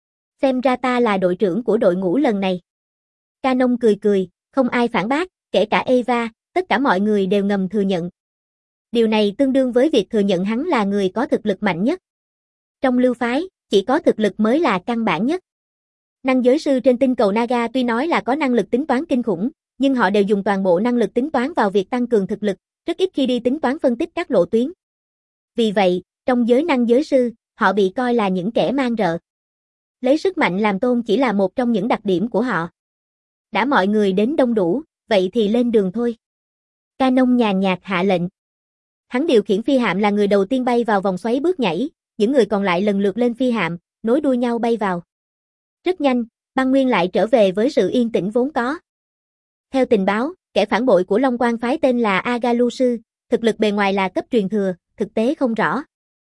Xem ra ta là đội trưởng của đội ngũ lần này. Canon cười cười, không ai phản bác, kể cả Eva, tất cả mọi người đều ngầm thừa nhận. Điều này tương đương với việc thừa nhận hắn là người có thực lực mạnh nhất. Trong lưu phái, chỉ có thực lực mới là căn bản nhất. Năng giới sư trên tinh cầu Naga tuy nói là có năng lực tính toán kinh khủng, nhưng họ đều dùng toàn bộ năng lực tính toán vào việc tăng cường thực lực, rất ít khi đi tính toán phân tích các lộ tuyến. Vì vậy, trong giới năng giới sư, họ bị coi là những kẻ man rợ. Lấy sức mạnh làm tôn chỉ là một trong những đặc điểm của họ. Đã mọi người đến đông đủ, vậy thì lên đường thôi. Canon nhàn nhạt hạ lệnh. Hắn điều khiển phi hạm là người đầu tiên bay vào vòng xoáy bước nhảy, những người còn lại lần lượt lên phi hạm, nối đuôi nhau bay vào. Rất nhanh, băng nguyên lại trở về với sự yên tĩnh vốn có. Theo tình báo, kẻ phản bội của Long Quan phái tên là Agalusu, thực lực bề ngoài là cấp truyền thừa, thực tế không rõ.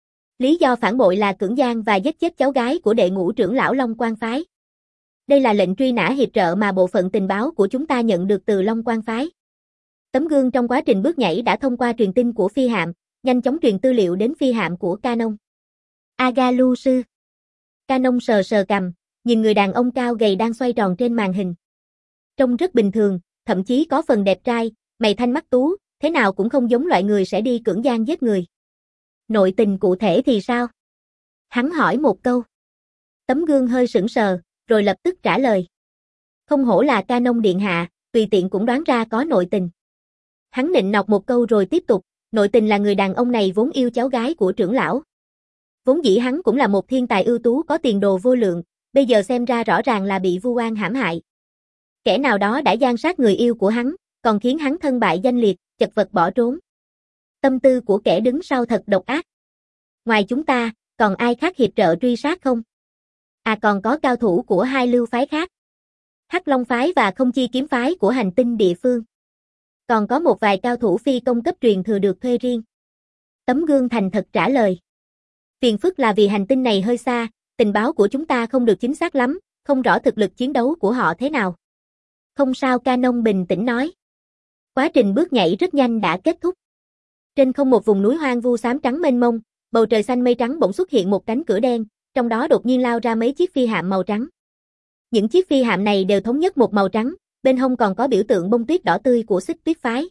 Lý do phản bội là cưỡng gian và giết chết cháu gái của đệ ngũ trưởng lão Long Quan phái. Đây là lệnh truy nã hiệp trợ mà bộ phận tình báo của chúng ta nhận được từ Long Quan phái. Tấm gương trong quá trình bước nhảy đã thông qua truyền tin của phi hạm, nhanh chóng truyền tư liệu đến phi hạm của Canon. Agalusu. Canon sờ sờ cằm, nhìn người đàn ông cao gầy đang xoay tròn trên màn hình. Trông rất bình thường, thậm chí có phần đẹp trai, mày thanh mắt tú, thế nào cũng không giống loại người sẽ đi cưỡng gian giết người. Nội tình cụ thể thì sao? Hắn hỏi một câu. Tấm gương hơi sững sờ, rồi lập tức trả lời. Không hổ là Canon điện hạ, tùy tiện cũng đoán ra có nội tình. Hắn nịnh nọt một câu rồi tiếp tục, nội tình là người đàn ông này vốn yêu cháu gái của trưởng lão. Vốn dĩ hắn cũng là một thiên tài ưu tú có tiền đồ vô lượng, bây giờ xem ra rõ ràng là bị vu oan hãm hại. Kẻ nào đó đã gian sát người yêu của hắn, còn khiến hắn thân bại danh liệt, chật vật bỏ trốn. Tâm tư của kẻ đứng sau thật độc ác. Ngoài chúng ta, còn ai khác hiệp trợ truy sát không? À còn có cao thủ của hai lưu phái khác. Hắc Long phái và Không Chi kiếm phái của hành tinh địa phương. Còn có một vài cao thủ phi công cấp truyền thừa được thuê riêng. Tấm gương thành thật trả lời. Phiền phức là vì hành tinh này hơi xa, tình báo của chúng ta không được chính xác lắm, không rõ thực lực chiến đấu của họ thế nào. Không sao, Canon bình tĩnh nói. Quá trình bước nhảy rất nhanh đã kết thúc. Trên không một vùng núi hoang vu xám trắng mênh mông, bầu trời xanh mây trắng bỗng xuất hiện một cánh cửa đen, trong đó đột nhiên lao ra mấy chiếc phi hạm màu trắng. Những chiếc phi hạm này đều thống nhất một màu trắng, bên hông còn có biểu tượng bông tuyết đỏ tươi của Xích Tuyết phái.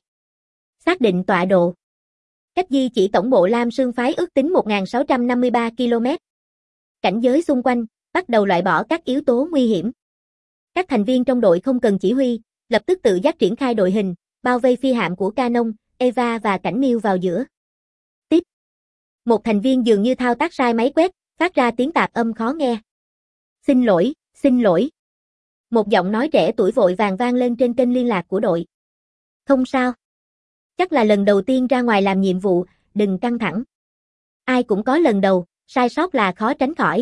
Xác định tọa độ. Cách di chỉ tổng bộ Lam Sương phái ước tính một nghìn sáu trăm năm mươi ba ki lô mét. Cảnh giới xung quanh, bắt đầu loại bỏ các yếu tố nguy hiểm. Các thành viên trong đội không cần chỉ huy, lập tức tự giác triển khai đội hình, bao vây phi hạm của Canon, Eva và Cảnh Miêu vào giữa. Tiếp. Một thành viên dường như thao tác sai máy quét, phát ra tiếng tạp âm khó nghe. Xin lỗi, xin lỗi. Một giọng nói trẻ tuổi vội vàng vang lên trên kênh liên lạc của đội. Không sao. Chắc là lần đầu tiên ra ngoài làm nhiệm vụ, đừng căng thẳng. Ai cũng có lần đầu, sai sót là khó tránh khỏi.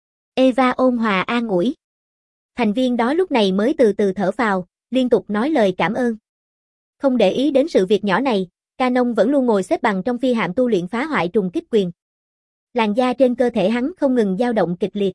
Eva ôn hòa an ủi. Thành viên đó lúc này mới từ từ thở phào, liên tục nói lời cảm ơn. Không để ý đến sự việc nhỏ này, Canon vẫn luôn ngồi xếp bằng trong phi hạm tu luyện phá hoại trùng kích quyền. Làn da trên cơ thể hắn không ngừng dao động kịch liệt.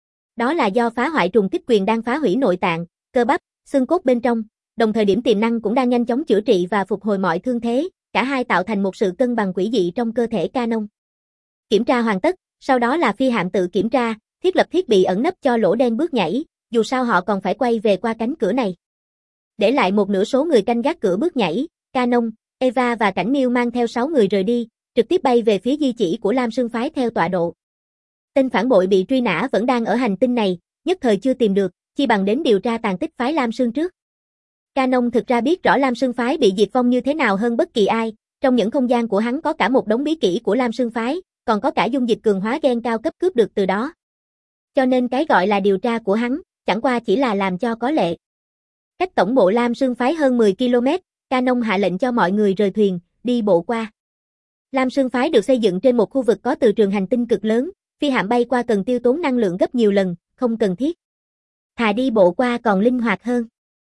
Đó là do phá hoại trùng kích quyền đang phá hủy nội tạng, cơ bắp, xương cốt bên trong, đồng thời điểm tiềm năng cũng đang nhanh chóng chữa trị và phục hồi mọi thương thế, cả hai tạo thành một sự cân bằng quỷ dị trong cơ thể Canon. Kiểm tra hoàn tất, sau đó là phi hạm tự kiểm tra, thiết lập thiết bị ẩn nấp cho lỗ đen bước nhảy, dù sao họ còn phải quay về qua cánh cửa này. Để lại một nửa số người canh gác cửa bước nhảy, Canon, Eva và Cảnh Miêu mang theo sáu người rời đi, trực tiếp bay về phía di chỉ của Lam Sương phái theo tọa độ. Tên phản bội bị truy nã vẫn đang ở hành tinh này, nhất thời chưa tìm được, chi bằng đến điều tra tàn tích phái Lam Sương trước. Canon thực ra biết rõ Lam Sương phái bị diệt vong như thế nào hơn bất kỳ ai, trong những không gian của hắn có cả một đống bí kỹ của Lam Sương phái, còn có cả dung dịch cường hóa gen cao cấp cướp được từ đó. Cho nên cái gọi là điều tra của hắn, chẳng qua chỉ là làm cho có lệ. Cách tổng bộ Lam Sương phái hơn mười ki lô mét, Canon hạ lệnh cho mọi người rời thuyền, đi bộ qua. Lam Sương phái được xây dựng trên một khu vực có từ trường hành tinh cực lớn, phi hạm bay qua cần tiêu tốn năng lượng gấp nhiều lần, không cần thiết. Thà đi bộ qua còn linh hoạt hơn.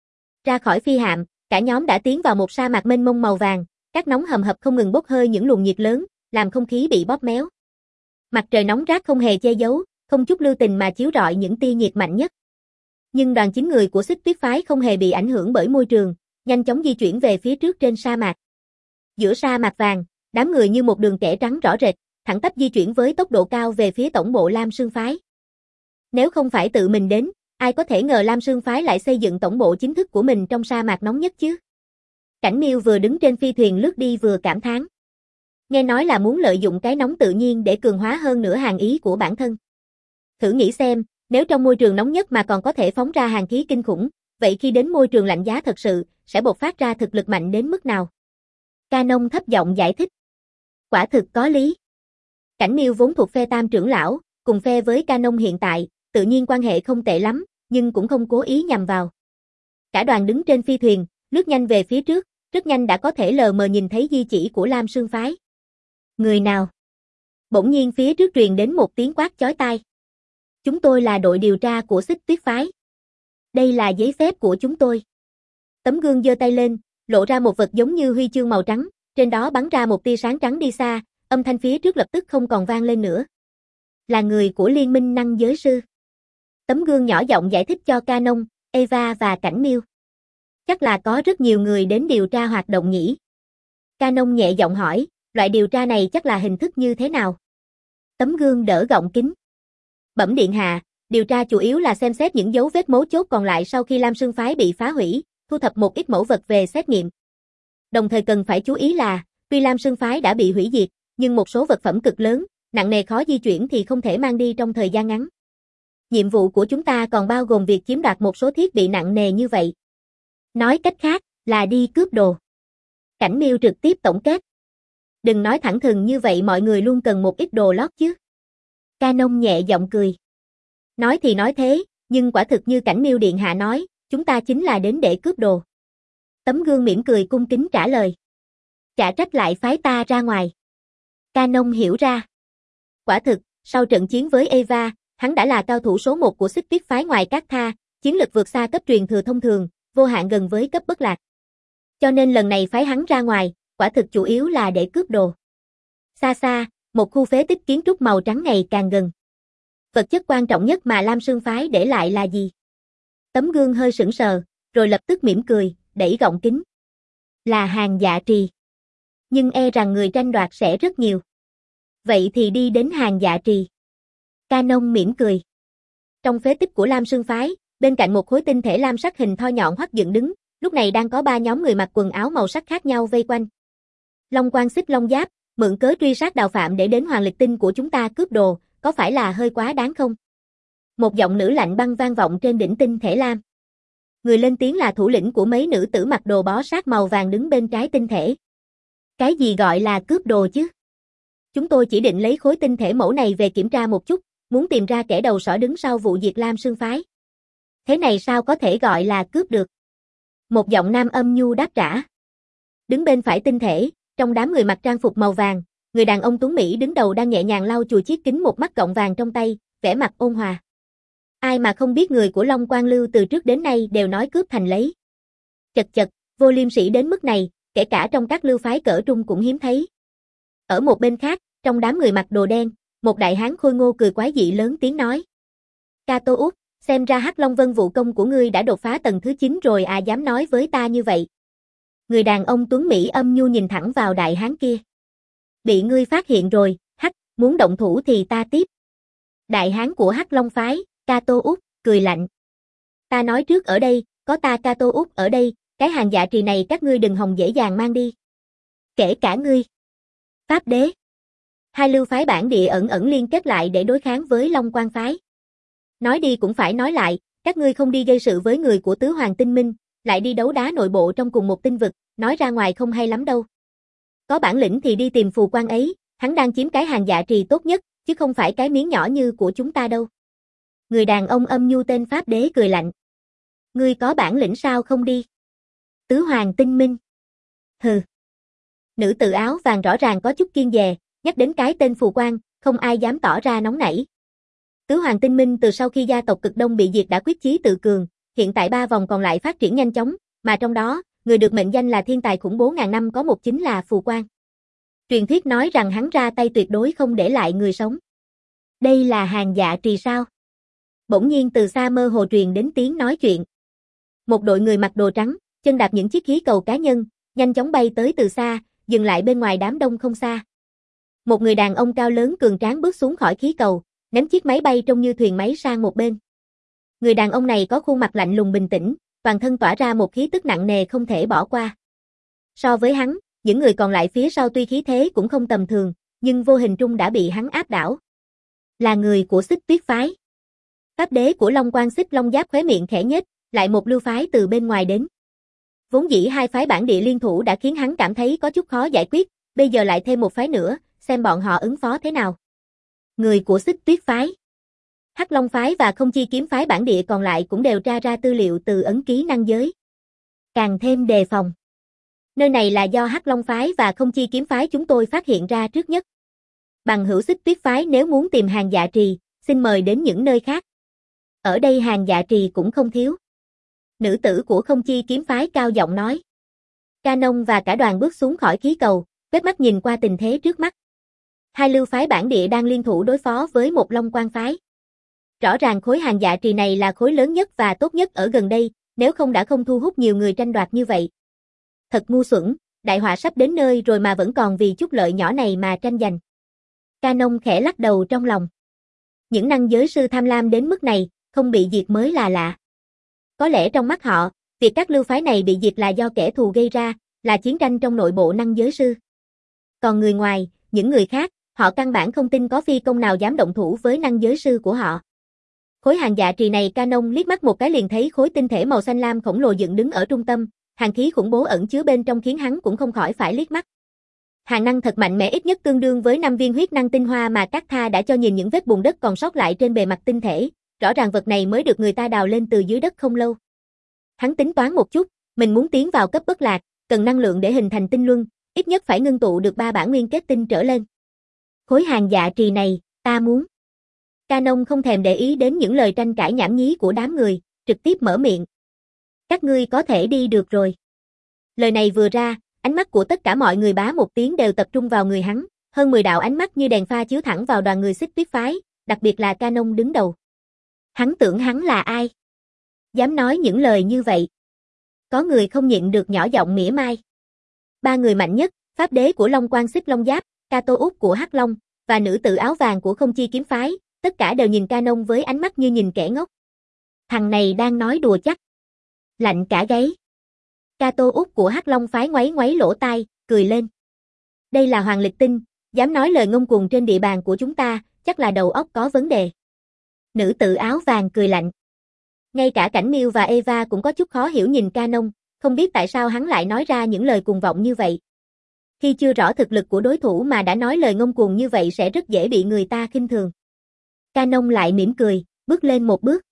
Ra khỏi phi hạm, cả nhóm đã tiến vào một sa mạc mênh mông màu vàng, các nóng hầm hập không ngừng bốc hơi những luồng nhiệt lớn, làm không khí bị bóp méo. Mặt trời nóng rát không hề che giấu, không chút lưu tình mà chiếu rọi những tia nhiệt mạnh nhất. Nhưng đoàn chín người của Xích Tuyết phái không hề bị ảnh hưởng bởi môi trường, nhanh chóng di chuyển về phía trước trên sa mạc. Giữa sa mạc vàng, đám người như một đường kẻ trắng rõ rệt, thẳng tắp di chuyển với tốc độ cao về phía tổng bộ Lam Sương phái. Nếu không phải tự mình đến, ai có thể ngờ Lam Sương phái lại xây dựng tổng bộ chính thức của mình trong sa mạc nóng nhất chứ? Cảnh Miêu vừa đứng trên phi thuyền lướt đi vừa cảm thán. Nghe nói là muốn lợi dụng cái nóng tự nhiên để cường hóa hơn nữa hàng ý của bản thân. Thử nghĩ xem, nếu trong môi trường nóng nhất mà còn có thể phóng ra hàng khí kinh khủng, vậy khi đến môi trường lạnh giá thật sự, sẽ bộc phát ra thực lực mạnh đến mức nào? Canon thấp giọng giải thích. Quả thực có lý. Cảnh Miêu vốn thuộc phe Tam trưởng lão, cùng phe với Canon hiện tại, tự nhiên quan hệ không tệ lắm, nhưng cũng không cố ý nhằm vào. Cả đoàn đứng trên phi thuyền, lướt nhanh về phía trước, rất nhanh đã có thể lờ mờ nhìn thấy di chỉ của Lam Sương phái. Người nào? Bỗng nhiên phía trước truyền đến một tiếng quát chói tai. Chúng tôi là đội điều tra của Xích Tuyết phái. Đây là giấy phép của chúng tôi. Tấm gương giơ tay lên, lộ ra một vật giống như huy chương màu trắng, trên đó bắn ra một tia sáng trắng đi xa, âm thanh phía trước lập tức không còn vang lên nữa. Là người của Liên minh năng giới sư. Tấm gương nhỏ giọng giải thích cho Canon, Eva và Cảnh Miêu. Chắc là có rất nhiều người đến điều tra hoạt động nhỉ? Canon nhẹ giọng hỏi, loại điều tra này chắc là hình thức như thế nào? Tấm gương đỡ gọng kính. Bẩm điện hạ, điều tra chủ yếu là xem xét những dấu vết mấu chốt còn lại sau khi Lam Sương phái bị phá hủy, thu thập một ít mẫu vật về xét nghiệm. Đồng thời cần phải chú ý là, tuy Lam Sương phái đã bị hủy diệt, nhưng một số vật phẩm cực lớn, nặng nề khó di chuyển thì không thể mang đi trong thời gian ngắn. Nhiệm vụ của chúng ta còn bao gồm việc chiếm đoạt một số thiết bị nặng nề như vậy. Nói cách khác, là đi cướp đồ. Cảnh Miêu trực tiếp tổng kết. Đừng nói thẳng thừng như vậy, mọi người luôn cần một ít đồ lót chứ. Canon nhẹ giọng cười. Nói thì nói thế, nhưng quả thực như Cảnh Miêu điện hạ nói, chúng ta chính là đến để cướp đồ. Tấm gương mỉm cười cung kính trả lời. Chả trách lại phái ta ra ngoài. Canon hiểu ra. Quả thực, sau trận chiến với Eva, hắn đã là cao thủ số một của Xích Tuyết phái ngoài Cát Tha, chiến lực vượt xa cấp truyền thừa thông thường, vô hạn gần với cấp bất lạc. Cho nên lần này phái hắn ra ngoài, quả thực chủ yếu là để cướp đồ. Xa xa, một khu phế tích kiến trúc màu trắng ngày càng gần. Vật chất quan trọng nhất mà Lam Sương phái để lại là gì? Tấm gương hơi sững sờ, rồi lập tức mỉm cười, đẩy gọng kính. Là hàng dạ trì. Nhưng e rằng người tranh đoạt sẽ rất nhiều. Vậy thì đi đến hàng dạ trì. Canon mỉm cười. Trong phế tích của Lam Sương phái, bên cạnh một khối tinh thể lam sắc hình thoi nhọn hoắt dựng đứng, lúc này đang có ba nhóm người mặc quần áo màu sắc khác nhau vây quanh. Long Quang Xích Long Giáp, mượn cớ truy sát Đào Phạm để đến Hoàng Lịch Tinh của chúng ta cướp đồ, có phải là hơi quá đáng không? Một giọng nữ lạnh băng vang vọng trên đỉnh tinh thể lam. Người lên tiếng là thủ lĩnh của mấy nữ tử mặc đồ bó sát màu vàng đứng bên trái tinh thể. Cái gì gọi là cướp đồ chứ? Chúng tôi chỉ định lấy khối tinh thể mẫu này về kiểm tra một chút, muốn tìm ra kẻ đầu sỏ đứng sau vụ diệt Lam Sương phái. Thế này sao có thể gọi là cướp được? Một giọng nam âm nhu đáp trả. Đứng bên phải tinh thể, trong đám người mặc trang phục màu vàng, người đàn ông tuấn Mỹ đứng đầu đang nhẹ nhàng lau chùi chiếc kính một mắt gọng vàng trong tay, vẻ mặt ôn hòa. Ai mà không biết người của Long Quang Lưu từ trước đến nay đều nói cướp thành lấy. Chật chật, vô liêm sỉ đến mức này, kể cả trong các lưu phái cỡ trung cũng hiếm thấy. Ở một bên khác, trong đám người mặc đồ đen, một đại hán khôi ngô cười quái dị lớn tiếng nói. Cato Út, xem ra Hắc Long Vân vũ công của ngươi đã đột phá tầng thứ chín rồi à, dám nói với ta như vậy. Người đàn ông tuấn Mỹ âm nhu nhìn thẳng vào đại hán kia. Bị ngươi phát hiện rồi, Hắc, muốn động thủ thì ta tiếp. Đại hán của Hắc Long phái, Cato Út, cười lạnh. Ta nói trước ở đây, có ta Cato Út ở đây, cái hàng dạ trì này các ngươi đừng hòng dễ dàng mang đi. Kể cả ngươi. Pháp đế. Hai lưu phái bản địa ẩn ẩn liên kết lại để đối kháng với Long Quang phái. Nói đi cũng phải nói lại, các ngươi không đi gây sự với người của Tứ Hoàng Tinh Minh, lại đi đấu đá nội bộ trong cùng một tinh vực, nói ra ngoài không hay lắm đâu. Có bản lĩnh thì đi tìm phù quan ấy, hắn đang chiếm cái hàng dạ trì tốt nhất, chứ không phải cái miếng nhỏ như của chúng ta đâu. Người đàn ông âm nhu tên Pháp đế cười lạnh. Ngươi có bản lĩnh sao không đi? Tứ Hoàng Tinh Minh. Hừ. Nữ tự áo vàng rõ ràng có chút kiêng dè, nhắc đến cái tên phù quan, không ai dám tỏ ra nóng nảy. Tứ Hoàng Tinh Minh từ sau khi gia tộc Cực Đông bị diệt đã quyết chí tự cường, hiện tại ba vòng còn lại phát triển nhanh chóng, mà trong đó, người được mệnh danh là thiên tài khủng bố ngàn năm có một chính là phù quan. Truyền thuyết nói rằng hắn ra tay tuyệt đối không để lại người sống. Đây là hàng dạ trì sao? Bỗng nhiên từ xa mơ hồ truyền đến tiếng nói chuyện. Một đội người mặc đồ trắng, chân đạp những chiếc khí cầu cá nhân, nhanh chóng bay tới từ xa, dừng lại bên ngoài đám đông không xa. Một người đàn ông cao lớn cường tráng bước xuống khỏi khí cầu, ném chiếc máy bay trông như thuyền máy sang một bên. Người đàn ông này có khuôn mặt lạnh lùng bình tĩnh, toàn thân tỏa ra một khí tức nặng nề không thể bỏ qua. So với hắn, những người còn lại phía sau tuy khí thế cũng không tầm thường, nhưng vô hình trung đã bị hắn áp đảo. Là người của Xích Tuyết phái. Pháp đế của Long Quang Xích Long Giáp khóe miệng khẽ nhếch, lại một lưu phái từ bên ngoài đến. Vốn dĩ hai phái bản địa liên thủ đã khiến hắn cảm thấy có chút khó giải quyết, bây giờ lại thêm một phái nữa, xem bọn họ ứng phó thế nào. Người của Xích Tuyết phái. Hắc Long phái và Không Chi kiếm phái bản địa còn lại cũng đều tra ra tư liệu từ ấn ký năng giới. Càng thêm đề phòng. Nơi này là do Hắc Long phái và Không Chi kiếm phái chúng tôi phát hiện ra trước nhất. Bằng hữu Xích Tuyết phái nếu muốn tìm hàng dạ trì, xin mời đến những nơi khác. Ở đây hàng dạ trì cũng không thiếu. Nữ tử của Không Chi kiếm phái cao giọng nói. Canon và cả đoàn bước xuống khỏi khí cầu, quét mắt nhìn qua tình thế trước mắt. Hai lưu phái bản địa đang liên thủ đối phó với một Long Quan phái. Rõ ràng khối hàng dạ trì này là khối lớn nhất và tốt nhất ở gần đây, nếu không đã không thu hút nhiều người tranh đoạt như vậy. Thật ngu xuẩn, đại họa sắp đến nơi rồi mà vẫn còn vì chút lợi nhỏ này mà tranh giành. Canon khẽ lắc đầu trong lòng. Những năng giới sư tham lam đến mức này, không bị diệt mới là lạ. Có lẽ trong mắt họ, việc các lưu phái này bị diệt là do kẻ thù gây ra, là chiến tranh trong nội bộ năng giới sư. Còn người ngoài, những người khác, họ căn bản không tin có phi công nào dám động thủ với năng giới sư của họ. Khối hàng dạ trì này Canon liếc mắt một cái liền thấy khối tinh thể màu xanh lam khổng lồ dựng đứng ở trung tâm, hàng khí khủng bố ẩn chứa bên trong khiến hắn cũng không khỏi phải liếc mắt. Hàng năng thật mạnh mẽ ít nhất tương đương với năm viên huyết năng tinh hoa mà Cát Tha đã cho nhìn những vết bùn đất còn sót lại trên bề mặt tinh thể, rõ ràng vật này mới được người ta đào lên từ dưới đất không lâu. Hắn tính toán một chút, mình muốn tiến vào cấp bất lạc, cần năng lượng để hình thành tinh luân, ít nhất phải ngưng tụ được ba bản nguyên kết tinh trở lên. Khối hàng dạ trì này, ta muốn. Canon không thèm để ý đến những lời tranh cãi nhảm nhí của đám người, trực tiếp mở miệng. Các ngươi có thể đi được rồi. Lời này vừa ra, ánh mắt của tất cả mọi người bá một tiếng đều tập trung vào người hắn, hơn mười đạo ánh mắt như đèn pha chiếu thẳng vào đoàn người Xích Tuyết phái, đặc biệt là Canon đứng đầu. Hắn tưởng hắn là ai? Dám nói những lời như vậy. Có người không nhịn được nhỏ giọng mỉa mai. Ba người mạnh nhất, pháp đế của Long Quan Xích Long Giáp, Cato Út của Hắc Long, và nữ tử áo vàng của Không Chi kiếm phái, tất cả đều nhìn Canon với ánh mắt như nhìn kẻ ngốc. Thằng này đang nói đùa chắc. Lạnh cả gáy. Cato Út của Hắc Long phái ngoáy ngoáy lỗ tai, cười lên. Đây là Hoàng Lịch Tinh, dám nói lời ngông cuồng trên địa bàn của chúng ta, chắc là đầu óc có vấn đề. Nữ tử áo vàng cười lạnh. Ngay cả Cảnh Miêu và Eva cũng có chút khó hiểu nhìn Canon, không biết tại sao hắn lại nói ra những lời cuồng vọng như vậy. Khi chưa rõ thực lực của đối thủ mà đã nói lời ngông cuồng như vậy sẽ rất dễ bị người ta khinh thường. Canon lại mỉm cười, bước lên một bước.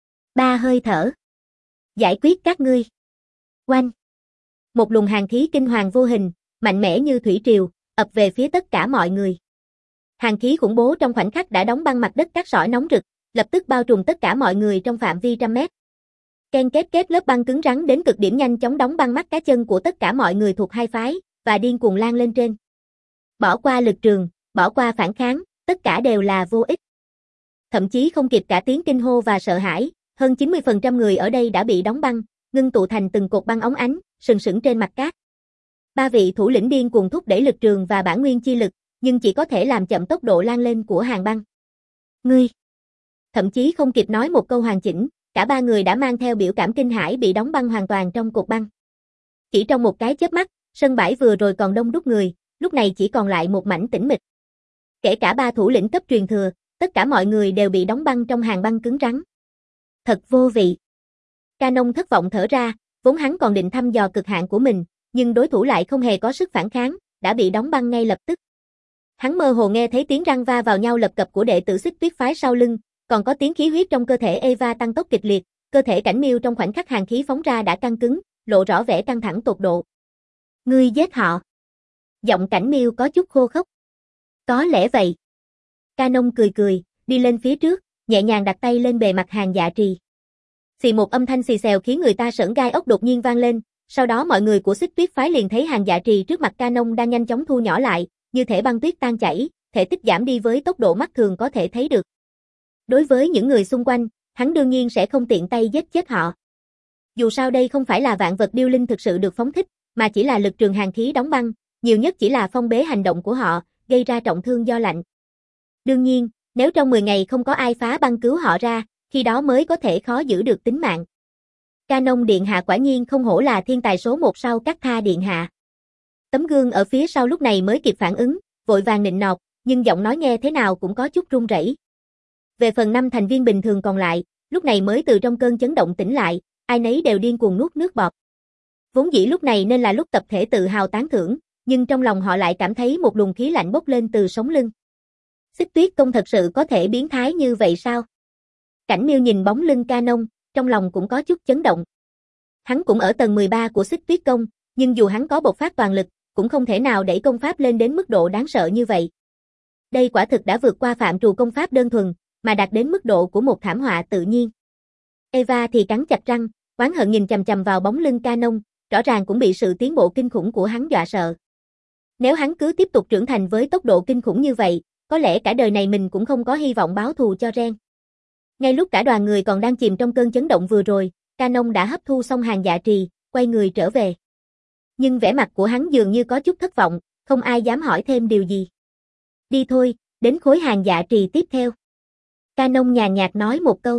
Ba hơi thở. Giải quyết các ngươi. Oanh. Một luồng hàn khí kinh hoàng vô hình, mạnh mẽ như thủy triều, ập về phía tất cả mọi người. Hàn khí khủng bố trong khoảnh khắc đã đóng băng mặt đất cát sỏi nóng rực, lập tức bao trùm tất cả mọi người trong phạm vi trăm mét. Ken kết kết lớp băng cứng rắn đến cực điểm nhanh chóng đóng băng mắt cá chân của tất cả mọi người thuộc hai phái, và điên cuồng lan lên trên. Bỏ qua lực trường, bỏ qua phản kháng, tất cả đều là vô ích. Thậm chí không kịp cả tiếng kinh hô và sợ hãi, hơn chín mươi phần trăm người ở đây đã bị đóng băng, ngưng tụ thành từng cột băng óng ánh, sừng sững trên mặt cát. Ba vị thủ lĩnh điên cuồng thúc đẩy lực trường và bản nguyên chi lực, nhưng chỉ có thể làm chậm tốc độ lan lên của hàng băng. Ngươi! Thậm chí không kịp nói một câu hoàn chỉnh, cả ba người đã mang theo biểu cảm kinh hãi bị đóng băng hoàn toàn trong cột băng. Chỉ trong một cái chớp mắt, sân bãi vừa rồi còn đông đúc người, lúc này chỉ còn lại một mảnh tĩnh mịch. Kể cả ba thủ lĩnh cấp truyền thừa, tất cả mọi người đều bị đóng băng trong hàng băng cứng rắn. Thật vô vị. Canon thất vọng thở ra, vốn hắn còn định thăm dò cực hạn của mình, nhưng đối thủ lại không hề có sức phản kháng, đã bị đóng băng ngay lập tức. Hắn mơ hồ nghe thấy tiếng răng va vào nhau lập cập của đệ tử Xích Tuyết phái sau lưng, còn có tiếng khí huyết trong cơ thể Eva tăng tốc kịch liệt, cơ thể Cảnh Miêu trong khoảnh khắc hàn khí phóng ra đã căng cứng, lộ rõ vẻ căng thẳng tột độ. Ngươi giết họ. Giọng Cảnh Miêu có chút khô khốc. Có lẽ vậy. Canon cười cười, đi lên phía trước, nhẹ nhàng đặt tay lên bề mặt hàng dạ trì. Xì một âm thanh xì xèo khiến người ta sởn gai ốc đột nhiên vang lên, sau đó mọi người của Xích Tuyết phái liền thấy hàng dạ trì trước mặt Canon đang nhanh chóng thu nhỏ lại, như thể băng tuyết tan chảy, thể tích giảm đi với tốc độ mắt thường có thể thấy được. Đối với những người xung quanh, hắn đương nhiên sẽ không tiện tay giết chết họ. Dù sao đây không phải là vạn vật điêu linh thực sự được phóng thích, mà chỉ là lực trường hàn khí đóng băng, nhiều nhất chỉ là phong bế hành động của họ, gây ra trọng thương do lạnh. Đương nhiên, nếu trong mười ngày không có ai phá băng cứu họ ra, khi đó mới có thể khó giữ được tính mạng. Canon điện hạ quả nhiên không hổ là thiên tài số một sau Cát Tha điện hạ. Tấm gương ở phía sau lúc này mới kịp phản ứng, vội vàng nịnh nọt, nhưng giọng nói nghe thế nào cũng có chút run rẩy. Về phần năm thành viên bình thường còn lại, lúc này mới từ trong cơn chấn động tỉnh lại, ai nấy đều điên cuồng nuốt nước bọt. Vốn dĩ lúc này nên là lúc tập thể tự hào tán thưởng, nhưng trong lòng họ lại cảm thấy một luồng khí lạnh bốc lên từ sống lưng. Xích Tuyết công thật sự có thể biến thái như vậy sao? Cảnh Miêu nhìn bóng lưng Canon, trong lòng cũng có chút chấn động. Hắn cũng ở tầng mười ba của Xích Tuyết Công, nhưng dù hắn có bộc phát toàn lực, cũng không thể nào đẩy công pháp lên đến mức độ đáng sợ như vậy. Đây quả thực đã vượt qua phạm trù công pháp đơn thuần, mà đạt đến mức độ của một thảm họa tự nhiên. Eva thì cắn chặt răng, oán hận nhìn chằm chằm vào bóng lưng Canon, rõ ràng cũng bị sự tiến bộ kinh khủng của hắn dọa sợ. Nếu hắn cứ tiếp tục trưởng thành với tốc độ kinh khủng như vậy, có lẽ cả đời này mình cũng không có hy vọng báo thù cho Ren. Ngay lúc cả đoàn người còn đang chìm trong cơn chấn động vừa rồi, Canon đã hấp thu xong hàng dạ trì, quay người trở về. Nhưng vẻ mặt của hắn dường như có chút thất vọng, không ai dám hỏi thêm điều gì. Đi thôi, đến khối hàng dạ trì tiếp theo. Canon nhàn nhạt nói một câu.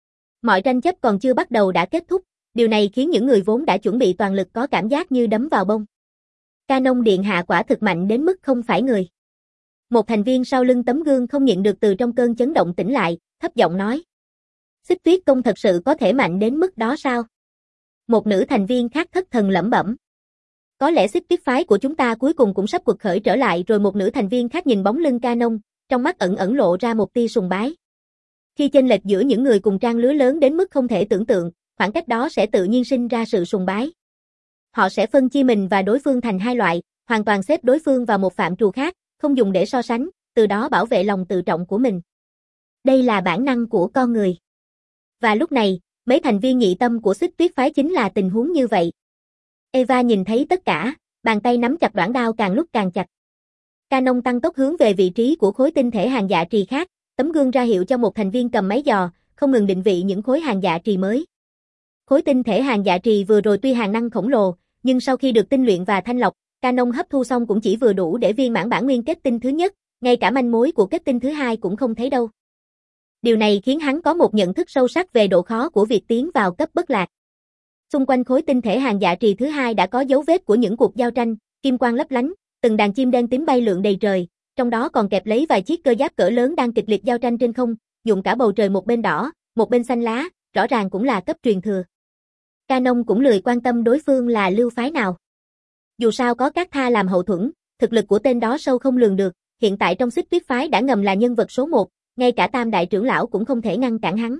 Mọi tranh chấp còn chưa bắt đầu đã kết thúc, điều này khiến những người vốn đã chuẩn bị toàn lực có cảm giác như đấm vào bông. Canon điện hạ quả thực mạnh đến mức không phải người. Một thành viên sau lưng tấm gương không nhịn được từ trong cơn chấn động tỉnh lại, thấp giọng nói. Xích Tuyết Công thật sự có thể mạnh đến mức đó sao? Một nữ thành viên khác thất thần lẩm bẩm. Có lẽ Xích Tuyết phái của chúng ta cuối cùng cũng sắp quật khởi trở lại rồi. Một nữ thành viên khác nhìn bóng lưng Canon, trong mắt ẩn ẩn lộ ra một tia sùng bái. Khi chênh lệch giữa những người cùng trang lứa lớn đến mức không thể tưởng tượng, khoảng cách đó sẽ tự nhiên sinh ra sự sùng bái. Họ sẽ phân chia mình và đối phương thành hai loại, hoàn toàn xếp đối phương vào một phạm trù khác, không dùng để so sánh, từ đó bảo vệ lòng tự trọng của mình. Đây là bản năng của con người. Và lúc này, mấy thành viên nhị tâm của Xích Tuyết phái chính là tình huống như vậy. Eva nhìn thấy tất cả, bàn tay nắm chặt đoản đao càng lúc càng chặt. Canon tăng tốc hướng về vị trí của khối tinh thể hàng dạ trì khác, tấm gương ra hiệu cho một thành viên cầm máy dò, không ngừng định vị những khối hàng dạ trì mới. Khối tinh thể hàng dạ trì vừa rồi tuy hàng năng khổng lồ, nhưng sau khi được tinh luyện và thanh lọc, Canon hấp thu xong cũng chỉ vừa đủ để viên mãn bản nguyên kết tinh thứ nhất, ngay cả manh mối của kết tinh thứ hai cũng không thấy đâu. Điều này khiến hắn có một nhận thức sâu sắc về độ khó của việc tiến vào cấp bất lạc. Xung quanh khối tinh thể hàng dạ trì thứ hai đã có dấu vết của những cuộc giao tranh, kim quang lấp lánh, từng đàn chim đen tím bay lượn đầy trời, trong đó còn kẹp lấy vài chiếc cơ giáp cỡ lớn đang kịch liệt giao tranh trên không, nhuộm cả bầu trời một bên đỏ, một bên xanh lá, rõ ràng cũng là cấp truyền thừa. Canon cũng lười quan tâm đối phương là lưu phái nào. Dù sao có Các Tha làm hậu thuẫn, thực lực của tên đó sâu không lường được, hiện tại trong Xích Tuyết phái đã ngầm là nhân vật số một, ngay cả Tam đại trưởng lão cũng không thể ngăn cản hắn.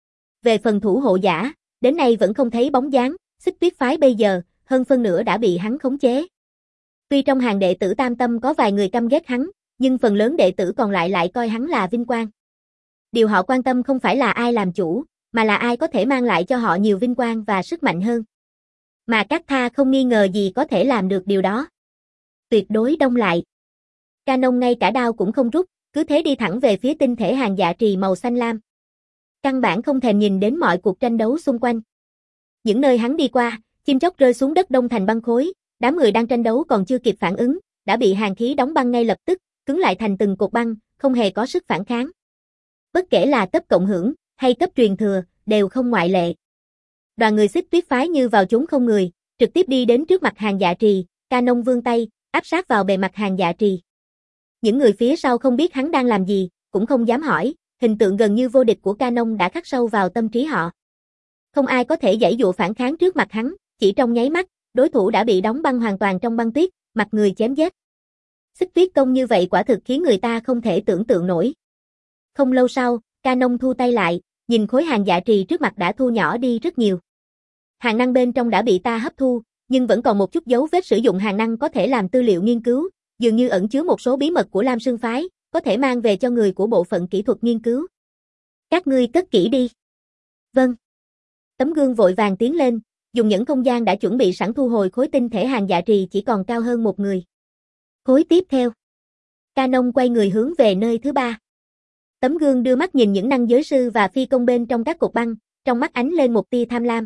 Về phần thủ hộ giả, đến nay vẫn không thấy bóng dáng, Xích Tuyết phái bây giờ, hơn phân nửa đã bị hắn khống chế. Tuy trong hàng đệ tử tam tâm có vài người căm ghét hắn, nhưng phần lớn đệ tử còn lại lại coi hắn là vinh quang. Điều họ quan tâm không phải là ai làm chủ, mà là ai có thể mang lại cho họ nhiều vinh quang và sức mạnh hơn. Mà Các Tha không nghi ngờ gì có thể làm được điều đó. Tuyệt đối đông lại. Canon ngay cả đao cũng không rút, cứ thế đi thẳng về phía tinh thể hàng dạ trì màu xanh lam. Căn bản không thèm nhìn đến mọi cuộc tranh đấu xung quanh. Những nơi hắn đi qua, chim chóc rơi xuống đất đông thành băng khối, đám người đang tranh đấu còn chưa kịp phản ứng, đã bị hàn khí đóng băng ngay lập tức, cứng lại thành từng cột băng, không hề có sức phản kháng. Bất kể là cấp cộng hưởng, hay cấp truyền thừa, đều không ngoại lệ. Đoàn người Xích Tuyết phái như vào chốn không người, trực tiếp đi đến trước mặt hàng dạ trì, Canon vươn tay, áp sát vào bề mặt hàng dạ trì. Những người phía sau không biết hắn đang làm gì, cũng không dám hỏi, hình tượng gần như vô địch của Canon đã khắc sâu vào tâm trí họ. Không ai có thể giãy dụa phản kháng trước mặt hắn, chỉ trong nháy mắt, đối thủ đã bị đóng băng hoàn toàn trong băng tuyết, mặt người chém giết. Xích Tuyết công như vậy quả thực khiến người ta không thể tưởng tượng nổi. Không lâu sau, Canon thu tay lại, nhìn khối hàng dạ trì trước mặt đã thu nhỏ đi rất nhiều. Hàng năng bên trong đã bị ta hấp thu, nhưng vẫn còn một chút dấu vết sử dụng hàng năng có thể làm tư liệu nghiên cứu, dường như ẩn chứa một số bí mật của Lam Sương phái, có thể mang về cho người của bộ phận kỹ thuật nghiên cứu. Các ngươi cất kỹ đi. Vâng. Tấm gương vội vàng tiến lên, dùng những không gian đã chuẩn bị sẵn thu hồi khối tinh thể hàng dạ trì chỉ còn cao hơn một người. Khối tiếp theo. Canon quay người hướng về nơi thứ ba. Tấm gương đưa mắt nhìn những năng giới sư và phi công bên trong các cột băng, trong mắt ánh lên một tia tham lam.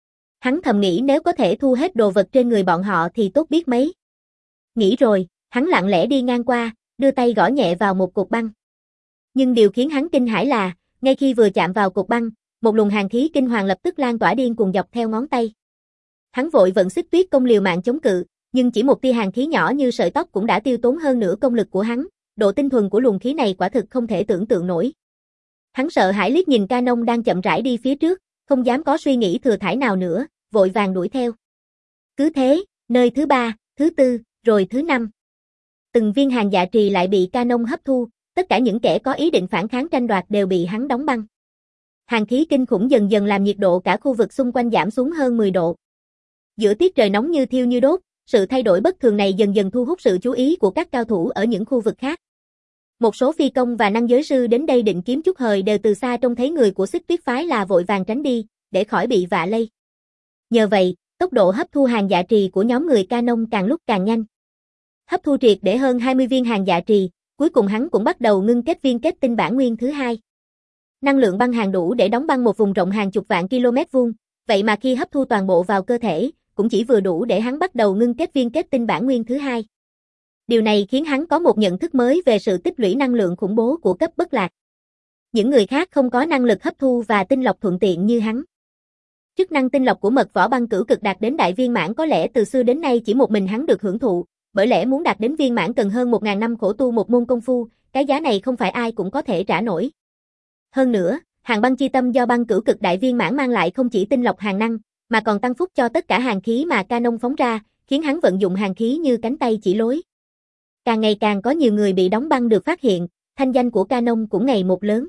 Hắn thầm nghĩ nếu có thể thu hết đồ vật trên người bọn họ thì tốt biết mấy. Nghĩ rồi, hắn lặng lẽ đi ngang qua, đưa tay gõ nhẹ vào một cột băng. Nhưng điều khiến hắn kinh hãi là, ngay khi vừa chạm vào cột băng, một luồng hàn khí kinh hoàng lập tức lan tỏa điên cuồng dọc theo ngón tay. Hắn vội vận Xích Tuyết công liều mạng chống cự, nhưng chỉ một tia hàn khí nhỏ như sợi tóc cũng đã tiêu tốn hơn nửa công lực của hắn, độ tinh thuần của luồng khí này quả thực không thể tưởng tượng nổi. Hắn sợ hãi liếc nhìn Canon đang chậm rãi đi phía trước, không dám có suy nghĩ thừa thãi nào nữa, vội vàng đuổi theo. Cứ thế, nơi thứ ba, thứ tư, rồi thứ năm. Từng viên hàng dạ trì lại bị Canon hấp thu, tất cả những kẻ có ý định phản kháng tranh đoạt đều bị hắn đóng băng. Hàn khí kinh khủng dần dần làm nhiệt độ cả khu vực xung quanh giảm xuống hơn mười độ. Giữa tiết trời nóng như thiêu như đốt, sự thay đổi bất thường này dần dần thu hút sự chú ý của các cao thủ ở những khu vực khác. Một số phi công và năng giới sư đến đây định kiếm chút hời đều từ xa trông thấy người của Xích Tuyết phái là vội vàng tránh đi, để khỏi bị vạ lây. Nhờ vậy, tốc độ hấp thu hàng dạ trì của nhóm người Canon càng lúc càng nhanh. Hấp thu triệt để hơn hai mươi viên hàng dạ trì, cuối cùng hắn cũng bắt đầu ngưng kết viên kết tinh bản nguyên thứ hai. Năng lượng băng hàng đủ để đóng băng một vùng rộng hàng chục vạn km vuông, vậy mà khi hấp thu toàn bộ vào cơ thể, cũng chỉ vừa đủ để hắn bắt đầu ngưng kết viên kết tinh bản nguyên thứ hai. Điều này khiến hắn có một nhận thức mới về sự tích lũy năng lượng khủng bố của cấp bất lạc. Những người khác không có năng lực hấp thu và tinh lọc thuận tiện như hắn. Chức năng tinh lọc của mật võ băng cửu cực đạt đến đại viên mãn có lẽ từ xưa đến nay chỉ một mình hắn được hưởng thụ, bởi lẽ muốn đạt đến viên mãn cần hơn một nghìn năm khổ tu một môn công phu, cái giá này không phải ai cũng có thể trả nổi. Hơn nữa, hàng băng chi tâm do băng cửu cực đại viên mãn mang lại không chỉ tinh lọc hàng năng, mà còn tăng phúc cho tất cả hàng khí mà Canon phóng ra, khiến hắn vận dụng hàng khí như cánh tay chỉ lối. Càng ngày càng có nhiều người bị đóng băng được phát hiện, thanh danh của Canon cũng ngày một lớn.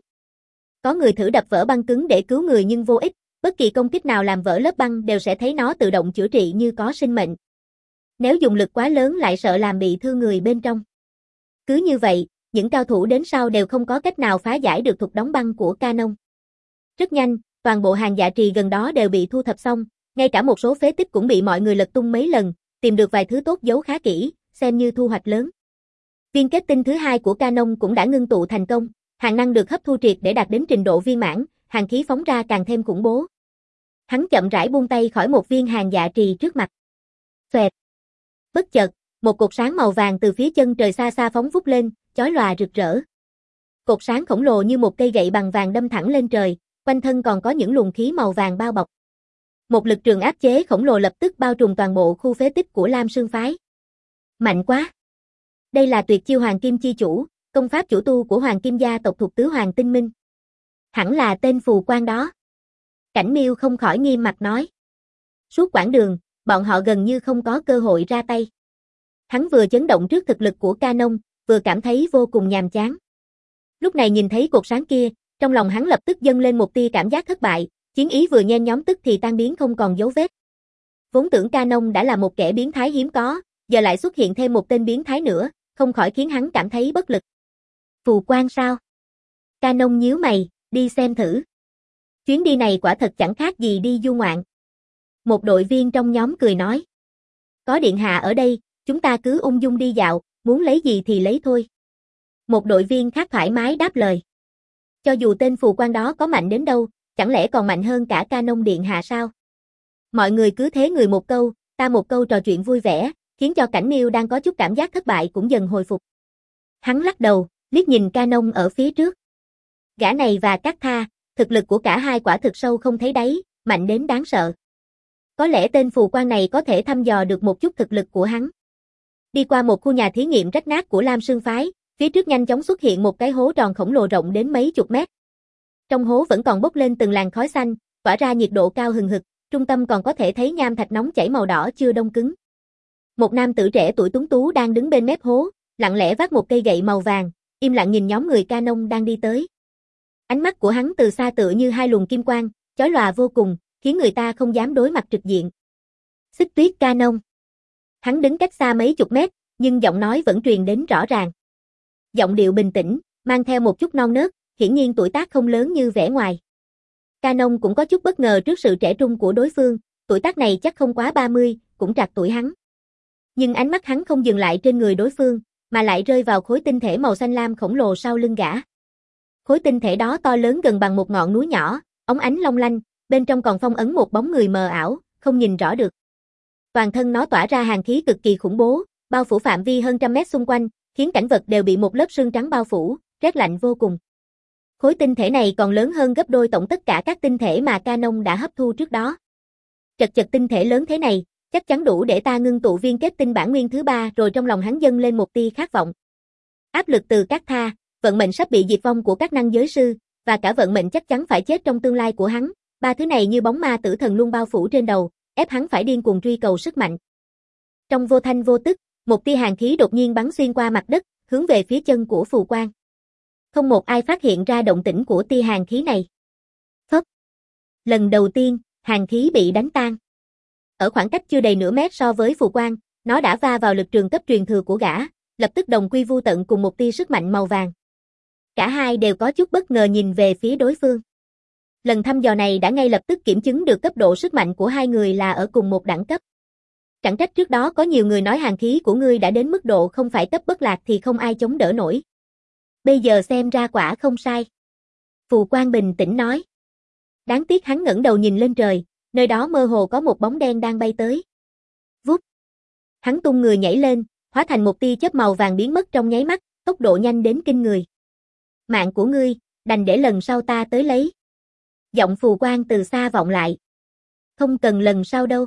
Có người thử đập vỡ băng cứng để cứu người nhưng vô ích, bất kỳ công kích nào làm vỡ lớp băng đều sẽ thấy nó tự động chữa trị như có sinh mệnh. Nếu dùng lực quá lớn lại sợ làm bị thương người bên trong. Cứ như vậy, những cao thủ đến sau đều không có cách nào phá giải được thuật đóng băng của Canon. Rất nhanh, toàn bộ hàng dạ trì gần đó đều bị thu thập xong, ngay cả một số phế tích cũng bị mọi người lật tung mấy lần, tìm được vài thứ tốt giấu khá kỹ, xem như thu hoạch lớn. Viên kết tinh thứ hai của Canon cũng đã ngưng tụ thành công, hàng năng được hấp thu triệt để đạt đến trình độ viên mãn, hàng khí phóng ra càng thêm khủng bố. Hắn chậm rãi buông tay khỏi một viên hàng dạ trì trước mặt. Xoẹt. Bất chợt, một cột sáng màu vàng từ phía chân trời xa xa phóng vút lên, chói lòa rực rỡ. Cột sáng khổng lồ như một cây gậy bằng vàng đâm thẳng lên trời, quanh thân còn có những luồng khí màu vàng bao bọc. Một lực trường áp chế khổng lồ lập tức bao trùm toàn bộ khu phế tích của Lam Sương phái. Mạnh quá! Đây là tuyệt chiêu Hoàng Kim chi chủ, công pháp chủ tu của Hoàng Kim gia tộc thuộc tứ Hoàng Tinh Minh. Hẳn là tên phù quan đó. Cảnh Miêu không khỏi nghiêm mặt nói. Suốt quãng đường, bọn họ gần như không có cơ hội ra tay. Hắn vừa chấn động trước thực lực của Canon, vừa cảm thấy vô cùng nhàm chán. Lúc này nhìn thấy cột sáng kia, trong lòng hắn lập tức dâng lên một tia cảm giác thất bại, chiến ý vừa nhen nhóm tức thì tan biến không còn dấu vết. Vốn tưởng Canon đã là một kẻ biến thái hiếm có, giờ lại xuất hiện thêm một tên biến thái nữa, không khỏi khiến hắn cảm thấy bất lực. Phù quan sao? Canon nhíu mày, đi xem thử. Chuyến đi này quả thật chẳng khác gì đi du ngoạn. Một đội viên trong nhóm cười nói. Có điện hạ ở đây, chúng ta cứ ung dung đi dạo, muốn lấy gì thì lấy thôi. Một đội viên khác thoải mái đáp lời. Cho dù tên phù quan đó có mạnh đến đâu, chẳng lẽ còn mạnh hơn cả Canon điện hạ sao? Mọi người cứ thế người một câu, ta một câu trò chuyện vui vẻ, khiến cho Cảnh Miêu đang có chút cảm giác thất bại cũng dần hồi phục. Hắn lắc đầu, liếc nhìn Canon ở phía trước. Gã này và Cát Tha, thực lực của cả hai quả thực sâu không thấy đáy, mạnh đến đáng sợ. Có lẽ tên phù quan này có thể thăm dò được một chút thực lực của hắn. Đi qua một khu nhà thí nghiệm rách nát của Lam Sương phái, phía trước nhanh chóng xuất hiện một cái hố tròn khổng lồ rộng đến mấy chục mét. Trong hố vẫn còn bốc lên từng làn khói xanh, tỏa ra nhiệt độ cao hừng hực, trung tâm còn có thể thấy nham thạch nóng chảy màu đỏ chưa đông cứng. Một nam tử trẻ tuổi tuấn tú đang đứng bên mép hố, lặng lẽ vác một cây gậy màu vàng, im lặng nhìn nhóm người Canon đang đi tới. Ánh mắt của hắn từ xa tựa như hai luồng kim quang, chói lòa vô cùng, khiến người ta không dám đối mặt trực diện. Xích Tuyết Canon. Hắn đứng cách xa mấy chục mét, nhưng giọng nói vẫn truyền đến rõ ràng. Giọng điệu bình tĩnh, mang theo một chút non nớt, hiển nhiên tuổi tác không lớn như vẻ ngoài. Canon cũng có chút bất ngờ trước sự trẻ trung của đối phương, tuổi tác này chắc không quá ba mươi, cũng trạc tuổi hắn. Nhưng ánh mắt hắn không dừng lại trên người đối phương, mà lại rơi vào khối tinh thể màu xanh lam khổng lồ sau lưng gã. Khối tinh thể đó to lớn gần bằng một ngọn núi nhỏ, óng ánh long lanh, bên trong còn phong ấn một bóng người mờ ảo, không nhìn rõ được. Toàn thân nó tỏa ra hàn khí cực kỳ khủng bố, bao phủ phạm vi hơn trăm mét xung quanh, khiến cảnh vật đều bị một lớp sương trắng bao phủ, rét lạnh vô cùng. Khối tinh thể này còn lớn hơn gấp đôi tổng tất cả các tinh thể mà Canon đã hấp thu trước đó. Chật chật tinh thể lớn thế này, chắc chắn đủ để ta ngưng tụ viên kết tinh bản nguyên thứ ba, rồi trong lòng hắn dâng lên một tia khát vọng. Áp lực từ Cát Tha, vận mệnh sắp bị diệt vong của các năng giới sư, và cả vận mệnh chắc chắn phải chết trong tương lai của hắn, ba thứ này như bóng ma tử thần luôn bao phủ trên đầu, ép hắn phải điên cuồng truy cầu sức mạnh. Trong vô thanh vô tức, một tia hàn khí đột nhiên bắn xuyên qua mặt đất, hướng về phía chân của phù quan. Không một ai phát hiện ra động tĩnh của tia hàn khí này. Phốc. Lần đầu tiên, hàn khí bị đánh tan. Ở khoảng cách chưa đầy nửa mét so với phù quang, nó đã va vào lực trường cấp truyền thừa của gã, lập tức đồng quy vu tận cùng một tia sức mạnh màu vàng. Cả hai đều có chút bất ngờ nhìn về phía đối phương. Lần thăm dò này đã ngay lập tức kiểm chứng được cấp độ sức mạnh của hai người là ở cùng một đẳng cấp. Chẳng trách trước đó có nhiều người nói hàn khí của ngươi đã đến mức độ không phải cấp bất lạc thì không ai chống đỡ nổi. Bây giờ xem ra quả không sai. Phù Quang bình tĩnh nói. Đáng tiếc hắn ngẩng đầu nhìn lên trời, nơi đó mơ hồ có một bóng đen đang bay tới. Vút. Hắn tung người nhảy lên, hóa thành một tia chớp màu vàng biến mất trong nháy mắt, tốc độ nhanh đến kinh người. Mạng của ngươi, đành để lần sau ta tới lấy. Giọng Phù Quang từ xa vọng lại. Không cần lần sau đâu.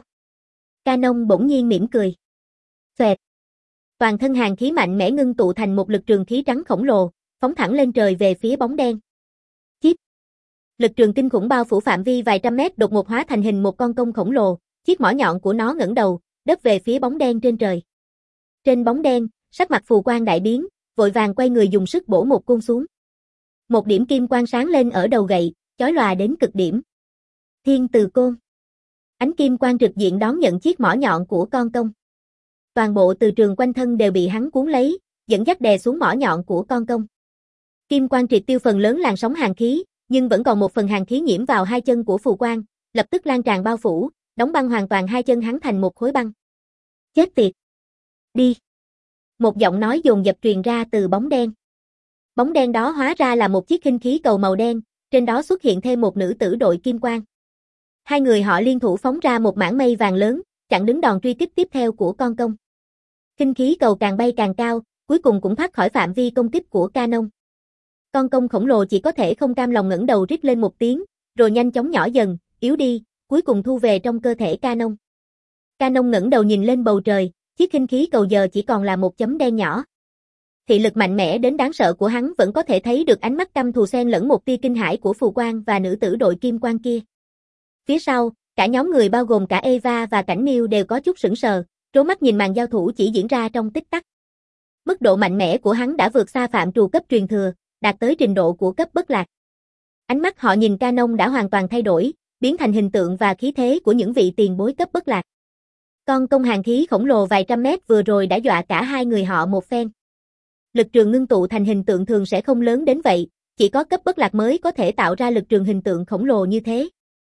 Canon bỗng nhiên mỉm cười. Xoẹt. Toàn thân hàn khí mạnh mẽ ngưng tụ thành một lực trường khí trắng khổng lồ, phóng thẳng lên trời về phía bóng đen. Chíp. Lực trường kinh khủng bao phủ phạm vi vài trăm mét đột ngột hóa thành hình một con công khổng lồ, chiếc mỏ nhọn của nó ngẩng đầu, đớp về phía bóng đen trên trời. Trên bóng đen, sắc mặt Phù Quang đại biến, vội vàng quay người dùng sức bổ một côn xuống. Một điểm kim quang sáng lên ở đầu gậy, chói lòa đến cực điểm. Thiên Từ Côn. Ánh kim quang trực diện đón nhận chiếc mỏ nhọn của con công. Toàn bộ từ trường quanh thân đều bị hắn cuốn lấy, dẫn dắt đè xuống mỏ nhọn của con công. Kim quang triệt tiêu phần lớn làn sóng hàn khí, nhưng vẫn còn một phần hàn khí nhiễm vào hai chân của Phù Quang, lập tức lan tràn bao phủ, đóng băng hoàn toàn hai chân hắn thành một khối băng. Chết tiệt! Đi! Một giọng nói dồn dập truyền ra từ bóng đen. Bóng đen đó hóa ra là một chiếc khinh khí cầu màu đen, trên đó xuất hiện thêm một nữ tử đội kim quang. Hai người họ liên thủ phóng ra một mảng mây vàng lớn, chặn đứng đòn truy kích tiếp theo của con công. Khinh khí cầu càng bay càng cao, cuối cùng cũng thoát khỏi phạm vi công kích của Canon. Con công khổng lồ chỉ có thể không cam lòng ngẩng đầu rít lên một tiếng, rồi nhanh chóng nhỏ dần, yếu đi, cuối cùng thu về trong cơ thể Canon. Canon ngẩng đầu nhìn lên bầu trời, chiếc khinh khí cầu giờ chỉ còn là một chấm đen nhỏ. Thị lực mạnh mẽ đến đáng sợ của hắn vẫn có thể thấy được ánh mắt căm thù xen lẫn một tia kinh hãi của Phù Quang và nữ tử đội kim quang kia. Phía sau, cả nhóm người bao gồm cả Eva và Cảnh Miêu đều có chút sững sờ, trố mắt nhìn màn giao thủ chỉ diễn ra trong tích tắc. Mức độ mạnh mẽ của hắn đã vượt xa phạm trù cấp truyền thừa, đạt tới trình độ của cấp bất lạc. Ánh mắt họ nhìn Canon đã hoàn toàn thay đổi, biến thành hình tượng và khí thế của những vị tiền bối cấp bất lạc. Con công hàn khí khổng lồ vài trăm mét vừa rồi đã dọa cả hai người họ một phen. Lực trường ngưng tụ thành hình tượng thường sẽ không lớn đến vậy, chỉ có cấp bất lạc mới có thể tạo ra lực trường hình tượng khổng lồ như thế.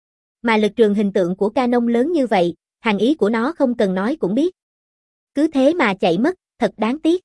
Mà lực trường hình tượng của Canon lớn như vậy, hàng ý của nó không cần nói cũng biết. Cứ thế mà chạy mất, thật đáng tiếc.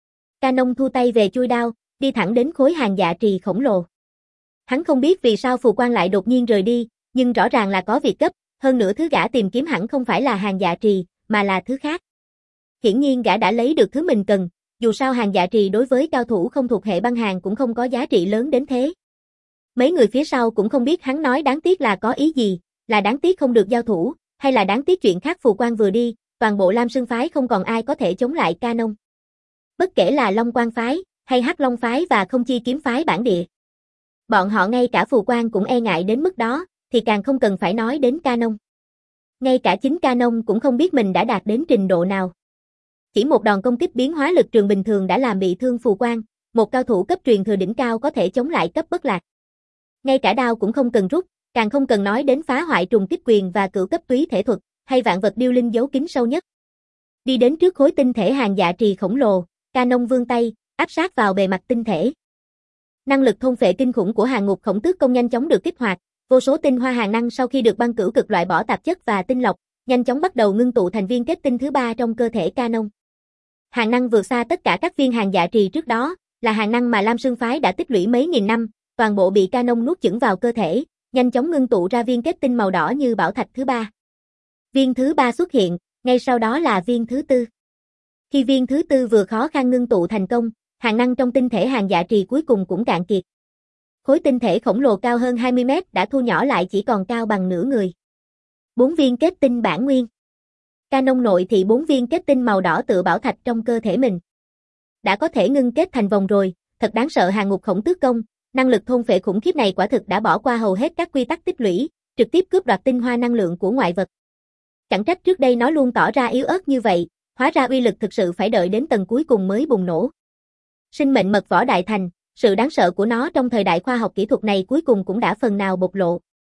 Canon thu tay về chui đao, đi thẳng đến khối hàng dạ trì khổng lồ. Hắn không biết vì sao Phù Quang lại đột nhiên rời đi, nhưng rõ ràng là có việc gấp, hơn nữa thứ gã tìm kiếm hẳn không phải là hàng dạ trì, mà là thứ khác. Hiển nhiên gã đã lấy được thứ mình cần, dù sao hàng dạ trì đối với cao thủ không thuộc hệ băng hàng cũng không có giá trị lớn đến thế. Mấy người phía sau cũng không biết hắn nói đáng tiếc là có ý gì, là đáng tiếc không được giao thủ, hay là đáng tiếc chuyện khác. Phù Quang vừa đi, toàn bộ Lam Sương phái không còn ai có thể chống lại Canon. Bất kể là Long Quang phái, hay Hắc Long phái và Không Chi kiếm phái bản địa. Bọn họ ngay cả Phù Quang cũng e ngại đến mức đó, thì càng không cần phải nói đến Canon. Ngay cả chính Canon cũng không biết mình đã đạt đến trình độ nào. Chỉ một đòn công kích biến hóa lực trường bình thường đã làm bị thương Phù Quang, một cao thủ cấp truyền thừa đỉnh cao có thể chống lại cấp bất lạc. Ngay cả đao cũng không cần rút, càng không cần nói đến phá hoại trùng kích quyền và cửu cấp túy thể thuật, hay vạn vật điêu linh giấu kín sâu nhất. Đi đến trước khối tinh thể hàng dạ trì khổng lồ, Canon vươn tay, áp sát vào bề mặt tinh thể. Năng lực thôn phệ kinh khủng của Hàng Ngục Khổng Tước Công nhanh chóng được kích hoạt, vô số tinh hoa hàng năng sau khi được băng cửu cực loại bỏ tạp chất và tinh lọc, nhanh chóng bắt đầu ngưng tụ thành viên kết tinh thứ ba trong cơ thể Canon. Hàng năng vượt xa tất cả các viên hàng dạ trì trước đó, là hàng năng mà Lam Sương phái đã tích lũy mấy nghìn năm, toàn bộ bị Canon nuốt chửng vào cơ thể, nhanh chóng ngưng tụ ra viên kết tinh màu đỏ như bảo thạch thứ ba. Viên thứ ba xuất hiện, ngay sau đó là viên thứ tư. Khi viên thứ tư vừa khó khăn ngưng tụ thành công, hàng năng trong tinh thể hàng dạ trì cuối cùng cũng cạn kiệt. Khối tinh thể khổng lồ cao hơn hai mươi mét đã thu nhỏ lại chỉ còn cao bằng nửa người. Bốn viên kết tinh bản nguyên. Canon nội thị bốn viên kết tinh màu đỏ tựa bảo thạch trong cơ thể mình. Đã có thể ngưng kết thành vòng rồi, thật đáng sợ. Hàng Ngục Khổng Tước Công, năng lực thôn phệ khủng khiếp này quả thực đã bỏ qua hầu hết các quy tắc tích lũy, trực tiếp cướp đoạt tinh hoa năng lượng của ngoại vật. Chẳng trách trước đây nó luôn tỏ ra yếu ớt như vậy, hóa ra uy lực thực sự phải đợi đến tầng cuối cùng mới bùng nổ. Sinh mệnh mật võ đại thành, sự đáng sợ của nó trong thời đại khoa học kỹ thuật này cuối cùng cũng đã phần nào bộc lộ.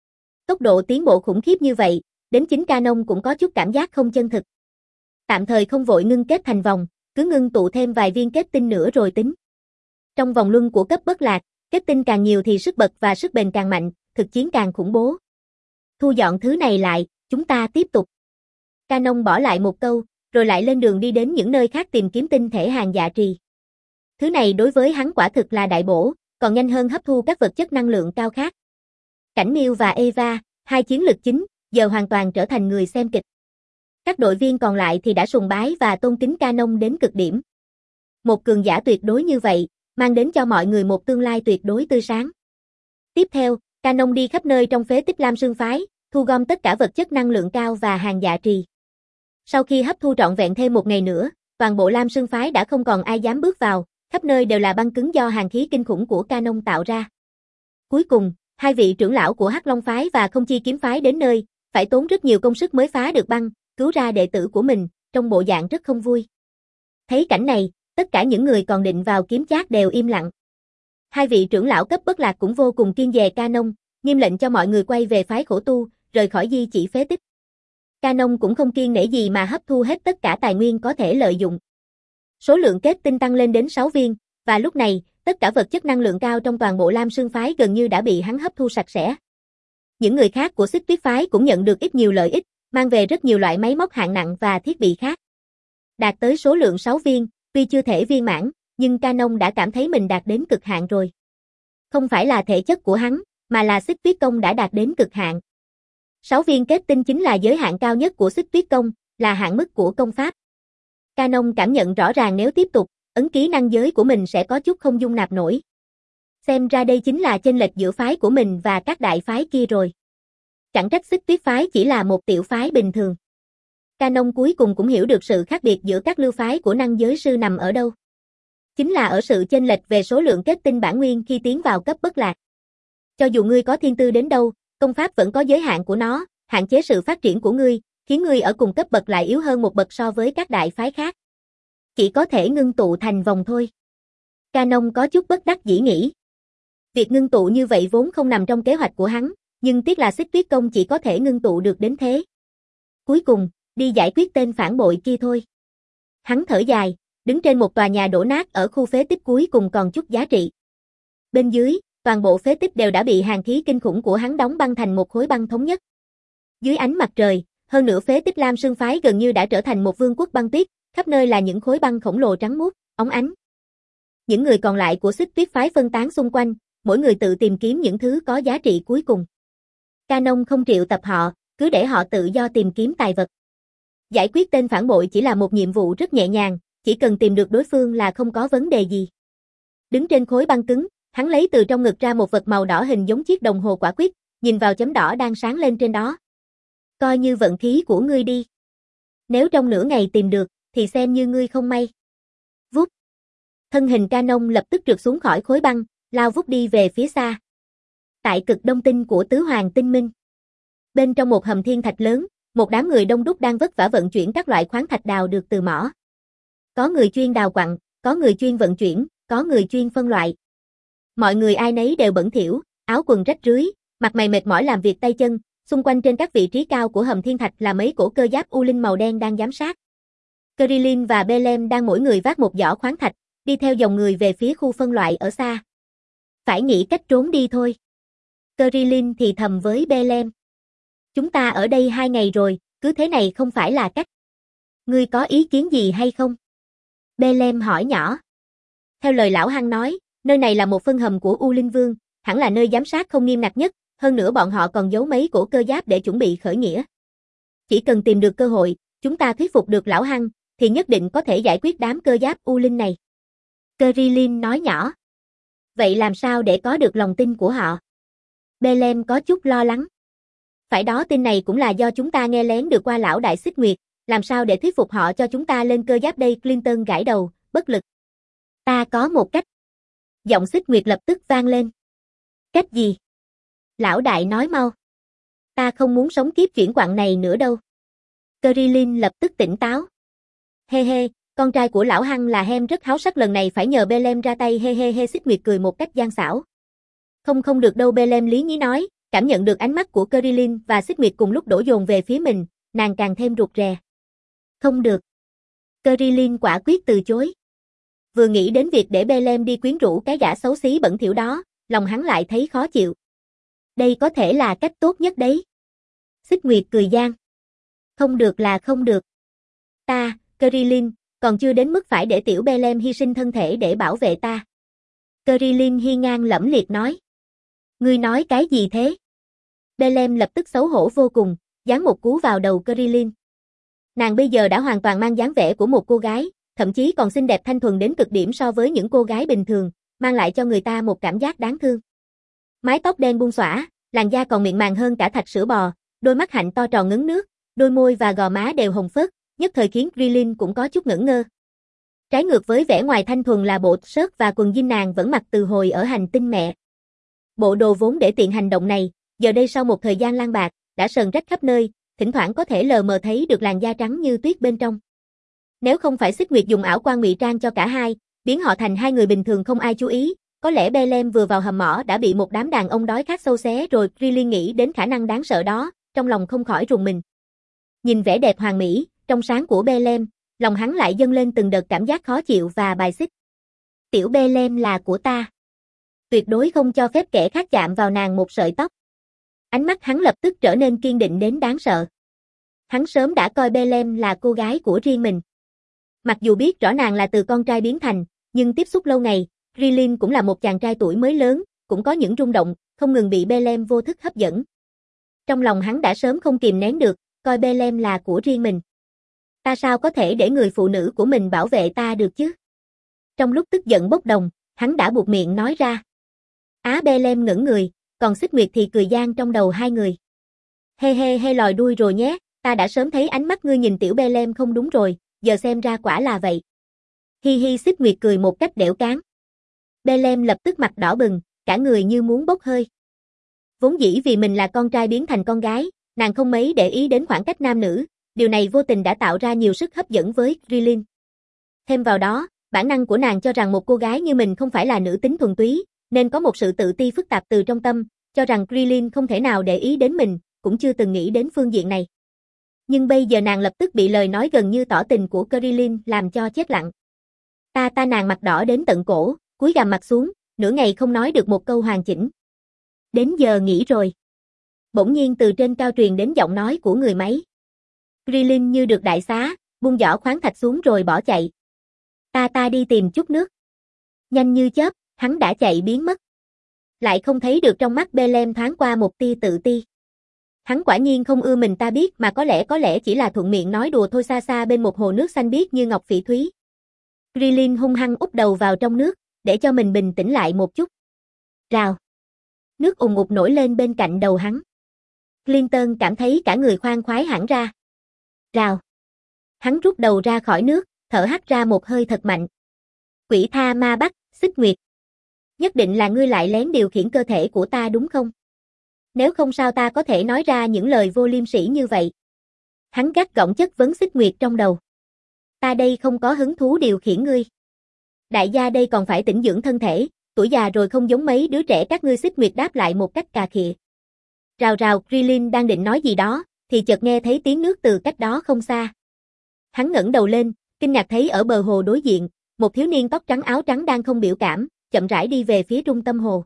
Tốc độ tiến bộ khủng khiếp như vậy, đến chính Canon cũng có chút cảm giác không chân thực. Tạm thời không vội ngưng kết thành vòng, cứ ngưng tụ thêm vài viên kết tinh nữa rồi tính. Trong vòng luân của cấp bất lạc, kết tinh càng nhiều thì sức bật và sức bền càng mạnh, thực chiến càng khủng bố. Thu dọn thứ này lại, chúng ta tiếp tục. Canon bỏ lại một câu, rồi lại lên đường đi đến những nơi khác tìm kiếm tinh thể hàng dạ trì. Thứ này đối với hắn quả thực là đại bổ, còn nhanh hơn hấp thu các vật chất năng lượng cao khác. Cảnh Miêu và Eva, hai chiến lực chính, giờ hoàn toàn trở thành người xem kịch. Các đội viên còn lại thì đã sùng bái và tôn kính Canon đến cực điểm. Một cường giả tuyệt đối như vậy, mang đến cho mọi người một tương lai tuyệt đối tươi sáng. Tiếp theo, Canon đi khắp nơi trong phế tích Lam Sương Phái, thu gom tất cả vật chất năng lượng cao và hàng dạ trì. Sau khi hấp thu trọn vẹn thêm một ngày nữa, toàn bộ Lam Sương Phái đã không còn ai dám bước vào, khắp nơi đều là băng cứng do hàn khí kinh khủng của Canon tạo ra. Cuối cùng, hai vị trưởng lão của Hắc Long Phái và Không Chi Kiếm Phái đến nơi, phải tốn rất nhiều công sức mới phá được băng, cứu ra đệ tử của mình, trong bộ dạng rất không vui. Thấy cảnh này, tất cả những người còn định vào kiếm chác đều im lặng. Hai vị trưởng lão cấp bất lạc cũng vô cùng kiêng dè Canon, nghiêm lệnh cho mọi người quay về phái khổ tu, rời khỏi di chỉ phế tích. Canon cũng không kiêng nể gì mà hấp thu hết tất cả tài nguyên có thể lợi dụng. Số lượng kết tinh tăng lên đến sáu viên, và lúc này, tất cả vật chất năng lượng cao trong toàn bộ Lam Sương Phái gần như đã bị hắn hấp thu sạch sẽ. Những người khác của Xích Tuyết Phái cũng nhận được ít nhiều lợi ích, mang về rất nhiều loại máy móc hạng nặng và thiết bị khác. Đạt tới số lượng sáu viên, tuy chưa thể viên mãn, nhưng Canon đã cảm thấy mình đạt đến cực hạn rồi. Không phải là thể chất của hắn, mà là Xích Tuyết Công đã đạt đến cực hạn. sáu viên kết tinh chính là giới hạn cao nhất của Xích Tuyết Công, là hạn mức của công pháp. Canon cảm nhận rõ ràng nếu tiếp tục, ấn ký năng giới của mình sẽ có chút không dung nạp nổi. Xem ra đây chính là chênh lệch giữa phái của mình và các đại phái kia rồi. Chẳng trách Xích Tuyết Phái chỉ là một tiểu phái bình thường. Canon cuối cùng cũng hiểu được sự khác biệt giữa các lưu phái của năng giới sư nằm ở đâu. Chính là ở sự chênh lệch về số lượng kết tinh bản nguyên khi tiến vào cấp bất lạc. Cho dù ngươi có thiên tư đến đâu, công pháp vẫn có giới hạn của nó, hạn chế sự phát triển của ngươi, khiến ngươi ở cùng cấp bậc lại yếu hơn một bậc so với các đại phái khác. Chỉ có thể ngưng tụ thành vòng thôi. Canon có chút bất đắc dĩ nghĩ. Việc ngưng tụ như vậy vốn không nằm trong kế hoạch của hắn, nhưng tiếc là Xích Tuyết Công chỉ có thể ngưng tụ được đến thế. Cuối cùng, đi giải quyết tên phản bội kia thôi. Hắn thở dài, đứng trên một tòa nhà đổ nát ở khu phế tích cuối cùng còn chút giá trị. Bên dưới, toàn bộ phế tích đều đã bị hàn khí kinh khủng của hắn đóng băng thành một khối băng thống nhất. Dưới ánh mặt trời, hơn nửa phế tích Lam Sương Phái gần như đã trở thành một vương quốc băng tuyết, khắp nơi là những khối băng khổng lồ trắng muốt, óng ánh. Những người còn lại của Xích Tuyết Phái phân tán xung quanh, mỗi người tự tìm kiếm những thứ có giá trị cuối cùng. Canon không triệu tập họ, cứ để họ tự do tìm kiếm tài vật. Giải quyết tên phản bội chỉ là một nhiệm vụ rất nhẹ nhàng, chỉ cần tìm được đối phương là không có vấn đề gì. Đứng trên khối băng cứng, hắn lấy từ trong ngực ra một vật màu đỏ hình giống chiếc đồng hồ quả quyết, nhìn vào chấm đỏ đang sáng lên trên đó. Coi như vận khí của ngươi đi. Nếu trong nửa ngày tìm được, thì xem như ngươi không may. Vút. Thân hình Canon lập tức trượt xuống khỏi khối băng, lao vút đi về phía xa. Tại cực đông tinh của Tứ Hoàng Tinh Minh. Bên trong một hầm thiên thạch lớn, một đám người đông đúc đang vất vả vận chuyển các loại khoáng thạch đào được từ mỏ. Có người chuyên đào quặng, có người chuyên vận chuyển, có người chuyên phân loại. Mọi người ai nấy đều bẩn thỉu, áo quần rách rưới, mặt mày mệt mỏi làm việc tay chân, xung quanh trên các vị trí cao của hầm thiên thạch là mấy cổ cơ giáp u linh màu đen đang giám sát. Krillin và Belem đang mỗi người vác một giỏ khoáng thạch, đi theo dòng người về phía khu phân loại ở xa. Phải nghĩ cách trốn đi thôi. Krillin thì thầm với Belem. Chúng ta ở đây hai ngày rồi, cứ thế này không phải là cách. Ngươi có ý kiến gì hay không? Belem hỏi nhỏ. Theo lời lão Hăng nói, nơi này là một phân hầm của U Linh Vương, hẳn là nơi giám sát không nghiêm ngặt nhất, hơn nữa bọn họ còn giấu mấy cổ cơ giáp để chuẩn bị khởi nghĩa. Chỉ cần tìm được cơ hội, chúng ta thuyết phục được lão Hăng, thì nhất định có thể giải quyết đám cơ giáp U Linh này. Krillin nói nhỏ. Vậy làm sao để có được lòng tin của họ? Belem có chút lo lắng. Phải đó, tin này cũng là do chúng ta nghe lén được qua lão đại Xích Nguyệt, làm sao để thuyết phục họ cho chúng ta lên cơ giáp đây? Clinton gãi đầu, bất lực. Ta có một cách. Giọng Xích Nguyệt lập tức vang lên. Cách gì? Lão đại nói mau. Ta không muốn sống kiếp chuyển quặng này nữa đâu. Krillin lập tức tỉnh táo. He he, con trai của lão Hăng là Hem rất háo sắc, lần này phải nhờ Belem ra tay. He he he. Xích Nguyệt cười một cách gian xảo. Không không được đâu, Belem lý nhí nói, Cảm nhận được ánh mắt của Krillin và Xích Nguyệt cùng lúc đổ dồn về phía mình, nàng càng thêm rụt rè. Không được. Krillin quả quyết từ chối. Vừa nghĩ đến việc để Belem đi quyến rũ cái gã xấu xí bẩn thỉu đó, lòng hắn lại thấy khó chịu. Đây có thể là cách tốt nhất đấy. Xích Nguyệt cười gian. Không được là không được. Ta, Krillin, còn chưa đến mức phải để tiểu Belem hy sinh thân thể để bảo vệ ta. Krillin hiên ngang lẫm liệt nói. Ngươi nói cái gì thế? Belem lập tức xấu hổ vô cùng, giáng một cú vào đầu Krillin. Nàng bây giờ đã hoàn toàn mang dáng vẻ của một cô gái, thậm chí còn xinh đẹp thanh thuần đến cực điểm so với những cô gái bình thường, mang lại cho người ta một cảm giác đáng thương. Mái tóc đen buông xõa, làn da còn mịn màng hơn cả thạch sữa bò, đôi mắt hạnh to tròn ngấn nước, đôi môi và gò má đều hồng phớt, nhất thời khiến Krillin cũng có chút ngẩn ngơ. Trái ngược với vẻ ngoài thanh thuần là bộ sớt và quần jean nàng vẫn mặc từ hồi ở hành tinh mẹ. Bộ đồ vốn để tiện hành động này, giờ đây sau một thời gian lang bạc, đã sờn rách khắp nơi, thỉnh thoảng có thể lờ mờ thấy được làn da trắng như tuyết bên trong. Nếu không phải Xích Nguyệt dùng ảo quan ngụy trang cho cả hai, biến họ thành hai người bình thường không ai chú ý, có lẽ Belem vừa vào hầm mỏ đã bị một đám đàn ông đói khát sâu xé rồi. Krillin nghĩ đến khả năng đáng sợ đó, trong lòng không khỏi rùng mình. Nhìn vẻ đẹp hoàn mỹ, trong sáng của Belem, lòng hắn lại dâng lên từng đợt cảm giác khó chịu và bài xích. Tiểu Belem là của ta. Tuyệt đối không cho phép kẻ khác chạm vào nàng một sợi tóc. Ánh mắt hắn lập tức trở nên kiên định đến đáng sợ. Hắn sớm đã coi Belem là cô gái của riêng mình. Mặc dù biết rõ nàng là từ con trai biến thành, nhưng tiếp xúc lâu ngày, Krillin cũng là một chàng trai tuổi mới lớn, cũng có những rung động, không ngừng bị Belem vô thức hấp dẫn. Trong lòng hắn đã sớm không kìm nén được, coi Belem là của riêng mình. Ta sao có thể để người phụ nữ của mình bảo vệ ta được chứ? Trong lúc tức giận bốc đồng, hắn đã buột miệng nói ra. Á Belem ngẩn người, còn Xích Nguyệt thì cười gian trong đầu hai người. Hê hê hê lòi đuôi rồi nhé, ta đã sớm thấy ánh mắt ngươi nhìn tiểu Belem không đúng rồi, giờ xem ra quả là vậy. Hi hi. Xích Nguyệt cười một cách đẻo cán. Belem lập tức mặt đỏ bừng, cả người như muốn bốc hơi. Vốn dĩ vì mình là con trai biến thành con gái, nàng không mấy để ý đến khoảng cách nam nữ, điều này vô tình đã tạo ra nhiều sức hấp dẫn với Krillin. Thêm vào đó, bản năng của nàng cho rằng một cô gái như mình không phải là nữ tính thuần túy, nên có một sự tự ti phức tạp từ trong tâm, cho rằng Krillin không thể nào để ý đến mình, cũng chưa từng nghĩ đến phương diện này. Nhưng bây giờ nàng lập tức bị lời nói gần như tỏ tình của Krillin làm cho chết lặng. Ta ta nàng mặt đỏ đến tận cổ, cúi gằm mặt xuống, nửa ngày không nói được một câu hoàn chỉnh. Đến giờ nghỉ rồi. Bỗng nhiên từ trên cao truyền đến giọng nói của người máy. Krillin như được đại xá, buông giỏ khoáng thạch xuống rồi bỏ chạy. Ta ta đi tìm chút nước. Nhanh như chớp, hắn đã chạy biến mất. Lại không thấy được trong mắt Belem thoáng qua một tia tự ti. Hắn quả nhiên không ưa mình ta biết mà có lẽ có lẽ chỉ là thuận miệng nói đùa thôi. Xa xa bên một hồ nước xanh biếc như ngọc phỉ thúy. Krillin hung hăng úp đầu vào trong nước, để cho mình bình tĩnh lại một chút. Rào. Nước ùn ụt nổi lên bên cạnh đầu hắn. Clinton cảm thấy cả người khoan khoái hẳn ra. Rào. Hắn rút đầu ra khỏi nước, thở hắt ra một hơi thật mạnh. Quỷ tha ma bắt, Xích Nguyệt. Nhất định là ngươi lại lén điều khiển cơ thể của ta đúng không? Nếu không sao ta có thể nói ra những lời vô liêm sỉ như vậy. Hắn gắt gỏng chất vấn Xích Nguyệt trong đầu. Ta đây không có hứng thú điều khiển ngươi. Đại gia đây còn phải tĩnh dưỡng thân thể, tuổi già rồi không giống mấy đứa trẻ các ngươi. Xích Nguyệt đáp lại một cách cà khịa. Rào rào. Krillin đang định nói gì đó, thì chợt nghe thấy tiếng nước từ cách đó không xa. Hắn ngẩng đầu lên, kinh ngạc thấy ở bờ hồ đối diện, một thiếu niên tóc trắng áo trắng đang không biểu cảm, chậm rãi đi về phía trung tâm hồ.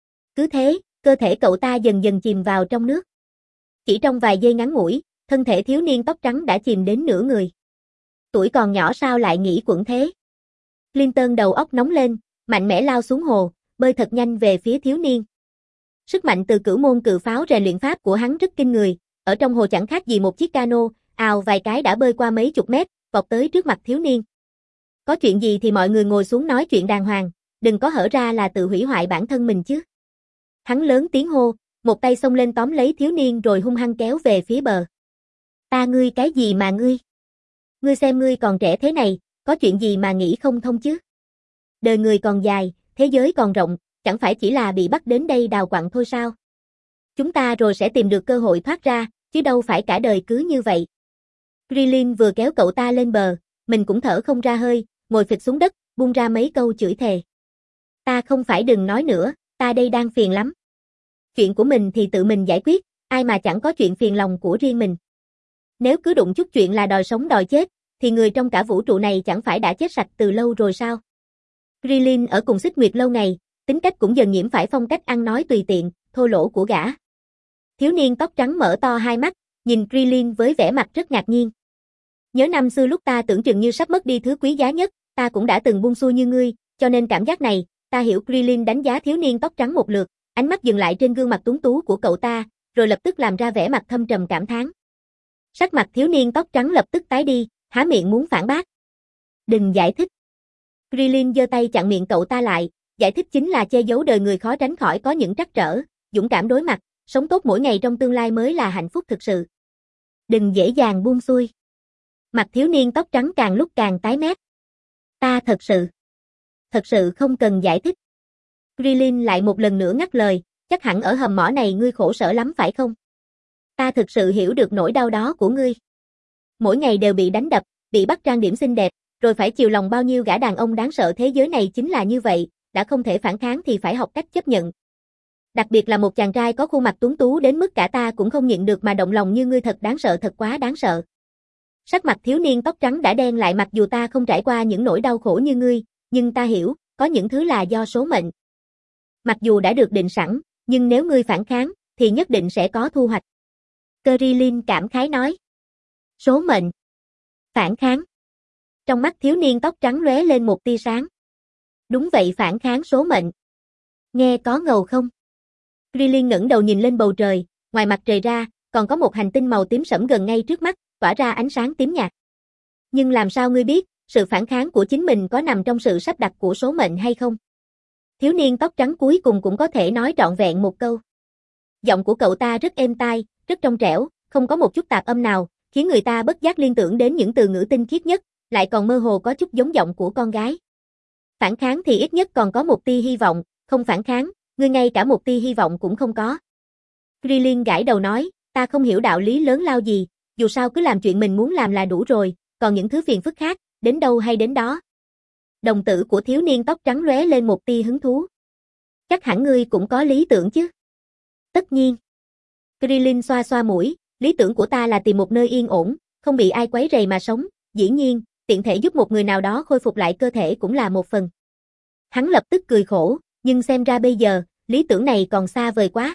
Cứ thế, cơ thể cậu ta dần dần chìm vào trong nước. Chỉ trong vài giây ngắn ngủi, thân thể thiếu niên tóc trắng đã chìm đến nửa người. Tuổi còn nhỏ sao lại nghĩ quẩn thế? Clinton đầu óc nóng lên, mạnh mẽ lao xuống hồ, bơi thật nhanh về phía thiếu niên. Sức mạnh từ cửu môn cự pháo rèn luyện pháp của hắn rất kinh người, ở trong hồ chẳng khác gì một chiếc cano, ào vài cái đã bơi qua mấy chục mét, vọt tới trước mặt thiếu niên. Có chuyện gì thì mọi người ngồi xuống nói chuyện đàng hoàng, đừng có hở ra là tự hủy hoại bản thân mình chứ. Hắn lớn tiếng hô, một tay xông lên tóm lấy thiếu niên rồi hung hăng kéo về phía bờ. Ta ngươi cái gì mà ngươi? Ngươi xem ngươi còn trẻ thế này, có chuyện gì mà nghĩ không thông chứ? Đời người còn dài, thế giới còn rộng, chẳng phải chỉ là bị bắt đến đây đào quặng thôi sao? Chúng ta rồi sẽ tìm được cơ hội thoát ra, chứ đâu phải cả đời cứ như vậy. Krillin vừa kéo cậu ta lên bờ, mình cũng thở không ra hơi, ngồi phịch xuống đất, buông ra mấy câu chửi thề. Ta không phải đừng nói nữa, ta đây đang phiền lắm. chuyện của mình thì tự mình giải quyết, ai mà chẳng có chuyện phiền lòng của riêng mình. Nếu cứ đụng chút chuyện là đòi sống đòi chết, thì người trong cả vũ trụ này chẳng phải đã chết sạch từ lâu rồi sao? Krillin ở cùng Xích Nguyệt lâu ngày, tính cách cũng dần nhiễm phải phong cách ăn nói tùy tiện, thô lỗ của gã. Thiếu niên tóc trắng mở to hai mắt, nhìn Krillin với vẻ mặt rất ngạc nhiên. Nhớ năm xưa lúc ta tưởng chừng như sắp mất đi thứ quý giá nhất, ta cũng đã từng buông xuôi như ngươi, cho nên cảm giác này, ta hiểu. Krillin đánh giá thiếu niên tóc trắng một lượt, ánh mắt dừng lại trên gương mặt tuấn tú của cậu ta, rồi lập tức làm ra vẻ mặt thâm trầm cảm thán. Sắc mặt thiếu niên tóc trắng lập tức tái đi, há miệng muốn phản bác. Đừng giải thích. Krillin giơ tay chặn miệng cậu ta lại, giải thích chính là che giấu đời người khó tránh khỏi có những trắc trở, dũng cảm đối mặt, sống tốt mỗi ngày trong tương lai mới là hạnh phúc thực sự. Đừng dễ dàng buông xuôi. Mặt thiếu niên tóc trắng càng lúc càng tái mét. Ta thật sự, thật sự không cần giải thích. Krillin lại một lần nữa ngắt lời, chắc hẳn ở hầm mỏ này ngươi khổ sở lắm phải không? Ta thực sự hiểu được nỗi đau đó của ngươi. Mỗi ngày đều bị đánh đập, bị bắt trang điểm xinh đẹp, rồi phải chiều lòng bao nhiêu gã đàn ông đáng sợ. Thế giới này chính là như vậy, đã không thể phản kháng thì phải học cách chấp nhận. Đặc biệt là một chàng trai có khuôn mặt tuấn tú đến mức cả ta cũng không nhịn được mà động lòng như ngươi, thật đáng sợ, thật quá đáng sợ. Sắc mặt thiếu niên tóc trắng đã đen lại, mặc dù ta không trải qua những nỗi đau khổ như ngươi, nhưng ta hiểu, có những thứ là do số mệnh. Mặc dù đã được định sẵn, nhưng nếu ngươi phản kháng, thì nhất định sẽ có thu hoạch. Krillin cảm khái nói. Số mệnh. Phản kháng. Trong mắt thiếu niên tóc trắng lóe lên một tia sáng. Đúng vậy, phản kháng số mệnh. Nghe có ngầu không? Krillin ngẩng đầu nhìn lên bầu trời, ngoài mặt trời ra, còn có một hành tinh màu tím sẫm gần ngay trước mắt, tỏa ra ánh sáng tím nhạt. Nhưng làm sao ngươi biết, sự phản kháng của chính mình có nằm trong sự sắp đặt của số mệnh hay không? Thiếu niên tóc trắng cuối cùng cũng có thể nói trọn vẹn một câu. Giọng của cậu ta rất êm tai, rất trong trẻo, không có một chút tạp âm nào, khiến người ta bất giác liên tưởng đến những từ ngữ tinh khiết nhất, lại còn mơ hồ có chút giống giọng của con gái. Phản kháng thì ít nhất còn có một tia hy vọng, không phản kháng, ngươi ngay cả một tia hy vọng cũng không có. Krillin gãi đầu nói, ta không hiểu đạo lý lớn lao gì, dù sao cứ làm chuyện mình muốn làm là đủ rồi, còn những thứ phiền phức khác, đến đâu hay đến đó. Đồng tử của thiếu niên tóc trắng lóe lên một tia hứng thú. Chắc hẳn ngươi cũng có lý tưởng chứ? Tất nhiên. Krillin xoa xoa mũi, lý tưởng của ta là tìm một nơi yên ổn, không bị ai quấy rầy mà sống, dĩ nhiên, tiện thể giúp một người nào đó khôi phục lại cơ thể cũng là một phần. Hắn lập tức cười khổ, nhưng xem ra bây giờ, lý tưởng này còn xa vời quá.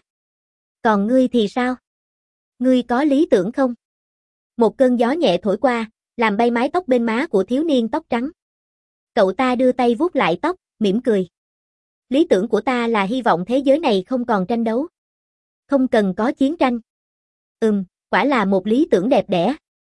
Còn ngươi thì sao? Ngươi có lý tưởng không? Một cơn gió nhẹ thổi qua, làm bay mái tóc bên má của thiếu niên tóc trắng. Cậu ta đưa tay vuốt lại tóc, mỉm cười. Lý tưởng của ta là hy vọng thế giới này không còn tranh đấu. Không cần có chiến tranh. Ừm, quả là một lý tưởng đẹp đẽ.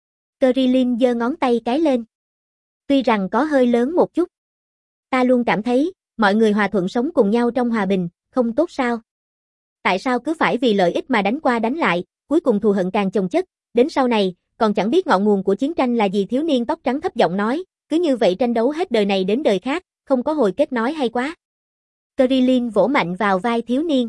Krillin giơ ngón tay cái lên. Tuy rằng có hơi lớn một chút. Ta luôn cảm thấy, mọi người hòa thuận sống cùng nhau trong hòa bình, không tốt sao? Tại sao cứ phải vì lợi ích mà đánh qua đánh lại, cuối cùng thù hận càng chồng chất, đến sau này, còn chẳng biết ngọn nguồn của chiến tranh là gì? Thiếu niên tóc trắng thấp giọng nói, cứ như vậy tranh đấu hết đời này đến đời khác, không có hồi kết, nói hay quá. Krillin vỗ mạnh vào vai thiếu niên.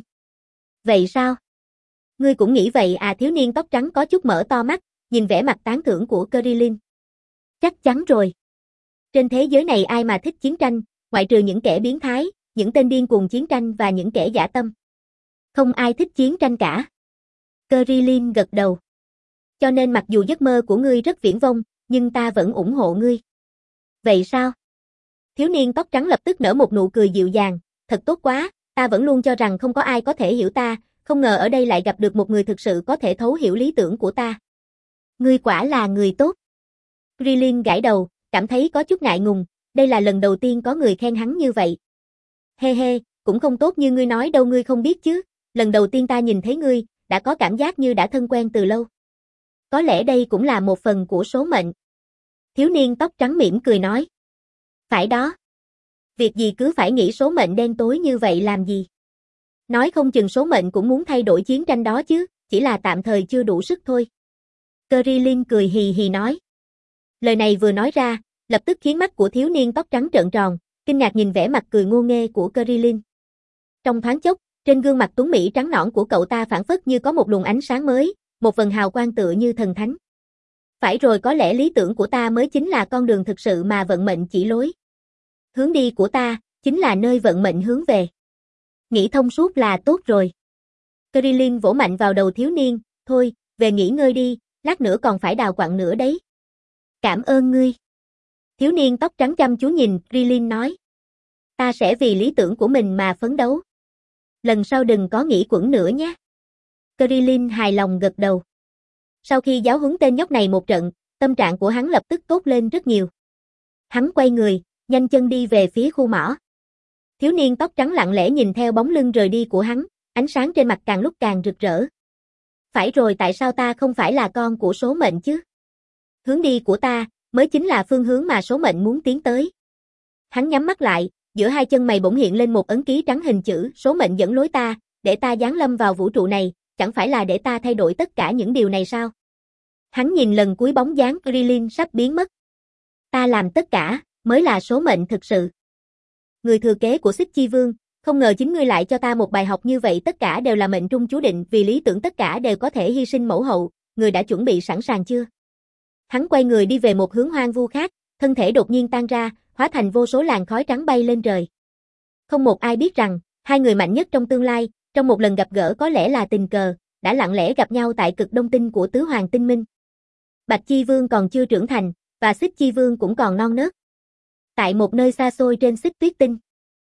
Vậy sao? Ngươi cũng nghĩ vậy à? Thiếu niên tóc trắng có chút mở to mắt, nhìn vẻ mặt tán thưởng của Krillin. Chắc chắn rồi. Trên thế giới này ai mà thích chiến tranh, ngoại trừ những kẻ biến thái, những tên điên cuồng chiến tranh và những kẻ dã tâm. Không ai thích chiến tranh cả. Krillin gật đầu. Cho nên mặc dù giấc mơ của ngươi rất viển vông, nhưng ta vẫn ủng hộ ngươi. Vậy sao? Thiếu niên tóc trắng lập tức nở một nụ cười dịu dàng, thật tốt quá, ta vẫn luôn cho rằng không có ai có thể hiểu ta, không ngờ ở đây lại gặp được một người thực sự có thể thấu hiểu lý tưởng của ta. Ngươi quả là người tốt. Krillin gãi đầu, cảm thấy có chút ngại ngùng, đây là lần đầu tiên có người khen hắn như vậy. He he, cũng không tốt như ngươi nói đâu, ngươi không biết chứ, lần đầu tiên ta nhìn thấy ngươi, đã có cảm giác như đã thân quen từ lâu. Có lẽ đây cũng là một phần của số mệnh. Thiếu niên tóc trắng mỉm cười nói. Phải đó. Việc gì cứ phải nghĩ số mệnh đen tối như vậy làm gì? Nói không chừng số mệnh cũng muốn thay đổi chiến tranh đó chứ, chỉ là tạm thời chưa đủ sức thôi. Krillin cười hì hì nói. Lời này vừa nói ra, lập tức khiến mắt của thiếu niên tóc trắng trợn tròn, kinh ngạc nhìn vẻ mặt cười ngô nghê của Krillin. Trong thoáng chốc, trên gương mặt tuấn mỹ trắng nõn của cậu ta phảng phất như có một luồng ánh sáng mới, một vầng hào quang tựa như thần thánh. Phải rồi, có lẽ lý tưởng của ta mới chính là con đường thực sự mà vận mệnh chỉ lối. Hướng đi của ta, chính là nơi vận mệnh hướng về. Nghĩ thông suốt là tốt rồi. Krillin vỗ mạnh vào đầu thiếu niên, thôi, về nghỉ ngơi đi, lát nữa còn phải đào quặng nữa đấy. Cảm ơn ngươi. Thiếu niên tóc trắng chăm chú nhìn Krillin nói. Ta sẽ vì lý tưởng của mình mà phấn đấu. Lần sau đừng có nghĩ quẩn nữa nhé. Krillin hài lòng gật đầu. Sau khi giáo huấn tên nhóc này một trận, tâm trạng của hắn lập tức tốt lên rất nhiều. Hắn quay người, nhanh chân đi về phía khu mỏ. Thiếu niên tóc trắng lặng lẽ nhìn theo bóng lưng rời đi của hắn, ánh sáng trên mặt càng lúc càng rực rỡ. Phải rồi, tại sao ta không phải là con của số mệnh chứ? Hướng đi của ta mới chính là phương hướng mà số mệnh muốn tiến tới. Hắn nhắm mắt lại, giữa hai chân mày bỗng hiện lên một ấn ký trắng hình chữ số mệnh dẫn lối ta, để ta giáng lâm vào vũ trụ này, chẳng phải là để ta thay đổi tất cả những điều này sao? Hắn nhìn lần cuối bóng dáng Krillin sắp biến mất. Ta làm tất cả, mới là số mệnh thực sự. Người thừa kế của Xích Chi Vương, không ngờ chính ngươi lại cho ta một bài học như vậy, tất cả đều là mệnh trung chú định, vì lý tưởng tất cả đều có thể hy sinh mẫu hậu, người đã chuẩn bị sẵn sàng chưa? Hắn quay người đi về một hướng hoang vu khác, thân thể đột nhiên tan ra, hóa thành vô số làn khói trắng bay lên trời. Không một ai biết rằng, hai người mạnh nhất trong tương lai, trong một lần gặp gỡ có lẽ là tình cờ, đã lặng lẽ gặp nhau tại cực đông tinh của Tứ Hoàng Tinh Minh. Bạch Chi Vương còn chưa trưởng thành, và Xích Chi Vương cũng còn non nớt. Tại một nơi xa xôi trên Xích Tuyết Tinh.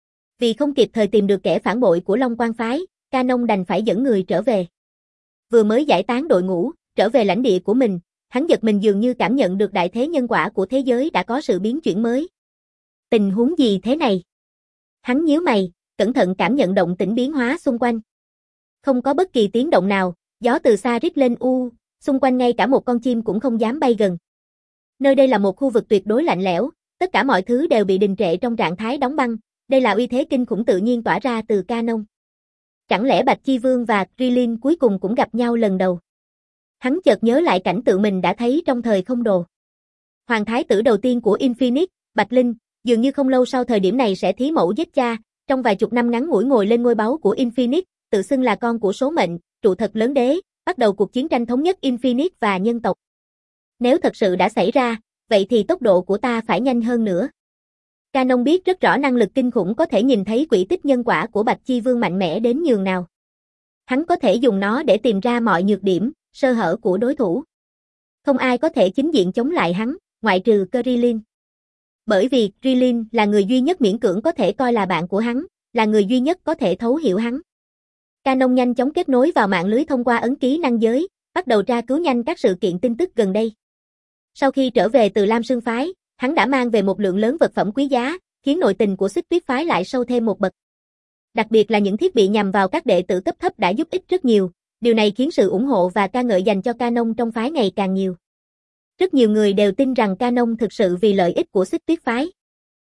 Vì không kịp thời tìm được kẻ phản bội của Long Quan Phái, Canon đành phải dẫn người trở về. Vừa mới giải tán đội ngũ, trở về lãnh địa của mình, hắn giật mình dường như cảm nhận được đại thế nhân quả của thế giới đã có sự biến chuyển mới. Tình huống gì thế này? Hắn nhíu mày, cẩn thận cảm nhận động tĩnh biến hóa xung quanh. Không có bất kỳ tiếng động nào, gió từ xa rít lên u, xung quanh ngay cả một con chim cũng không dám bay gần. Nơi đây là một khu vực tuyệt đối lạnh lẽo, tất cả mọi thứ đều bị đình trệ trong trạng thái đóng băng, đây là uy thế kinh khủng tự nhiên tỏa ra từ Canon. Chẳng lẽ Bạch Chi Vương và Krillin cuối cùng cũng gặp nhau lần đầu? Hắn chợt nhớ lại cảnh tượng mình đã thấy trong thời không đồ. Hoàng thái tử đầu tiên của Infinite, Bạch Linh, dường như không lâu sau thời điểm này sẽ thí mẫu giết cha, trong vài chục năm ngắn ngủi ngồi lên ngôi báu của Infinite, tự xưng là con của số mệnh, trụ thật lớn đế, bắt đầu cuộc chiến tranh thống nhất Infinite và nhân tộc. Nếu thật sự đã xảy ra, vậy thì tốc độ của ta phải nhanh hơn nữa. Canon biết rất rõ năng lực kinh khủng có thể nhìn thấy quỹ tích nhân quả của Bạch Chi Vương mạnh mẽ đến nhường nào. Hắn có thể dùng nó để tìm ra mọi nhược điểm, sơ hở của đối thủ. Không ai có thể chính diện chống lại hắn, ngoại trừ Krillin. Bởi vì Krillin là người duy nhất miễn cưỡng có thể coi là bạn của hắn, là người duy nhất có thể thấu hiểu hắn. Canon nhanh chóng kết nối vào mạng lưới thông qua ấn ký năng giới, bắt đầu tra cứu nhanh các sự kiện tin tức gần đây. Sau khi trở về từ Lam Sương Phái, hắn đã mang về một lượng lớn vật phẩm quý giá, khiến nội tình của Xích Tuyết Phái lại sâu thêm một bậc. Đặc biệt là những thiết bị nhằm vào các đệ tử cấp thấp đã giúp ích rất nhiều, điều này khiến sự ủng hộ và ca ngợi dành cho Canon trong phái ngày càng nhiều. Rất nhiều người đều tin rằng Canon thực sự vì lợi ích của Xích Tuyết Phái.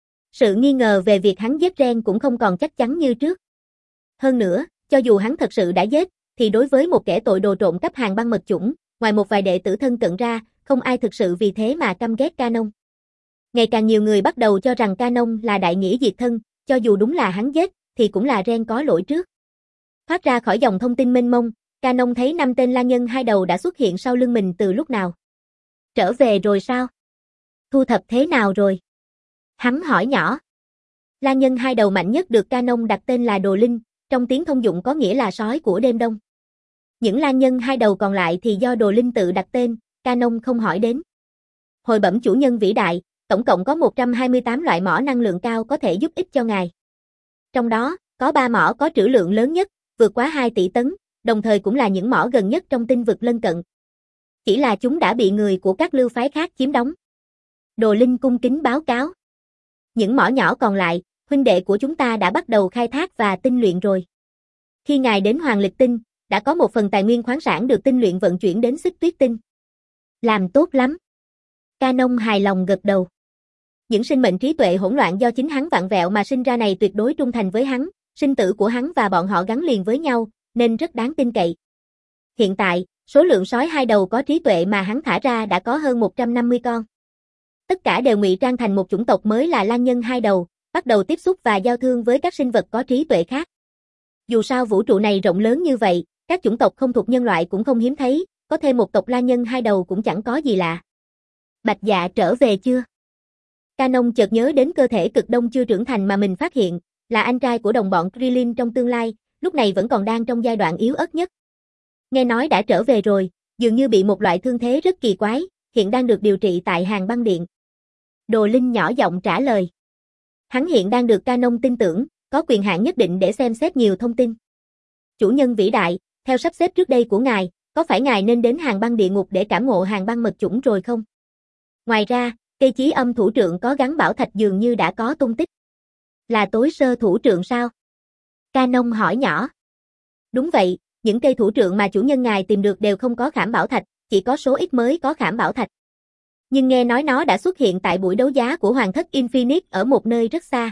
Sự nghi ngờ về việc hắn giết Ren cũng không còn chắc chắn như trước. Hơn nữa, cho dù hắn thật sự đã giết, thì đối với một kẻ tội đồ trộm cấp hàng băng mật chủng, ngoài một vài đệ tử thân cận ra, không ai thực sự vì thế mà căm ghét Canon. Ngày càng nhiều người bắt đầu cho rằng Canon là đại nghĩa diệt thân, cho dù đúng là hắn giết, thì cũng là Ren có lỗi trước. Thoát ra khỏi dòng thông tin mênh mông, Canon thấy năm tên lang nhân hai đầu đã xuất hiện sau lưng mình từ lúc nào. Trở về rồi sao? Thu thập thế nào rồi? Hắn hỏi nhỏ. Lang nhân hai đầu mạnh nhất được Canon đặt tên là Đồ Linh, trong tiếng thông dụng có nghĩa là sói của đêm đông. Những lang nhân hai đầu còn lại thì do Đồ Linh tự đặt tên, Canon không hỏi đến. Hồi bẩm chủ nhân vĩ đại, tổng cộng có một trăm hai mươi tám loại mỏ năng lượng cao có thể giúp ích cho ngài. Trong đó, có ba mỏ có trữ lượng lớn nhất, vượt quá hai tỷ tấn, đồng thời cũng là những mỏ gần nhất trong tinh vực lân cận. Chỉ là chúng đã bị người của các lưu phái khác chiếm đóng. Đồ Linh cung kính báo cáo. Những mỏ nhỏ còn lại, huynh đệ của chúng ta đã bắt đầu khai thác và tinh luyện rồi. Khi ngài đến Hoàng Lịch Tinh, đã có một phần tài nguyên khoáng sản được tinh luyện vận chuyển đến Xích Tuyết Tinh. Làm tốt lắm. Canon hài lòng gật đầu. Những sinh mệnh trí tuệ hỗn loạn do chính hắn vặn vẹo mà sinh ra này tuyệt đối trung thành với hắn, sinh tử của hắn và bọn họ gắn liền với nhau, nên rất đáng tin cậy. Hiện tại, số lượng sói hai đầu có trí tuệ mà hắn thả ra đã có hơn một trăm năm mươi con. Tất cả đều ngụy trang thành một chủng tộc mới là lang nhân hai đầu, bắt đầu tiếp xúc và giao thương với các sinh vật có trí tuệ khác. Dù sao vũ trụ này rộng lớn như vậy, các chủng tộc không thuộc nhân loại cũng không hiếm thấy, có thêm một tộc lang nhân hai đầu cũng chẳng có gì lạ. Bạch Dạ trở về chưa? Canon chợt nhớ đến cơ thể cực đông chưa trưởng thành mà mình phát hiện, là anh trai của đồng bọn Krillin trong tương lai, lúc này vẫn còn đang trong giai đoạn yếu ớt nhất. Nghe nói đã trở về rồi, dường như bị một loại thương thế rất kỳ quái, hiện đang được điều trị tại Hàng Băng Điện. Đồ Linh nhỏ giọng trả lời. Hắn hiện đang được Canon tin tưởng, có quyền hạn nhất định để xem xét nhiều thông tin. Chủ nhân vĩ đại, theo sắp xếp trước đây của ngài, có phải ngài nên đến Hàng Băng Địa Ngục để cảm ngộ Hàng Băng mật chủng rồi không? Ngoài ra, cây chí âm thủ trượng có gắn bảo thạch dường như đã có tung tích. Là tối sơ thủ trượng sao? Canon hỏi nhỏ. Đúng vậy, những cây thủ trượng mà chủ nhân ngài tìm được đều không có khảm bảo thạch, chỉ có số ít mới có khảm bảo thạch. Nhưng nghe nói nó đã xuất hiện tại buổi đấu giá của Hoàng thất Infinite ở một nơi rất xa.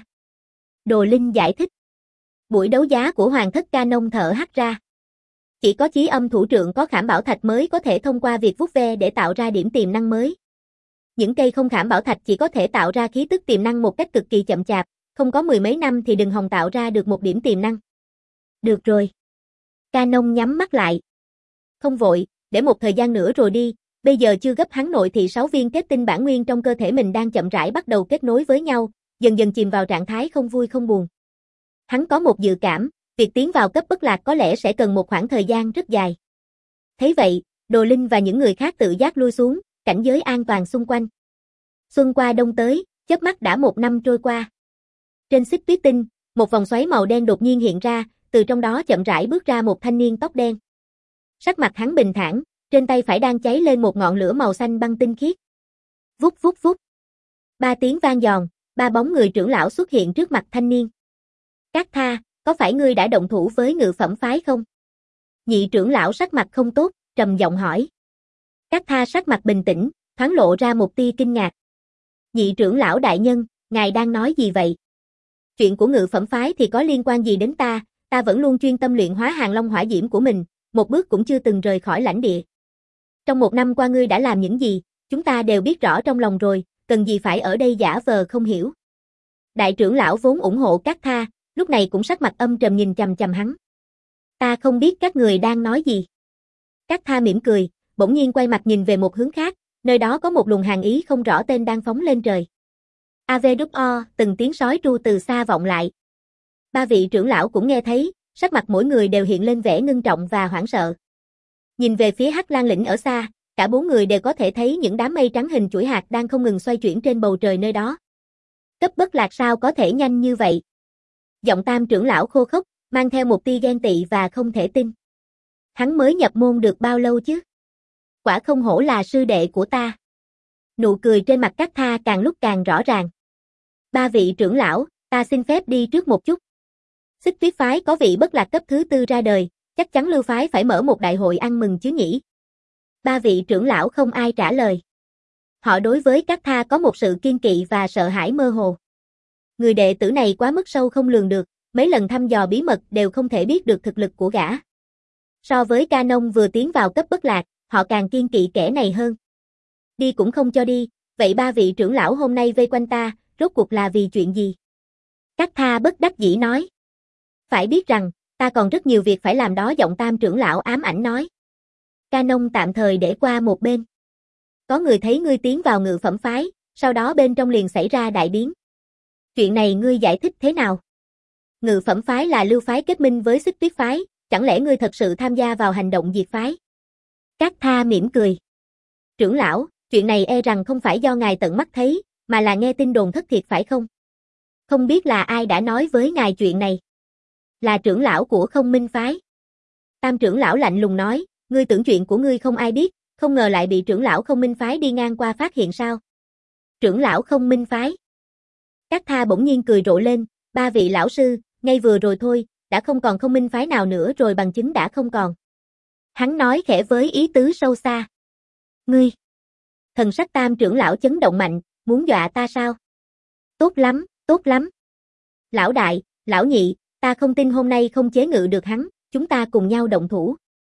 Đồ Linh giải thích. Buổi đấu giá của Hoàng thất Canon thở hắt ra. Chỉ có chí âm thủ trượng có khảm bảo thạch mới có thể thông qua việc vuốt ve để tạo ra điểm tiềm năng mới. Những cây không khảm bảo thạch chỉ có thể tạo ra khí tức tiềm năng một cách cực kỳ chậm chạp, không có mười mấy năm thì đừng hòng tạo ra được một điểm tiềm năng. Được rồi. Canon nhắm mắt lại. Không vội, để một thời gian nữa rồi đi, bây giờ chưa gấp. Hắn nội thị sáu viên kết tinh bản nguyên trong cơ thể mình đang chậm rãi bắt đầu kết nối với nhau, dần dần chìm vào trạng thái không vui không buồn. Hắn có một dự cảm, việc tiến vào cấp bất lạc có lẽ sẽ cần một khoảng thời gian rất dài. Thấy vậy, Đồ Linh và những người khác tự giác lui xuống, cảnh giới an toàn xung quanh. Xuân qua đông tới, chớp mắt đã một năm trôi qua. Trên xích tuyết tinh, một vòng xoáy màu đen đột nhiên hiện ra, từ trong đó chậm rãi bước ra một thanh niên tóc đen. Sắc mặt hắn bình thản, trên tay phải đang cháy lên một ngọn lửa màu xanh băng tinh khiết. Vút vút vút. Ba tiếng vang giòn, ba bóng người trưởng lão xuất hiện trước mặt thanh niên. Cát Tha, có phải ngươi đã động thủ với Ngự Phẩm phái không? Nhị trưởng lão sắc mặt không tốt, trầm giọng hỏi. Cát Tha sắc mặt bình tĩnh, thoáng lộ ra một tia kinh ngạc. Nhị trưởng lão đại nhân, ngài đang nói gì vậy? Chuyện của Ngự Phẩm phái thì có liên quan gì đến ta, ta vẫn luôn chuyên tâm luyện hóa Hàng Long hỏa diễm của mình, một bước cũng chưa từng rời khỏi lãnh địa. Trong một năm qua ngươi đã làm những gì, chúng ta đều biết rõ trong lòng rồi, cần gì phải ở đây giả vờ không hiểu. Đại trưởng lão vốn ủng hộ Cát Tha, lúc này cũng sắc mặt âm trầm nhìn chằm chằm hắn. Ta không biết các người đang nói gì. Cát Tha mỉm cười, bỗng nhiên quay mặt nhìn về một hướng khác, nơi đó có một luồng hàn ý không rõ tên đang phóng lên trời. a vê đúc o, từng tiếng sói tru từ xa vọng lại. Ba vị trưởng lão cũng nghe thấy, sắc mặt mỗi người đều hiện lên vẻ ngưng trọng và hoảng sợ. Nhìn về phía Hắc Lan lĩnh ở xa, cả bốn người đều có thể thấy những đám mây trắng hình chuỗi hạt đang không ngừng xoay chuyển trên bầu trời nơi đó. Cấp bất lạc sao có thể nhanh như vậy? Giọng Tam trưởng lão khô khốc, mang theo một tia ghen tị và không thể tin. Hắn mới nhập môn được bao lâu chứ? Quả không hổ là sư đệ của ta. Nụ cười trên mặt Cát Tha càng lúc càng rõ ràng. Ba vị trưởng lão, ta xin phép đi trước một chút. Xích Tuyết phái có vị bất lạc cấp thứ tư ra đời, chắc chắn Lưu phái phải mở một đại hội ăn mừng chứ nhỉ? Ba vị trưởng lão không ai trả lời. Họ đối với Cát Tha có một sự kiên kỵ và sợ hãi mơ hồ. Người đệ tử này quá mức sâu không lường được, mấy lần thăm dò bí mật đều không thể biết được thực lực của gã. So với Canon vừa tiến vào cấp bất lạc, họ càng kiên kỵ kẻ này hơn. Đi cũng không cho đi, vậy ba vị trưởng lão hôm nay vây quanh ta, rốt cuộc là vì chuyện gì? Cát Tha bất đắc dĩ nói. Phải biết rằng, ta còn rất nhiều việc phải làm đó. Giọng Tam trưởng lão ám ảnh nói. Canon tạm thời để qua một bên. Có người thấy ngươi tiến vào Ngự Phẩm phái, sau đó bên trong liền xảy ra đại biến. Chuyện này ngươi giải thích thế nào? Ngự Phẩm phái là Lưu phái kết minh với Xích Tuyết phái, chẳng lẽ ngươi thật sự tham gia vào hành động diệt phái? Cát Tha mỉm cười. Trưởng lão, chuyện này e rằng không phải do ngài tận mắt thấy, mà là nghe tin đồn thất thiệt phải không? Không biết là ai đã nói với ngài chuyện này? Là trưởng lão của Không Minh phái. Tam trưởng lão lạnh lùng nói, ngươi tưởng chuyện của ngươi không ai biết, không ngờ lại bị trưởng lão Không Minh phái đi ngang qua phát hiện sao? Trưởng lão Không Minh phái. Cát Tha bỗng nhiên cười rộ lên, ba vị lão sư, ngay vừa rồi thôi, đã không còn Không Minh phái nào nữa rồi, bằng chứng đã không còn. Hắn nói khẽ với ý tứ sâu xa. Ngươi. Thần sắc Tam trưởng lão chấn động mạnh, muốn dọa ta sao? Tốt lắm, tốt lắm. Lão đại, lão nhị, ta không tin hôm nay không chế ngự được hắn, chúng ta cùng nhau động thủ.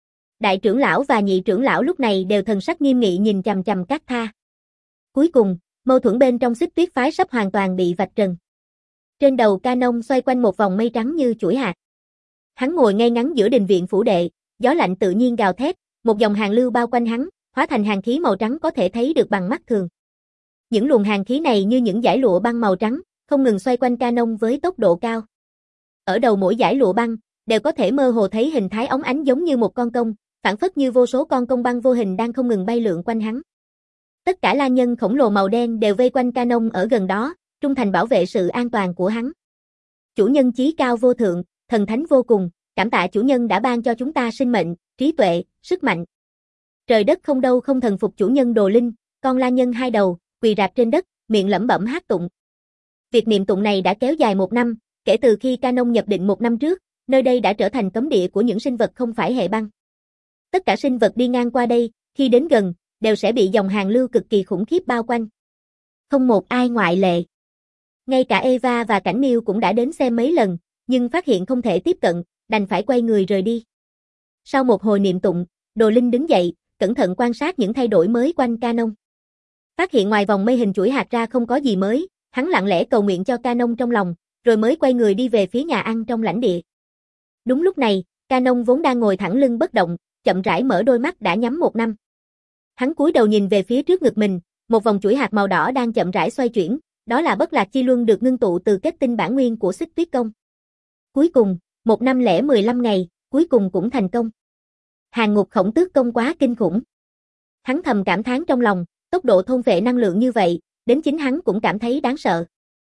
Đại trưởng lão và nhị trưởng lão lúc này đều thần sắc nghiêm nghị nhìn chằm chằm Cát Tha. Cuối cùng, mâu thuẫn bên trong Xích Tuyết phái sắp hoàn toàn bị vạch trần. Trên đầu Canon xoay quanh một vòng mây trắng như chuỗi hạt. Hắn ngồi ngay ngắn giữa đình viện phủ đệ, gió lạnh tự nhiên gào thét, một dòng hàn lưu bao quanh hắn, hóa thành hàn khí màu trắng có thể thấy được bằng mắt thường. Những luồng hàn khí này như những dải lụa băng màu trắng, không ngừng xoay quanh Canon với tốc độ cao. Ở đầu mỗi dải lụa băng, đều có thể mơ hồ thấy hình thái óng ánh giống như một con công, Phảng phất như vô số con công băng vô hình đang không ngừng bay lượn quanh hắn. Tất cả la nhân khổng lồ màu đen đều vây quanh Canon ở gần đó, trung thành bảo vệ sự an toàn của hắn. Chủ nhân chí cao vô thượng, thần thánh vô cùng, cảm tạ chủ nhân đã ban cho chúng ta sinh mệnh, trí tuệ, sức mạnh. Trời đất không đâu không thần phục chủ nhân Đồ Linh, con la nhân hai đầu, quỳ rạp trên đất, miệng lẩm bẩm hát tụng. Việc niệm tụng này đã kéo dài một năm, kể từ khi Canon nhập định một năm trước, nơi đây đã trở thành cấm địa của những sinh vật không phải hệ băng. Tất cả sinh vật đi ngang qua đây, khi đến gần, đều sẽ bị dòng hàng lưu cực kỳ khủng khiếp bao quanh. Không một ai ngoại lệ. Ngay cả Eva và Cảnh Miêu cũng đã đến xem mấy lần, nhưng phát hiện không thể tiếp cận, đành phải quay người rời đi. Sau một hồi niệm tụng, Đồ Linh đứng dậy, cẩn thận quan sát những thay đổi mới quanh Canon. Phát hiện ngoài vòng mây hình chuỗi hạt ra không có gì mới, hắn lặng lẽ cầu nguyện cho Canon trong lòng, rồi mới quay người đi về phía nhà ăn trong lãnh địa. Đúng lúc này, Canon vốn đang ngồi thẳng lưng bất động, chậm rãi mở đôi mắt đã nhắm một năm. Hắn cúi đầu nhìn về phía trước ngực mình, một vòng chuỗi hạt màu đỏ đang chậm rãi xoay chuyển, đó là bất lạc chi luân được ngưng tụ từ kết tinh bản nguyên của Xích Tuyết Công. Cuối cùng, một năm lẻ mười lăm ngày, cuối cùng cũng thành công. Hàng ngục khổng tước công quá kinh khủng. Hắn thầm cảm thán trong lòng, tốc độ thôn phệ năng lượng như vậy, đến chính hắn cũng cảm thấy đáng sợ.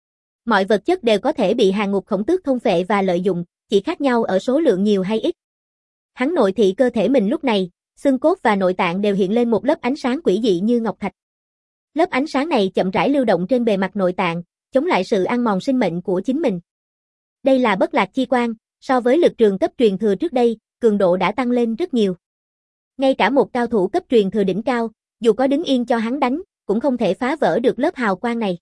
Mọi vật chất đều có thể bị hàng ngục khổng tước thôn phệ và lợi dụng, chỉ khác nhau ở số lượng nhiều hay ít. Hắn nội thị cơ thể mình lúc này, xương cốt và nội tạng đều hiện lên một lớp ánh sáng quỷ dị như ngọc thạch. Lớp ánh sáng này chậm rãi lưu động trên bề mặt nội tạng, chống lại sự ăn mòn sinh mệnh của chính mình. Đây là bất lạc chi quang, so với lực trường cấp truyền thừa trước đây, cường độ đã tăng lên rất nhiều. Ngay cả một cao thủ cấp truyền thừa đỉnh cao, dù có đứng yên cho hắn đánh, cũng không thể phá vỡ được lớp hào quang này.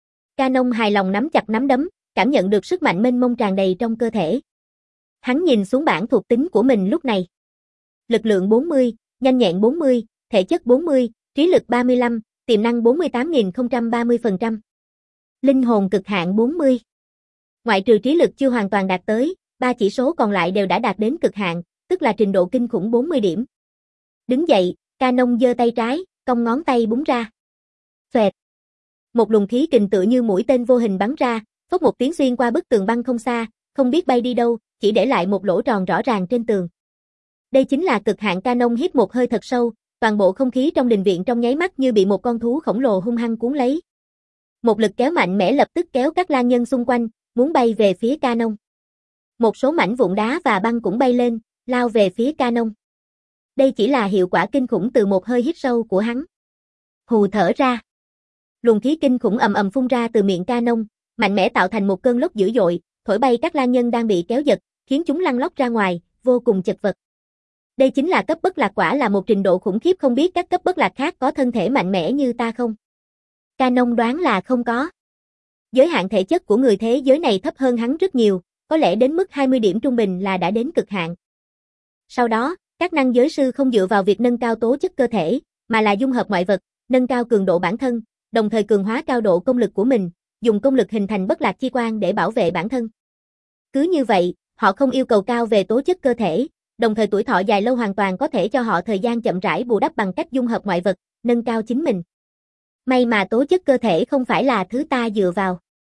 Canon hài lòng nắm chặt nắm đấm, cảm nhận được sức mạnh mênh mông tràn đầy trong cơ thể. Hắn nhìn xuống bảng thuộc tính của mình lúc này. Lực lượng bốn mươi, nhanh nhẹn bốn mươi, thể chất bốn mươi, trí lực ba mươi lăm, tiềm năng bốn mươi tám nghìn không trăm ba mươi phần trăm. Linh hồn cực hạn bốn mươi. Ngoại trừ trí lực chưa hoàn toàn đạt tới, ba chỉ số còn lại đều đã đạt đến cực hạn, tức là trình độ kinh khủng bốn mươi điểm. Đứng dậy, Canon giơ tay trái, cong ngón tay búng ra. Xoẹt. Một luồng khí kình tựa như mũi tên vô hình bắn ra, phốc một tiếng xuyên qua bức tường băng không xa, không biết bay đi đâu, chỉ để lại một lỗ tròn rõ ràng trên tường. Đây chính là cực hạn. Canon hít một hơi thật sâu, toàn bộ không khí trong đình viện trong nháy mắt như bị một con thú khổng lồ hung hăng cuốn lấy. Một lực kéo mạnh mẽ lập tức kéo các la nhân xung quanh, muốn bay về phía Canon. Một số mảnh vụn đá và băng cũng bay lên, lao về phía Canon. Đây chỉ là hiệu quả kinh khủng từ một hơi hít sâu của hắn. Hù thở ra. Luồng khí kinh khủng ầm ầm phun ra từ miệng Canon, mạnh mẽ tạo thành một cơn lốc dữ dội, thổi bay các la nhân đang bị kéo giật, khiến chúng lăn lóc ra ngoài, vô cùng chật vật. Đây chính là cấp bất lạc, quả là một trình độ khủng khiếp, không biết các cấp bất lạc khác có thân thể mạnh mẽ như ta không? Canon đoán là không có. Giới hạn thể chất của người thế giới này thấp hơn hắn rất nhiều, có lẽ đến mức hai mươi điểm trung bình là đã đến cực hạn. Sau đó, các năng giới sư không dựa vào việc nâng cao tố chất cơ thể, mà là dung hợp ngoại vật, nâng cao cường độ bản thân, đồng thời cường hóa cao độ công lực của mình, dùng công lực hình thành bất lạc chi quang để bảo vệ bản thân. Cứ như vậy, họ không yêu cầu cao về tố chất cơ thể, đồng thời tuổi thọ dài lâu hoàn toàn có thể cho họ thời gian chậm rãi bù đắp bằng cách dung hợp ngoại vật, nâng cao chính mình. May mà tố chất cơ thể không phải là thứ ta dựa vào.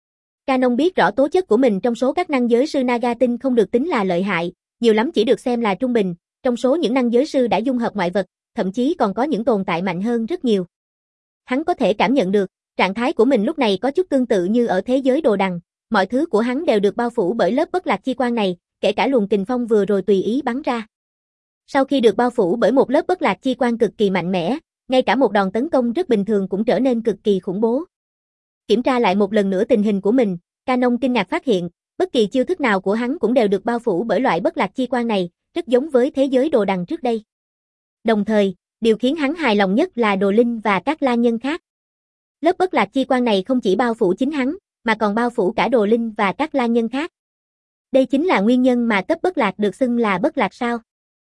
Canon biết rõ tố chất của mình trong số các năng giới sư Naga tinh không được tính là lợi hại, nhiều lắm chỉ được xem là trung bình, trong số những năng giới sư đã dung hợp ngoại vật, thậm chí còn có những tồn tại mạnh hơn rất nhiều. Hắn có thể cảm nhận được, trạng thái của mình lúc này có chút tương tự như ở thế giới đồ đằng, mọi thứ của hắn đều được bao phủ bởi lớp bất lạc chi quang này, kể cả luồng kình phong vừa rồi tùy ý bắn ra. Sau khi được bao phủ bởi một lớp bất lạc chi quang cực kỳ mạnh mẽ, ngay cả một đòn tấn công rất bình thường cũng trở nên cực kỳ khủng bố. Kiểm tra lại một lần nữa tình hình của mình, Canon kinh ngạc phát hiện, bất kỳ chiêu thức nào của hắn cũng đều được bao phủ bởi loại bất lạc chi quang này, rất giống với thế giới đồ đằng trước đây. Đồng thời, điều khiến hắn hài lòng nhất là Đồ Linh và các la nhân khác. Lớp bất lạc chi quang này không chỉ bao phủ chính hắn, mà còn bao phủ cả Đồ Linh và các la nhân khác. Đây chính là nguyên nhân mà cấp bất lạc được xưng là bất lạc sao?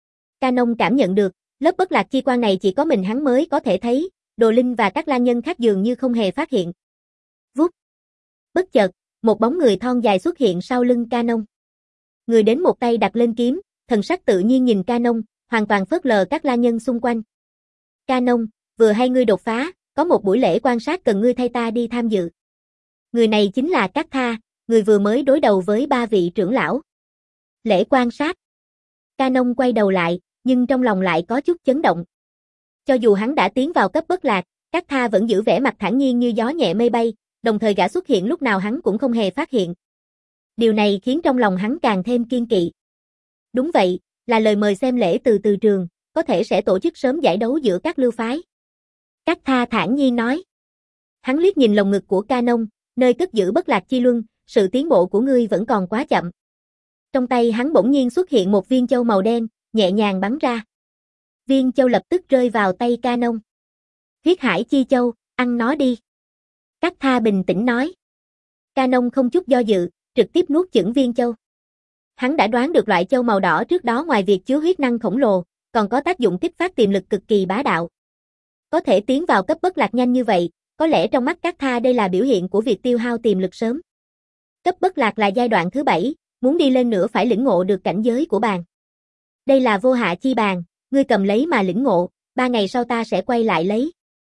Canon cảm nhận được, lớp bất lạc chi quang này chỉ có mình hắn mới có thể thấy, Đồ Linh và các la nhân khác dường như không hề phát hiện. Vút. Bất chợt, một bóng người thon dài xuất hiện sau lưng Canon. Người đến một tay đặt lên kiếm, thần sắc tự nhiên nhìn Canon, hoàn toàn phớt lờ các la nhân xung quanh. Canon, vừa hay ngươi đột phá, có một buổi lễ quan sát cần ngươi thay ta đi tham dự. Người này chính là Cát Tha, người vừa mới đối đầu với ba vị trưởng lão. Lễ quan sát. Canon quay đầu lại, nhưng trong lòng lại có chút chấn động. Cho dù hắn đã tiến vào cấp bất lạc, Cát Tha vẫn giữ vẻ mặt thản nhiên như gió nhẹ mây bay, đồng thời gã xuất hiện lúc nào hắn cũng không hề phát hiện. Điều này khiến trong lòng hắn càng thêm kiên kỵ. Đúng vậy, là lời mời xem lễ từ từ trường, có thể sẽ tổ chức sớm giải đấu giữa các lưu phái. Cát Tha thản nhiên nói. Hắn liếc nhìn lồng ngực của Canon, nơi cất giữ bất lạc chi luân, sự tiến bộ của ngươi vẫn còn quá chậm. Trong tay hắn bỗng nhiên xuất hiện một viên châu màu đen, nhẹ nhàng bắn ra. Viên châu lập tức rơi vào tay Canon. Huyết hải chi châu, ăn nó đi. Cát Tha bình tĩnh nói. Canon không chút do dự, trực tiếp nuốt chửng viên châu. Hắn đã đoán được loại châu màu đỏ trước đó ngoài việc chứa huyết năng khổng lồ, còn có tác dụng kích phát tiềm lực cực kỳ bá đạo. Có thể tiến vào cấp bất lạc nhanh như vậy, có lẽ trong mắt Cát Tha đây là biểu hiện của việc tiêu hao tiềm lực sớm. Cấp bất lạc là giai đoạn thứ bảy, muốn đi lên nữa phải lĩnh ngộ được cảnh giới của bàn. Đây là vô hạ chi bàn, ngươi cầm lấy mà lĩnh ngộ, ba ngày sau ta sẽ quay lại lấy.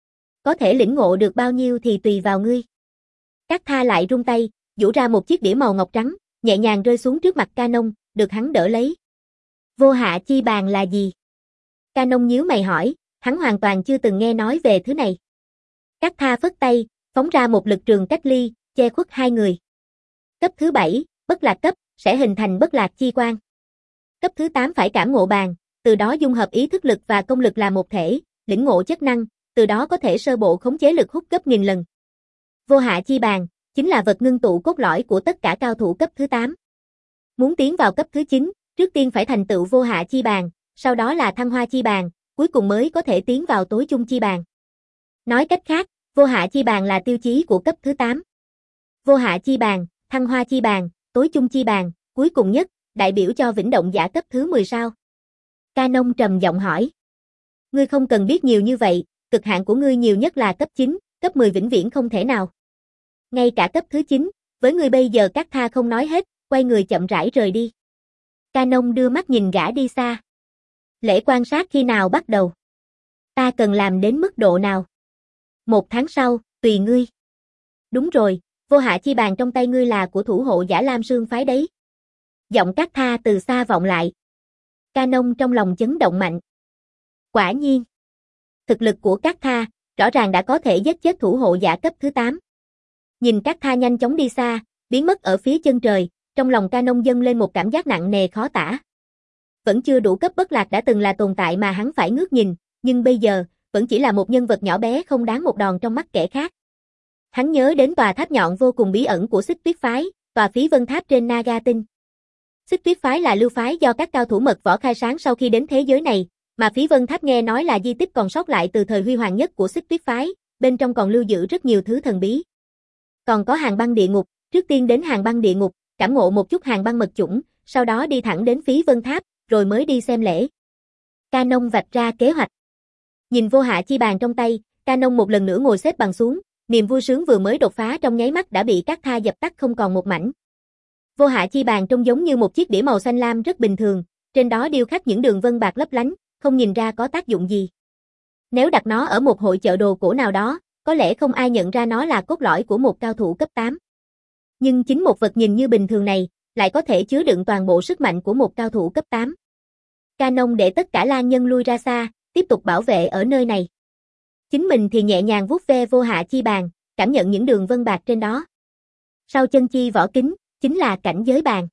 Có thể lĩnh ngộ được bao nhiêu thì tùy vào ngươi. Cát Tha lại rung tay, giũ ra một chiếc đĩa màu ngọc trắng, nhẹ nhàng rơi xuống trước mặt Canon, được hắn đỡ lấy. Vô hạ chi bàn là gì? Canon nhíu mày hỏi, hắn hoàn toàn chưa từng nghe nói về thứ này. Cát Tha phất tay, phóng ra một lực trường cách ly, che khuất hai người. Cấp thứ bảy, bất lạc cấp, sẽ hình thành bất lạc chi quang. Cấp thứ tám phải cảm ngộ bàn, từ đó dung hợp ý thức lực và công lực là một thể, lĩnh ngộ chất năng, từ đó có thể sơ bộ khống chế lực hút gấp nghìn lần. Vô hạ chi bàn, chính là vật ngưng tụ cốt lõi của tất cả cao thủ cấp thứ tám. Muốn tiến vào cấp thứ chín, trước tiên phải thành tựu vô hạ chi bàn, sau đó là thăng hoa chi bàn, cuối cùng mới có thể tiến vào tối chung chi bàn. Nói cách khác, vô hạ chi bàn là tiêu chí của cấp thứ tám. Vô hạ chi bàn, thăng hoa chi bàn, tối chung chi bàn, cuối cùng nhất, đại biểu cho vĩnh động giả cấp thứ mười sao. Canon trầm giọng hỏi. Ngươi không cần biết nhiều như vậy, cực hạn của ngươi nhiều nhất là cấp chín, cấp mười vĩnh viễn không thể nào. Ngay cả cấp thứ chín, với ngươi bây giờ Cát Tha không nói hết, quay người chậm rãi rời đi. Canon đưa mắt nhìn gã đi xa. Lễ quan sát khi nào bắt đầu? Ta cần làm đến mức độ nào? Một tháng sau, tùy ngươi. Đúng rồi, vô hạ chi bàn trong tay ngươi là của thủ hộ giả Lam Sương phái đấy. Giọng Cát Tha từ xa vọng lại. Canon trong lòng chấn động mạnh. Quả nhiên. Thực lực của Cát Tha, rõ ràng đã có thể giết chết thủ hộ giả cấp thứ tám. Nhìn Cát Tha nhanh chóng đi xa, biến mất ở phía chân trời, trong lòng Canon dâng lên một cảm giác nặng nề khó tả. Vẫn chưa đủ cấp bất lạc đã từng là tồn tại mà hắn phải ngước nhìn, nhưng bây giờ, vẫn chỉ là một nhân vật nhỏ bé không đáng một đòn trong mắt kẻ khác. Hắn nhớ đến tòa tháp nhọn vô cùng bí ẩn của Xích Tuyết phái, tòa Phí Vân Tháp trên Naga Tinh. Xích Tuyết phái là lưu phái do các cao thủ mật võ khai sáng sau khi đến thế giới này, mà Phí Vân Tháp nghe nói là di tích còn sót lại từ thời huy hoàng nhất của Xích Tuyết phái, bên trong còn lưu giữ rất nhiều thứ thần bí. Còn có Hàng Băng Địa Ngục, trước tiên đến Hàng Băng Địa Ngục, cảm ngộ một chút hàng băng mật chủng, sau đó đi thẳng đến Phí Vân Tháp, rồi mới đi xem lễ. Canon vạch ra kế hoạch. Nhìn vô hạ chi bàn trong tay, Canon một lần nữa ngồi xếp bằng xuống, niềm vui sướng vừa mới đột phá trong nháy mắt đã bị Cát Tha dập tắt không còn một mảnh. Vô hạ chi bàn trông giống như một chiếc đĩa màu xanh lam rất bình thường, trên đó điêu khắc những đường vân bạc lấp lánh, không nhìn ra có tác dụng gì. Nếu đặt nó ở một hội chợ đồ cổ nào đó, có lẽ không ai nhận ra nó là cốt lõi của một cao thủ cấp tám. Nhưng chính một vật nhìn như bình thường này, lại có thể chứa đựng toàn bộ sức mạnh của một cao thủ cấp tám. Canon để tất cả lang nhân lui ra xa, tiếp tục bảo vệ ở nơi này. Chính mình thì nhẹ nhàng vuốt ve vô hạ chi bàn, cảm nhận những đường vân bạc trên đó. Sau chân chi vỏ kính, chính là cảnh giới bàn.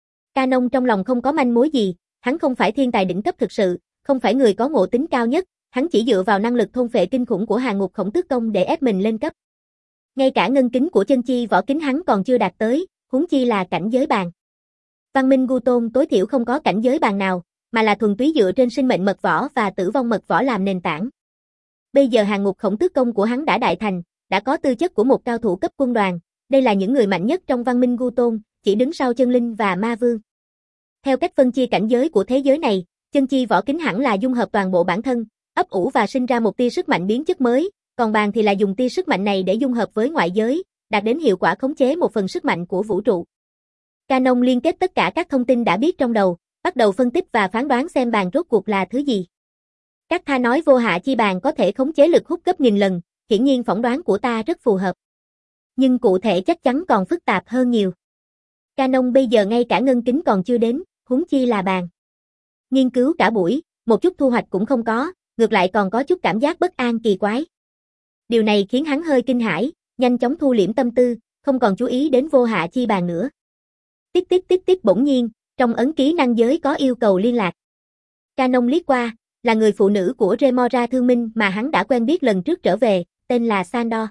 Canon trong lòng không có manh mối gì, hắn không phải thiên tài đỉnh cấp thực sự, không phải người có ngộ tính cao nhất, hắn chỉ dựa vào năng lực thôn phệ kinh khủng của Hàng Ngục Khổng Tước Công để ép mình lên cấp. Ngay cả ngân kính của chân chi vỏ kính hắn còn chưa đạt tới, huống chi là cảnh giới bàn. Văn minh Gu Tôn tối thiểu không có cảnh giới bàn nào, mà là thuần túy dựa trên sinh mệnh mật võ và tử vong mật võ làm nền tảng. Bây giờ Hàng Ngục Khổng Tước Công của hắn đã đại thành, đã có tư chất của một cao thủ cấp quân đoàn, đây là những người mạnh nhất trong văn minh Gu Tôn, chỉ đứng sau chân linh và ma vương. Theo cách phân chia cảnh giới của thế giới này, chân chi vỏ kính hẳn là dung hợp toàn bộ bản thân, ấp ủ và sinh ra một tia sức mạnh biến chất mới, còn bàn thì là dùng tia sức mạnh này để dung hợp với ngoại giới, đạt đến hiệu quả khống chế một phần sức mạnh của vũ trụ. Canon liên kết tất cả các thông tin đã biết trong đầu, bắt đầu phân tích và phán đoán xem bàn rốt cuộc là thứ gì. Cát Tha nói vô hạ chi bàn có thể khống chế lực hút gấp nghìn lần, hiển nhiên phỏng đoán của ta rất phù hợp. Nhưng cụ thể chắc chắn còn phức tạp hơn nhiều. Canon bây giờ ngay cả ngân kính còn chưa đến, huống chi là bàn. Nghiên cứu cả buổi, một chút thu hoạch cũng không có, ngược lại còn có chút cảm giác bất an kỳ quái. Điều này khiến hắn hơi kinh hãi, nhanh chóng thu liễm tâm tư, không còn chú ý đến vô hạ chi bàn nữa. Tích tích tích tích bỗng nhiên, trong ấn ký năng giới có yêu cầu liên lạc. Canon liếc qua, là người phụ nữ của Remora Thương Minh mà hắn đã quen biết lần trước trở về, tên là Sandor.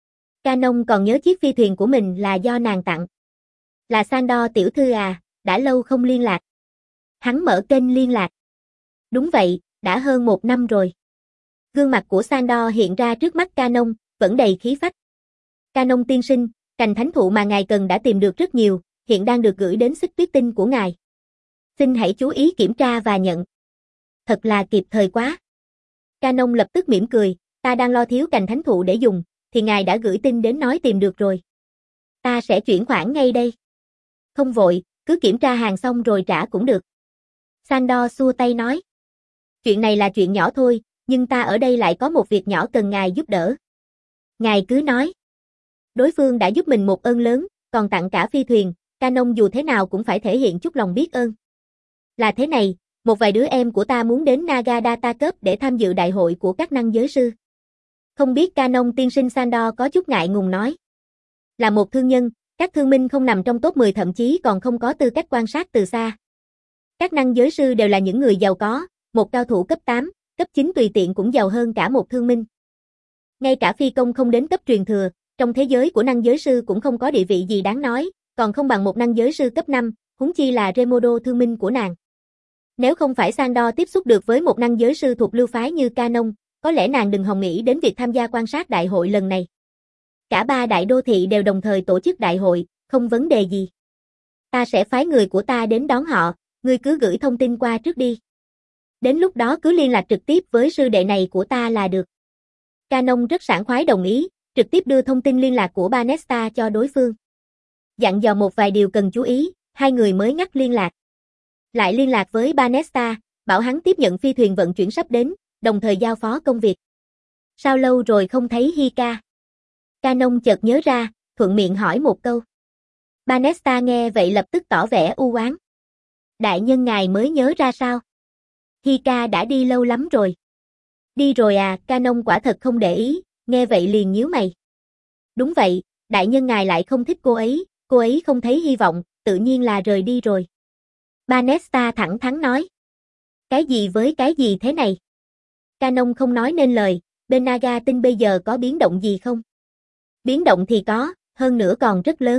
Canon còn nhớ chiếc phi thuyền của mình là do nàng tặng. Là Sandor tiểu thư à, đã lâu không liên lạc. Hắn mở kênh liên lạc. Đúng vậy, đã hơn một năm rồi. Gương mặt của Sandor hiện ra trước mắt Canon, vẫn đầy khí phách. Canon tiên sinh, cành thánh thụ mà ngài cần đã tìm được rất nhiều, hiện đang được gửi đến xích tuyết tinh của ngài. Xin hãy chú ý kiểm tra và nhận. Thật là kịp thời quá. Canon lập tức mỉm cười, ta đang lo thiếu cành thánh thụ để dùng, thì ngài đã gửi tin đến nói tìm được rồi. Ta sẽ chuyển khoản ngay đây. Không vội, cứ kiểm tra hàng xong rồi trả cũng được. Sandor xua tay nói. Chuyện này là chuyện nhỏ thôi, nhưng ta ở đây lại có một việc nhỏ cần ngài giúp đỡ. Ngài cứ nói. Đối phương đã giúp mình một ơn lớn, còn tặng cả phi thuyền, Canon dù thế nào cũng phải thể hiện chút lòng biết ơn. Là thế này, một vài đứa em của ta muốn đến Naga Data Cup để tham dự đại hội của các năng giới sư. Không biết Canon tiên sinh Sandor có chút ngại ngùng nói. Là một thương nhân, các thương minh không nằm trong top mười thậm chí còn không có tư cách quan sát từ xa. Các năng giới sư đều là những người giàu có, một cao thủ cấp tám, cấp chín tùy tiện cũng giàu hơn cả một thương minh. Ngay cả phi công không đến cấp truyền thừa, trong thế giới của năng giới sư cũng không có địa vị gì đáng nói, còn không bằng một năng giới sư cấp năm, huống chi là Remodo thương minh của nàng. Nếu không phải Sandor tiếp xúc được với một năng giới sư thuộc lưu phái như Canon, có lẽ nàng đừng hòng nghĩ đến việc tham gia quan sát đại hội lần này. Cả ba đại đô thị đều đồng thời tổ chức đại hội, không vấn đề gì. Ta sẽ phái người của ta đến đón họ, ngươi cứ gửi thông tin qua trước đi. Đến lúc đó cứ liên lạc trực tiếp với sư đệ này của ta là được. Canon rất sảng khoái đồng ý, trực tiếp đưa thông tin liên lạc của Banesta cho đối phương. Dặn dò một vài điều cần chú ý, hai người mới ngắt liên lạc. Lại liên lạc với Banesta, bảo hắn tiếp nhận phi thuyền vận chuyển sắp đến, đồng thời giao phó công việc. Sao lâu rồi không thấy Hika? Canon chợt nhớ ra, thuận miệng hỏi một câu. Banesta nghe vậy lập tức tỏ vẻ u oán. Đại nhân ngài mới nhớ ra sao? Hika đã đi lâu lắm rồi. Đi rồi à, Canon quả thật không để ý, nghe vậy liền nhíu mày. Đúng vậy, đại nhân ngài lại không thích cô ấy, cô ấy không thấy hy vọng, tự nhiên là rời đi rồi. Banesta thẳng thắn nói. Cái gì với cái gì thế này? Canon không nói nên lời, bên Naga tinh bây giờ có biến động gì không? Biến động thì có, hơn nữa còn rất lớn.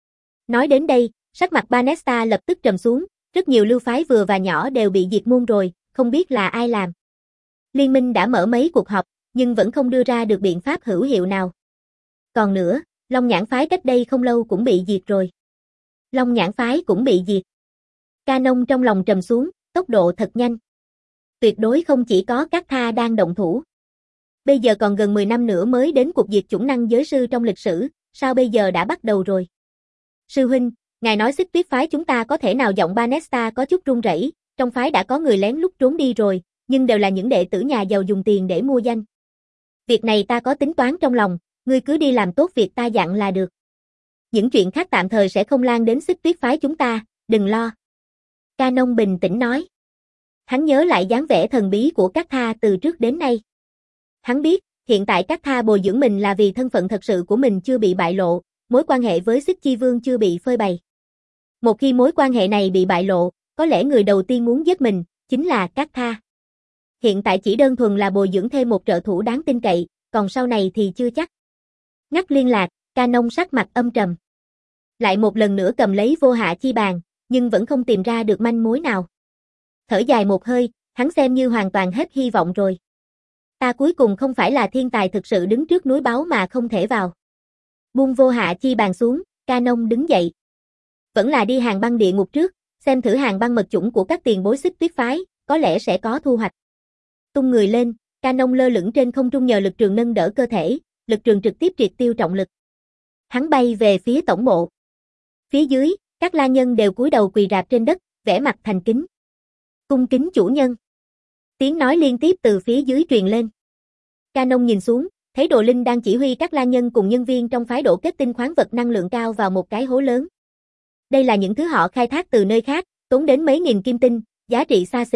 Nói đến đây, sắc mặt Banesta lập tức trầm xuống, rất nhiều lưu phái vừa và nhỏ đều bị diệt môn rồi, không biết là ai làm. Liên minh đã mở mấy cuộc họp, nhưng vẫn không đưa ra được biện pháp hữu hiệu nào. Còn nữa, Long Nhãn phái cách đây không lâu cũng bị diệt rồi. Long Nhãn phái cũng bị diệt. Canon trong lòng trầm xuống, tốc độ thật nhanh. Tuyệt đối không chỉ có các tha đang động thủ. Bây giờ còn gần mười năm nữa mới đến cuộc diệt chủng năng giới sư trong lịch sử, sao bây giờ đã bắt đầu rồi? Sư huynh, ngài nói xích tuyết phái chúng ta có thể nào? Giọng Banesta có chút run rẩy, trong phái đã có người lén lút trốn đi rồi, nhưng đều là những đệ tử nhà giàu dùng tiền để mua danh. Việc này ta có tính toán trong lòng, ngươi cứ đi làm tốt việc ta dặn là được. Những chuyện khác tạm thời sẽ không lan đến xích tuyết phái chúng ta, đừng lo. Canon bình tĩnh nói. Hắn nhớ lại dáng vẻ thần bí của các tha từ trước đến nay. Hắn biết, hiện tại các tha bồi dưỡng mình là vì thân phận thật sự của mình chưa bị bại lộ, mối quan hệ với Xích Chi Vương chưa bị phơi bày. Một khi mối quan hệ này bị bại lộ, có lẽ người đầu tiên muốn giết mình, chính là các tha. Hiện tại chỉ đơn thuần là bồi dưỡng thêm một trợ thủ đáng tin cậy, còn sau này thì chưa chắc. Ngắt liên lạc, Canon sắc mặt âm trầm. Lại một lần nữa cầm lấy vô hạ chi bàn, nhưng vẫn không tìm ra được manh mối nào. Thở dài một hơi, hắn xem như hoàn toàn hết hy vọng rồi. Ta cuối cùng không phải là thiên tài thực sự đứng trước núi báu mà không thể vào. Buông vô hạ chi bàn xuống, Canon đứng dậy. Vẫn là đi hàng băng địa ngục trước, xem thử hàng băng mật chủng của các tiền bối Xích tuyết phái, có lẽ sẽ có thu hoạch. Tung người lên, Canon lơ lửng trên không trung nhờ lực trường nâng đỡ cơ thể, lực trường trực tiếp triệt tiêu trọng lực. Hắn bay về phía tổng bộ. Phía dưới, các la nhân đều cúi đầu quỳ rạp trên đất, vẻ mặt thành kính. Cung kính chủ nhân. Tiếng nói liên tiếp từ phía dưới truyền lên. Canon nhìn xuống, thấy Đồ Linh đang chỉ huy các la nhân cùng nhân viên trong phái đổ kết tinh khoáng vật năng lượng cao vào một cái hố lớn. Đây là những thứ họ khai thác từ nơi khác, tốn đến mấy nghìn kim tinh, giá trị xa xỉ,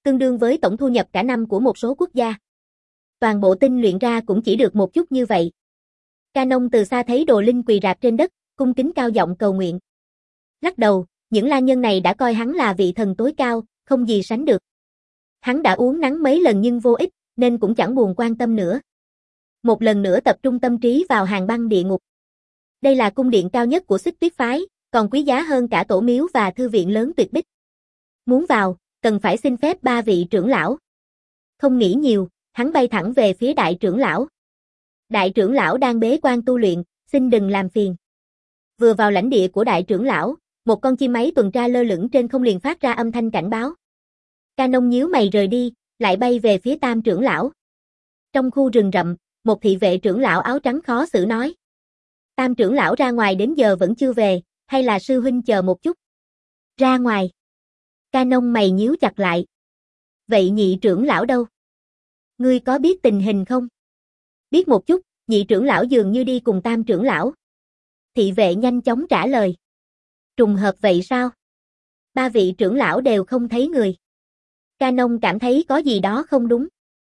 tương đương với tổng thu nhập cả năm của một số quốc gia. Toàn bộ tinh luyện ra cũng chỉ được một chút như vậy. Canon từ xa thấy Đồ Linh quỳ rạp trên đất, cung kính cao giọng cầu nguyện. Lắc đầu, những la nhân này đã coi hắn là vị thần tối cao, không gì sánh được. Hắn đã uống nắng mấy lần nhưng vô ích, nên cũng chẳng buồn quan tâm nữa. Một lần nữa tập trung tâm trí vào Hàng Băng Địa Ngục. Đây là cung điện cao nhất của Xích Tuyết phái, còn quý giá hơn cả tổ miếu và thư viện lớn tuyệt bích. Muốn vào, cần phải xin phép ba vị trưởng lão. Không nghĩ nhiều, hắn bay thẳng về phía đại trưởng lão. Đại trưởng lão đang bế quan tu luyện, xin đừng làm phiền. Vừa vào lãnh địa của đại trưởng lão, một con chim máy tuần tra lơ lửng trên không liền phát ra âm thanh cảnh báo. Canon nhíu mày rời đi, lại bay về phía tam trưởng lão. Trong khu rừng rậm, một thị vệ trưởng lão áo trắng khó xử nói. Tam trưởng lão ra ngoài đến giờ vẫn chưa về, hay là sư huynh chờ một chút? Ra ngoài. Canon mày nhíu chặt lại. Vậy nhị trưởng lão đâu? Ngươi có biết tình hình không? Biết một chút, nhị trưởng lão dường như đi cùng tam trưởng lão. Thị vệ nhanh chóng trả lời. Trùng hợp vậy sao? Ba vị trưởng lão đều không thấy người. Canon cảm thấy có gì đó không đúng.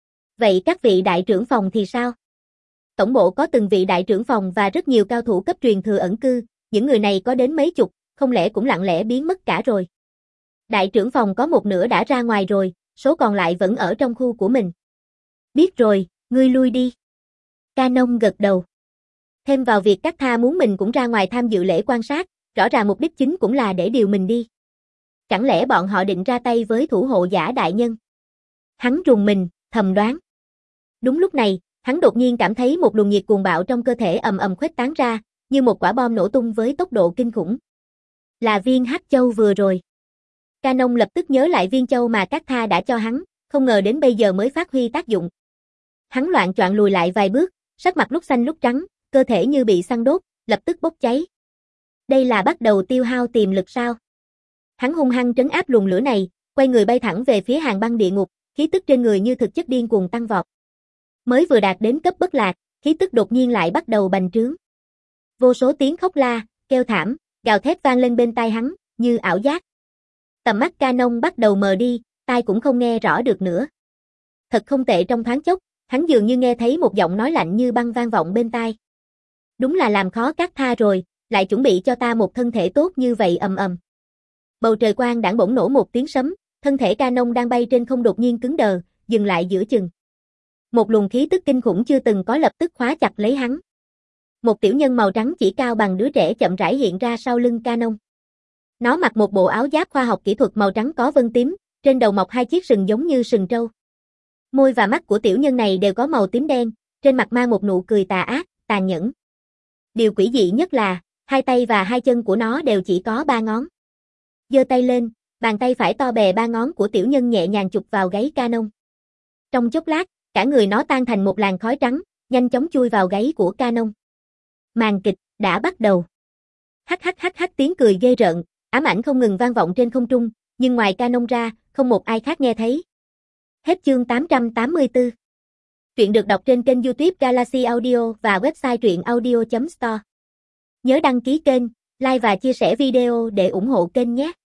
Vậy các vị đại trưởng phòng thì sao? Tổng bộ có từng vị đại trưởng phòng và rất nhiều cao thủ cấp truyền thừa ẩn cư, những người này có đến mấy chục, không lẽ cũng lặng lẽ biến mất cả rồi. Đại trưởng phòng có một nửa đã ra ngoài rồi, số còn lại vẫn ở trong khu của mình. Biết rồi, ngươi lui đi. Canon gật đầu. Thêm vào việc Cát Tha muốn mình cũng ra ngoài tham dự lễ quan sát, rõ ràng mục đích chính cũng là để điều mình đi. Chẳng lẽ bọn họ định ra tay với thủ hộ giả đại nhân? Hắn rùng mình, thầm đoán. Đúng lúc này, hắn đột nhiên cảm thấy một luồng nhiệt cuồng bạo trong cơ thể ầm ầm khuếch tán ra, như một quả bom nổ tung với tốc độ kinh khủng. Là viên hắc châu vừa rồi. Canon lập tức nhớ lại viên châu mà Cát Tha đã cho hắn, không ngờ đến bây giờ mới phát huy tác dụng. Hắn loạng choạng lùi lại vài bước, sắc mặt lúc xanh lúc trắng, cơ thể như bị xăng đốt, lập tức bốc cháy. Đây là bắt đầu tiêu hao tiềm lực sao? Hắn hung hăng trấn áp luồng lửa này, quay người bay thẳng về phía Hàng Băng Địa Ngục, khí tức trên người như thực chất điên cuồng tăng vọt. Mới vừa đạt đến cấp bất lạc, khí tức đột nhiên lại bắt đầu bành trướng. Vô số tiếng khóc la, kêu thảm, gào thét vang lên bên tai hắn, như ảo giác. Tầm mắt Canon bắt đầu mờ đi, tai cũng không nghe rõ được nữa. Thật không tệ, trong thoáng chốc, hắn dường như nghe thấy một giọng nói lạnh như băng vang vọng bên tai. Đúng là làm khó Cát Tha rồi, lại chuẩn bị cho ta một thân thể tốt như vậy. Ầm ầm. Bầu trời quang đãng bỗng nổ một tiếng sấm, thân thể Canon đang bay trên không đột nhiên cứng đờ, dừng lại giữa chừng. Một luồng khí tức kinh khủng chưa từng có lập tức khóa chặt lấy hắn. Một tiểu nhân màu trắng chỉ cao bằng đứa trẻ chậm rãi hiện ra sau lưng Canon. Nó mặc một bộ áo giáp khoa học kỹ thuật màu trắng có vân tím, trên đầu mọc hai chiếc sừng giống như sừng trâu. Môi và mắt của tiểu nhân này đều có màu tím đen, trên mặt mang một nụ cười tà ác, tàn nhẫn. Điều quỷ dị nhất là, hai tay và hai chân của nó đều chỉ có ba ngón. Giơ tay lên, bàn tay phải to bè ba ngón của tiểu nhân nhẹ nhàng chụp vào gáy Canon. Trong chốc lát, cả người nó tan thành một làn khói trắng, nhanh chóng chui vào gáy của Canon. Màn kịch đã bắt đầu. Hắc hắc hắc hắc, tiếng cười ghê rợn, ám ảnh không ngừng vang vọng trên không trung, nhưng ngoài Canon ra, không một ai khác nghe thấy. Hết chương tám trăm tám mươi tư. Truyện được đọc trên kênh YouTube Galaxy Audio và website truyện audio chấm store. Nhớ đăng ký kênh, like và chia sẻ video để ủng hộ kênh nhé.